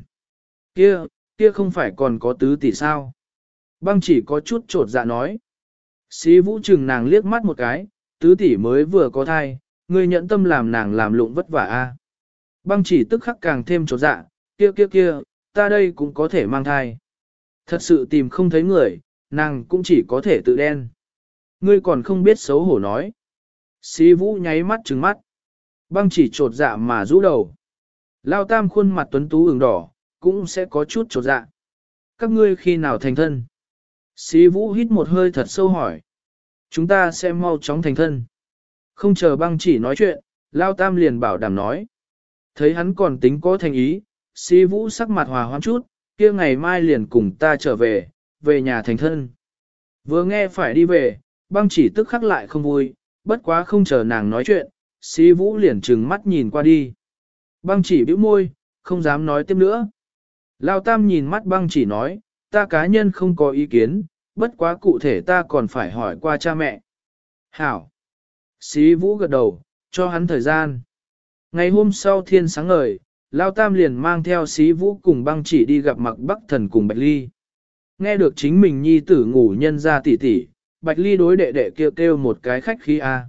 Kia không phải còn có tứ tỷ sao? Băng Chỉ có chút trột dạ nói. Xí Vũ chừng nàng liếc mắt một cái, tứ tỷ mới vừa có thai, ngươi nhẫn tâm làm nàng làm lụng vất vả a. Băng Chỉ tức khắc càng thêm trột dạ, kia, ta đây cũng có thể mang thai. Thật sự tìm không thấy người, nàng cũng chỉ có thể tự đen. Ngươi còn không biết xấu hổ nói. Xí Vũ nháy mắt trừng mắt. Băng Chỉ trột dạ mà rũ đầu. Lao Tam khuôn mặt tuấn tú ửng đỏ, cũng sẽ có chút trột dạ. Các ngươi khi nào thành thân? Xí Vũ hít một hơi thật sâu hỏi. Chúng ta sẽ mau chóng thành thân. Không chờ Băng Chỉ nói chuyện, Lao Tam liền bảo đảm nói. Thấy hắn còn tính có thành ý, Xí Vũ sắc mặt hòa hoãn chút, kia ngày mai liền cùng ta trở về nhà thành thân. Vừa nghe phải đi về, băng chỉ tức khắc lại không vui, bất quá không chờ nàng nói chuyện, Xí Vũ liền trừng mắt nhìn qua đi. Băng chỉ bĩu môi, không dám nói tiếp nữa. Lao Tam nhìn mắt băng chỉ nói, ta cá nhân không có ý kiến, bất quá cụ thể ta còn phải hỏi qua cha mẹ. Hảo. Xí Vũ gật đầu, cho hắn thời gian. Ngày hôm sau thiên sáng ngời, Lao Tam liền mang theo Xí Vũ cùng băng chỉ đi gặp Mạc Bắc Thần cùng Bạch Ly. Nghe được chính mình nhi tử ngủ nhân ra tỉ tỉ, Bạch Ly đối đệ đệ kêu một cái khách khí a.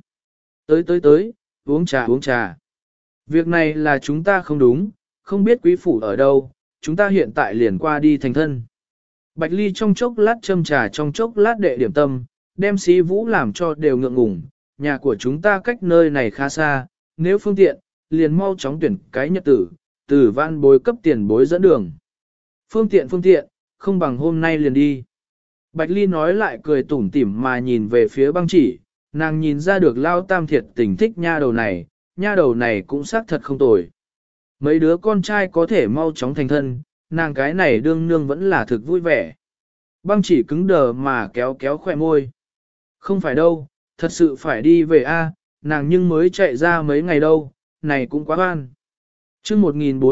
Tới, uống trà uống trà. Việc này là chúng ta không đúng, không biết quý phủ ở đâu, chúng ta hiện tại liền qua đi thành thân. Bạch Ly trong chốc lát châm trà trong chốc lát đệ điểm tâm, đem Xí Vũ làm cho đều ngượng ngùng, nhà của chúng ta cách nơi này khá xa, nếu phương tiện, liền mau chóng tuyển cái nhật tử, từ văn bối cấp tiền bối dẫn đường. Phương tiện, không bằng hôm nay liền đi. Bạch Ly nói lại cười tủm tỉm mà nhìn về phía băng chỉ, nàng nhìn ra được Lao Tam thiệt tình thích nha đầu này cũng xác thật không tồi. Mấy đứa con trai có thể mau chóng thành thân, nàng cái này đương nương vẫn là thực vui vẻ. Băng chỉ cứng đờ mà kéo kéo khỏe môi. Không phải đâu, thật sự phải đi về a, nàng nhưng mới chạy ra mấy ngày đâu, này cũng quá oan. Chương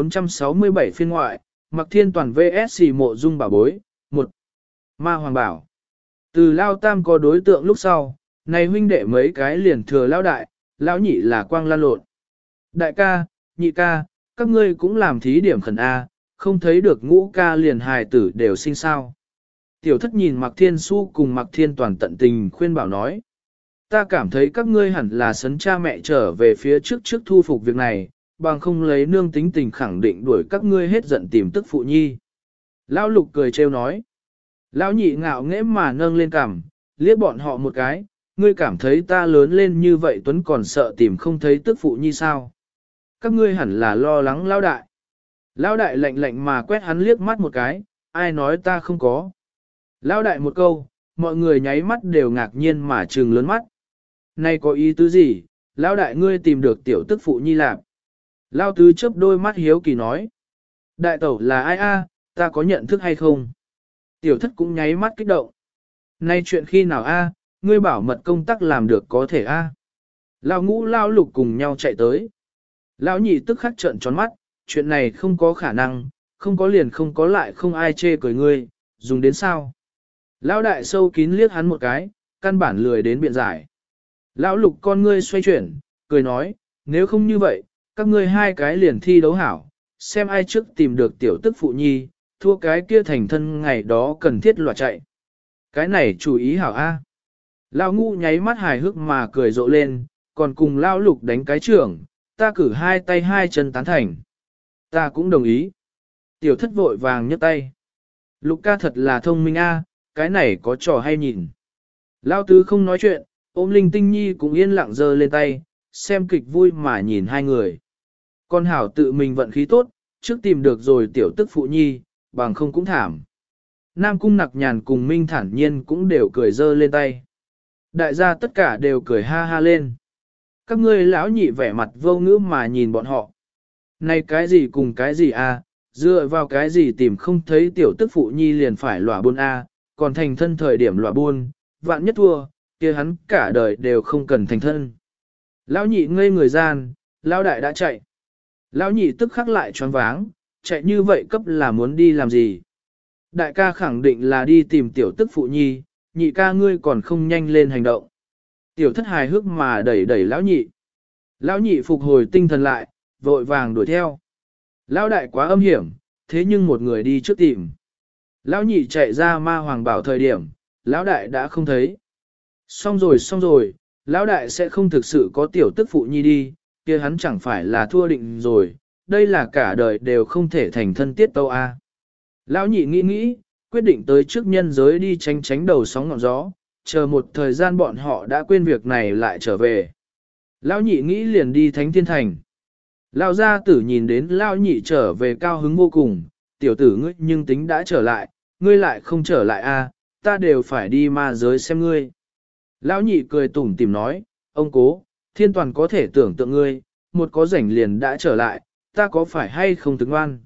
1467 phiên ngoại, Mặc Thiên Toàn VS Mộ Dung Bảo Bối, 1. Ma Hoàng Bảo. Từ Lao Tam có đối tượng lúc sau, này huynh đệ mấy cái liền thừa Lao Đại, Lão Nhị là quang lan lộn. Đại ca, nhị ca, các ngươi cũng làm thí điểm khẩn A, không thấy được ngũ ca liền hài tử đều sinh sao. Tiểu thất nhìn Mạc Thiên Su cùng Mạc Thiên Toàn tận tình khuyên bảo nói. Ta cảm thấy các ngươi hẳn là sấn cha mẹ trở về phía trước thu phục việc này, bằng không lấy nương tính tình khẳng định đuổi các ngươi hết giận tìm tức phụ nhi. Lão Lục cười trêu nói. Lão Nhị ngạo nghễ mà nâng lên cằm, liếc bọn họ một cái, ngươi cảm thấy ta lớn lên như vậy Tuấn còn sợ tìm không thấy tức phụ nhi sao. Các ngươi hẳn là lo lắng Lão Đại. Lão Đại lạnh mà quét hắn liếc mắt một cái, ai nói ta không có. Lão Đại một câu, mọi người nháy mắt đều ngạc nhiên mà trừng lớn mắt. Này có ý tứ gì, Lão Đại ngươi tìm được tiểu tức phụ nhi lạc. Lão Tứ chớp đôi mắt hiếu kỳ nói. Đại tẩu là ai a? Ta có nhận thức hay không? Tiểu thất cũng nháy mắt kích động. Nay chuyện khi nào a? Ngươi bảo mật công tác làm được có thể a? Lão Ngũ Lão Lục cùng nhau chạy tới. Lão Nhị tức khắc trợn tròn mắt, chuyện này không có khả năng, không có liền không có lại không ai chê cười ngươi, dùng đến sao? Lão Đại sâu kín liếc hắn một cái, căn bản lười đến biện giải. Lão Lục con ngươi xoay chuyển, cười nói, nếu không như vậy, các ngươi hai cái liền thi đấu hảo, xem ai trước tìm được tiểu tức phụ nhi, thua cái kia thành thân ngày đó cần thiết loạt chạy. Cái này chủ ý hảo a. Lão Ngũ nháy mắt hài hước mà cười rộ lên, còn cùng Lão Lục đánh cái trưởng, ta cử hai tay hai chân tán thành. Ta cũng đồng ý. Tiểu thất vội vàng nhấc tay. Lục ca thật là thông minh a, cái này có trò hay nhìn. Lão Tứ không nói chuyện, ôm Linh Tinh Nhi cũng yên lặng giơ lên tay, xem kịch vui mà nhìn hai người. Con hảo tự mình vận khí tốt, trước tìm được rồi tiểu tức phụ nhi, bằng không cũng thảm. Nam Cung Nặc Nhàn cùng Minh thản nhiên cũng đều cười giơ lên tay. Đại gia tất cả đều cười ha ha lên. Các ngươi lão nhị vẻ mặt vô ngữ mà nhìn bọn họ. Này cái gì cùng cái gì a? Dựa vào cái gì tìm không thấy tiểu tức phụ nhi liền phải lỏa buôn a, còn thành thân thời điểm lỏa buôn, vạn nhất thua, kia hắn cả đời đều không cần thành thân. Lão nhị ngây người gian, lão đại đã chạy. Lão nhị tức khắc lại choáng váng, chạy như vậy cấp là muốn đi làm gì? Đại ca khẳng định là đi tìm tiểu tức phụ nhi, nhị ca ngươi còn không nhanh lên hành động. Tiểu thất hài hước mà đẩy lão nhị. Lão nhị phục hồi tinh thần lại, vội vàng đuổi theo. Lão đại quá âm hiểm, thế nhưng một người đi trước tìm. Lão nhị chạy ra ma hoàng bảo thời điểm, lão đại đã không thấy. Xong rồi, lão đại sẽ không thực sự có tiểu tức phụ nhi đi, kia hắn chẳng phải là thua định rồi, đây là cả đời đều không thể thành thân tiết tâu a. Lão nhị nghĩ, quyết định tới trước nhân giới đi tránh đầu sóng ngọn gió, chờ một thời gian bọn họ đã quên việc này lại trở về. Lão nhị nghĩ liền đi Thánh Thiên Thành. Lão gia tử nhìn đến lão nhị trở về cao hứng vô cùng, tiểu tử ngươi nhưng tính đã trở lại, ngươi lại không trở lại a, ta đều phải đi ma giới xem ngươi. Lão nhị cười tủm tỉm nói, ông cố, Thiên Toàn có thể tưởng tượng ngươi, một có rảnh liền đã trở lại, ta có phải hay không tướng ngoan?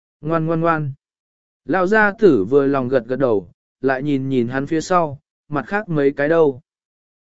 Ngoan. Lão gia tử vừa lòng gật đầu, lại nhìn hắn phía sau, mặt khác mấy cái đâu.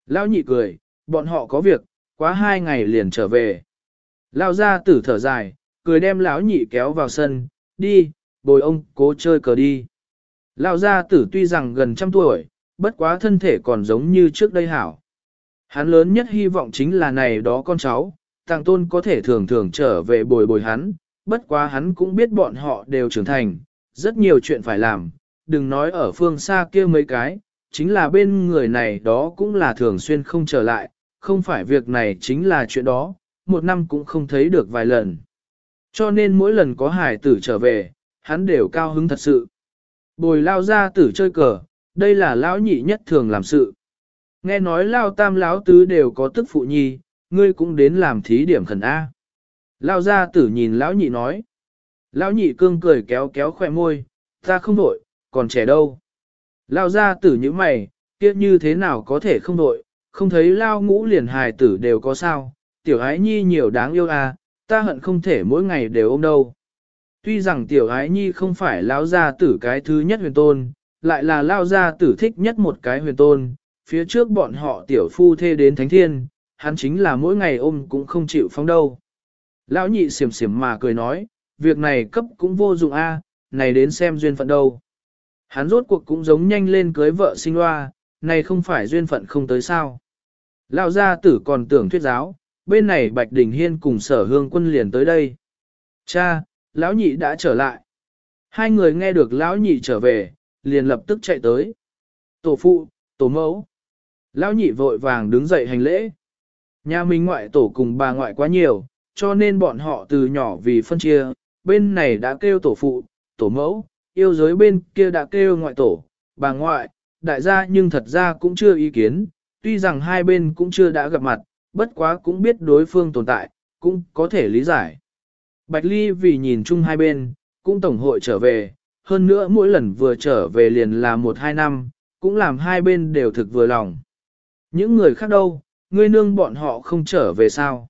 Lão nhị cười, bọn họ có việc, quá 2 ngày liền trở về. Lão gia tử thở dài, cười đem lão nhị kéo vào sân, đi, bồi ông cố chơi cờ đi. Lão gia tử tuy rằng gần trăm tuổi, bất quá thân thể còn giống như trước đây hảo. Hắn lớn nhất hy vọng chính là này đó con cháu, tàng tôn có thể thường thường trở về bồi bồi hắn, bất quá hắn cũng biết bọn họ đều trưởng thành, rất nhiều chuyện phải làm, đừng nói ở phương xa kia mấy cái, chính là bên người này đó cũng là thường xuyên không trở lại, không phải việc này chính là chuyện đó, một năm cũng không thấy được vài lần. Cho nên mỗi lần có hải tử trở về, hắn đều cao hứng thật sự. Bồi lao ra tử chơi cờ, đây là lão nhị nhất thường làm sự. Nghe nói lao tam lão tứ đều có tức phụ nhi, ngươi cũng đến làm thí điểm khẩn A. Lao ra tử nhìn lão nhị nói. Lão nhị cương cười kéo kéo khỏe môi, ta không đội, còn trẻ đâu. Lao ra tử như mày, kia như thế nào có thể không đội, không thấy lao ngũ liền hài tử đều có sao, tiểu ái nhi nhiều đáng yêu à, ta hận không thể mỗi ngày đều ôm đâu. Tuy rằng tiểu ái nhi không phải lao gia tử cái thứ nhất huyền tôn, lại là lao gia tử thích nhất một cái huyền tôn, phía trước bọn họ tiểu phu thê đến thánh thiên, hắn chính là mỗi ngày ôm cũng không chịu phóng đâu. Lão nhị xiểm xiểm mà cười nói, việc này cấp cũng vô dụng a, này đến xem duyên phận đâu. Hắn rốt cuộc cũng giống nhanh lên cưới vợ sinh loa, này không phải duyên phận không tới sao. Lão gia tử còn tưởng thuyết giáo, bên này Bạch Đình Hiên cùng Sở Hương Quân liền tới đây. Cha, lão nhị đã trở lại. Hai người nghe được lão nhị trở về, liền lập tức chạy tới. Tổ phụ, tổ mẫu. Lão nhị vội vàng đứng dậy hành lễ. Nhà mình ngoại tổ cùng bà ngoại quá nhiều, cho nên bọn họ từ nhỏ vì phân chia, bên này đã kêu tổ phụ, tổ mẫu, yêu giới bên kia đã kêu ngoại tổ, bà ngoại, đại gia nhưng thật ra cũng chưa ý kiến, tuy rằng hai bên cũng chưa đã gặp mặt, bất quá cũng biết đối phương tồn tại, cũng có thể lý giải. Bạch Ly vì nhìn chung hai bên, cũng tổng hội trở về, hơn nữa mỗi lần vừa trở về liền là 1-2 năm, cũng làm hai bên đều thực vừa lòng. Những người khác đâu, ngươi nương bọn họ không trở về sao?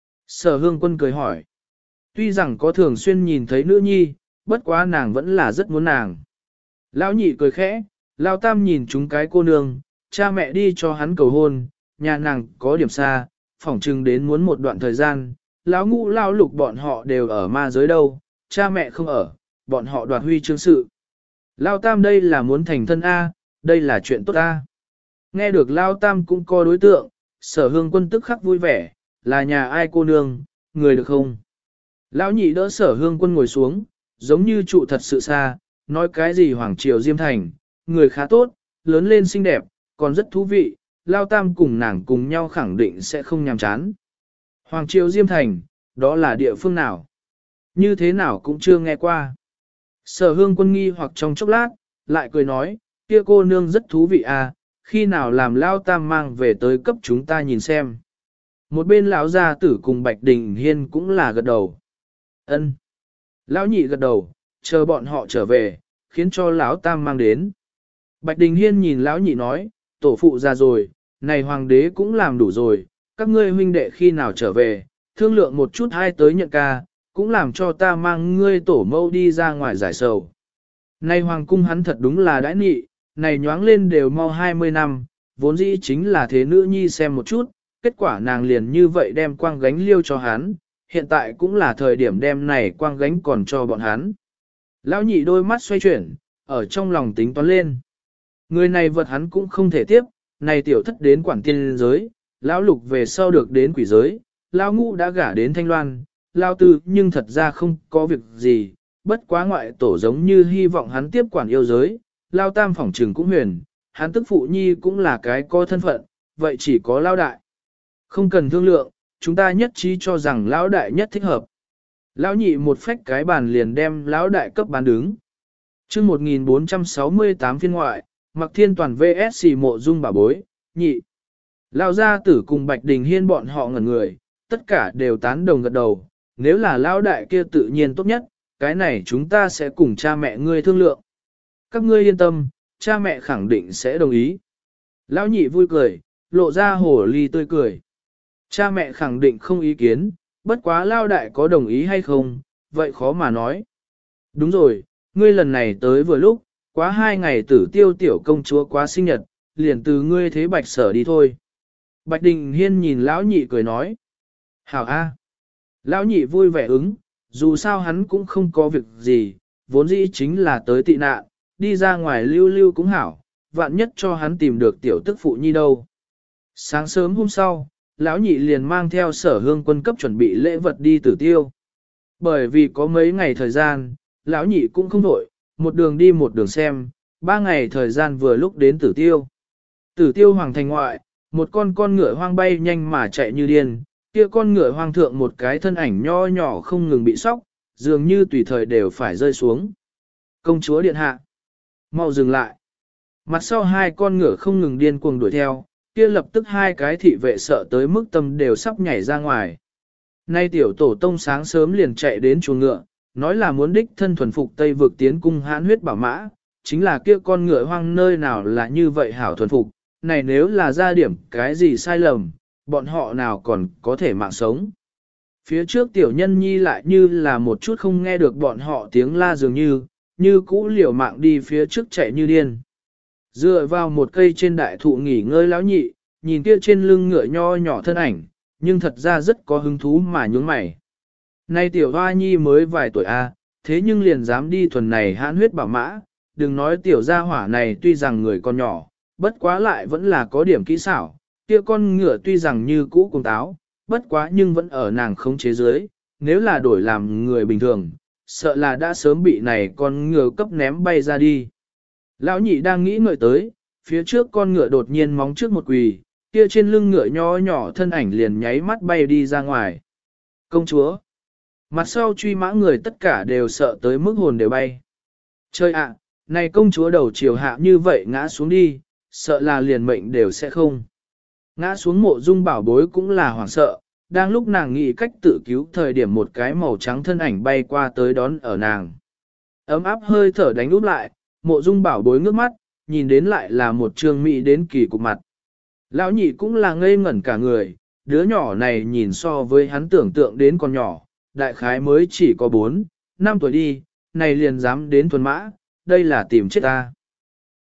Sở Hương Quân cười hỏi. Tuy rằng có thường xuyên nhìn thấy nữ nhi, bất quá nàng vẫn là rất muốn nàng. Lão nhị cười khẽ, Lão tam nhìn chúng cái cô nương, cha mẹ đi cho hắn cầu hôn, nhà nàng có điểm xa, phỏng chừng đến muốn một đoạn thời gian, Lão ngũ Lão lục bọn họ đều ở ma giới đâu, cha mẹ không ở, bọn họ đoạt huy chương sự. Lão tam đây là muốn thành thân A, đây là chuyện tốt A. Nghe được Lão tam cũng có đối tượng, Sở Hương Quân tức khắc vui vẻ, là nhà ai cô nương, người được không? Lão nhị đỡ Sở Hương Quân ngồi xuống, giống như trụ thật sự xa, nói cái gì Hoàng Triều Diêm Thành, người khá tốt, lớn lên xinh đẹp, còn rất thú vị, Lao Tam cùng nàng cùng nhau khẳng định sẽ không nhàm chán. Hoàng Triều Diêm Thành, đó là địa phương nào? Như thế nào cũng chưa nghe qua. Sở Hương Quân nghi hoặc trong chốc lát, lại cười nói, kia cô nương rất thú vị à, khi nào làm Lao Tam mang về tới cấp chúng ta nhìn xem. Một bên lão gia tử cùng Bạch Đình Hiên cũng là gật đầu. Ân. Lão nhị gật đầu, chờ bọn họ trở về, khiến cho lão tam mang đến. Bạch Đình Hiên nhìn lão nhị nói, tổ phụ già rồi, này hoàng đế cũng làm đủ rồi, các ngươi huynh đệ khi nào trở về, thương lượng một chút hai tới nhận ca, cũng làm cho ta mang ngươi tổ mẫu đi ra ngoài giải sầu. Này hoàng cung hắn thật đúng là đãi nị, này nhoáng lên đều mau 20 năm, vốn dĩ chính là thế nữ nhi xem một chút, kết quả nàng liền như vậy đem quang gánh liêu cho hắn, hiện tại cũng là thời điểm đem này quang gánh còn cho bọn hắn. Lão nhị đôi mắt xoay chuyển, ở trong lòng tính toán lên. Người này vật hắn cũng không thể tiếp, này tiểu thất đến quản tiên giới, lão lục về sau được đến quỷ giới, lão ngũ đã gả đến Thanh Loan, lão tư nhưng thật ra không có việc gì, bất quá ngoại tổ giống như hy vọng hắn tiếp quản yêu giới, lão tam phỏng trừng cũng huyền, hắn tức phụ nhi cũng là cái có thân phận, vậy chỉ có lão đại. Không cần thương lượng, chúng ta nhất trí cho rằng lão đại nhất thích hợp. Lão nhị một phách cái bàn liền đem lão đại cấp bán đứng. Chương 1468 phiên ngoại, Mặc Thiên Toàn VS Mộ Dung Bà Bối, nhị. Lão gia tử cùng Bạch Đình Hiên bọn họ ngẩn người, tất cả đều tán đồng gật đầu, nếu là lão đại kia tự nhiên tốt nhất, cái này chúng ta sẽ cùng cha mẹ ngươi thương lượng. Các ngươi yên tâm, cha mẹ khẳng định sẽ đồng ý. Lão nhị vui cười, lộ ra hổ ly tươi cười. Cha mẹ khẳng định không ý kiến, bất quá lao đại có đồng ý hay không, vậy khó mà nói. Đúng rồi, ngươi lần này tới vừa lúc, quá 2 ngày tử tiêu tiểu công chúa quá sinh nhật, liền từ ngươi thế bạch sở đi thôi. Bạch Đình Hiên nhìn lão nhị cười nói. Hảo A. Lão nhị vui vẻ ứng, dù sao hắn cũng không có việc gì, vốn dĩ chính là tới tị nạn, đi ra ngoài lưu lưu cũng hảo, vạn nhất cho hắn tìm được tiểu tức phụ nhi đâu. Sáng sớm hôm sau, lão nhị liền mang theo Sở Hương Quân cấp chuẩn bị lễ vật đi Tử Tiêu. Bởi vì có mấy ngày thời gian, lão nhị cũng không đổi, một đường đi một đường xem, 3 ngày thời gian vừa lúc đến Tử Tiêu. Tử Tiêu hoàng thành ngoại, một con ngựa hoang bay nhanh mà chạy như điên, kia con ngựa hoang thượng một cái thân ảnh nho nhỏ không ngừng bị sóc, dường như tùy thời đều phải rơi xuống. Công chúa điện hạ, mau dừng lại. Mặt sau 2 con ngựa không ngừng điên cuồng đuổi theo, kia lập tức 2 cái thị vệ sợ tới mức tâm đều sắp nhảy ra ngoài. Nay tiểu tổ tông sáng sớm liền chạy đến chuồng ngựa, nói là muốn đích thân thuần phục Tây vực tiến cung hãn huyết bảo mã, chính là kia con ngựa hoang nơi nào là như vậy hảo thuần phục, này nếu là ra điểm cái gì sai lầm, bọn họ nào còn có thể mạng sống. Phía trước tiểu nhân nhi lại như là một chút không nghe được bọn họ tiếng la dường như cũ liều mạng đi phía trước chạy như điên. Dựa vào một cây trên đại thụ nghỉ ngơi lão nhị, nhìn kia trên lưng ngựa nho nhỏ thân ảnh, nhưng thật ra rất có hứng thú mà nhướng mày. Nay tiểu hoa nhi mới vài tuổi a, thế nhưng liền dám đi thuần này hãn huyết bảo mã, đừng nói tiểu gia hỏa này tuy rằng người còn nhỏ, bất quá lại vẫn là có điểm kỹ xảo, kia con ngựa tuy rằng như cũ cùng táo, bất quá nhưng vẫn ở nàng khống chế dưới, nếu là đổi làm người bình thường, sợ là đã sớm bị này con ngựa cấp ném bay ra đi. Lão nhị đang nghĩ ngợi tới, phía trước con ngựa đột nhiên móng trước một quỳ, kia trên lưng ngựa nho nhỏ thân ảnh liền nháy mắt bay đi ra ngoài. Công chúa! Mặt sau truy mã người tất cả đều sợ tới mức hồn đều bay. Trời ạ, này công chúa đầu chiều hạ như vậy ngã xuống đi, sợ là liền mệnh đều sẽ không. Ngã xuống Mộ Dung Bảo Bối cũng là hoảng sợ, đang lúc nàng nghĩ cách tự cứu thời điểm một cái màu trắng thân ảnh bay qua tới đón ở nàng. Ấm áp hơi thở đánh úp lại, Mộ Dung Bảo Bối ngước mắt, nhìn đến lại là một trương mỹ đến kỳ cục mặt. Lão nhị cũng là ngây ngẩn cả người, đứa nhỏ này nhìn so với hắn tưởng tượng đến con nhỏ, đại khái mới chỉ có 4, 5 tuổi đi, này liền dám đến thuần mã, đây là tìm chết ta.